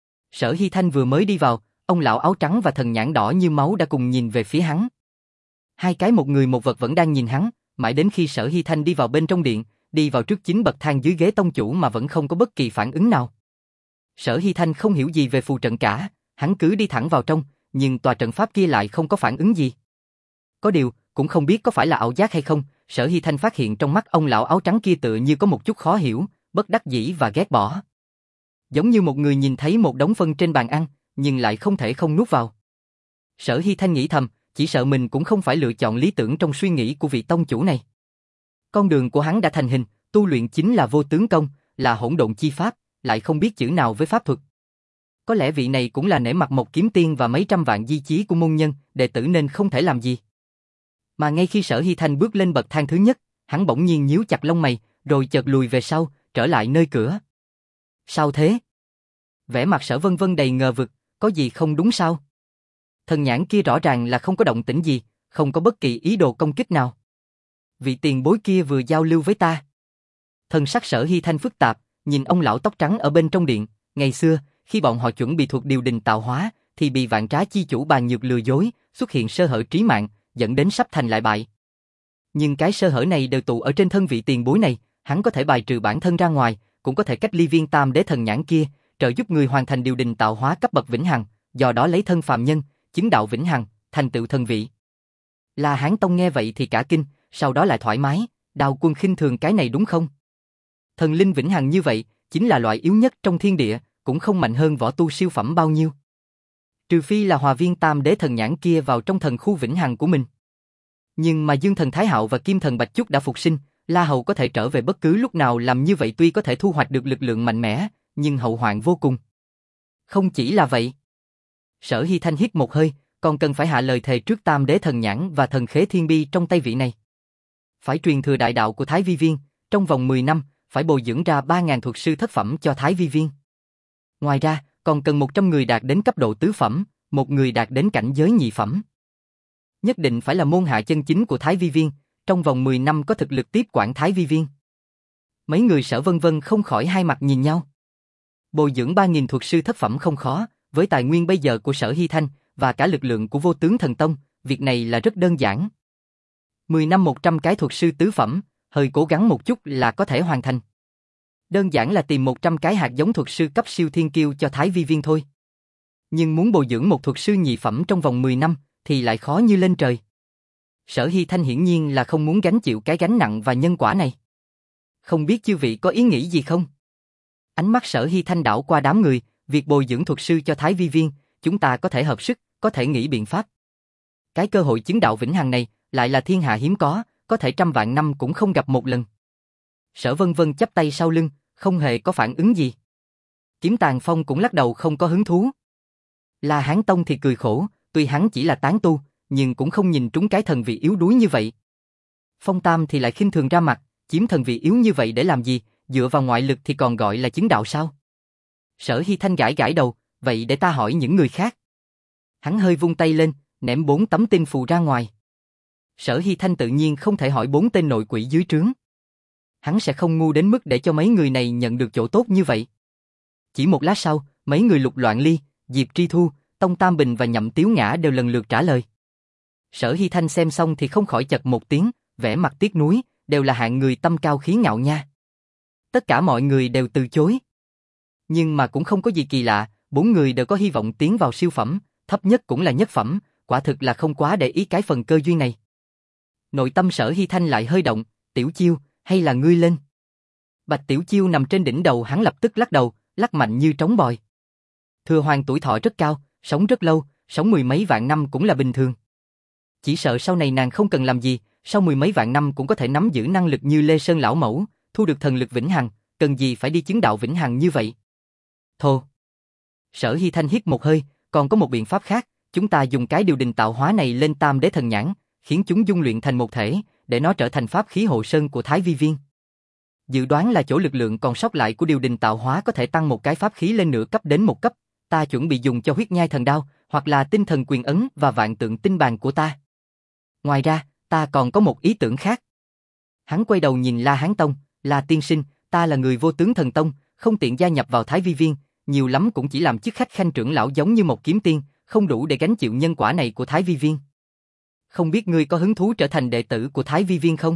Sở Hy Thanh vừa mới đi vào, ông lão áo trắng và thần nhãn đỏ như máu đã cùng nhìn về phía hắn. Hai cái một người một vật vẫn đang nhìn hắn, mãi đến khi Sở Hy Thanh đi vào bên trong điện, đi vào trước chín bậc thang dưới ghế tông chủ mà vẫn không có bất kỳ phản ứng nào. Sở Hy Thanh không hiểu gì về phù trận cả, hắn cứ đi thẳng vào trong, nhưng tòa trận pháp kia lại không có phản ứng gì. Có điều, cũng không biết có phải là ảo giác hay không, Sở Hy Thanh phát hiện trong mắt ông lão áo trắng kia tựa như có một chút khó hiểu, bất đắc dĩ và ghét bỏ. Giống như một người nhìn thấy một đống phân trên bàn ăn, nhưng lại không thể không nuốt vào. Sở Hy Thanh nghĩ thầm, chỉ sợ mình cũng không phải lựa chọn lý tưởng trong suy nghĩ của vị tông chủ này. Con đường của hắn đã thành hình, tu luyện chính là vô tướng công, là hỗn độn chi pháp, lại không biết chữ nào với pháp thuật. Có lẽ vị này cũng là nể mặt một kiếm tiên và mấy trăm vạn di chí của môn nhân, đệ tử nên không thể làm gì. Mà ngay khi Sở Hy Thanh bước lên bậc thang thứ nhất, hắn bỗng nhiên nhíu chặt lông mày, rồi chợt lùi về sau, trở lại nơi cửa. Sao thế? Vẻ mặt Sở Vân Vân đầy ngờ vực, có gì không đúng sao? Thần nhãn kia rõ ràng là không có động tĩnh gì, không có bất kỳ ý đồ công kích nào. Vị tiền bối kia vừa giao lưu với ta. Thần sắc Sở Hy Thanh phức tạp, nhìn ông lão tóc trắng ở bên trong điện, ngày xưa, khi bọn họ chuẩn bị thuộc điều đình tạo hóa, thì bị vạn trá chi chủ Bàn Nhược lừa dối, xuất hiện sơ hở trí mạng, dẫn đến sắp thành lại bại. Nhưng cái sơ hở này đều tụ ở trên thân vị tiền bối này, hắn có thể bài trừ bản thân ra ngoài, cũng có thể cách ly viên tam đế thần nhãn kia, trợ giúp người hoàn thành điều đình tạo hóa cấp bậc vĩnh hằng, do đó lấy thân phàm nhân, chứng đạo vĩnh hằng, thành tựu thần vị. La Hán Tông nghe vậy thì cả kinh, sau đó lại thoải mái, Đao Quân khinh thường cái này đúng không? Thần linh vĩnh hằng như vậy, chính là loại yếu nhất trong thiên địa, cũng không mạnh hơn võ tu siêu phẩm bao nhiêu. Trừ phi là hòa viên tam đế thần nhãn kia vào trong thần khu vĩnh hằng của mình. Nhưng mà Dương Thần Thái Hạo và Kim Thần Bạch Chúc đã phục sinh, La Hầu có thể trở về bất cứ lúc nào, làm như vậy tuy có thể thu hoạch được lực lượng mạnh mẽ, nhưng hậu hoạn vô cùng. Không chỉ là vậy. Sở Hy Thanh hít một hơi, còn cần phải hạ lời thề trước tam đế thần nhãn và thần khế thiên bi trong tay vị này. Phải truyền thừa đại đạo của Thái Vi Viên, trong vòng mười năm, phải bồi dưỡng ra ba nghìn thuật sư thất phẩm cho Thái Vi Viên. Ngoài ra, còn cần một trăm người đạt đến cấp độ tứ phẩm, một người đạt đến cảnh giới nhị phẩm. Nhất định phải là môn hạ chân chính của Thái Vi Viên, trong vòng mười năm có thực lực tiếp quản Thái Vi Viên. Mấy người Sở Vân Vân không khỏi hai mặt nhìn nhau. Bồi dưỡng ba nghìn thuật sư thất phẩm không khó, với tài nguyên bây giờ của Sở Hy Thanh và cả lực lượng của Vô Tướng Thần Tông, việc này là rất đơn giản. mười năm một trăm cái thuật sư tứ phẩm, hơi cố gắng một chút là có thể hoàn thành. Đơn giản là tìm một trăm cái hạt giống thuật sư cấp siêu thiên kiêu cho Thái Vi Viên thôi. Nhưng muốn bồi dưỡng một thuật sư nhị phẩm trong vòng mười năm thì lại khó như lên trời. Sở Hy Thanh hiển nhiên là không muốn gánh chịu cái gánh nặng và nhân quả này. Không biết chư vị có ý nghĩ gì không? Ánh mắt Sở Hy Thanh đảo qua đám người, việc bồi dưỡng thuật sư cho Thái Vi Viên, chúng ta có thể hợp sức, có thể nghĩ biện pháp. Cái cơ hội chứng đạo vĩnh hằng này lại là thiên hạ hiếm có, có thể trăm vạn năm cũng không gặp một lần. Sở Vân Vân chắp tay sau lưng, không hề có phản ứng gì. Kiếm Tàn Phong cũng lắc đầu không có hứng thú. La Hán Tông thì cười khổ, tuy hắn chỉ là tán tu, nhưng cũng không nhìn trúng cái thần vị yếu đuối như vậy. Phong Tam thì lại khinh thường ra mặt, chiếm thần vị yếu như vậy để làm gì, dựa vào ngoại lực thì còn gọi là chứng đạo sao? Sở Hy Thanh gãi gãi đầu, vậy để ta hỏi những người khác. Hắn hơi vung tay lên, ném bốn tấm tinh phù ra ngoài. Sở Hy Thanh tự nhiên không thể hỏi bốn tên nội quỷ dưới trướng. Hắn sẽ không ngu đến mức để cho mấy người này nhận được chỗ tốt như vậy. Chỉ một lát sau, mấy người Lục Loạn Ly, Diệp Tri Thu, Tông Tam Bình và Nhậm Tiếu Ngã đều lần lượt trả lời. Sở Hy Thanh xem xong thì không khỏi chật một tiếng, vẻ mặt tiếc nuối, đều là hạng người tâm cao khí ngạo nha. Tất cả mọi người đều từ chối. Nhưng mà cũng không có gì kỳ lạ, bốn người đều có hy vọng tiến vào siêu phẩm, thấp nhất cũng là nhất phẩm, quả thực là không quá để ý cái phần cơ duyên này. Nội tâm Sở Hy Thanh lại hơi động, Tiểu Chiêu, hay là ngươi lên? Bạch Tiểu Chiêu nằm trên đỉnh đầu hắn lập tức lắc đầu, lắc mạnh như trống bòi. Thừa Hoàng tuổi thọ rất cao, sống rất lâu, sống mười mấy vạn năm cũng là bình thường. Chỉ sợ sau này nàng không cần làm gì, sau mười mấy vạn năm cũng có thể nắm giữ năng lực như Lê Sơn lão mẫu, thu được thần lực vĩnh hằng, cần gì phải đi chứng đạo vĩnh hằng như vậy? Thô. Sở Hy Thanh hít một hơi, còn có một biện pháp khác, chúng ta dùng cái điều đình tạo hóa này lên tam đế thần nhãn, khiến chúng dung luyện thành một thể, để nó trở thành pháp khí hộ sơn của Thái Vi Viên. Dự đoán là chỗ lực lượng còn sót lại của điều đình tạo hóa có thể tăng một cái pháp khí lên nửa cấp đến một cấp, ta chuẩn bị dùng cho huyết nhai thần đao, hoặc là tinh thần quyền ấn và vạn tượng tinh bàn của ta. Ngoài ra, ta còn có một ý tưởng khác. Hắn quay đầu nhìn La Hán Tông, La tiên sinh, ta là người Vô Tướng Thần Tông, không tiện gia nhập vào Thái Vi Viên, nhiều lắm cũng chỉ làm chức khách khanh trưởng lão giống như một kiếm tiên, không đủ để gánh chịu nhân quả này của Thái Vi Viên. Không biết ngươi có hứng thú trở thành đệ tử của Thái Vi Viên không?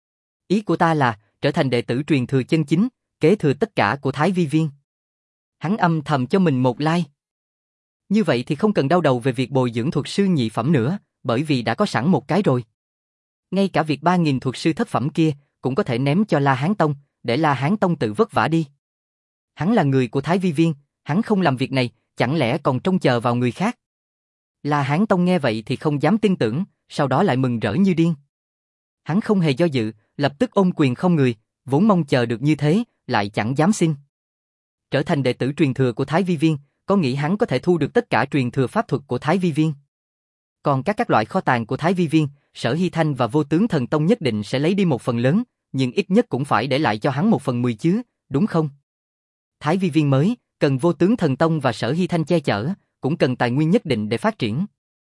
Ý của ta là, trở thành đệ tử truyền thừa chân chính, kế thừa tất cả của Thái Vi Viên. Hắn âm thầm cho mình một like. Như vậy thì không cần đau đầu về việc bồi dưỡng thuật sư nhị phẩm nữa, bởi vì đã có sẵn một cái rồi. Ngay cả việc ba nghìn thuật sư thất phẩm kia, cũng có thể ném cho La Hán Tông, để La Hán Tông tự vất vả đi. Hắn là người của Thái Vi Viên, hắn không làm việc này, chẳng lẽ còn trông chờ vào người khác? La Hán Tông nghe vậy thì không dám tin tưởng, sau đó lại mừng rỡ như điên. Hắn không hề do dự, lập tức ôm quyền không người, vốn mong chờ được như thế, lại chẳng dám xin. Trở thành đệ tử truyền thừa của Thái Vi Viên, có nghĩ hắn có thể thu được tất cả truyền thừa pháp thuật của Thái Vi Viên. Còn các các loại kho tàng của Thái Vi Viên, Sở Hy Thanh và Vô Tướng Thần Tông nhất định sẽ lấy đi một phần lớn, nhưng ít nhất cũng phải để lại cho hắn một phần mười chứ, đúng không? Thái Vi Viên mới, cần Vô Tướng Thần Tông và Sở Hy Thanh che chở, cũng cần tài nguyên nhất định để phát triển.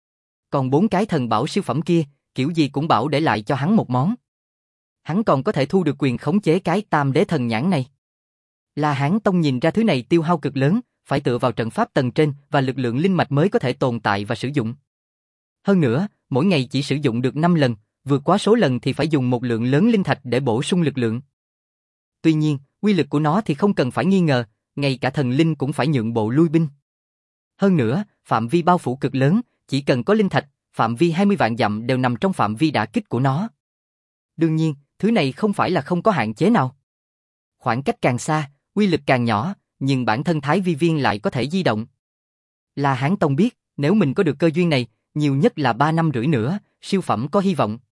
Còn bốn cái thần bảo siêu phẩm kia, kiểu gì cũng bảo để lại cho hắn một món. Hắn còn có thể thu được quyền khống chế cái Tam Đế Thần Nhãn này. La Hán Tông nhìn ra thứ này tiêu hao cực lớn, phải tựa vào trận pháp tầng trên và lực lượng linh mạch mới có thể tồn tại và sử dụng. Hơn nữa, mỗi ngày chỉ sử dụng được năm lần, vượt quá số lần thì phải dùng một lượng lớn linh thạch để bổ sung lực lượng. Tuy nhiên, uy lực của nó thì không cần phải nghi ngờ, ngay cả thần linh cũng phải nhượng bộ lui binh. Hơn nữa, phạm vi bao phủ cực lớn, chỉ cần có linh thạch, phạm vi hai mươi vạn dặm đều nằm trong phạm vi đả kích của nó. Đương nhiên, thứ này không phải là không có hạn chế nào. Khoảng cách càng xa, uy lực càng nhỏ, nhưng bản thân Thái Vi Viên lại có thể di động. La Hán Tông biết, nếu mình có được cơ duyên này, nhiều nhất là ba năm rưỡi nữa, siêu phẩm có hy vọng.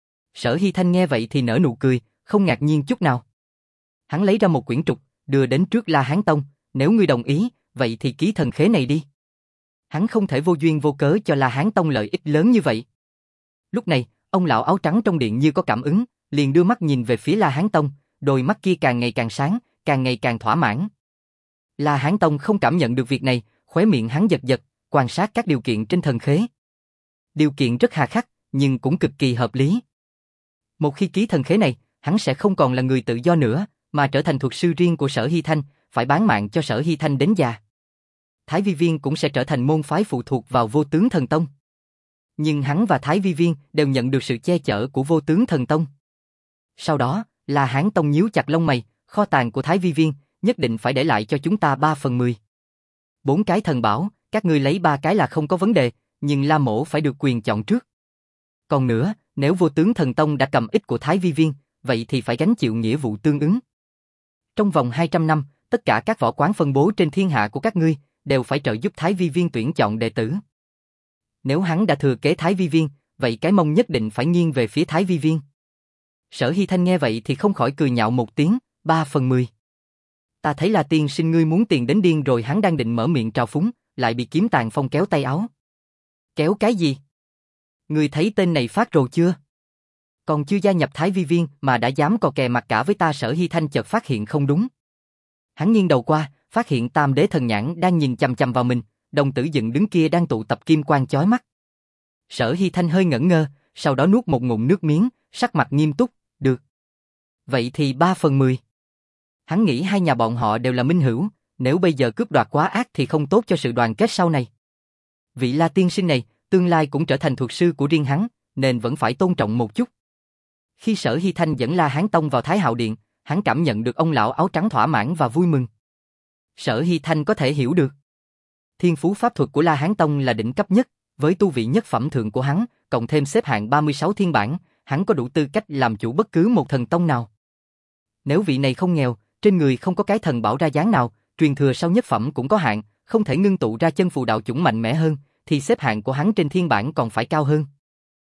Sở Hy Thanh nghe vậy thì nở nụ cười, không ngạc nhiên chút nào. Hắn lấy ra một quyển trục, đưa đến trước La Hán Tông, nếu ngươi đồng ý, vậy thì ký thần khế này đi. Hắn không thể vô duyên vô cớ cho La Hán Tông lợi ích lớn như vậy. Lúc này, ông lão áo trắng trong điện như có cảm ứng, liền đưa mắt nhìn về phía La Hán Tông, đôi mắt kia càng ngày càng sáng, càng ngày càng thỏa mãn. La Hán Tông không cảm nhận được việc này, khóe miệng hắn giật giật, quan sát các điều kiện trên thần khế. Điều kiện rất hà khắc, nhưng cũng cực kỳ hợp lý. Một khi ký thần khế này, hắn sẽ không còn là người tự do nữa, mà trở thành thuật sư riêng của Sở Hy Thanh, phải bán mạng cho Sở Hy Thanh đến già. Thái Vi Viên cũng sẽ trở thành môn phái phụ thuộc vào Vô Tướng Thần Tông. Nhưng hắn và Thái Vi Viên đều nhận được sự che chở của Vô Tướng Thần Tông. Sau đó, La Hán Tông nhíu chặt lông mày, kho tàng của Thái Vi Viên nhất định phải để lại cho chúng ta ba phần mười. Bốn cái thần bảo, các ngươi lấy ba cái là không có vấn đề, nhưng La Mỗ phải được quyền chọn trước. Còn nữa, nếu Vô Tướng Thần Tông đã cầm ít của Thái Vi Viên, vậy thì phải gánh chịu nghĩa vụ tương ứng. Trong vòng hai trăm năm, tất cả các võ quán phân bố trên thiên hạ của các ngươi đều phải trợ giúp Thái Vi Viên tuyển chọn đệ tử. Nếu hắn đã thừa kế Thái Vi Viên, vậy cái mông nhất định phải nghiêng về phía Thái Vi Viên. Sở Hy Thanh nghe vậy thì không khỏi cười nhạo một tiếng, ba phần mười. Ta thấy là tiên sinh ngươi muốn tiền đến điên rồi. Hắn đang định mở miệng trào phúng, lại bị Kiếm Tàn Phong kéo tay áo. Kéo cái gì? Ngươi thấy tên này phát rồ chưa? Còn chưa gia nhập Thái Vi Viên mà đã dám cò kè mặt cả với ta. Sở Hy Thanh chợt phát hiện không đúng. Hắn nghiêng đầu qua, phát hiện Tam Đế Thần Nhãn đang nhìn chằm chằm vào mình, đồng tử dựng đứng kia đang tụ tập kim quang chói mắt. Sở Hy Thanh hơi ngẩn ngơ, sau đó nuốt một ngụm nước miếng, sắc mặt nghiêm túc, được. Vậy thì ba phần mười. Hắn nghĩ hai nhà bọn họ đều là minh hữu, nếu bây giờ cướp đoạt quá ác thì không tốt cho sự đoàn kết sau này. Vị La tiên sinh này, tương lai cũng trở thành thuật sư của riêng hắn, nên vẫn phải tôn trọng một chút. Khi Sở Hy Thanh dẫn La Hán Tông vào Thái Hạo Điện, hắn cảm nhận được ông lão áo trắng thỏa mãn và vui mừng. Sở Hy Thanh có thể hiểu được. Thiên phú pháp thuật của La Hán Tông là đỉnh cấp nhất, với tu vị nhất phẩm thượng của hắn, cộng thêm xếp hạng ba mươi sáu thiên bản, hắn có đủ tư cách làm chủ bất cứ một thần tông nào. Nếu vị này không nghèo, trên người không có cái thần bảo ra dáng nào, truyền thừa sau nhất phẩm cũng có hạn, không thể ngưng tụ ra chân phù đạo chủng mạnh mẽ hơn, thì xếp hạng của hắn trên thiên bản còn phải cao hơn.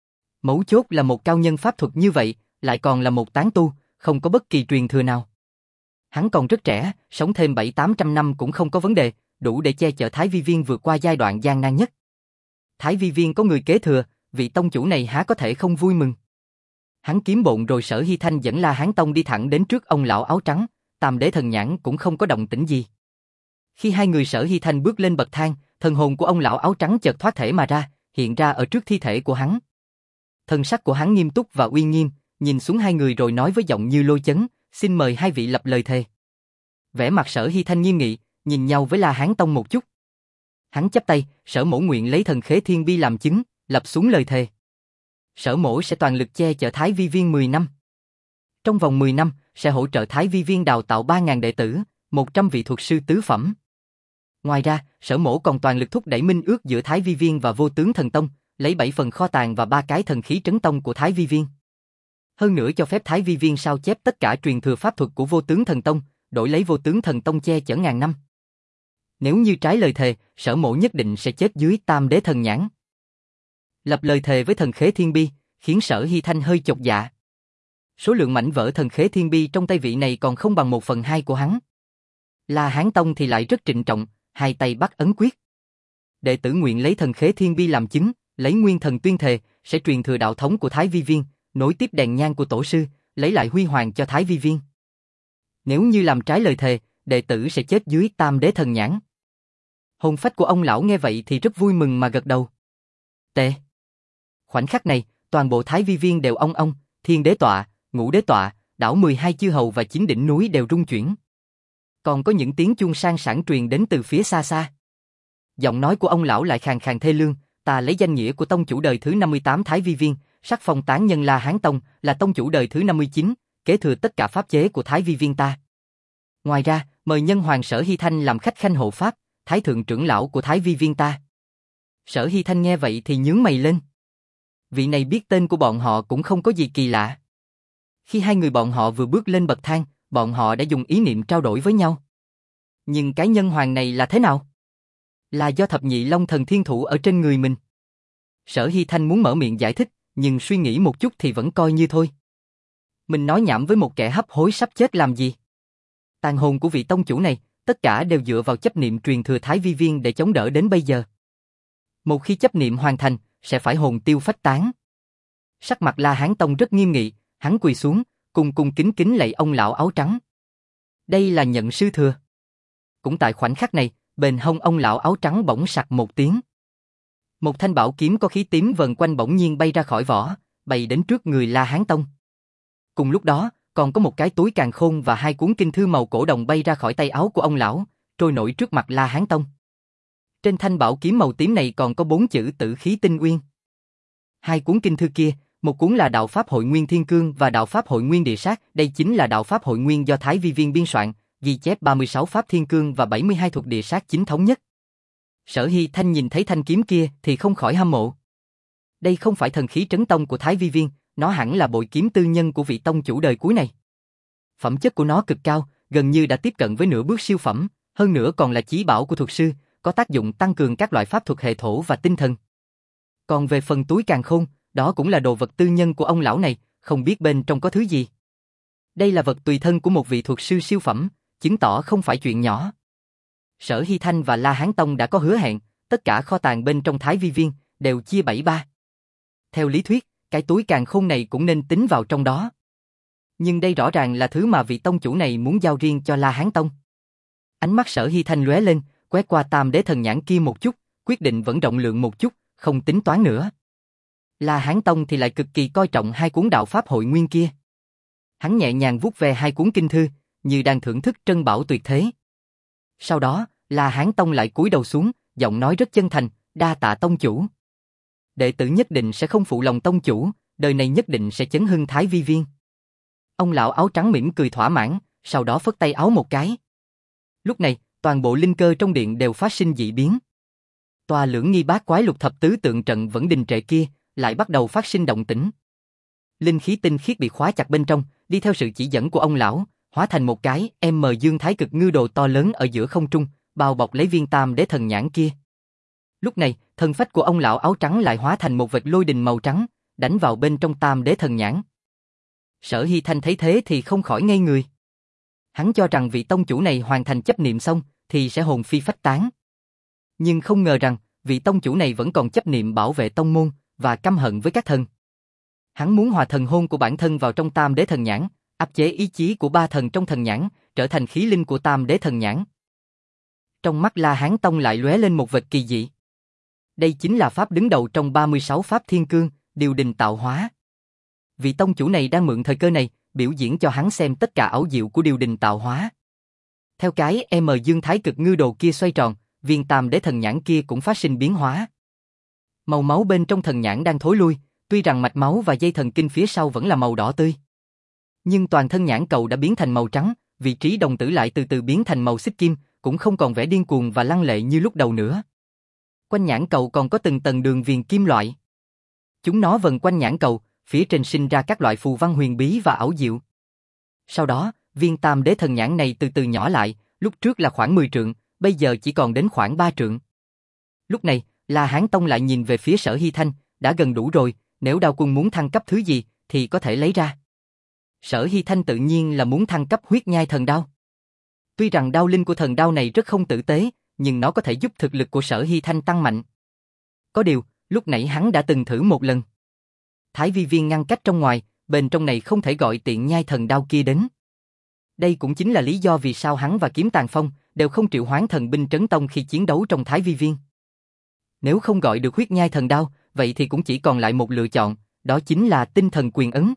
Mấu chốt là một cao nhân pháp thuật như vậy, lại còn là một tán tu, không có bất kỳ truyền thừa nào. Hắn còn rất trẻ, sống thêm bảy tám trăm năm cũng không có vấn đề, đủ để che chở Thái Vi Viên vượt qua giai đoạn gian nan nhất. Thái Vi Viên có người kế thừa, vị tông chủ này há có thể không vui mừng. Hắn kiếm bộn rồi. Sở Hy Thanh dẫn La Hán Tông đi thẳng đến trước ông lão áo trắng, Tam Đế Thần Nhãn cũng không có động tĩnh gì. Khi hai người Sở Hy Thanh bước lên bậc thang, thần hồn của ông lão áo trắng chợt thoát thể mà ra, hiện ra ở trước thi thể của hắn. Thần sắc của hắn nghiêm túc và uy nghiêm, nhìn xuống hai người rồi nói với giọng như lôi chấn, xin mời hai vị lập lời thề. Vẻ mặt Sở Hy Thanh nghiêm nghị, nhìn nhau với La Hán Tông một chút. Hắn chắp tay, Sở mỗ nguyện lấy thần khế thiên bi làm chứng, lập xuống lời thề. Sở mỗ sẽ toàn lực che chở Thái Vi Viên mười năm. Trong vòng mười năm, sẽ hỗ trợ Thái Vi Viên đào tạo ba nghìn đệ tử, một trăm vị thuật sư tứ phẩm. Ngoài ra, Sở mỗ còn toàn lực thúc đẩy minh ước giữa Thái Vi Viên và Vô Tướng Thần Tông, lấy bảy phần kho tàng và ba cái thần khí trấn tông của Thái Vi Viên. Hơn nữa cho phép Thái Vi Viên sao chép tất cả truyền thừa pháp thuật của Vô Tướng Thần Tông, đổi lấy Vô Tướng Thần Tông che chở ngàn năm. Nếu như trái lời thề, Sở mỗ nhất định sẽ chết dưới Tam Đế Thần Nhãn. Lập lời thề với thần khế thiên bi, khiến Sở Hy Thanh hơi chột dạ. Số lượng mảnh vỡ thần khế thiên bi trong tay vị này còn không bằng một phần hai của hắn. La Hán Tông thì lại rất trịnh trọng, hai tay bắt ấn quyết. Đệ tử nguyện lấy thần khế thiên bi làm chứng, lấy nguyên thần tuyên thề, sẽ truyền thừa đạo thống của Thái Vi Viên, nối tiếp đèn nhang của tổ sư, lấy lại huy hoàng cho Thái Vi Viên. Nếu như làm trái lời thề, đệ tử sẽ chết dưới tam đế thần nhãn. Hồn phách của ông lão nghe vậy thì rất vui mừng mà gật đầu. Tệ. Khoảnh khắc này, toàn bộ Thái Vi Viên đều ong ong, Thiên Đế tọa, Ngũ Đế tọa, đảo mười hai chư hầu và chín đỉnh núi đều rung chuyển. Còn có những tiếng chuông sang sảng truyền đến từ phía xa xa. Giọng nói của ông lão lại khàn khàn thê lương, ta lấy danh nghĩa của tông chủ đời thứ năm mươi tám Thái Vi Viên, sắc phong tán nhân La Hán Tông, là tông chủ đời thứ năm mươi chín, kế thừa tất cả pháp chế của Thái Vi Viên ta. Ngoài ra, mời nhân hoàng Sở Hy Thanh làm khách khanh hộ pháp, Thái thượng trưởng lão của Thái Vi Viên ta. Sở Hy Thanh nghe vậy thì nhướng mày lên. Vị này biết tên của bọn họ cũng không có gì kỳ lạ. Khi hai người bọn họ vừa bước lên bậc thang, bọn họ đã dùng ý niệm trao đổi với nhau. Nhưng cái nhân hoàng này là thế nào? Là do thập nhị long thần thiên thủ ở trên người mình. Sở Hy Thanh muốn mở miệng giải thích, nhưng suy nghĩ một chút thì vẫn coi như thôi. Mình nói nhảm với một kẻ hấp hối sắp chết làm gì? Tàn hồn của vị tông chủ này, tất cả đều dựa vào chấp niệm truyền thừa Thái Vi Viên để chống đỡ đến bây giờ. Một khi chấp niệm hoàn thành, sẽ phải hồn tiêu phách tán. Sắc mặt La Hán Tông rất nghiêm nghị, hắn quỳ xuống, cung cung kính kính lạy ông lão áo trắng. Đây là nhận sư thừa. Cũng tại khoảnh khắc này, bền hông ông lão áo trắng bỗng sặc một tiếng. Một thanh bảo kiếm có khí tím vần quanh bỗng nhiên bay ra khỏi vỏ, bay đến trước người La Hán Tông. Cùng lúc đó, còn có một cái túi càn khôn và hai cuốn kinh thư màu cổ đồng bay ra khỏi tay áo của ông lão, trôi nổi trước mặt La Hán Tông. Trên thanh bảo kiếm màu tím này còn có bốn chữ Tử Khí Tinh Uyên. Hai cuốn kinh thư kia, một cuốn là Đạo Pháp Hội Nguyên Thiên Cương và Đạo Pháp Hội Nguyên Địa Sát, đây chính là Đạo Pháp Hội Nguyên do Thái Vi Viên biên soạn, ghi chép ba mươi sáu pháp thiên cương và bảy mươi hai thuật địa sát chính thống nhất. Sở Hy Thanh nhìn thấy thanh kiếm kia thì không khỏi hâm mộ. Đây không phải thần khí trấn tông của Thái Vi Viên, nó hẳn là bội kiếm tư nhân của vị tông chủ đời cuối này. Phẩm chất của nó cực cao, gần như đã tiếp cận với nửa bước siêu phẩm, hơn nữa còn là chí bảo của thuật sư, có tác dụng tăng cường các loại pháp thuật hệ thổ và tinh thần. Còn về phần túi càn khôn, đó cũng là đồ vật tư nhân của ông lão này, không biết bên trong có thứ gì. Đây là vật tùy thân của một vị thuật sư siêu phẩm, chứng tỏ không phải chuyện nhỏ. Sở Hy Thanh và La Hán Tông đã có hứa hẹn, tất cả kho tàng bên trong Thái Vi Viên đều chia bảy ba. Theo lý thuyết, cái túi càn khôn này cũng nên tính vào trong đó. Nhưng đây rõ ràng là thứ mà vị tông chủ này muốn giao riêng cho La Hán Tông. Ánh mắt Sở Hy Thanh lóe lên, quét qua tam đế thần nhãn kia một chút, quyết định vẫn rộng lượng một chút, không tính toán nữa. La Hán Tông thì lại cực kỳ coi trọng hai cuốn đạo pháp hội nguyên kia. Hắn nhẹ nhàng vuốt ve hai cuốn kinh thư, như đang thưởng thức trân bảo tuyệt thế. Sau đó, La Hán Tông lại cúi đầu xuống, giọng nói rất chân thành, đa tạ tông chủ. Đệ tử nhất định sẽ không phụ lòng tông chủ, đời này nhất định sẽ chấn hưng Thái Vi Viên. Ông lão áo trắng mỉm cười thỏa mãn, sau đó phất tay áo một cái. Lúc này, toàn bộ linh cơ trong điện đều phát sinh dị biến. Tòa lưỡng nghi bát quái lục thập tứ tượng trận vẫn đình trệ kia, lại bắt đầu phát sinh động tĩnh. Linh khí tinh khiết bị khóa chặt bên trong, đi theo sự chỉ dẫn của ông lão, hóa thành một cái M dương thái cực ngư đồ to lớn ở giữa không trung, bao bọc lấy viên tam đế thần nhãn kia. Lúc này, thân phách của ông lão áo trắng lại hóa thành một vệt lôi đình màu trắng, đánh vào bên trong tam đế thần nhãn. Sở Hy Thanh thấy thế thì không khỏi ngây người. Hắn cho rằng vị tông chủ này hoàn thành chấp niệm xong, thì sẽ hồn phi phách tán. Nhưng không ngờ rằng, vị tông chủ này vẫn còn chấp niệm bảo vệ tông môn, và căm hận với các thần. Hắn muốn hòa thần hôn của bản thân vào trong tam đế thần nhãn, áp chế ý chí của ba thần trong thần nhãn, trở thành khí linh của tam đế thần nhãn. Trong mắt La Hán Tông lại lóe lên một vệt kỳ dị. Đây chính là pháp đứng đầu trong ba mươi sáu pháp thiên cương, điều đình tạo hóa. Vị tông chủ này đang mượn thời cơ này, biểu diễn cho hắn xem tất cả ảo diệu của điều đình tạo hóa. Theo cái M dương thái cực ngư đồ kia xoay tròn, viên tam đế thần nhãn kia cũng phát sinh biến hóa. Màu máu bên trong thần nhãn đang thối lui, tuy rằng mạch máu và dây thần kinh phía sau vẫn là màu đỏ tươi. Nhưng toàn thân nhãn cầu đã biến thành màu trắng, vị trí đồng tử lại từ từ biến thành màu xích kim, cũng không còn vẻ điên cuồng và lăng lệ như lúc đầu nữa. Quanh nhãn cầu còn có từng tầng đường viền kim loại. Chúng nó vần quanh nhãn cầu, phía trên sinh ra các loại phù văn huyền bí và ảo diệu. Sau đó, viên tam đế thần nhãn này từ từ nhỏ lại, lúc trước là khoảng mười trượng, bây giờ chỉ còn đến khoảng ba trượng. Lúc này, La Hán Tông lại nhìn về phía Sở Hy Thanh, đã gần đủ rồi, nếu Đao Quân muốn thăng cấp thứ gì, thì có thể lấy ra. Sở Hy Thanh tự nhiên là muốn thăng cấp huyết nhai thần đao. Tuy rằng đao linh của thần đao này rất không tử tế, nhưng nó có thể giúp thực lực của Sở Hy Thanh tăng mạnh. Có điều, lúc nãy hắn đã từng thử một lần. Thái Vi Viên ngăn cách trong ngoài, bên trong này không thể gọi tiện nhai thần đao kia đến. Đây cũng chính là lý do vì sao hắn và Kiếm Tàn Phong đều không triệu hoán thần binh trấn tông khi chiến đấu trong Thái Vi Viên. Nếu không gọi được huyết nhai thần đao, vậy thì cũng chỉ còn lại một lựa chọn, đó chính là tinh thần quyền ấn.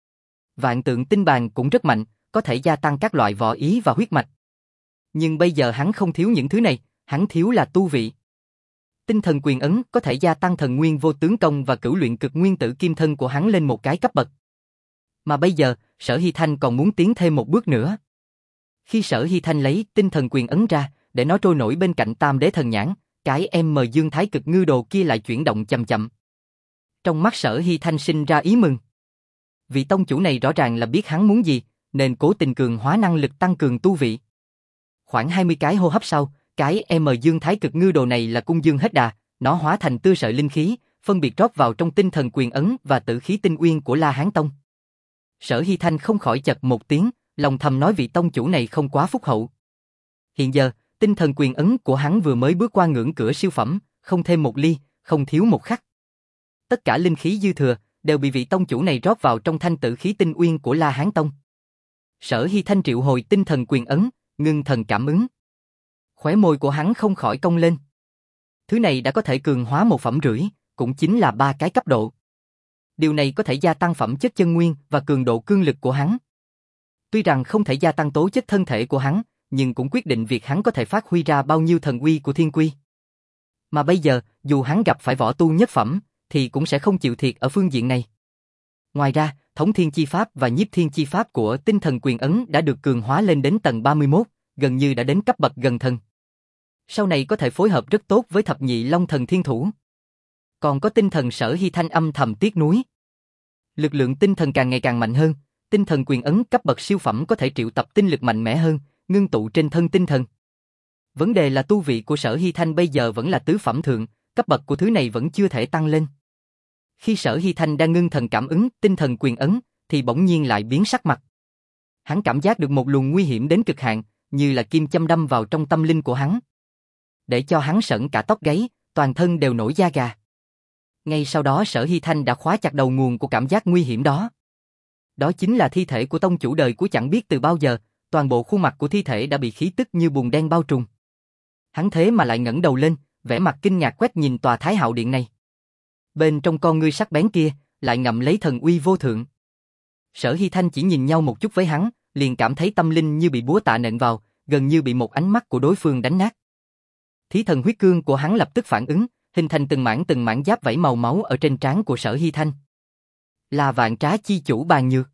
Vạn tượng tinh bàn cũng rất mạnh, có thể gia tăng các loại võ ý và huyết mạch. Nhưng bây giờ hắn không thiếu những thứ này, hắn thiếu là tu vị. Tinh thần quyền ấn có thể gia tăng thần nguyên vô tướng công và cửu luyện cực nguyên tử kim thân của hắn lên một cái cấp bậc. Mà bây giờ, Sở Hy Thanh còn muốn tiến thêm một bước nữa. Khi Sở Hy Thanh lấy tinh thần quyền ấn ra, để nó trôi nổi bên cạnh Tam Đế Thần Nhãn, cái em mờ dương thái cực ngư đồ kia lại chuyển động chậm chậm. Trong mắt Sở Hy Thanh sinh ra ý mừng. Vị tông chủ này rõ ràng là biết hắn muốn gì, nên cố tình cường hóa năng lực tăng cường tu vị. Khoảng hai mươi cái hô hấp sau, cái em dương thái cực ngư đồ này là cung dương hết đà, nó hóa thành tưa sợi linh khí, phân biệt rót vào trong tinh thần quyền ấn và tử khí tinh uyên của La Hán Tông. Sở Hy Thanh không khỏi chật một tiếng, lòng thầm nói vị tông chủ này không quá phúc hậu. Hiện giờ, tinh thần quyền ấn của hắn vừa mới bước qua ngưỡng cửa siêu phẩm, không thêm một ly, không thiếu một khắc. Tất cả linh khí dư thừa đều bị vị tông chủ này rót vào trong thanh tử khí tinh uyên của La Hán Tông. Sở Hy Thanh triệu hồi tinh thần quyền ấn, ngưng thần cảm ứng. Khóe môi của hắn không khỏi cong lên. Thứ này đã có thể cường hóa một phẩm rưỡi, cũng chính là ba cái cấp độ. Điều này có thể gia tăng phẩm chất chân nguyên và cường độ cương lực của hắn. Tuy rằng không thể gia tăng tố chất thân thể của hắn, nhưng cũng quyết định việc hắn có thể phát huy ra bao nhiêu thần uy của thiên quy. Mà bây giờ, dù hắn gặp phải võ tu nhất phẩm, thì cũng sẽ không chịu thiệt ở phương diện này. Ngoài ra, thống thiên chi pháp và nhiếp thiên chi pháp của tinh thần quyền ấn đã được cường hóa lên đến tầng ba mươi mốt, gần như đã đến cấp bậc gần thần. Sau này có thể phối hợp rất tốt với thập nhị long thần thiên thủ. Còn có tinh thần Sở Hy Thanh âm thầm tiếc nuối. Lực lượng tinh thần càng ngày càng mạnh hơn, tinh thần quyền ấn cấp bậc siêu phẩm có thể triệu tập tinh lực mạnh mẽ hơn, ngưng tụ trên thân tinh thần. Vấn đề là tu vị của Sở Hy Thanh bây giờ vẫn là tứ phẩm thượng, cấp bậc của thứ này vẫn chưa thể tăng lên. Khi Sở Hy Thanh đang ngưng thần cảm ứng tinh thần quyền ấn, thì bỗng nhiên lại biến sắc mặt. Hắn cảm giác được một luồng nguy hiểm đến cực hạn, như là kim châm đâm vào trong tâm linh của hắn. Để cho hắn sởn cả tóc gáy, toàn thân đều nổi da gà. Ngay sau đó Sở Hy Thanh đã khóa chặt đầu nguồn của cảm giác nguy hiểm đó. Đó chính là thi thể của tông chủ đời của chẳng biết từ bao giờ, toàn bộ khuôn mặt của thi thể đã bị khí tức như bùn đen bao trùm. Hắn thế mà lại ngẩng đầu lên, vẻ mặt kinh ngạc quét nhìn tòa Thái Hạo Điện này. Bên trong con ngươi sắc bén kia, lại ngậm lấy thần uy vô thượng. Sở Hy Thanh chỉ nhìn nhau một chút với hắn, liền cảm thấy tâm linh như bị búa tạ nện vào, gần như bị một ánh mắt của đối phương đánh nát. Thí thần huyết cương của hắn lập tức phản ứng, hình thành từng mảng từng mảng giáp vảy màu máu ở trên trán của Sở Hy Thanh. Là vạn trá chi chủ Bàn Nhược.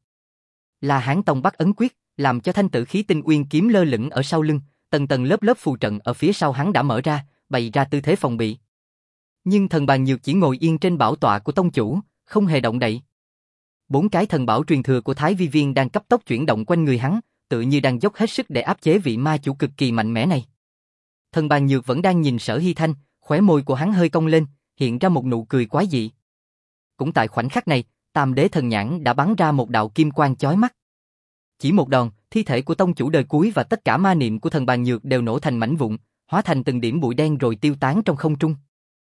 Là Hán Tông bắt ấn quyết, làm cho thanh tử khí tinh uyên kiếm lơ lửng ở sau lưng, tầng tầng lớp lớp phù trận ở phía sau hắn đã mở ra, bày ra tư thế phòng bị. Nhưng thần Bàn Nhược chỉ ngồi yên trên bảo tọa của tông chủ, không hề động đậy. Bốn cái thần bảo truyền thừa của Thái Vi Viên đang cấp tốc chuyển động quanh người hắn, tự như đang dốc hết sức để áp chế vị ma chủ cực kỳ mạnh mẽ này. Thần Bàn Nhược vẫn đang nhìn Sở Hy Thanh, khóe môi của hắn hơi cong lên, hiện ra một nụ cười quái dị. Cũng tại khoảnh khắc này, Tam Đế Thần Nhãn đã bắn ra một đạo kim quang chói mắt. Chỉ một đòn, thi thể của tông chủ đời cuối và tất cả ma niệm của thần Bàn Nhược đều nổ thành mảnh vụn, hóa thành từng điểm bụi đen rồi tiêu tán trong không trung.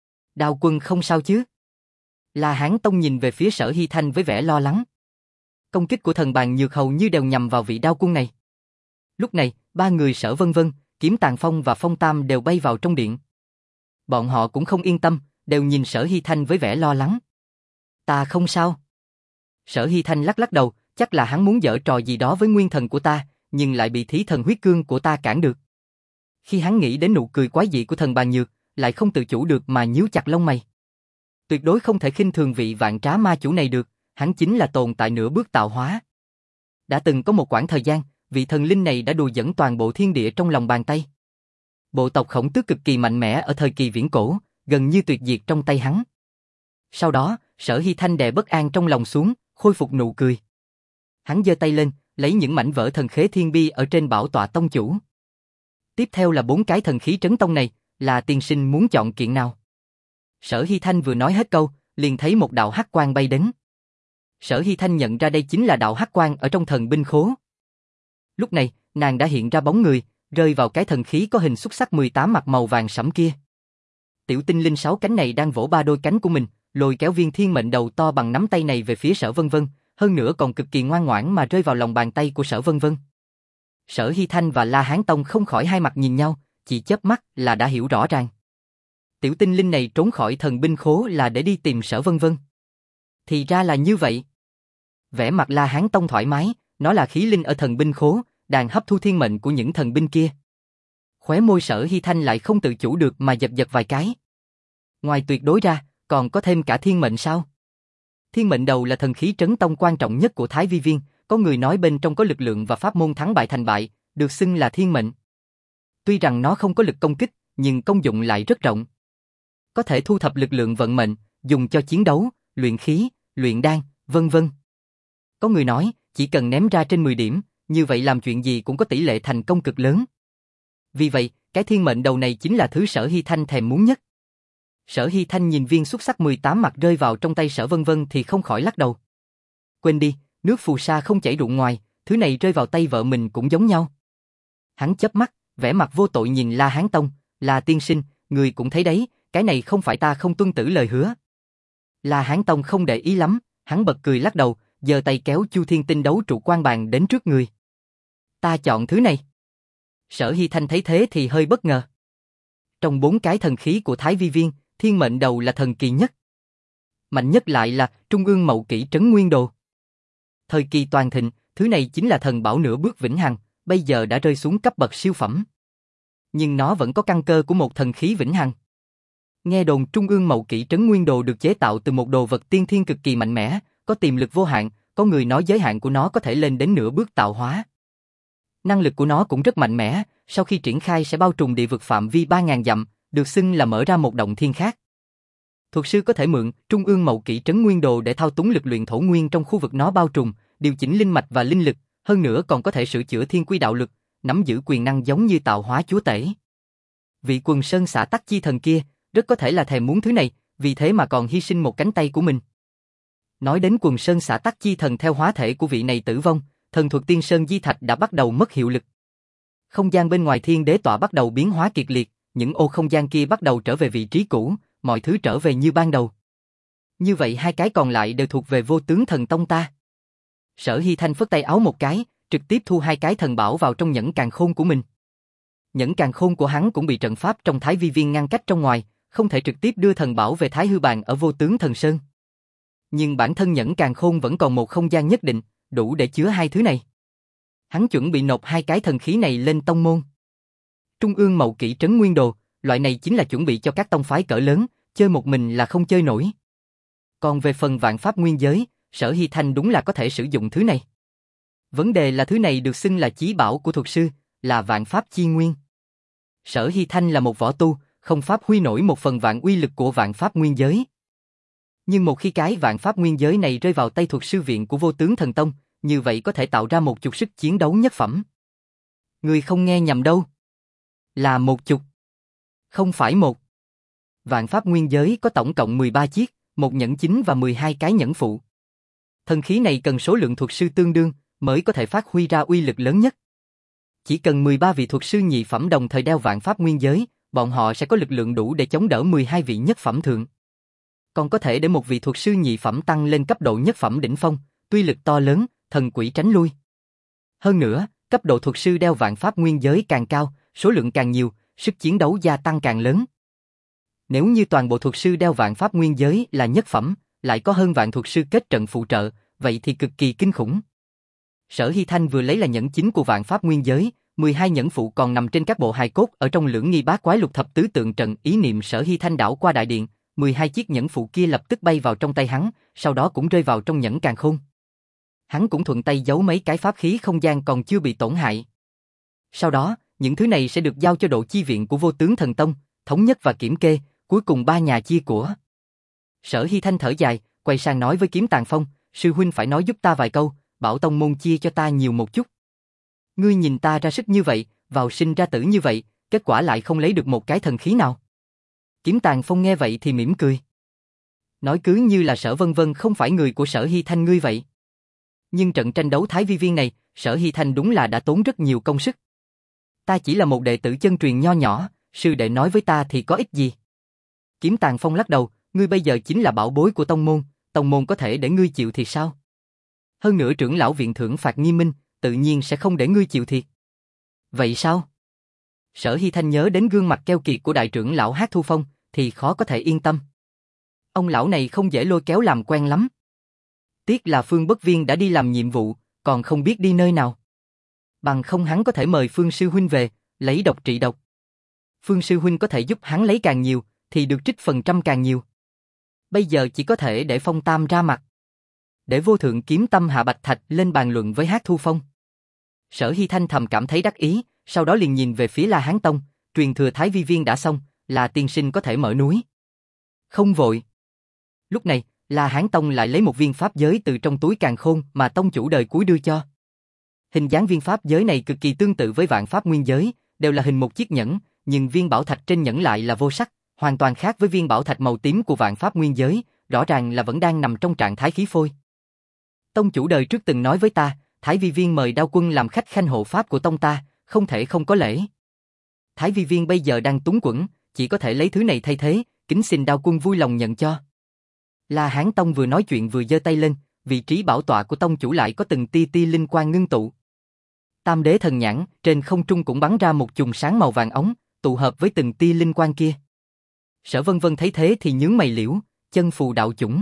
Đao quân không sao chứ? La Hán Tông nhìn về phía Sở Hy Thanh với vẻ lo lắng. Công kích của thần Bàn Nhược hầu như đều nhằm vào vị đao quân này. Lúc này, ba người Sở Vân Vân, Kiếm Tàn Phong và Phong Tam đều bay vào trong điện. Bọn họ cũng không yên tâm, đều nhìn Sở Hy Thanh với vẻ lo lắng. Ta không sao. Sở Hy Thanh lắc lắc đầu, chắc là hắn muốn giở trò gì đó với nguyên thần của ta, nhưng lại bị thí thần huyết cương của ta cản được. Khi hắn nghĩ đến nụ cười quái dị của thần Bàn Nhược, lại không tự chủ được mà nhíu chặt lông mày. Tuyệt đối không thể khinh thường vị vạn trá ma chủ này được, hắn chính là tồn tại nửa bước tạo hóa. Đã từng có một quãng thời gian, vị thần linh này đã đùa dẫn toàn bộ thiên địa trong lòng bàn tay. Bộ tộc Khổng Tước cực kỳ mạnh mẽ ở thời kỳ viễn cổ, gần như tuyệt diệt trong tay hắn. Sau đó, Sở Hy Thanh đè bất an trong lòng xuống, khôi phục nụ cười. Hắn giơ tay lên, lấy những mảnh vỡ thần khế thiên bi ở trên bảo tọa tông chủ. Tiếp theo là bốn cái thần khí trấn tông này, là tiên sinh muốn chọn kiện nào? Sở Hy Thanh vừa nói hết câu, liền thấy một đạo hắc quang bay đến. Sở Hy Thanh nhận ra đây chính là đạo hắc quang ở trong thần binh khố. Lúc này, nàng đã hiện ra bóng người, rơi vào cái thần khí có hình xúc xắc mười tám mặt màu vàng sẫm kia. Tiểu tinh linh sáu cánh này đang vỗ ba đôi cánh của mình, lôi kéo viên thiên mệnh đầu to bằng nắm tay này về phía Sở Vân Vân, hơn nữa còn cực kỳ ngoan ngoãn mà rơi vào lòng bàn tay của Sở Vân Vân. Sở Hy Thanh và La Hán Tông không khỏi hai mặt nhìn nhau, chỉ chớp mắt là đã hiểu rõ ràng. Tiểu tinh linh này trốn khỏi thần binh khố là để đi tìm Sở Vân Vân. Thì ra là như vậy. Vẻ mặt La Hán Tông thoải mái, nó là khí linh ở thần binh khố, đang hấp thu thiên mệnh của những thần binh kia. Khóe môi Sở Hy Thanh lại không tự chủ được mà giật giật vài cái. Ngoài tuyệt đối ra, còn có thêm cả thiên mệnh sao? Thiên mệnh đầu là thần khí trấn tông quan trọng nhất của Thái Vi Viên, có người nói bên trong có lực lượng và pháp môn thắng bại thành bại, được xưng là thiên mệnh. Tuy rằng nó không có lực công kích, nhưng công dụng lại rất rộng. Có thể thu thập lực lượng vận mệnh, dùng cho chiến đấu, luyện khí, luyện đan, vân vân. Có người nói, chỉ cần ném ra trên mười điểm, như vậy làm chuyện gì cũng có tỷ lệ thành công cực lớn. Vì vậy, cái thiên mệnh đầu này chính là thứ Sở Hy Thanh thèm muốn nhất. Sở Hy Thanh nhìn viên xúc sắc mười tám mặt rơi vào trong tay Sở Vân Vân thì không khỏi lắc đầu. Quên đi, nước phù sa không chảy ruộng ngoài, thứ này rơi vào tay vợ mình cũng giống nhau. Hắn chớp mắt, vẻ mặt vô tội nhìn La Hán Tông, là tiên sinh, người cũng thấy đấy, cái này không phải ta không tuân tử lời hứa. La Hán Tông không để ý lắm, hắn bật cười lắc đầu, giơ tay kéo Chu Thiên Tinh đấu trụ quan bàn đến trước người. Ta chọn thứ này. Sở Hy Thanh thấy thế thì hơi bất ngờ. Trong bốn cái thần khí của Thái Vi Viên, thiên mệnh đầu là thần kỳ nhất. Mạnh nhất lại là Trung ương Mậu Kỷ Trấn Nguyên Đồ. Thời kỳ toàn thịnh, thứ này chính là thần bảo nửa bước vĩnh hằng, bây giờ đã rơi xuống cấp bậc siêu phẩm. Nhưng nó vẫn có căn cơ của một thần khí vĩnh hằng. Nghe đồn Trung ương Mậu Kỷ Trấn Nguyên Đồ được chế tạo từ một đồ vật tiên thiên cực kỳ mạnh mẽ, có tiềm lực vô hạn, có người nói giới hạn của nó có thể lên đến nửa bước tạo hóa. Năng lực của nó cũng rất mạnh mẽ, sau khi triển khai sẽ bao trùm địa vực phạm vi ba nghìn dặm, được xưng là mở ra một động thiên khác. Thuật sư có thể mượn Trung ương Mậu Kỷ Trấn Nguyên Đồ để thao túng lực luyện thổ nguyên trong khu vực nó bao trùm, điều chỉnh linh mạch và linh lực, hơn nữa còn có thể sửa chữa thiên quy đạo lực, nắm giữ quyền năng giống như tạo hóa chúa tể. Vị Quần Sơn Xã Tắc Chi Thần kia, rất có thể là thèm muốn thứ này, vì thế mà còn hy sinh một cánh tay của mình. Nói đến Quần Sơn Xã Tắc Chi Thần theo hóa thể của vị này tử vong, thần thuật Tiên Sơn Di Thạch đã bắt đầu mất hiệu lực. Không gian bên ngoài thiên đế tọa bắt đầu biến hóa kiệt liệt, những ô không gian kia bắt đầu trở về vị trí cũ, mọi thứ trở về như ban đầu. Như vậy hai cái còn lại đều thuộc về Vô Tướng Thần Tông ta. Sở Hy Thanh phất tay áo một cái, trực tiếp thu hai cái thần bảo vào trong nhẫn càn khôn của mình. Nhẫn càn khôn của hắn cũng bị trận pháp trong Thái Vi Viên ngăn cách trong ngoài, không thể trực tiếp đưa thần bảo về Thái Hư Bàn ở Vô Tướng Thần Sơn. Nhưng bản thân nhẫn càn khôn vẫn còn một không gian nhất định, đủ để chứa hai thứ này. Hắn chuẩn bị nộp hai cái thần khí này lên tông môn. Trung ương Mậu Kỷ Trấn Nguyên Đồ, loại này chính là chuẩn bị cho các tông phái cỡ lớn, chơi một mình là không chơi nổi. Còn về phần vạn pháp nguyên giới, Sở Hy Thanh đúng là có thể sử dụng thứ này. Vấn đề là thứ này được xưng là chí bảo của thuật sư, là vạn pháp chi nguyên. Sở Hy Thanh là một võ tu, không pháp huy nổi một phần vạn uy lực của vạn pháp nguyên giới. Nhưng một khi cái vạn pháp nguyên giới này rơi vào tay thuật sư viện của Vô Tướng Thần Tông, như vậy có thể tạo ra một chục sức chiến đấu nhất phẩm. Người không nghe nhầm đâu. Là một chục. Không phải một. Vạn pháp nguyên giới có tổng cộng mười ba chiếc, một nhẫn chính và mười hai cái nhẫn phụ. Thần khí này cần số lượng thuật sư tương đương mới có thể phát huy ra uy lực lớn nhất. Chỉ cần mười ba vị thuật sư nhị phẩm đồng thời đeo vạn pháp nguyên giới, bọn họ sẽ có lực lượng đủ để chống đỡ mười hai vị nhất phẩm thượng. Còn có thể để một vị thuật sư nhị phẩm tăng lên cấp độ nhất phẩm đỉnh phong, tuy lực to lớn, thần quỷ tránh lui. Hơn nữa, cấp độ thuật sư đeo vạn pháp nguyên giới càng cao, số lượng càng nhiều, sức chiến đấu gia tăng càng lớn. Nếu như toàn bộ thuật sư đeo vạn pháp nguyên giới là nhất phẩm, lại có hơn vạn thuật sư kết trận phụ trợ, vậy thì cực kỳ kinh khủng. Sở Hy Thanh vừa lấy là nhẫn chính của vạn pháp nguyên giới, mười hai nhẫn phụ còn nằm trên các bộ hài cốt ở trong lưỡng nghi bát quái lục thập tứ tượng trận. Ý niệm Sở Hy Thanh đảo qua đại điện, mười hai chiếc nhẫn phụ kia lập tức bay vào trong tay hắn, sau đó cũng rơi vào trong nhẫn càn khôn. Hắn cũng thuận tay giấu mấy cái pháp khí không gian còn chưa bị tổn hại. Sau đó, những thứ này sẽ được giao cho độ chi viện của Vô Tướng Thần Tông, thống nhất và kiểm kê, cuối cùng ba nhà chia của. Sở Hy Thanh thở dài, quay sang nói với Kiếm Tàng Phong, sư huynh phải nói giúp ta vài câu, bảo tông môn chia cho ta nhiều một chút. Ngươi nhìn ta ra sức như vậy, vào sinh ra tử như vậy, kết quả lại không lấy được một cái thần khí nào. Kiếm Tàng Phong nghe vậy thì mỉm cười. Nói cứ như là Sở Vân Vân không phải người của Sở Hy Thanh ngươi vậy. Nhưng trận tranh đấu Thái Vi Viên này, Sở Hy Thanh đúng là đã tốn rất nhiều công sức. Ta chỉ là một đệ tử chân truyền nho nhỏ, sư đệ nói với ta thì có ích gì. Kiếm Tàng Phong lắc đầu, ngươi bây giờ chính là bảo bối của tông môn, tông môn có thể để ngươi chịu thiệt sao? Hơn nữa trưởng lão viện thưởng phạt nghiêm minh, tự nhiên sẽ không để ngươi chịu thiệt. Vậy sao? Sở Hy Thanh nhớ đến gương mặt keo kiệt của đại trưởng lão Hát Thu Phong, thì khó có thể yên tâm. Ông lão này không dễ lôi kéo làm quen lắm. Tiếc là Phương Bất Viên đã đi làm nhiệm vụ, còn không biết đi nơi nào. Bằng không hắn có thể mời Phương Sư Huynh về, lấy độc trị độc. Phương Sư Huynh có thể giúp hắn lấy càng nhiều, thì được trích phần trăm càng nhiều. Bây giờ chỉ có thể để Phong Tam ra mặt. Để Vô Thượng Kiếm Tâm hạ Bạch Thạch lên bàn luận với Hát Thu Phong. Sở Hy Thanh thầm cảm thấy đắc ý, sau đó liền nhìn về phía La Hán Tông, truyền thừa Thái Vi Viên đã xong, là tiên sinh có thể mở núi. Không vội. Lúc này, La Hán Tông lại lấy một viên pháp giới từ trong túi càn khôn mà tông chủ đời cuối đưa cho. Hình dáng viên pháp giới này cực kỳ tương tự với vạn pháp nguyên giới, đều là hình một chiếc nhẫn, nhưng viên bảo thạch trên nhẫn lại là vô sắc, hoàn toàn khác với viên bảo thạch màu tím của vạn pháp nguyên giới, rõ ràng là vẫn đang nằm trong trạng thái khí phôi. Tông chủ đời trước từng nói với ta, Thái Vi Viên mời Đao Quân làm khách khanh hộ pháp của tông ta, không thể không có lễ. Thái Vi Viên bây giờ đang túng quẫn, chỉ có thể lấy thứ này thay thế, kính xin Đao Quân vui lòng nhận cho. La Hán Tông vừa nói chuyện vừa giơ tay lên, vị trí bảo tọa của tông chủ lại có từng tia tia linh quang ngưng tụ. Tam đế thần nhãn, trên không trung cũng bắn ra một chùm sáng màu vàng óng, tụ hợp với từng tia linh quang kia. Sở Vân Vân thấy thế thì nhướng mày liễu, chân phù đạo chủng.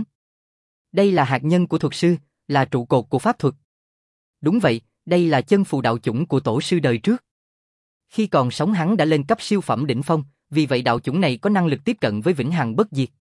Đây là hạt nhân của thuật sư, là trụ cột của pháp thuật. Đúng vậy, đây là chân phù đạo chủng của tổ sư đời trước. Khi còn sống hắn đã lên cấp siêu phẩm đỉnh phong, vì vậy đạo chủng này có năng lực tiếp cận với vĩnh hằng bất diệt.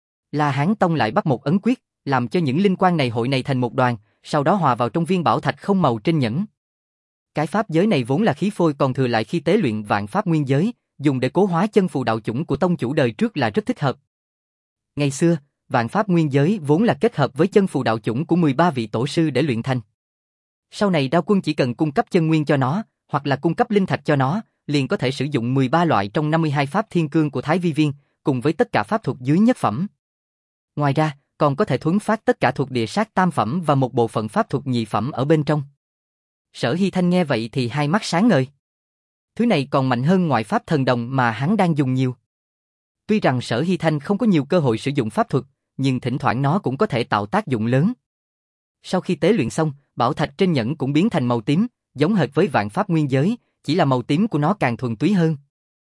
La Hán Tông lại bắt một ấn quyết, làm cho những linh quang này hội này thành một đoàn, sau đó hòa vào trong viên bảo thạch không màu trên nhẫn. Cái pháp giới này vốn là khí phôi còn thừa lại khi tế luyện vạn pháp nguyên giới, dùng để cố hóa chân phù đạo chủng của tông chủ đời trước là rất thích hợp. Ngày xưa, vạn pháp nguyên giới vốn là kết hợp với chân phù đạo chủng của mười ba vị tổ sư để luyện thành. Sau này Đao Quân chỉ cần cung cấp chân nguyên cho nó, hoặc là cung cấp linh thạch cho nó, liền có thể sử dụng mười ba loại trong năm mươi hai pháp thiên cương của Thái Vi Viên, cùng với tất cả pháp thuật dưới nhất phẩm. Ngoài ra, còn có thể thuấn phát tất cả thuộc địa sát tam phẩm và một bộ phận pháp thuật nhị phẩm ở bên trong. Sở Hy Thanh nghe vậy thì hai mắt sáng ngời. Thứ này còn mạnh hơn ngoại pháp thần đồng mà hắn đang dùng nhiều. Tuy rằng Sở Hy Thanh không có nhiều cơ hội sử dụng pháp thuật, nhưng thỉnh thoảng nó cũng có thể tạo tác dụng lớn. Sau khi tế luyện xong, bảo thạch trên nhẫn cũng biến thành màu tím, giống hệt với vạn pháp nguyên giới, chỉ là màu tím của nó càng thuần túy hơn.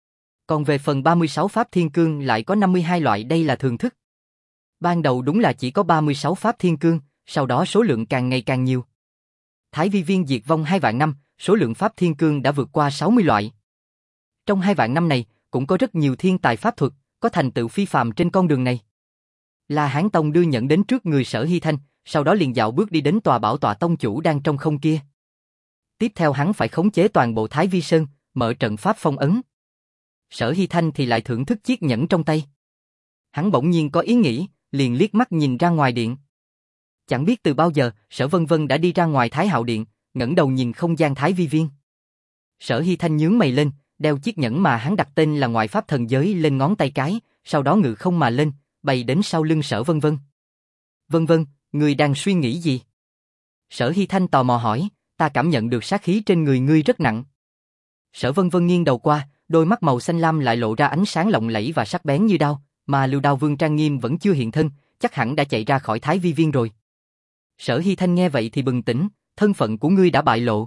Còn về phần ba mươi sáu pháp thiên cương lại có năm mươi hai loại, đây là thường thức. Ban đầu đúng là chỉ có ba mươi sáu pháp thiên cương, sau đó số lượng càng ngày càng nhiều. Thái Vi Viên diệt vong hai vạn năm, số lượng pháp thiên cương đã vượt qua sáu mươi loại. Trong hai vạn năm này, cũng có rất nhiều thiên tài pháp thuật, có thành tựu phi phàm trên con đường này. La Hán Tông đưa nhẫn đến trước người Sở Hy Thanh, sau đó liền dạo bước đi đến tòa bảo tọa tông chủ đang trong không kia. Tiếp theo hắn phải khống chế toàn bộ Thái Vi Sơn, mở trận pháp phong ấn. Sở Hy Thanh thì lại thưởng thức chiếc nhẫn trong tay. Hắn bỗng nhiên có ý nghĩ, liền liếc mắt nhìn ra ngoài điện. Chẳng biết từ bao giờ, Sở Vân Vân đã đi ra ngoài Thái Hạo Điện, ngẩng đầu nhìn không gian Thái Vi Viên. Sở Hy Thanh nhướng mày lên, đeo chiếc nhẫn mà hắn đặt tên là ngoại pháp thần giới lên ngón tay cái, sau đó ngự không mà lên, bay đến sau lưng Sở Vân Vân. Vân Vân, ngươi đang suy nghĩ gì? Sở Hy Thanh tò mò hỏi, ta cảm nhận được sát khí trên người ngươi rất nặng. Sở Vân Vân nghiêng đầu qua, đôi mắt màu xanh lam lại lộ ra ánh sáng lộng lẫy và sắc bén như đao, mà Lưu Đao Vương Trang Nghiêm vẫn chưa hiện thân, chắc hẳn đã chạy ra khỏi Thái Vi Viên rồi. Sở Hy Thanh nghe vậy thì bừng tỉnh, thân phận của ngươi đã bại lộ.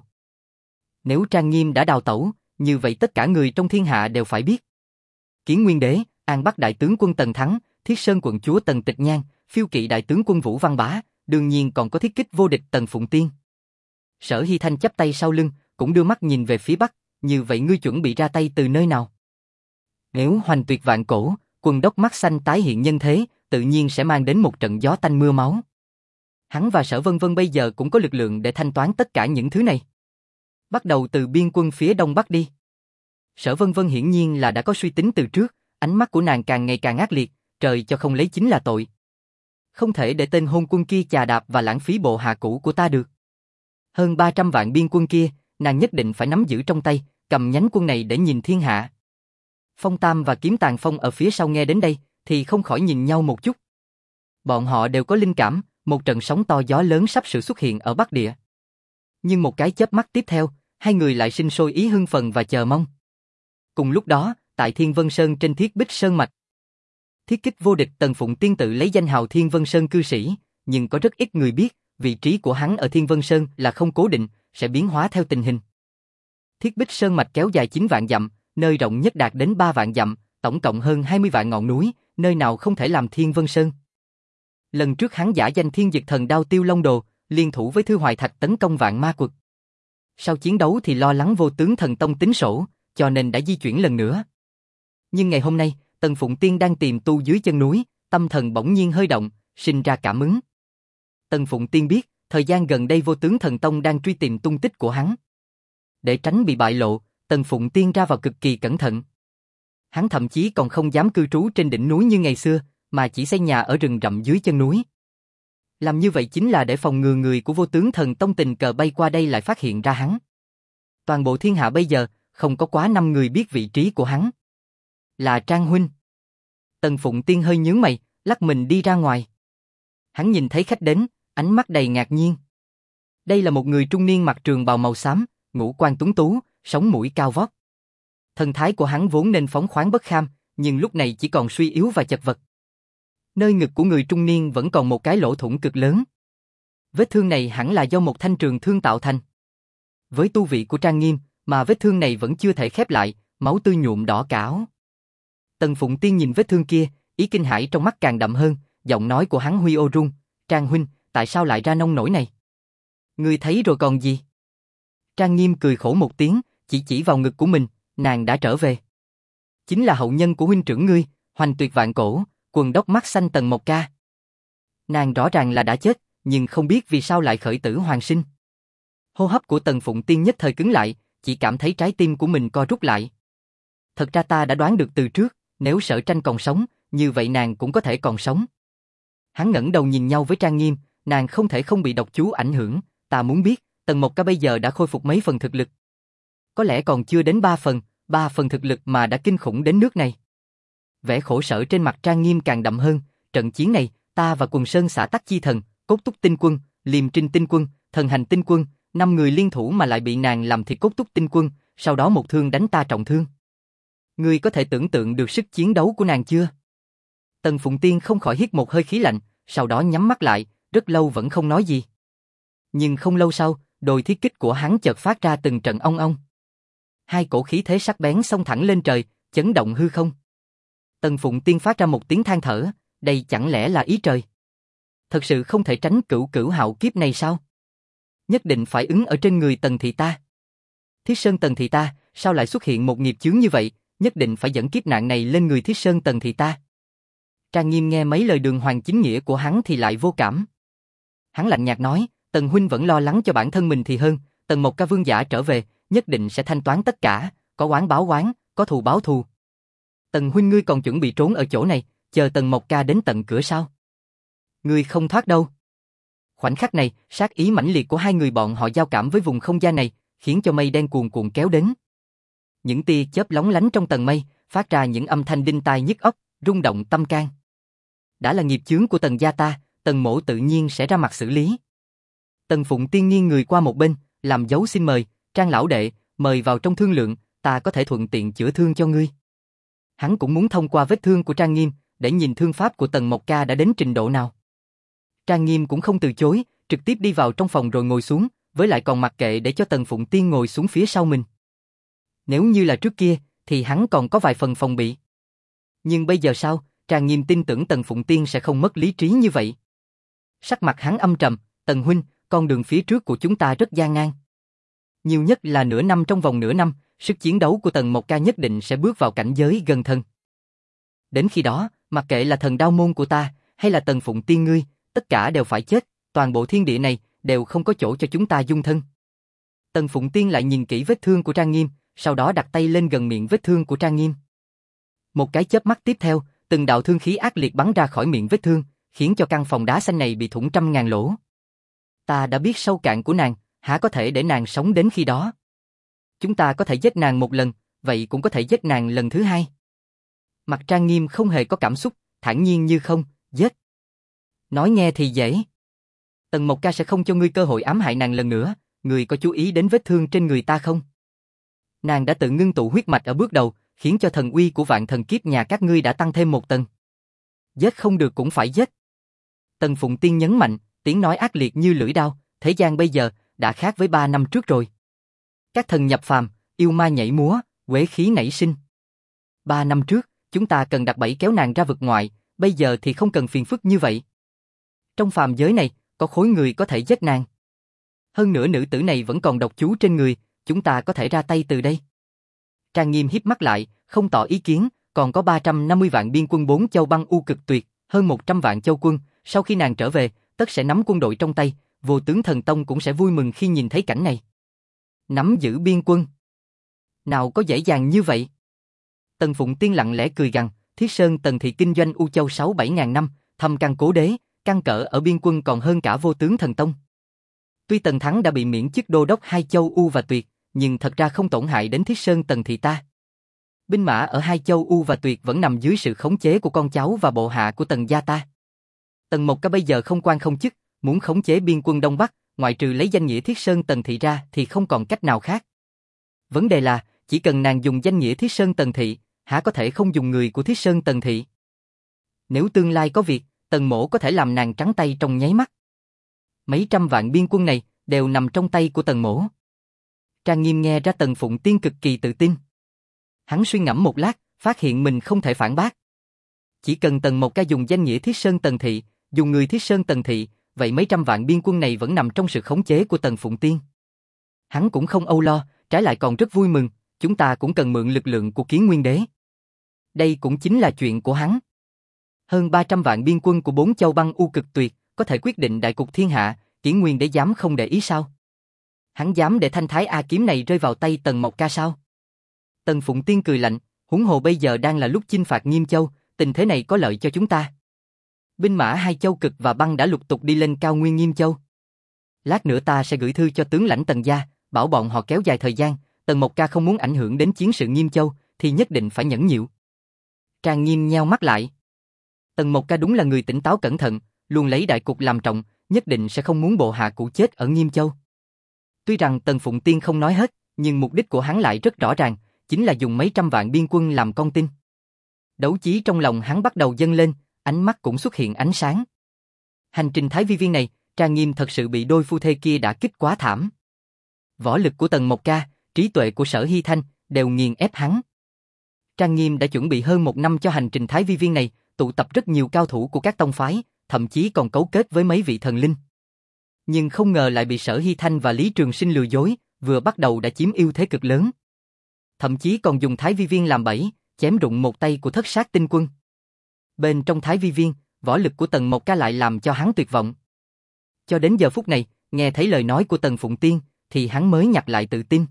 Nếu Trang Nghiêm đã đào tẩu, như vậy tất cả người trong thiên hạ đều phải biết. Kiến Nguyên Đế, An Bắc Đại tướng quân Tần Thắng, Thiết Sơn quận chúa Tần Tịch Nhan, Phiêu Kỵ Đại tướng quân Vũ Văn Bá, đương nhiên còn có thiết kích vô địch Tần Phụng Tiên. Sở Hy Thanh chắp tay sau lưng, cũng đưa mắt nhìn về phía bắc, như vậy ngươi chuẩn bị ra tay từ nơi nào? Nếu hoành tuyệt vạn cổ, Quân Đốc mắt xanh tái hiện nhân thế, tự nhiên sẽ mang đến một trận gió tanh mưa máu. Hắn và Sở Vân Vân bây giờ cũng có lực lượng để thanh toán tất cả những thứ này. Bắt đầu từ biên quân phía đông bắc đi. Sở Vân Vân hiển nhiên là đã có suy tính từ trước, ánh mắt của nàng càng ngày càng ác liệt, trời cho không lấy chính là tội. Không thể để tên hôn quân kia chà đạp và lãng phí bộ hạ cũ của ta được. Hơn ba trăm vạn biên quân kia, nàng nhất định phải nắm giữ trong tay, cầm nhánh quân này để nhìn thiên hạ. Phong Tam và Kiếm Tàn Phong ở phía sau nghe đến đây, thì không khỏi nhìn nhau một chút. Bọn họ đều có linh cảm, một trận sóng to gió lớn sắp sửa xuất hiện ở Bắc Địa. Nhưng một cái chớp mắt tiếp theo, hai người lại sinh sôi ý hưng phấn và chờ mong. Cùng lúc đó, tại Thiên Vân Sơn trên Thiết Bích Sơn Mạch, thiết kích vô địch Tần Phụng Tiên tự lấy danh hào Thiên Vân Sơn cư sĩ, nhưng có rất ít người biết, vị trí của hắn ở Thiên Vân Sơn là không cố định, sẽ biến hóa theo tình hình. Thiết Bích Sơn mạch kéo dài chín vạn dặm, nơi rộng nhất đạt đến ba vạn dặm, tổng cộng hơn hai mươi vạn ngọn núi, nơi nào không thể làm Thiên Vân Sơn. Lần trước hắn giả danh Thiên Dực Thần Đao Tiêu Long Đồ, liên thủ với Thư Hoài Thạch tấn công Vạn Ma Quật. Sau chiến đấu thì lo lắng Vô Tướng Thần Tông tính sổ, cho nên đã di chuyển lần nữa. Nhưng ngày hôm nay, Tần Phụng Tiên đang tìm tu dưới chân núi, tâm thần bỗng nhiên hơi động, sinh ra cảm ứng. Tần Phụng Tiên biết, thời gian gần đây Vô Tướng Thần Tông đang truy tìm tung tích của hắn. Để tránh bị bại lộ, Tần Phụng Tiên ra vào cực kỳ cẩn thận. Hắn thậm chí còn không dám cư trú trên đỉnh núi như ngày xưa, mà chỉ xây nhà ở rừng rậm dưới chân núi. Làm như vậy chính là để phòng ngừa người của Vô Tướng Thần Tông tình cờ bay qua đây lại phát hiện ra hắn. Toàn bộ thiên hạ bây giờ, không có quá năm người biết vị trí của hắn. Là Trang huynh. Tần Phụng Tiên hơi nhướng mày, lắc mình đi ra ngoài. Hắn nhìn thấy khách đến, ánh mắt đầy ngạc nhiên. Đây là một người trung niên mặc trường bào màu xám, ngũ quan tuấn tú, sống mũi cao vót. Thần thái của hắn vốn nên phóng khoáng bất kham, nhưng lúc này chỉ còn suy yếu và chật vật. Nơi ngực của người trung niên vẫn còn một cái lỗ thủng cực lớn. Vết thương này hẳn là do một thanh trường thương tạo thành. Với tu vị của Trang Nghiêm, mà vết thương này vẫn chưa thể khép lại, máu tươi nhuộm đỏ cả áo. Tần Phụng Tiên nhìn vết thương kia, ý kinh hãi trong mắt càng đậm hơn, giọng nói của hắn huy ô run, Trang huynh, tại sao lại ra nông nổi này? Ngươi thấy rồi còn gì? Trang Nghiêm cười khổ một tiếng, chỉ chỉ vào ngực của mình, nàng đã trở về. Chính là hậu nhân của huynh trưởng ngươi, Hoành Tuyệt Vạn Cổ, quần đốc mắt xanh Tần Mộc Ca. Nàng rõ ràng là đã chết, nhưng không biết vì sao lại khởi tử hoàn sinh. Hô hấp của Tần Phụng Tiên nhất thời cứng lại, chỉ cảm thấy trái tim của mình co rút lại. Thật ra ta đã đoán được từ trước, nếu Sở Tranh còn sống, như vậy nàng cũng có thể còn sống. Hắn ngẩng đầu nhìn nhau với Trang Nghiêm, nàng không thể không bị độc chú ảnh hưởng, ta muốn biết, Tần Mộc Ca bây giờ đã khôi phục mấy phần thực lực. Có lẽ còn chưa đến ba phần, ba phần thực lực mà đã kinh khủng đến nước này. Vẻ khổ sở trên mặt Trang Nghiêm càng đậm hơn, trận chiến này, ta và Quần Sơn xã Tắc Chi Thần, Cốt Túc Tinh Quân, Liêm Trinh Tinh Quân, Thần Hành Tinh Quân, năm người liên thủ mà lại bị nàng làm thịt Cốt Túc Tinh Quân, sau đó một thương đánh ta trọng thương. Ngươi có thể tưởng tượng được sức chiến đấu của nàng chưa? Tần Phụng Tiên không khỏi hít một hơi khí lạnh, sau đó nhắm mắt lại, rất lâu vẫn không nói gì. Nhưng không lâu sau, đồi thiết kích của hắn chợt phát ra từng trận ong ong. Hai cổ khí thế sắc bén xông thẳng lên trời, chấn động hư không. Tần Phụng Tiên phát ra một tiếng than thở, đây chẳng lẽ là ý trời? Thật sự không thể tránh cửu cửu hạo kiếp này sao? Nhất định phải ứng ở trên người Tần thị ta. Thiết Sơn Tần thị ta, sao lại xuất hiện một nghiệp chướng như vậy, nhất định phải dẫn kiếp nạn này lên người Thiết Sơn Tần thị ta. Trang Nghiêm nghe mấy lời đường hoàng chính nghĩa của hắn thì lại vô cảm. Hắn lạnh nhạt nói, Tần huynh vẫn lo lắng cho bản thân mình thì hơn, Tần Mộc Ca vương giả trở về, nhất định sẽ thanh toán tất cả, có oán báo oán, có thù báo thù. Tần huynh ngươi còn chuẩn bị trốn ở chỗ này, chờ Tần Mộc Ca đến tận cửa sao? Ngươi không thoát đâu. Khoảnh khắc này, sát ý mãnh liệt của hai người bọn họ giao cảm với vùng không gian này, khiến cho mây đen cuồn cuộn kéo đến. Những tia chớp lóng lánh trong tầng mây, phát ra những âm thanh đinh tai nhức óc, rung động tâm can. Đã là nghiệp chướng của Tần gia ta, Tần mỗ tự nhiên sẽ ra mặt xử lý. Tần Phụng Tiên nghiêng người qua một bên, làm dấu xin mời, Trang lão đệ, mời vào trong thương lượng, ta có thể thuận tiện chữa thương cho ngươi. Hắn cũng muốn thông qua vết thương của Trang Nghiêm, để nhìn thương pháp của Tần Mộc Ca đã đến trình độ nào. Trang Nghiêm cũng không từ chối, trực tiếp đi vào trong phòng rồi ngồi xuống, với lại còn mặc kệ để cho Tần Phụng Tiên ngồi xuống phía sau mình. Nếu như là trước kia, thì hắn còn có vài phần phòng bị. Nhưng bây giờ sao, Trang Nghiêm tin tưởng Tần Phụng Tiên sẽ không mất lý trí như vậy. Sắc mặt hắn âm trầm, Tần huynh, con đường phía trước của chúng ta rất gian nan. Nhiều nhất là nửa năm, trong vòng nửa năm, sức chiến đấu của Tần Mộc Ca nhất định sẽ bước vào cảnh giới gần thân. Đến khi đó, mặc kệ là thần đao môn của ta, hay là Tần Phụng Tiên ngươi, tất cả đều phải chết, toàn bộ thiên địa này, đều không có chỗ cho chúng ta dung thân. Tần Phụng Tiên lại nhìn kỹ vết thương của Trang Nghiêm, sau đó đặt tay lên gần miệng vết thương của Trang Nghiêm. Một cái chớp mắt tiếp theo, từng đạo thương khí ác liệt bắn ra khỏi miệng vết thương, khiến cho căn phòng đá xanh này bị thủng trăm ngàn lỗ. Ta đã biết sâu cạn của nàng, há có thể để nàng sống đến khi đó. Chúng ta có thể giết nàng một lần, vậy cũng có thể giết nàng lần thứ hai. Mặt Trang Nghiêm không hề có cảm xúc, thản nhiên như không, giết. Nói nghe thì dễ. Tần Mộc Ca sẽ không cho ngươi cơ hội ám hại nàng lần nữa, ngươi có chú ý đến vết thương trên người ta không? Nàng đã tự ngưng tụ huyết mạch ở bước đầu, khiến cho thần uy của vạn thần kiếp nhà các ngươi đã tăng thêm một tầng. Giết không được cũng phải giết. Tần Phụng Tiên nhấn mạnh, tiếng nói ác liệt như lưỡi đao, thế gian bây giờ đã khác với ba năm trước rồi. Các thần nhập phàm, yêu ma nhảy múa, quế khí nảy sinh. Ba năm trước, chúng ta cần đặt bẫy kéo nàng ra vực ngoại, bây giờ thì không cần phiền phức như vậy. Trong phàm giới này, có khối người có thể giết nàng. Hơn nữa nữ tử này vẫn còn độc chú trên người, chúng ta có thể ra tay từ đây. Trang Nghiêm híp mắt lại, không tỏ ý kiến, còn có ba trăm năm mươi vạn biên quân bốn châu băng u cực tuyệt, hơn một trăm vạn châu quân, sau khi nàng trở về, tất sẽ nắm quân đội trong tay, Vô Tướng Thần Tông cũng sẽ vui mừng khi nhìn thấy cảnh này. Nắm giữ biên quân. Nào có dễ dàng như vậy? Tần Phụng Tiên lặng lẽ cười gằn, Thiết Sơn Tần thị kinh doanh U Châu sáu bảy ngàn năm, thâm căn cố đế, căn cỡ ở biên quân còn hơn cả Vô Tướng Thần Tông. Tuy Tần Thắng đã bị miễn chức đô đốc hai châu U và Tuyệt, nhưng thật ra không tổn hại đến Thiết Sơn Tần thị ta. Binh mã ở hai châu U và Tuyệt vẫn nằm dưới sự khống chế của con cháu và bộ hạ của Tần gia ta. Tần Mộc Ca bây giờ không quan không chức, muốn khống chế biên quân Đông Bắc, ngoại trừ lấy danh nghĩa Thiết Sơn Tần thị ra thì không còn cách nào khác. Vấn đề là, chỉ cần nàng dùng danh nghĩa Thiết Sơn Tần thị, há có thể không dùng người của Thiết Sơn Tần thị? Nếu tương lai có việc, Tần Mỗ có thể làm nàng trắng tay trong nháy mắt. Mấy trăm vạn biên quân này đều nằm trong tay của Tần Mỗ. Trang Nghiêm nghe ra Tần Phụng Tiên cực kỳ tự tin. Hắn suy ngẫm một lát, phát hiện mình không thể phản bác. Chỉ cần Tần Mộc Ca dùng danh nghĩa Thiết Sơn Tần thị, dùng người Thiết Sơn Tần thị, vậy mấy trăm vạn biên quân này vẫn nằm trong sự khống chế của Tần Phụng Tiên. Hắn cũng không âu lo, trái lại còn rất vui mừng, chúng ta cũng cần mượn lực lượng của Kiến Nguyên Đế. Đây cũng chính là chuyện của hắn. Hơn ba trăm vạn biên quân của bốn châu băng u cực tuyệt, có thể quyết định đại cục thiên hạ, Kiến Nguyên Đế dám không để ý sao? Hắn dám để thanh thái A kiếm này rơi vào tay Tần Mộc Ca sao? Tần Phụng Tiên cười lạnh, huống hồ bây giờ đang là lúc chinh phạt Nghiêm Châu, tình thế này có lợi cho chúng ta. Binh mã hai châu cực và băng đã lục tục đi lên cao nguyên Nghiêm Châu. Lát nữa ta sẽ gửi thư cho tướng lãnh Tần gia, bảo bọn họ kéo dài thời gian, Tần Mộc Ca không muốn ảnh hưởng đến chiến sự Nghiêm Châu, thì nhất định phải nhẫn nhịu. Trang Nghiêm nheo mắt lại. Tần Mộc Ca đúng là người tỉnh táo cẩn thận, luôn lấy đại cục làm trọng, nhất định sẽ không muốn bộ hạ cũ chết ở Nghiêm Châu. Tuy rằng Tần Phụng Tiên không nói hết, nhưng mục đích của hắn lại rất rõ ràng, chính là dùng mấy trăm vạn biên quân làm con tin. Đấu chí trong lòng hắn bắt đầu dâng lên, ánh mắt cũng xuất hiện ánh sáng. Hành trình Thái Vi Viên này, Trang Nghiêm thật sự bị đôi phu thê kia đả kích quá thảm. Võ lực của Tần Mộc Ca, trí tuệ của Sở Hy Thanh đều nghiền ép hắn. Trang Nghiêm đã chuẩn bị hơn một năm cho hành trình Thái Vi Viên này, tụ tập rất nhiều cao thủ của các tông phái, thậm chí còn cấu kết với mấy vị thần linh. Nhưng không ngờ lại bị Sở Hy Thanh và Lý Trường Sinh lừa dối, vừa bắt đầu đã chiếm ưu thế cực lớn. Thậm chí còn dùng Thái Vi Viên làm bẫy, chém rụng một tay của Thất Sát Tinh Quân. Bên trong Thái Vi Viên, võ lực của Tần Mộc Ca lại làm cho hắn tuyệt vọng. Cho đến giờ phút này, nghe thấy lời nói của Tần Phụng Tiên, thì hắn mới nhặt lại tự tin.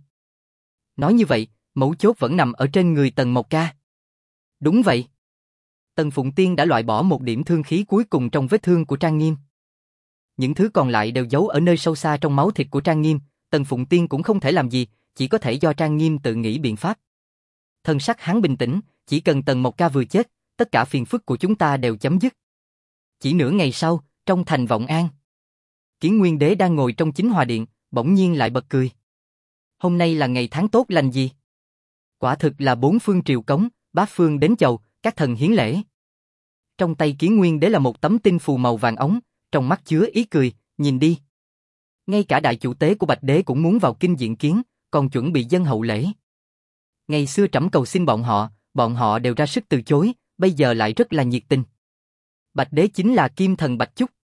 Nói như vậy, mấu chốt vẫn nằm ở trên người Tần Mộc Ca. Đúng vậy. Tần Phụng Tiên đã loại bỏ một điểm thương khí cuối cùng trong vết thương của Trang Nghiêm. Những thứ còn lại đều giấu ở nơi sâu xa trong máu thịt của Trang Nghiêm, Tần Phụng Tiên cũng không thể làm gì, chỉ có thể do Trang Nghiêm tự nghĩ biện pháp. Thần sắc hắn bình tĩnh, chỉ cần Tần Mộc Ca vừa chết, tất cả phiền phức của chúng ta đều chấm dứt. Chỉ nửa ngày sau, trong thành Vọng An, Kiến Nguyên Đế đang ngồi trong chính hòa điện, bỗng nhiên lại bật cười. Hôm nay là ngày tháng tốt lành gì? Quả thực là bốn phương triều cống, bát phương đến chầu, các thần hiến lễ. Trong tay Kiến Nguyên Đế là một tấm tinh phù màu vàng óng, trong mắt chứa ý cười, nhìn đi. Ngay cả đại chủ tế của Bạch Đế cũng muốn vào kinh diện kiến, còn chuẩn bị dâng hậu lễ. Ngày xưa trẫm cầu xin bọn họ, bọn họ đều ra sức từ chối, bây giờ lại rất là nhiệt tình. Bạch Đế chính là Kim Thần Bạch Chúc.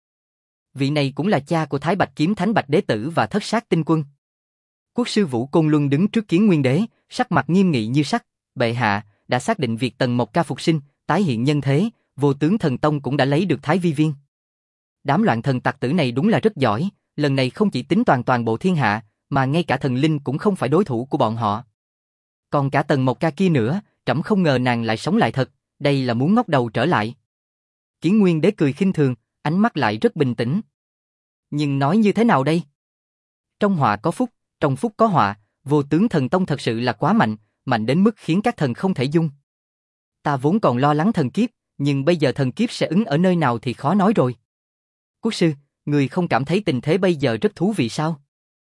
Vị này cũng là cha của Thái Bạch Kiếm Thánh Bạch Đế Tử và Thất Sát Tinh Quân. Quốc sư Vũ Côn Luân đứng trước Kiến Nguyên Đế, sắc mặt nghiêm nghị như sắt. Bệ hạ đã xác định việc Tần Mộc Ca phục sinh, tái hiện nhân thế, Vô Tướng Thần Tông cũng đã lấy được Thái Vi Viên. Đám loạn thần tặc tử này đúng là rất giỏi, lần này không chỉ tính toàn toàn bộ thiên hạ, mà ngay cả thần linh cũng không phải đối thủ của bọn họ. Còn cả Tần Mộc Ca kia nữa, trẫm không ngờ nàng lại sống lại thật, đây là muốn ngóc đầu trở lại. Kiến Nguyên Đế cười khinh thường, ánh mắt lại rất bình tĩnh. Nhưng nói như thế nào đây? Trong họa có phúc, trong phúc có họa, Vô Tướng Thần Tông thật sự là quá mạnh, mạnh đến mức khiến các thần không thể dung. Ta vốn còn lo lắng thần kiếp, nhưng bây giờ thần kiếp sẽ ứng ở nơi nào thì khó nói rồi. Quốc sư, người không cảm thấy tình thế bây giờ rất thú vị sao?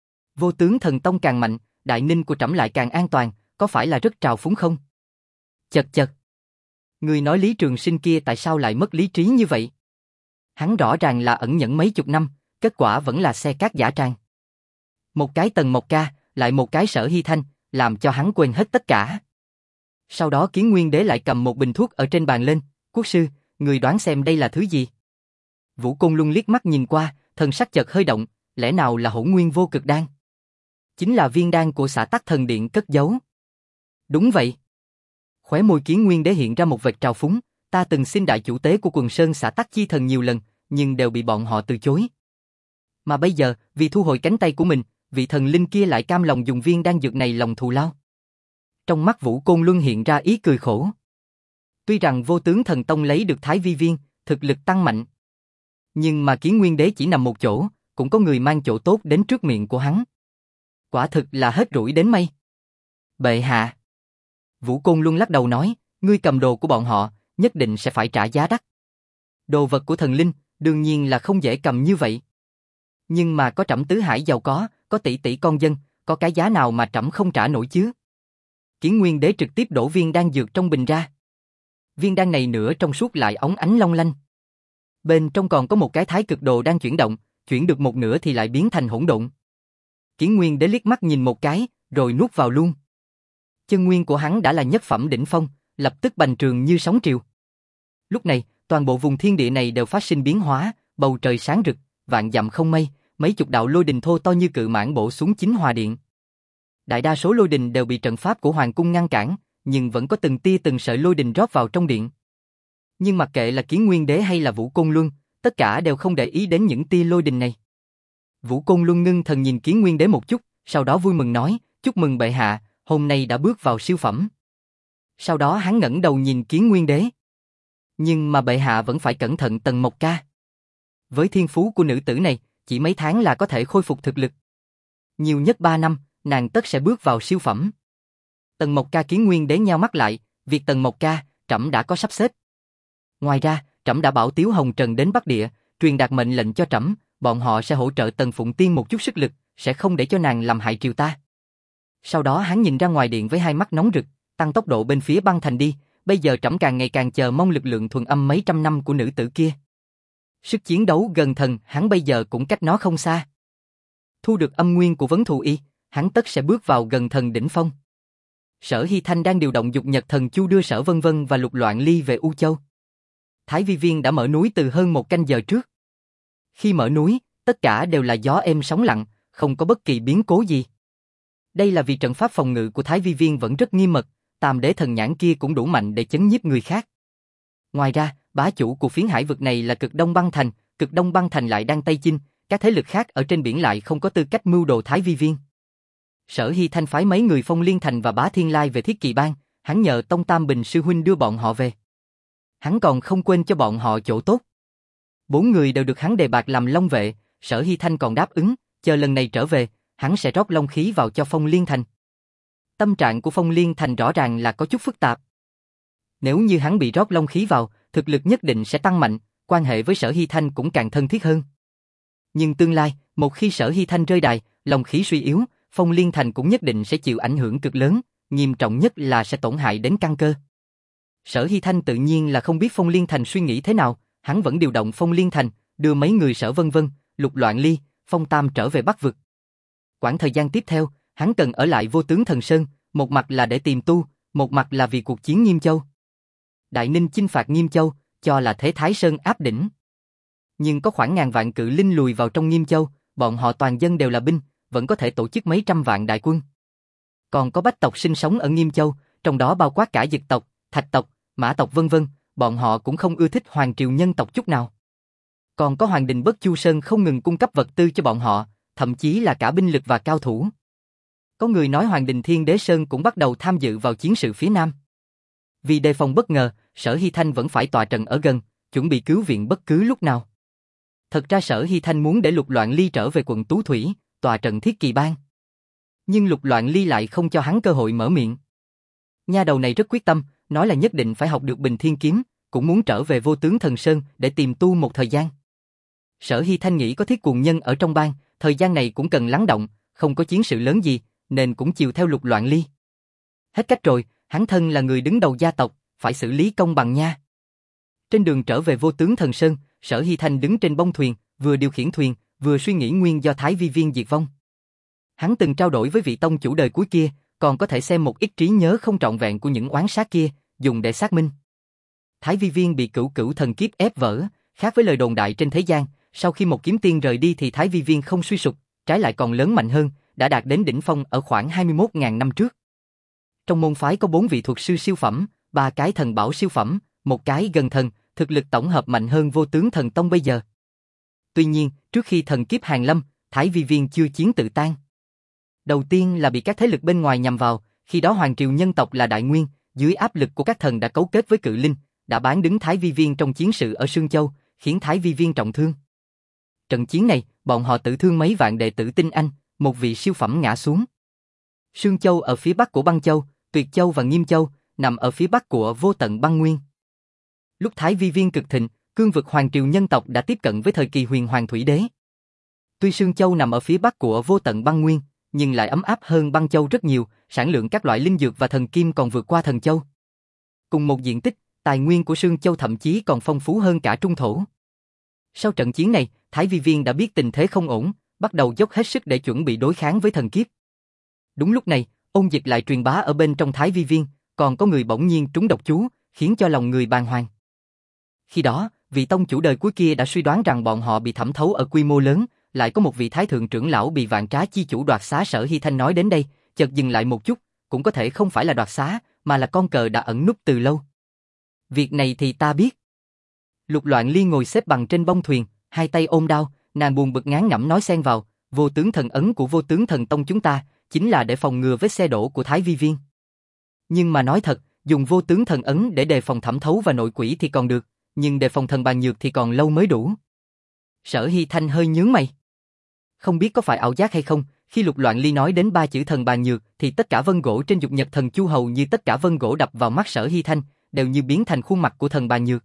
Vô Tướng Thần Tông càng mạnh, đại ninh của trẫm lại càng an toàn, có phải là rất trào phúng không? Chật chật. Người nói Lý Trường Sinh kia tại sao lại mất lý trí như vậy? Hắn rõ ràng là ẩn nhẫn mấy chục năm, kết quả vẫn là xe cát giả trang. Một cái Tần Mộc Ca, lại một cái Sở Hy Thanh, làm cho hắn quên hết tất cả. Sau đó Kiến Nguyên Đế lại cầm một bình thuốc ở trên bàn lên, quốc sư, người đoán xem đây là thứ gì? Vũ Côn Luân liếc mắt nhìn qua, thần sắc chợt hơi động, lẽ nào là Hỗn Nguyên Vô Cực Đan? Chính là viên đan của Xã Tắc Thần Điện cất giấu. Đúng vậy. Khóe môi Kiến Nguyên Đế hiện ra một vệt trào phúng, ta từng xin đại chủ tế của Quần Sơn Xã Tắc Chi Thần nhiều lần, nhưng đều bị bọn họ từ chối. Mà bây giờ, vì thu hồi cánh tay của mình, vị thần linh kia lại cam lòng dùng viên đan dược này lòng thù lao. Trong mắt Vũ Côn Luân hiện ra ý cười khổ. Tuy rằng Vô Tướng Thần Tông lấy được Thái Vi Viên, thực lực tăng mạnh. Nhưng mà Kiến Nguyên Đế chỉ nằm một chỗ, cũng có người mang chỗ tốt đến trước miệng của hắn. Quả thực là hết rủi đến mây. Bệ hạ. Vũ Côn Luân lắc đầu nói, ngươi cầm đồ của bọn họ, nhất định sẽ phải trả giá đắt. Đồ vật của thần linh, đương nhiên là không dễ cầm như vậy. Nhưng mà có Trẫm tứ hải giàu có, có tỷ tỷ con dân, có cái giá nào mà Trẫm không trả nổi chứ? Kiến Nguyên Đế trực tiếp đổ viên đan dược trong bình ra. Viên đan này nửa trong suốt lại óng ánh long lanh. Bên trong còn có một cái thái cực đồ đang chuyển động, chuyển được một nửa thì lại biến thành hỗn độn. Kiến Nguyên Đế liếc mắt nhìn một cái, rồi nuốt vào luôn. Chân nguyên của hắn đã là nhất phẩm đỉnh phong, lập tức bành trường như sóng triều. Lúc này, toàn bộ vùng thiên địa này đều phát sinh biến hóa, bầu trời sáng rực, vạn dặm không mây, mấy chục đạo lôi đình thô to như cự mãng bổ xuống chính hòa điện. Đại đa số lôi đình đều bị trận pháp của hoàng cung ngăn cản, nhưng vẫn có từng tia từng sợi lôi đình rót vào trong điện. Nhưng mặc kệ là Kiến Nguyên Đế hay là Vũ Côn Luân, tất cả đều không để ý đến những tia lôi đình này. Vũ Côn Luân ngưng thần nhìn Kiến Nguyên Đế một chút, sau đó vui mừng nói, chúc mừng bệ hạ, hôm nay đã bước vào siêu phẩm. Sau đó hắn ngẩng đầu nhìn Kiến Nguyên Đế. Nhưng mà bệ hạ vẫn phải cẩn thận Tần Mộc Ca. Với thiên phú của nữ tử này, chỉ mấy tháng là có thể khôi phục thực lực. Nhiều nhất ba năm, nàng tất sẽ bước vào siêu phẩm. Tần Mộc Ca Kiến Nguyên Đế nheo mắt lại, việc Tần Mộc Ca, Trẫm đã có sắp xếp. Ngoài ra, Trẫm đã bảo Tiếu Hồng Trần đến Bắc Địa, truyền đạt mệnh lệnh cho Trẫm, bọn họ sẽ hỗ trợ Tần Phụng Tiên một chút sức lực, sẽ không để cho nàng làm hại triều ta. Sau đó hắn nhìn ra ngoài điện với hai mắt nóng rực, tăng tốc độ bên phía băng thành đi, bây giờ Trẫm càng ngày càng chờ mong lực lượng thuần âm mấy trăm năm của nữ tử kia. Sức chiến đấu gần thần, hắn bây giờ cũng cách nó không xa. Thu được âm nguyên của Vấn Thù Y, hắn tất sẽ bước vào gần thần đỉnh phong. Sở Hy Thanh đang điều động dục nhật thần chu đưa Sở Vân Vân và Lục Loạn Ly về U Châu. Thái Vi Viên đã mở núi từ hơn một canh giờ trước. Khi mở núi, tất cả đều là gió êm sóng lặng, không có bất kỳ biến cố gì. Đây là vì trận pháp phòng ngự của Thái Vi Viên vẫn rất nghiêm mật, Tam Đế thần nhãn kia cũng đủ mạnh để chấn nhiếp người khác. Ngoài ra, bá chủ của phiến hải vực này là Cực Đông Băng Thành, Cực Đông Băng Thành lại đang Tây Chinh, các thế lực khác ở trên biển lại không có tư cách mưu đồ Thái Vi Viên. Sở Hy Thanh phái mấy người Phong Liên Thành và Bá Thiên Lai về Thiết Kỳ Bang, hắn nhờ Tông Tam Bình sư huynh đưa bọn họ về. Hắn còn không quên cho bọn họ chỗ tốt. Bốn người đều được hắn đề bạt làm long vệ, Sở Hy Thanh còn đáp ứng, chờ lần này trở về, hắn sẽ rót long khí vào cho Phong Liên Thành. Tâm trạng của Phong Liên Thành rõ ràng là có chút phức tạp. Nếu như hắn bị rót long khí vào, thực lực nhất định sẽ tăng mạnh, quan hệ với Sở Hy Thanh cũng càng thân thiết hơn. Nhưng tương lai, một khi Sở Hy Thanh rơi đài, long khí suy yếu, Phong Liên Thành cũng nhất định sẽ chịu ảnh hưởng cực lớn, nghiêm trọng nhất là sẽ tổn hại đến căn cơ. Sở Hy Thanh tự nhiên là không biết Phong Liên Thành suy nghĩ thế nào, hắn vẫn điều động Phong Liên Thành, đưa mấy người Sở Vân Vân, Lục Loạn Ly, Phong Tam trở về Bắc vực. Quãng thời gian tiếp theo, hắn cần ở lại Vô Tướng Thần Sơn, một mặt là để tìm tu, một mặt là vì cuộc chiến Nghiêm Châu. Đại Ninh chinh phạt Nghiêm Châu, cho là thế Thái Sơn áp đỉnh. Nhưng có khoảng ngàn vạn cự linh lùi vào trong Nghiêm Châu, bọn họ toàn dân đều là binh, vẫn có thể tổ chức mấy trăm vạn đại quân. Còn có bách tộc sinh sống ở Nghiêm Châu, trong đó bao quát cả Dực tộc, Thạch tộc, Mã tộc vân vân, bọn họ cũng không ưa thích hoàng triều nhân tộc chút nào. Còn có Hoàng Đình Bất Chu Sơn không ngừng cung cấp vật tư cho bọn họ, thậm chí là cả binh lực và cao thủ. Có người nói Hoàng Đình Thiên Đế Sơn cũng bắt đầu tham dự vào chiến sự phía Nam. Vì đề phòng bất ngờ, Sở Hy Thanh vẫn phải tọa trận ở gần, chuẩn bị cứu viện bất cứ lúc nào. Thật ra Sở Hy Thanh muốn để Lục Loạn Ly trở về quận Tú Thủy, tọa trận Thiết Kỳ Bang. Nhưng Lục Loạn Ly lại không cho hắn cơ hội mở miệng. Nha đầu này rất quyết tâm, nói là nhất định phải học được Bình Thiên Kiếm, cũng muốn trở về Vô Tướng Thần Sơn để tìm tu một thời gian. Sở Hy Thanh nghĩ có Thiết Cuồng Nhân ở trong bang, thời gian này cũng cần lắng động, không có chiến sự lớn gì, nên cũng chiều theo Lục Loạn Ly. Hết cách rồi, hắn thân là người đứng đầu gia tộc, phải xử lý công bằng nha. Trên đường trở về Vô Tướng Thần Sơn, Sở Hy Thanh đứng trên bông thuyền, vừa điều khiển thuyền, vừa suy nghĩ nguyên do Thái Vi Viên diệt vong. Hắn từng trao đổi với vị tông chủ đời cuối kia, còn có thể xem một ít trí nhớ không trọn vẹn của những oán sát kia, dùng để xác minh. Thái Vi Viên bị cửu cửu thần kiếp ép vỡ, khác với lời đồn đại trên thế gian, sau khi một kiếm tiên rời đi thì Thái Vi Viên không suy sụp, trái lại còn lớn mạnh hơn, đã đạt đến đỉnh phong ở khoảng hai mươi mốt nghìn năm trước. Trong môn phái có bốn vị thuật sư siêu phẩm, ba cái thần bảo siêu phẩm, một cái gần thần, thực lực tổng hợp mạnh hơn Vô Tướng Thần Tông bây giờ. Tuy nhiên, trước khi thần kiếp hàng lâm, Thái Vi Viên chưa chiến tự tan. Đầu tiên là bị các thế lực bên ngoài nhằm vào, khi đó hoàng triều nhân tộc là Đại Nguyên, dưới áp lực của các thần đã cấu kết với Cự Linh, đã bán đứng Thái Vi Viên trong chiến sự ở Sương Châu, khiến Thái Vi Viên trọng thương. Trận chiến này, bọn họ tử thương mấy vạn đệ tử Tinh Anh, một vị siêu phẩm ngã xuống. Sương Châu ở phía bắc của Băng Châu, Tuyệt Châu và Nghiêm Châu, nằm ở phía bắc của Vô Tận Băng Nguyên. Lúc Thái Vi Viên cực thịnh, cương vực hoàng triều nhân tộc đã tiếp cận với thời kỳ Huyền Hoàng Thủy Đế. Tuy Sương Châu nằm ở phía bắc của Vô Tận Băng Nguyên, nhưng lại ấm áp hơn Băng Châu rất nhiều, sản lượng các loại linh dược và thần kim còn vượt qua Thần Châu. Cùng một diện tích, tài nguyên của Sương Châu thậm chí còn phong phú hơn cả Trung Thổ. Sau trận chiến này, Thái Vi Viên đã biết tình thế không ổn, bắt đầu dốc hết sức để chuẩn bị đối kháng với thần kiếp. Đúng lúc này, ôn dịch lại truyền bá ở bên trong Thái Vi Viên, còn có người bỗng nhiên trúng độc chú, khiến cho lòng người bàng hoàng. Khi đó, vị tông chủ đời cuối kia đã suy đoán rằng bọn họ bị thẩm thấu ở quy mô lớn, lại có một vị thái thượng trưởng lão bị Vạn Trá chi chủ đoạt xá. Sở Hy Thanh nói đến đây, chợt dừng lại một chút, cũng có thể không phải là đoạt xá, mà là con cờ đã ẩn núp từ lâu. Việc này thì ta biết. Lục Loạn Ly ngồi xếp bằng trên bông thuyền, hai tay ôm đao, nàng buồn bực ngán ngẩm nói xen vào, Vô Tướng Thần ấn của Vô Tướng Thần Tông chúng ta, chính là để phòng ngừa vết xe đổ của Thái Vi Viên. Nhưng mà nói thật, dùng Vô Tướng Thần ấn để đề phòng thẩm thấu và nội quỷ thì còn được, nhưng đề phòng thần bàn nhược thì còn lâu mới đủ. Sở Hy Thanh hơi nhướng mày. Không biết có phải ảo giác hay không, khi Lục Loạn Ly nói đến ba chữ thần bàn nhược thì tất cả vân gỗ trên Dục Nhật Thần Chu hầu như tất cả vân gỗ đập vào mắt Sở Hy Thanh, đều như biến thành khuôn mặt của thần bàn nhược.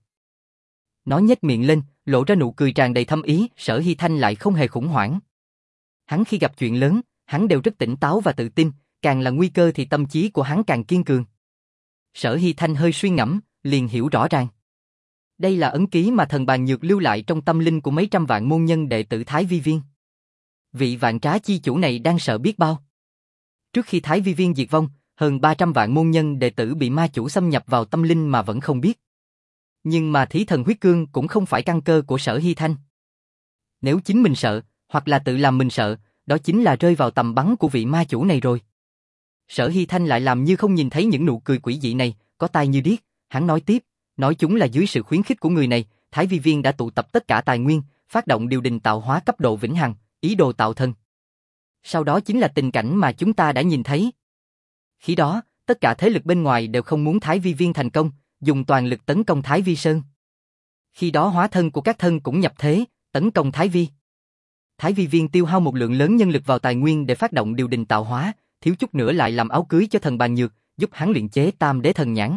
Nó nhếch miệng lên, lộ ra nụ cười tràn đầy thâm ý. Sở Hy Thanh lại không hề khủng hoảng. Hắn khi gặp chuyện lớn, hắn đều rất tỉnh táo và tự tin, càng là nguy cơ thì tâm trí của hắn càng kiên cường. Sở Hy Thanh hơi suy ngẫm, liền hiểu rõ ràng. Đây là ấn ký mà thần bàn nhược lưu lại trong tâm linh của mấy trăm vạn môn nhân đệ tử Thái Vi Viên. Vị Vạn Trá chi chủ này đang sợ biết bao. Trước khi Thái Vi Viên diệt vong, hơn ba trăm vạn môn nhân đệ tử bị ma chủ xâm nhập vào tâm linh mà vẫn không biết. Nhưng mà Thí Thần Huyết Cương cũng không phải căn cơ của Sở Hy Thanh. Nếu chính mình sợ, hoặc là tự làm mình sợ, đó chính là rơi vào tầm bắn của vị ma chủ này rồi. Sở Hy Thanh lại làm như không nhìn thấy những nụ cười quỷ dị này, có tai như điếc. Hắn nói tiếp, nói chúng là dưới sự khuyến khích của người này, Thái Vi Viên đã tụ tập tất cả tài nguyên, phát động điều đình tạo hóa cấp độ vĩnh hằng, ý đồ tạo thần. Sau đó chính là tình cảnh mà chúng ta đã nhìn thấy. Khi đó, tất cả thế lực bên ngoài đều không muốn Thái Vi Viên thành công, dùng toàn lực tấn công Thái Vi Sơn. Khi đó hóa thân của các thân cũng nhập thế, tấn công Thái Vi. Thái Vi Viên tiêu hao một lượng lớn nhân lực vào tài nguyên để phát động điều đình tạo hóa, thiếu chút nữa lại làm áo cưới cho thần bàn nhược, giúp hắn luyện chế Tam Đế Thần Nhãn.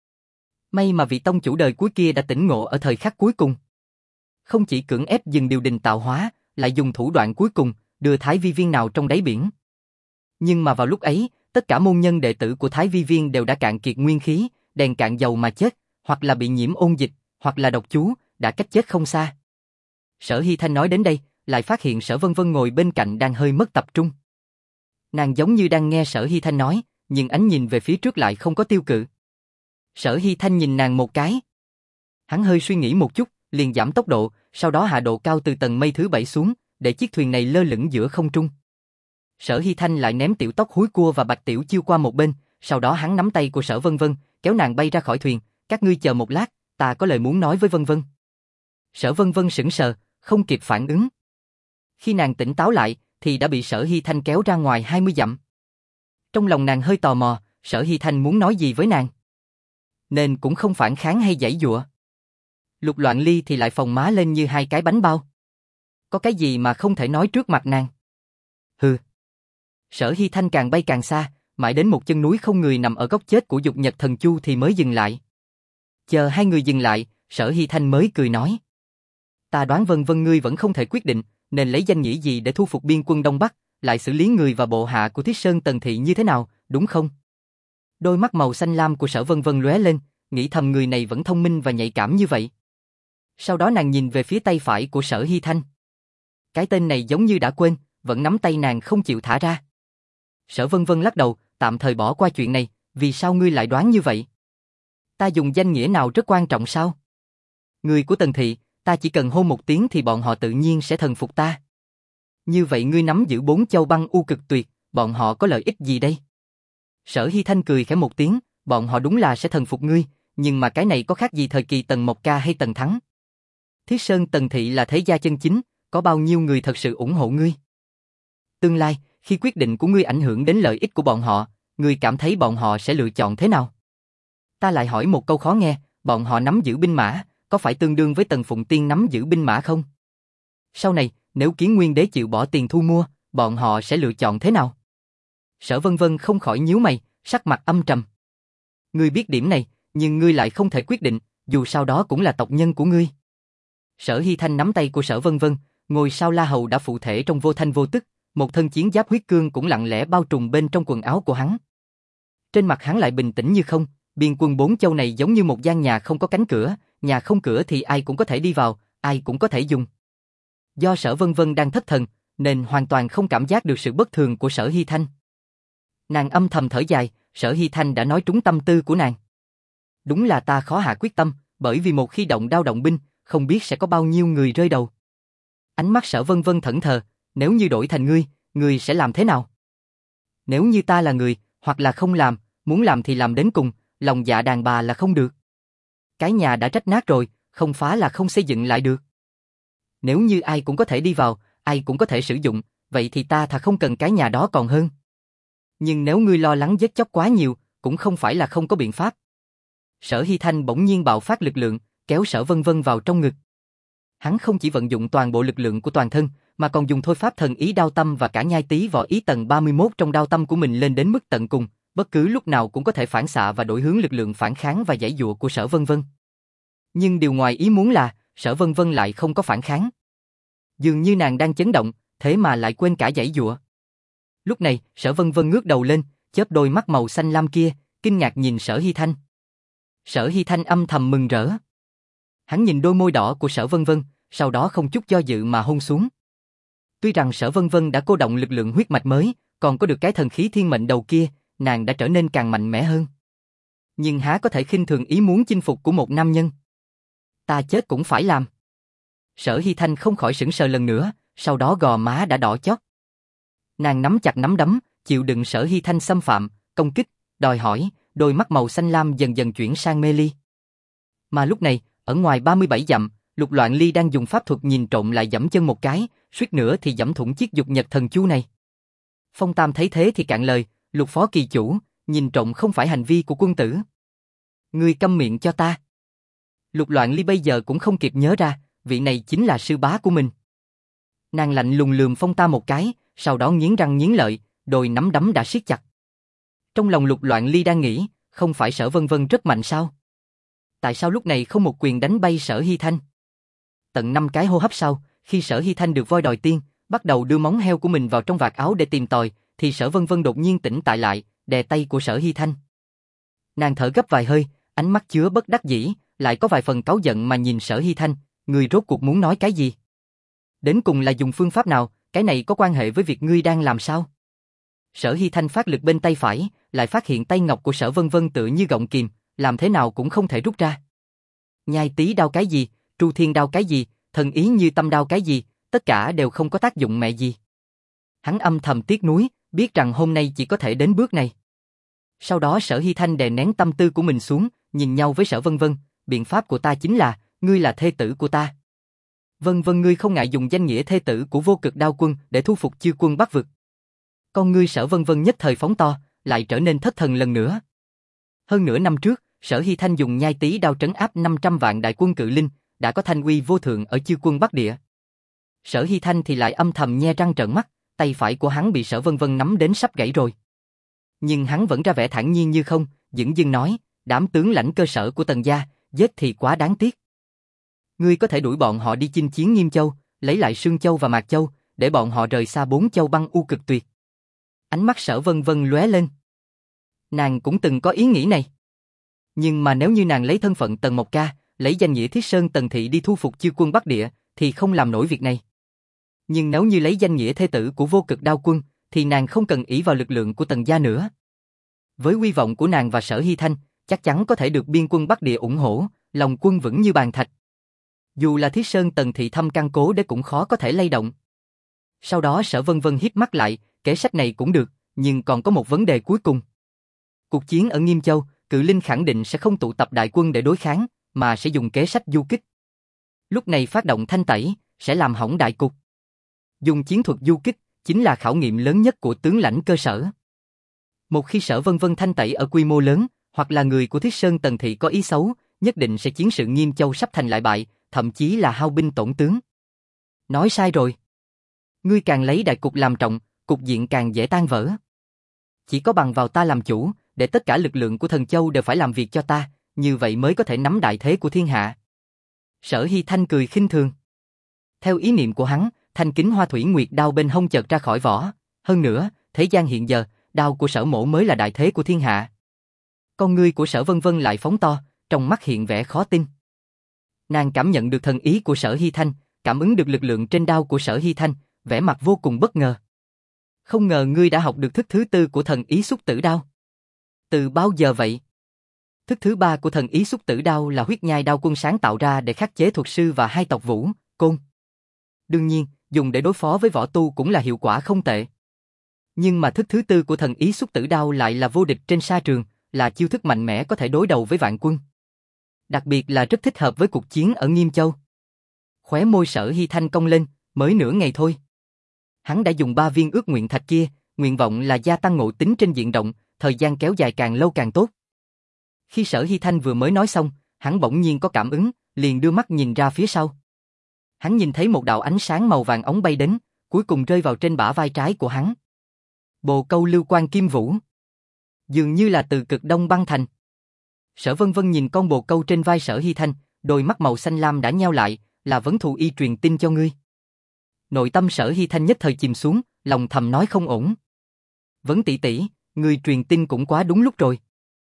May mà vị tông chủ đời cuối kia đã tỉnh ngộ ở thời khắc cuối cùng. Không chỉ cưỡng ép dừng điều đình tạo hóa, lại dùng thủ đoạn cuối cùng, đưa Thái Vi Viên nào trong đáy biển. Nhưng mà vào lúc ấy, tất cả môn nhân đệ tử của Thái Vi Viên đều đã cạn kiệt nguyên khí, đèn cạn dầu mà chết, hoặc là bị nhiễm ôn dịch, hoặc là độc chú, đã cách chết không xa. Sở Hy Thanh nói đến đây, lại phát hiện Sở Vân Vân ngồi bên cạnh đang hơi mất tập trung. Nàng giống như đang nghe Sở Hy Thanh nói, nhưng ánh nhìn về phía trước lại không có tiêu cự. Sở Hy Thanh nhìn nàng một cái. Hắn hơi suy nghĩ một chút, liền giảm tốc độ, sau đó hạ độ cao từ tầng mây thứ bảy xuống, để chiếc thuyền này lơ lửng giữa không trung. Sở Hy Thanh lại ném tiểu tóc húi cua và bạch tiểu chiêu qua một bên, sau đó hắn nắm tay của Sở Vân Vân, kéo nàng bay ra khỏi thuyền. Các ngươi chờ một lát, ta có lời muốn nói với Vân Vân. Sở Vân Vân sững sờ, không kịp phản ứng. Khi nàng tỉnh táo lại, thì đã bị Sở Hy Thanh kéo ra ngoài hai mươi dặm. Trong lòng nàng hơi tò mò, Sở Hy Thanh muốn nói gì với nàng, nên cũng không phản kháng hay giãy giụa. Lục Loạn Ly thì lại phồng má lên như hai cái bánh bao. Có cái gì mà không thể nói trước mặt nàng? Hừ. Sở Hy Thanh càng bay càng xa, mãi đến một chân núi không người nằm ở góc chết của Dục Nhật Thần Chu thì mới dừng lại. Chờ hai người dừng lại, Sở Hy Thanh mới cười nói: Ta đoán Vân Vân ngươi vẫn không thể quyết định, nên lấy danh nghĩa gì để thu phục biên quân Đông Bắc, lại xử lý người và bộ hạ của Thiết Sơn Tần Thị như thế nào, đúng không? Đôi mắt màu xanh lam của Sở Vân Vân lóe lên, nghĩ thầm người này vẫn thông minh và nhạy cảm như vậy. Sau đó nàng nhìn về phía tay phải của Sở Hy Thanh. Cái tên này giống như đã quên, vẫn nắm tay nàng không chịu thả ra. Sở Vân Vân lắc đầu, tạm thời bỏ qua chuyện này, vì sao ngươi lại đoán như vậy? Ta dùng danh nghĩa nào rất quan trọng sao? Người của Tần thị, ta chỉ cần hô một tiếng thì bọn họ tự nhiên sẽ thần phục ta. Như vậy ngươi nắm giữ bốn châu băng u cực tuyệt, bọn họ có lợi ích gì đây? Sở Hy Thanh cười khẽ một tiếng, bọn họ đúng là sẽ thần phục ngươi, nhưng mà cái này có khác gì thời kỳ Tần Mộc Ca hay Tần Thắng? Thiết Sơn Tần thị là thế gia chân chính, có bao nhiêu người thật sự ủng hộ ngươi? Tương lai, khi quyết định của ngươi ảnh hưởng đến lợi ích của bọn họ, ngươi cảm thấy bọn họ sẽ lựa chọn thế nào? Ta lại hỏi một câu khó nghe, bọn họ nắm giữ binh mã, có phải tương đương với Tần Phụng Tiên nắm giữ binh mã không? Sau này, nếu Kiến Nguyên Đế chịu bỏ tiền thu mua, bọn họ sẽ lựa chọn thế nào? Sở Vân Vân không khỏi nhíu mày, sắc mặt âm trầm. Ngươi biết điểm này, nhưng ngươi lại không thể quyết định, dù sao đó cũng là tộc nhân của ngươi. Sở Hy Thanh nắm tay của Sở Vân Vân, ngồi sau La Hầu đã phụ thể trong vô thanh vô tức, một thân chiến giáp huyết cương cũng lặng lẽ bao trùm bên trong quần áo của hắn. Trên mặt hắn lại bình tĩnh như không, biên quân bốn châu này giống như một gian nhà không có cánh cửa, nhà không cửa thì ai cũng có thể đi vào, ai cũng có thể dùng. Do Sở Vân Vân đang thất thần, nên hoàn toàn không cảm giác được sự bất thường của Sở Hy Thanh. Nàng âm thầm thở dài, Sở Hy Thanh đã nói trúng tâm tư của nàng. Đúng là ta khó hạ quyết tâm, bởi vì một khi động đao động binh, không biết sẽ có bao nhiêu người rơi đầu. Ánh mắt Sở Vân Vân thẫn thờ, nếu như đổi thành ngươi, ngươi sẽ làm thế nào? Nếu như ta là người, hoặc là không làm, muốn làm thì làm đến cùng, lòng dạ đàn bà là không được. Cái nhà đã rách nát rồi, không phá là không xây dựng lại được. Nếu như ai cũng có thể đi vào, ai cũng có thể sử dụng, vậy thì ta thà không cần cái nhà đó còn hơn. Nhưng nếu ngươi lo lắng giết chóc quá nhiều, cũng không phải là không có biện pháp. Sở Hy Thanh bỗng nhiên bạo phát lực lượng, kéo Sở Vân Vân vào trong ngực. Hắn không chỉ vận dụng toàn bộ lực lượng của toàn thân, mà còn dùng thôi pháp thần ý đao tâm và cả nhai tí võ ý tầng ba mươi mốt trong đao tâm của mình lên đến mức tận cùng, bất cứ lúc nào cũng có thể phản xạ và đổi hướng lực lượng phản kháng và giãy giụa của Sở Vân Vân. Nhưng điều ngoài ý muốn là, Sở Vân Vân lại không có phản kháng. Dường như nàng đang chấn động, thế mà lại quên cả giãy giụa. Lúc này, Sở Vân Vân ngước đầu lên, chớp đôi mắt màu xanh lam kia, kinh ngạc nhìn Sở Hy Thanh. Sở Hy Thanh âm thầm mừng rỡ. Hắn nhìn đôi môi đỏ của Sở Vân Vân, sau đó không chút do dự mà hôn xuống. Tuy rằng Sở Vân Vân đã cô động lực lượng huyết mạch mới, còn có được cái thần khí thiên mệnh đầu kia, nàng đã trở nên càng mạnh mẽ hơn. Nhưng há có thể khinh thường ý muốn chinh phục của một nam nhân. Ta chết cũng phải làm. Sở Hy Thanh không khỏi sững sờ lần nữa, sau đó gò má đã đỏ chót. Nàng nắm chặt nắm đấm, chịu đựng Sở Hy Thanh xâm phạm, công kích, đòi hỏi, đôi mắt màu xanh lam dần dần chuyển sang mê ly. Mà lúc này, ở ngoài ba mươi bảy dặm, Lục Loạn Ly đang dùng pháp thuật nhìn trộm lại giẫm chân một cái, suýt nữa thì giẫm thủng chiếc dục nhật thần chu này. Phong Tam thấy thế thì cạn lời, Lục phó kỳ chủ, nhìn trộm không phải hành vi của quân tử. Ngươi câm miệng cho ta. Lục Loạn Ly bây giờ cũng không kịp nhớ ra, vị này chính là sư bá của mình. Nàng lạnh lùng lườm Phong Tam một cái, sau đó nghiến răng nghiến lợi, đôi nắm đấm đã siết chặt. Trong lòng Lục Loạn Ly đang nghĩ, không phải Sở Vân Vân rất mạnh sao? Tại sao lúc này không một quyền đánh bay Sở Hy Thanh? Tận năm cái hô hấp sau, khi Sở Hy Thanh được voi đòi tiên, bắt đầu đưa móng heo của mình vào trong vạt áo để tìm tòi, thì Sở Vân Vân đột nhiên tỉnh tại lại, đè tay của Sở Hy Thanh. Nàng thở gấp vài hơi, ánh mắt chứa bất đắc dĩ, lại có vài phần cáu giận mà nhìn Sở Hy Thanh, ngươi rốt cuộc muốn nói cái gì? Đến cùng là dùng phương pháp nào, cái này có quan hệ với việc ngươi đang làm sao? Sở Hy Thanh phát lực bên tay phải, lại phát hiện tay ngọc của Sở Vân Vân tựa như gọng kìm, làm thế nào cũng không thể rút ra. Nhai tí đao cái gì, tru thiên đao cái gì, thần ý như tâm đao cái gì, tất cả đều không có tác dụng mẹ gì. Hắn âm thầm tiếc nuối, biết rằng hôm nay chỉ có thể đến bước này. Sau đó Sở Hy Thanh đè nén tâm tư của mình xuống, nhìn nhau với Sở Vân Vân, biện pháp của ta chính là, ngươi là thê tử của ta. Vân Vân ngươi không ngại dùng danh nghĩa thê tử của Vô Cực Đao Quân để thu phục Chư Quân Bắc Vực. Con ngươi Sở Vân Vân nhất thời phóng to, lại trở nên thất thần lần nữa. Hơn nửa năm trước, Sở Hy Thanh dùng nhai tí đao trấn áp năm trăm vạn đại quân cự linh, đã có thanh uy vô thượng ở Chư Quân Bắc Địa. Sở Hy Thanh thì lại âm thầm nhe răng trợn mắt, tay phải của hắn bị Sở Vân Vân nắm đến sắp gãy rồi. Nhưng hắn vẫn ra vẻ thản nhiên như không, dửng dưng nói, đám tướng lãnh cơ sở của Tần gia, giết thì quá đáng tiếc. Ngươi có thể đuổi bọn họ đi chinh chiến Nghiêm Châu, lấy lại Sương Châu và Mạc Châu, để bọn họ rời xa bốn châu băng u cực tuyệt. Ánh mắt Sở Vân Vân lóe lên. Nàng cũng từng có ý nghĩ này. Nhưng mà nếu như nàng lấy thân phận Tần Mộc Ca, lấy danh nghĩa Thiết Sơn Tần Thị đi thu phục Chư Quân Bắc Địa, thì không làm nổi việc này. Nhưng nếu như lấy danh nghĩa thê tử của Vô Cực Đao Quân, thì nàng không cần ỷ vào lực lượng của Tần gia nữa. Với uy vọng của nàng và Sở Hy Thanh, chắc chắn có thể được biên quân Bắc Địa ủng hộ, lòng quân vững như bàn thạch. Dù là Thiết Sơn Tần Thị thâm căn cố đế cũng khó có thể lay động. Sau đó Sở Vân Vân híp mắt lại, kế sách này cũng được, nhưng còn có một vấn đề cuối cùng. Cuộc chiến ở Nghiêm Châu, Cự Linh khẳng định sẽ không tụ tập đại quân để đối kháng, mà sẽ dùng kế sách du kích. Lúc này phát động thanh tẩy, sẽ làm hỏng đại cục. Dùng chiến thuật du kích, chính là khảo nghiệm lớn nhất của tướng lãnh cơ sở. Một khi Sở Vân Vân thanh tẩy ở quy mô lớn, hoặc là người của Thiết Sơn Tần Thị có ý xấu, nhất định sẽ chiến sự Nghiêm Châu sắp thành lại bại, thậm chí là hao binh tổn tướng. Nói sai rồi. Ngươi càng lấy đại cục làm trọng, cục diện càng dễ tan vỡ. Chỉ có bằng vào ta làm chủ, để tất cả lực lượng của Thần Châu đều phải làm việc cho ta, như vậy mới có thể nắm đại thế của thiên hạ. Sở Hy Thanh cười khinh thường. Theo ý niệm của hắn, thanh kính hoa thủy nguyệt đao bên hông chợt ra khỏi vỏ. Hơn nữa, thế gian hiện giờ, đao của Sở Mỗ mới là đại thế của thiên hạ. Con ngươi của Sở Vân Vân lại phóng to, trong mắt hiện vẻ khó tin. Nàng cảm nhận được thần ý của Sở Hy Thanh, cảm ứng được lực lượng trên đao của Sở Hy Thanh, vẻ mặt vô cùng bất ngờ. Không ngờ ngươi đã học được thức thứ tư của thần ý xúc tử đao. Từ bao giờ vậy? Thức thứ ba của thần ý xúc tử đao là huyết nhai đao quân sáng tạo ra để khắc chế thuật sư và hai tộc Vũ, Côn. Đương nhiên, dùng để đối phó với võ tu cũng là hiệu quả không tệ. Nhưng mà thức thứ tư của thần ý xúc tử đao lại là vô địch trên sa trường, là chiêu thức mạnh mẽ có thể đối đầu với vạn quân. Đặc biệt là rất thích hợp với cuộc chiến ở Nghiêm Châu. Khóe môi Sở Hy Thanh cong lên, mới nửa ngày thôi. Hắn đã dùng ba viên ước nguyện thạch kia, nguyện vọng là gia tăng ngộ tính trên diện rộng, thời gian kéo dài càng lâu càng tốt. Khi Sở Hy Thanh vừa mới nói xong, hắn bỗng nhiên có cảm ứng, liền đưa mắt nhìn ra phía sau. Hắn nhìn thấy một đạo ánh sáng màu vàng óng bay đến, cuối cùng rơi vào trên bả vai trái của hắn. Bồ câu lưu quan kim vũ. Dường như là từ cực đông băng thành. Sở Vân Vân nhìn con bồ câu trên vai Sở Hy Thanh, đôi mắt màu xanh lam đã nheo lại, là Vấn Thù Y truyền tin cho ngươi. Nội tâm Sở Hy Thanh nhất thời chìm xuống, lòng thầm nói không ổn. Vấn tỷ tỷ, ngươi truyền tin cũng quá đúng lúc rồi.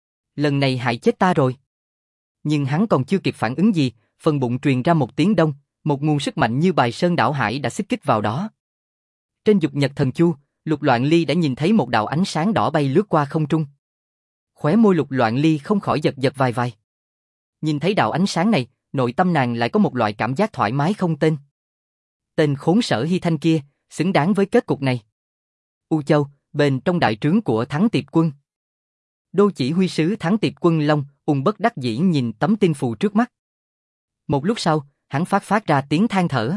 Lần này hại chết ta rồi. Nhưng hắn còn chưa kịp phản ứng gì, phần bụng truyền ra một tiếng đông, một nguồn sức mạnh như bài sơn đảo hải đã xích kích vào đó. Trên dục nhật thần chu, Lục Loạn Ly đã nhìn thấy một đạo ánh sáng đỏ bay lướt qua không trung. Khóe môi Lục Loạn Ly không khỏi giật giật vài vài. Nhìn thấy đạo ánh sáng này, nội tâm nàng lại có một loại cảm giác thoải mái không tên. Tên khốn Sở Hy Thanh kia, xứng đáng với kết cục này. U Châu, bên trong đại trướng của Thắng Tiệp Quân. Đô chỉ huy sứ Thắng Tiệp Quân Long, ung bất đắc dĩ nhìn tấm tin phù trước mắt. Một lúc sau, hắn phát phát ra tiếng than thở.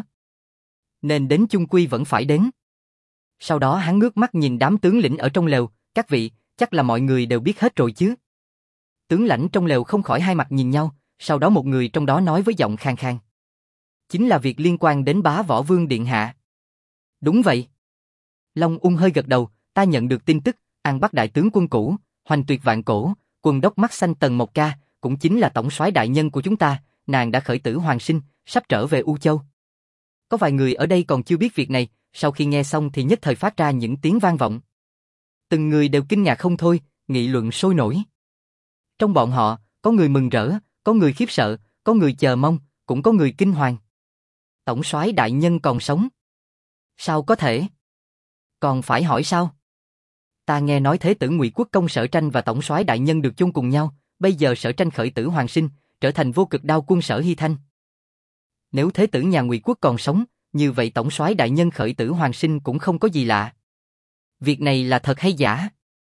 Nên đến chung quy vẫn phải đến. Sau đó hắn ngước mắt nhìn đám tướng lĩnh ở trong lều, các vị, chắc là mọi người đều biết hết rồi chứ. Tướng lãnh trong lều không khỏi hai mặt nhìn nhau, sau đó một người trong đó nói với giọng khàn khàn. Chính là việc liên quan đến Bá Võ Vương Điện Hạ. Đúng vậy. Long ung hơi gật đầu, ta nhận được tin tức, An Bắc đại tướng quân cũ, Hoành Tuyệt Vạn Cổ, quân đốc mắt xanh Tần Mộc Ca, cũng chính là tổng soái đại nhân của chúng ta, nàng đã khởi tử hoàn sinh, sắp trở về U Châu. Có vài người ở đây còn chưa biết việc này, sau khi nghe xong thì nhất thời phát ra những tiếng vang vọng. Từng người đều kinh ngạc không thôi, nghị luận sôi nổi. Trong bọn họ, có người mừng rỡ, có người khiếp sợ, có người chờ mong, cũng có người kinh hoàng. Tổng soái đại nhân còn sống. Sao có thể? Còn phải hỏi sao? Ta nghe nói thế tử Ngụy Quốc công Sở Tranh và tổng soái đại nhân được chung cùng nhau, bây giờ Sở Tranh khởi tử hoàn sinh, trở thành vô cực đao quân Sở Hy Thanh. Nếu thế tử nhà Ngụy Quốc còn sống, như vậy tổng soái đại nhân khởi tử hoàn sinh cũng không có gì lạ. Việc này là thật hay giả?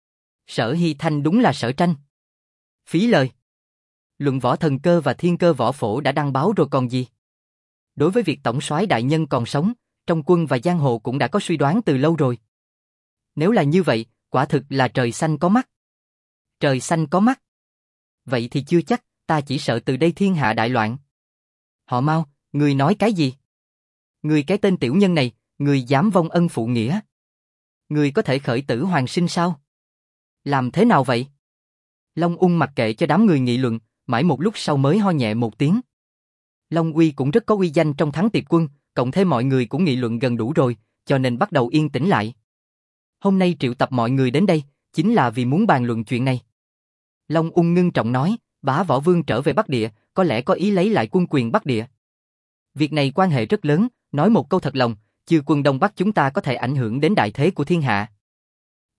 Sở Hy Thanh đúng là Sở Tranh. Phí lời. Luận Võ Thần Cơ và Thiên Cơ Võ Phổ đã đăng báo rồi còn gì. Đối với việc tổng soái đại nhân còn sống, trong quân và giang hồ cũng đã có suy đoán từ lâu rồi. Nếu là như vậy, quả thực là trời xanh có mắt. Trời xanh có mắt. Vậy thì chưa chắc, ta chỉ sợ từ đây thiên hạ đại loạn. Họ Mao, ngươi nói cái gì? Ngươi cái tên tiểu nhân này, ngươi dám vong ân phụ nghĩa. Ngươi có thể khởi tử hoàn sinh sao? Làm thế nào vậy? Long ung mặc kệ cho đám người nghị luận, mãi một lúc sau mới ho nhẹ một tiếng. Long Uy cũng rất có uy danh trong Thắng Tiệp Quân, cộng thêm mọi người cũng nghị luận gần đủ rồi, cho nên bắt đầu yên tĩnh lại. Hôm nay triệu tập mọi người đến đây, chính là vì muốn bàn luận chuyện này. Long ung ngưng trọng nói, Bá Võ Vương trở về Bắc Địa, có lẽ có ý lấy lại quân quyền Bắc Địa. Việc này quan hệ rất lớn, nói một câu thật lòng, trừ quân Đông Bắc chúng ta có thể ảnh hưởng đến đại thế của thiên hạ.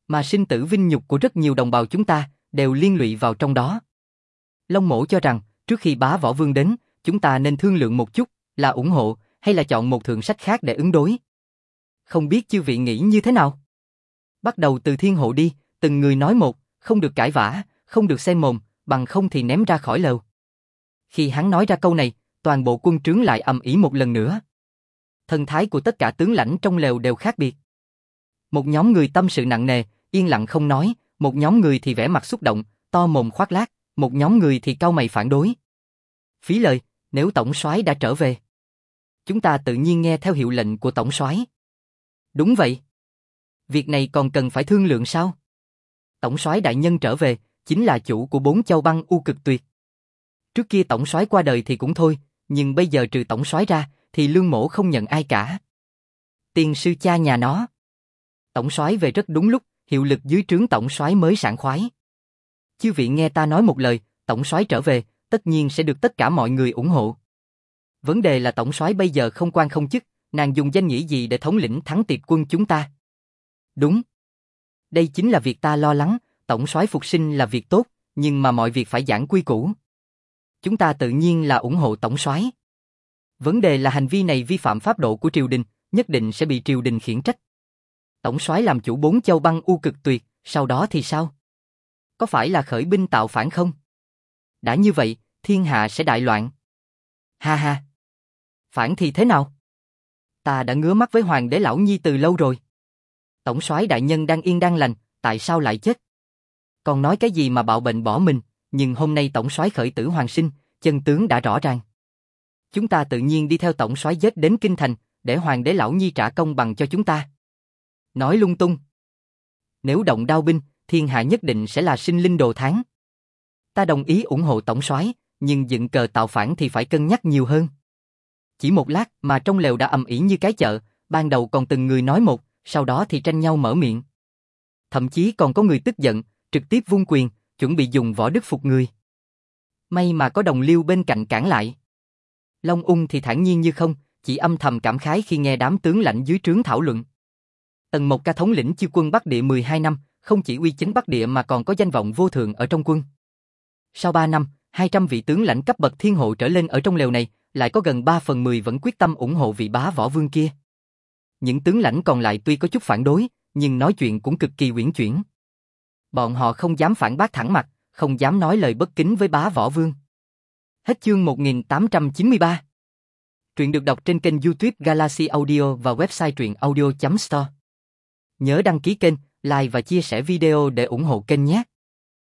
Mà sinh tử vinh nhục của rất nhiều đồng bào chúng ta đều liên lụy vào trong đó. Long Mỗ cho rằng, trước khi Bá Võ Vương đến, chúng ta nên thương lượng một chút, là ủng hộ, hay là chọn một thượng sách khác để ứng đối. Không biết chư vị nghĩ như thế nào? Bắt đầu từ Thiên Hộ đi, từng người nói một, không được cãi vã, không được xen mồm, bằng không thì ném ra khỏi lều. Khi hắn nói ra câu này, toàn bộ quân trướng lại ầm ĩ một lần nữa. Thần thái của tất cả tướng lãnh trong lều đều khác biệt. Một nhóm người tâm sự nặng nề, yên lặng không nói, một nhóm người thì vẻ mặt xúc động, to mồm khoác lác, một nhóm người thì cau mày phản đối. Phí lời, nếu tổng soái đã trở về, chúng ta tự nhiên nghe theo hiệu lệnh của tổng soái. Đúng vậy. Việc này còn cần phải thương lượng sao? Tổng soái đại nhân trở về, chính là chủ của bốn châu băng u cực tuyệt. Trước kia tổng soái qua đời thì cũng thôi, nhưng bây giờ trừ tổng soái ra, thì Lương Mỗ không nhận ai cả. Tiền sư cha nhà nó. Tổng soái về rất đúng lúc, hiệu lực dưới trướng tổng soái mới sảng khoái. Chư vị nghe ta nói một lời, tổng soái trở về, tất nhiên sẽ được tất cả mọi người ủng hộ. Vấn đề là tổng soái bây giờ không quan không chức, nàng dùng danh nghĩa gì để thống lĩnh thắng tiệp quân chúng ta? Đúng. Đây chính là việc ta lo lắng, tổng soái phục sinh là việc tốt, nhưng mà mọi việc phải giảng quy củ. Chúng ta tự nhiên là ủng hộ tổng soái. Vấn đề là hành vi này vi phạm pháp độ của triều đình, nhất định sẽ bị triều đình khiển trách. Tổng soái làm chủ bốn châu băng u cực tuyệt, sau đó thì sao? Có phải là khởi binh tạo phản không? Đã như vậy, thiên hạ sẽ đại loạn. Ha ha. Phản thì thế nào? Ta đã ngứa mắt với hoàng đế lão nhi từ lâu rồi. Tổng soái đại nhân đang yên đang lành, tại sao lại chết? Còn nói cái gì mà bạo bệnh bỏ mình, nhưng hôm nay tổng soái khởi tử hoàn sinh, chân tướng đã rõ ràng. Chúng ta tự nhiên đi theo tổng soái giết đến kinh thành, để hoàng đế lão nhi trả công bằng cho chúng ta. Nói lung tung. Nếu động đao binh, thiên hạ nhất định sẽ là sinh linh đồ thán. Ta đồng ý ủng hộ tổng soái, nhưng dựng cờ tạo phản thì phải cân nhắc nhiều hơn. Chỉ một lát mà trong lều đã ầm ĩ như cái chợ, ban đầu còn từng người nói một, sau đó thì tranh nhau mở miệng. Thậm chí còn có người tức giận, trực tiếp vung quyền, chuẩn bị dùng võ đức phục người. May mà có Đồng Liêu bên cạnh cản lại. Long Ung thì thản nhiên như không, chỉ âm thầm cảm khái khi nghe đám tướng lãnh dưới trướng thảo luận. Tần Mộc Ca thống lĩnh chiêu quân Bắc Địa mười hai năm, không chỉ uy chính Bắc Địa mà còn có danh vọng vô thượng ở trong quân. Sau ba năm, hai trăm vị tướng lãnh cấp bậc thiên hộ trở lên ở trong lều này, lại có gần ba phần mười vẫn quyết tâm ủng hộ vị Bá Võ Vương kia. Những tướng lãnh còn lại tuy có chút phản đối, nhưng nói chuyện cũng cực kỳ uyển chuyển. Bọn họ không dám phản bác thẳng mặt, không dám nói lời bất kính với Bá Võ Vương. Hết chương một nghìn tám trăm chín mươi ba. Truyện được đọc trên kênh YouTube Galaxy Audio và website truyện audio chấm store. Nhớ đăng ký kênh, like và chia sẻ video để ủng hộ kênh nhé.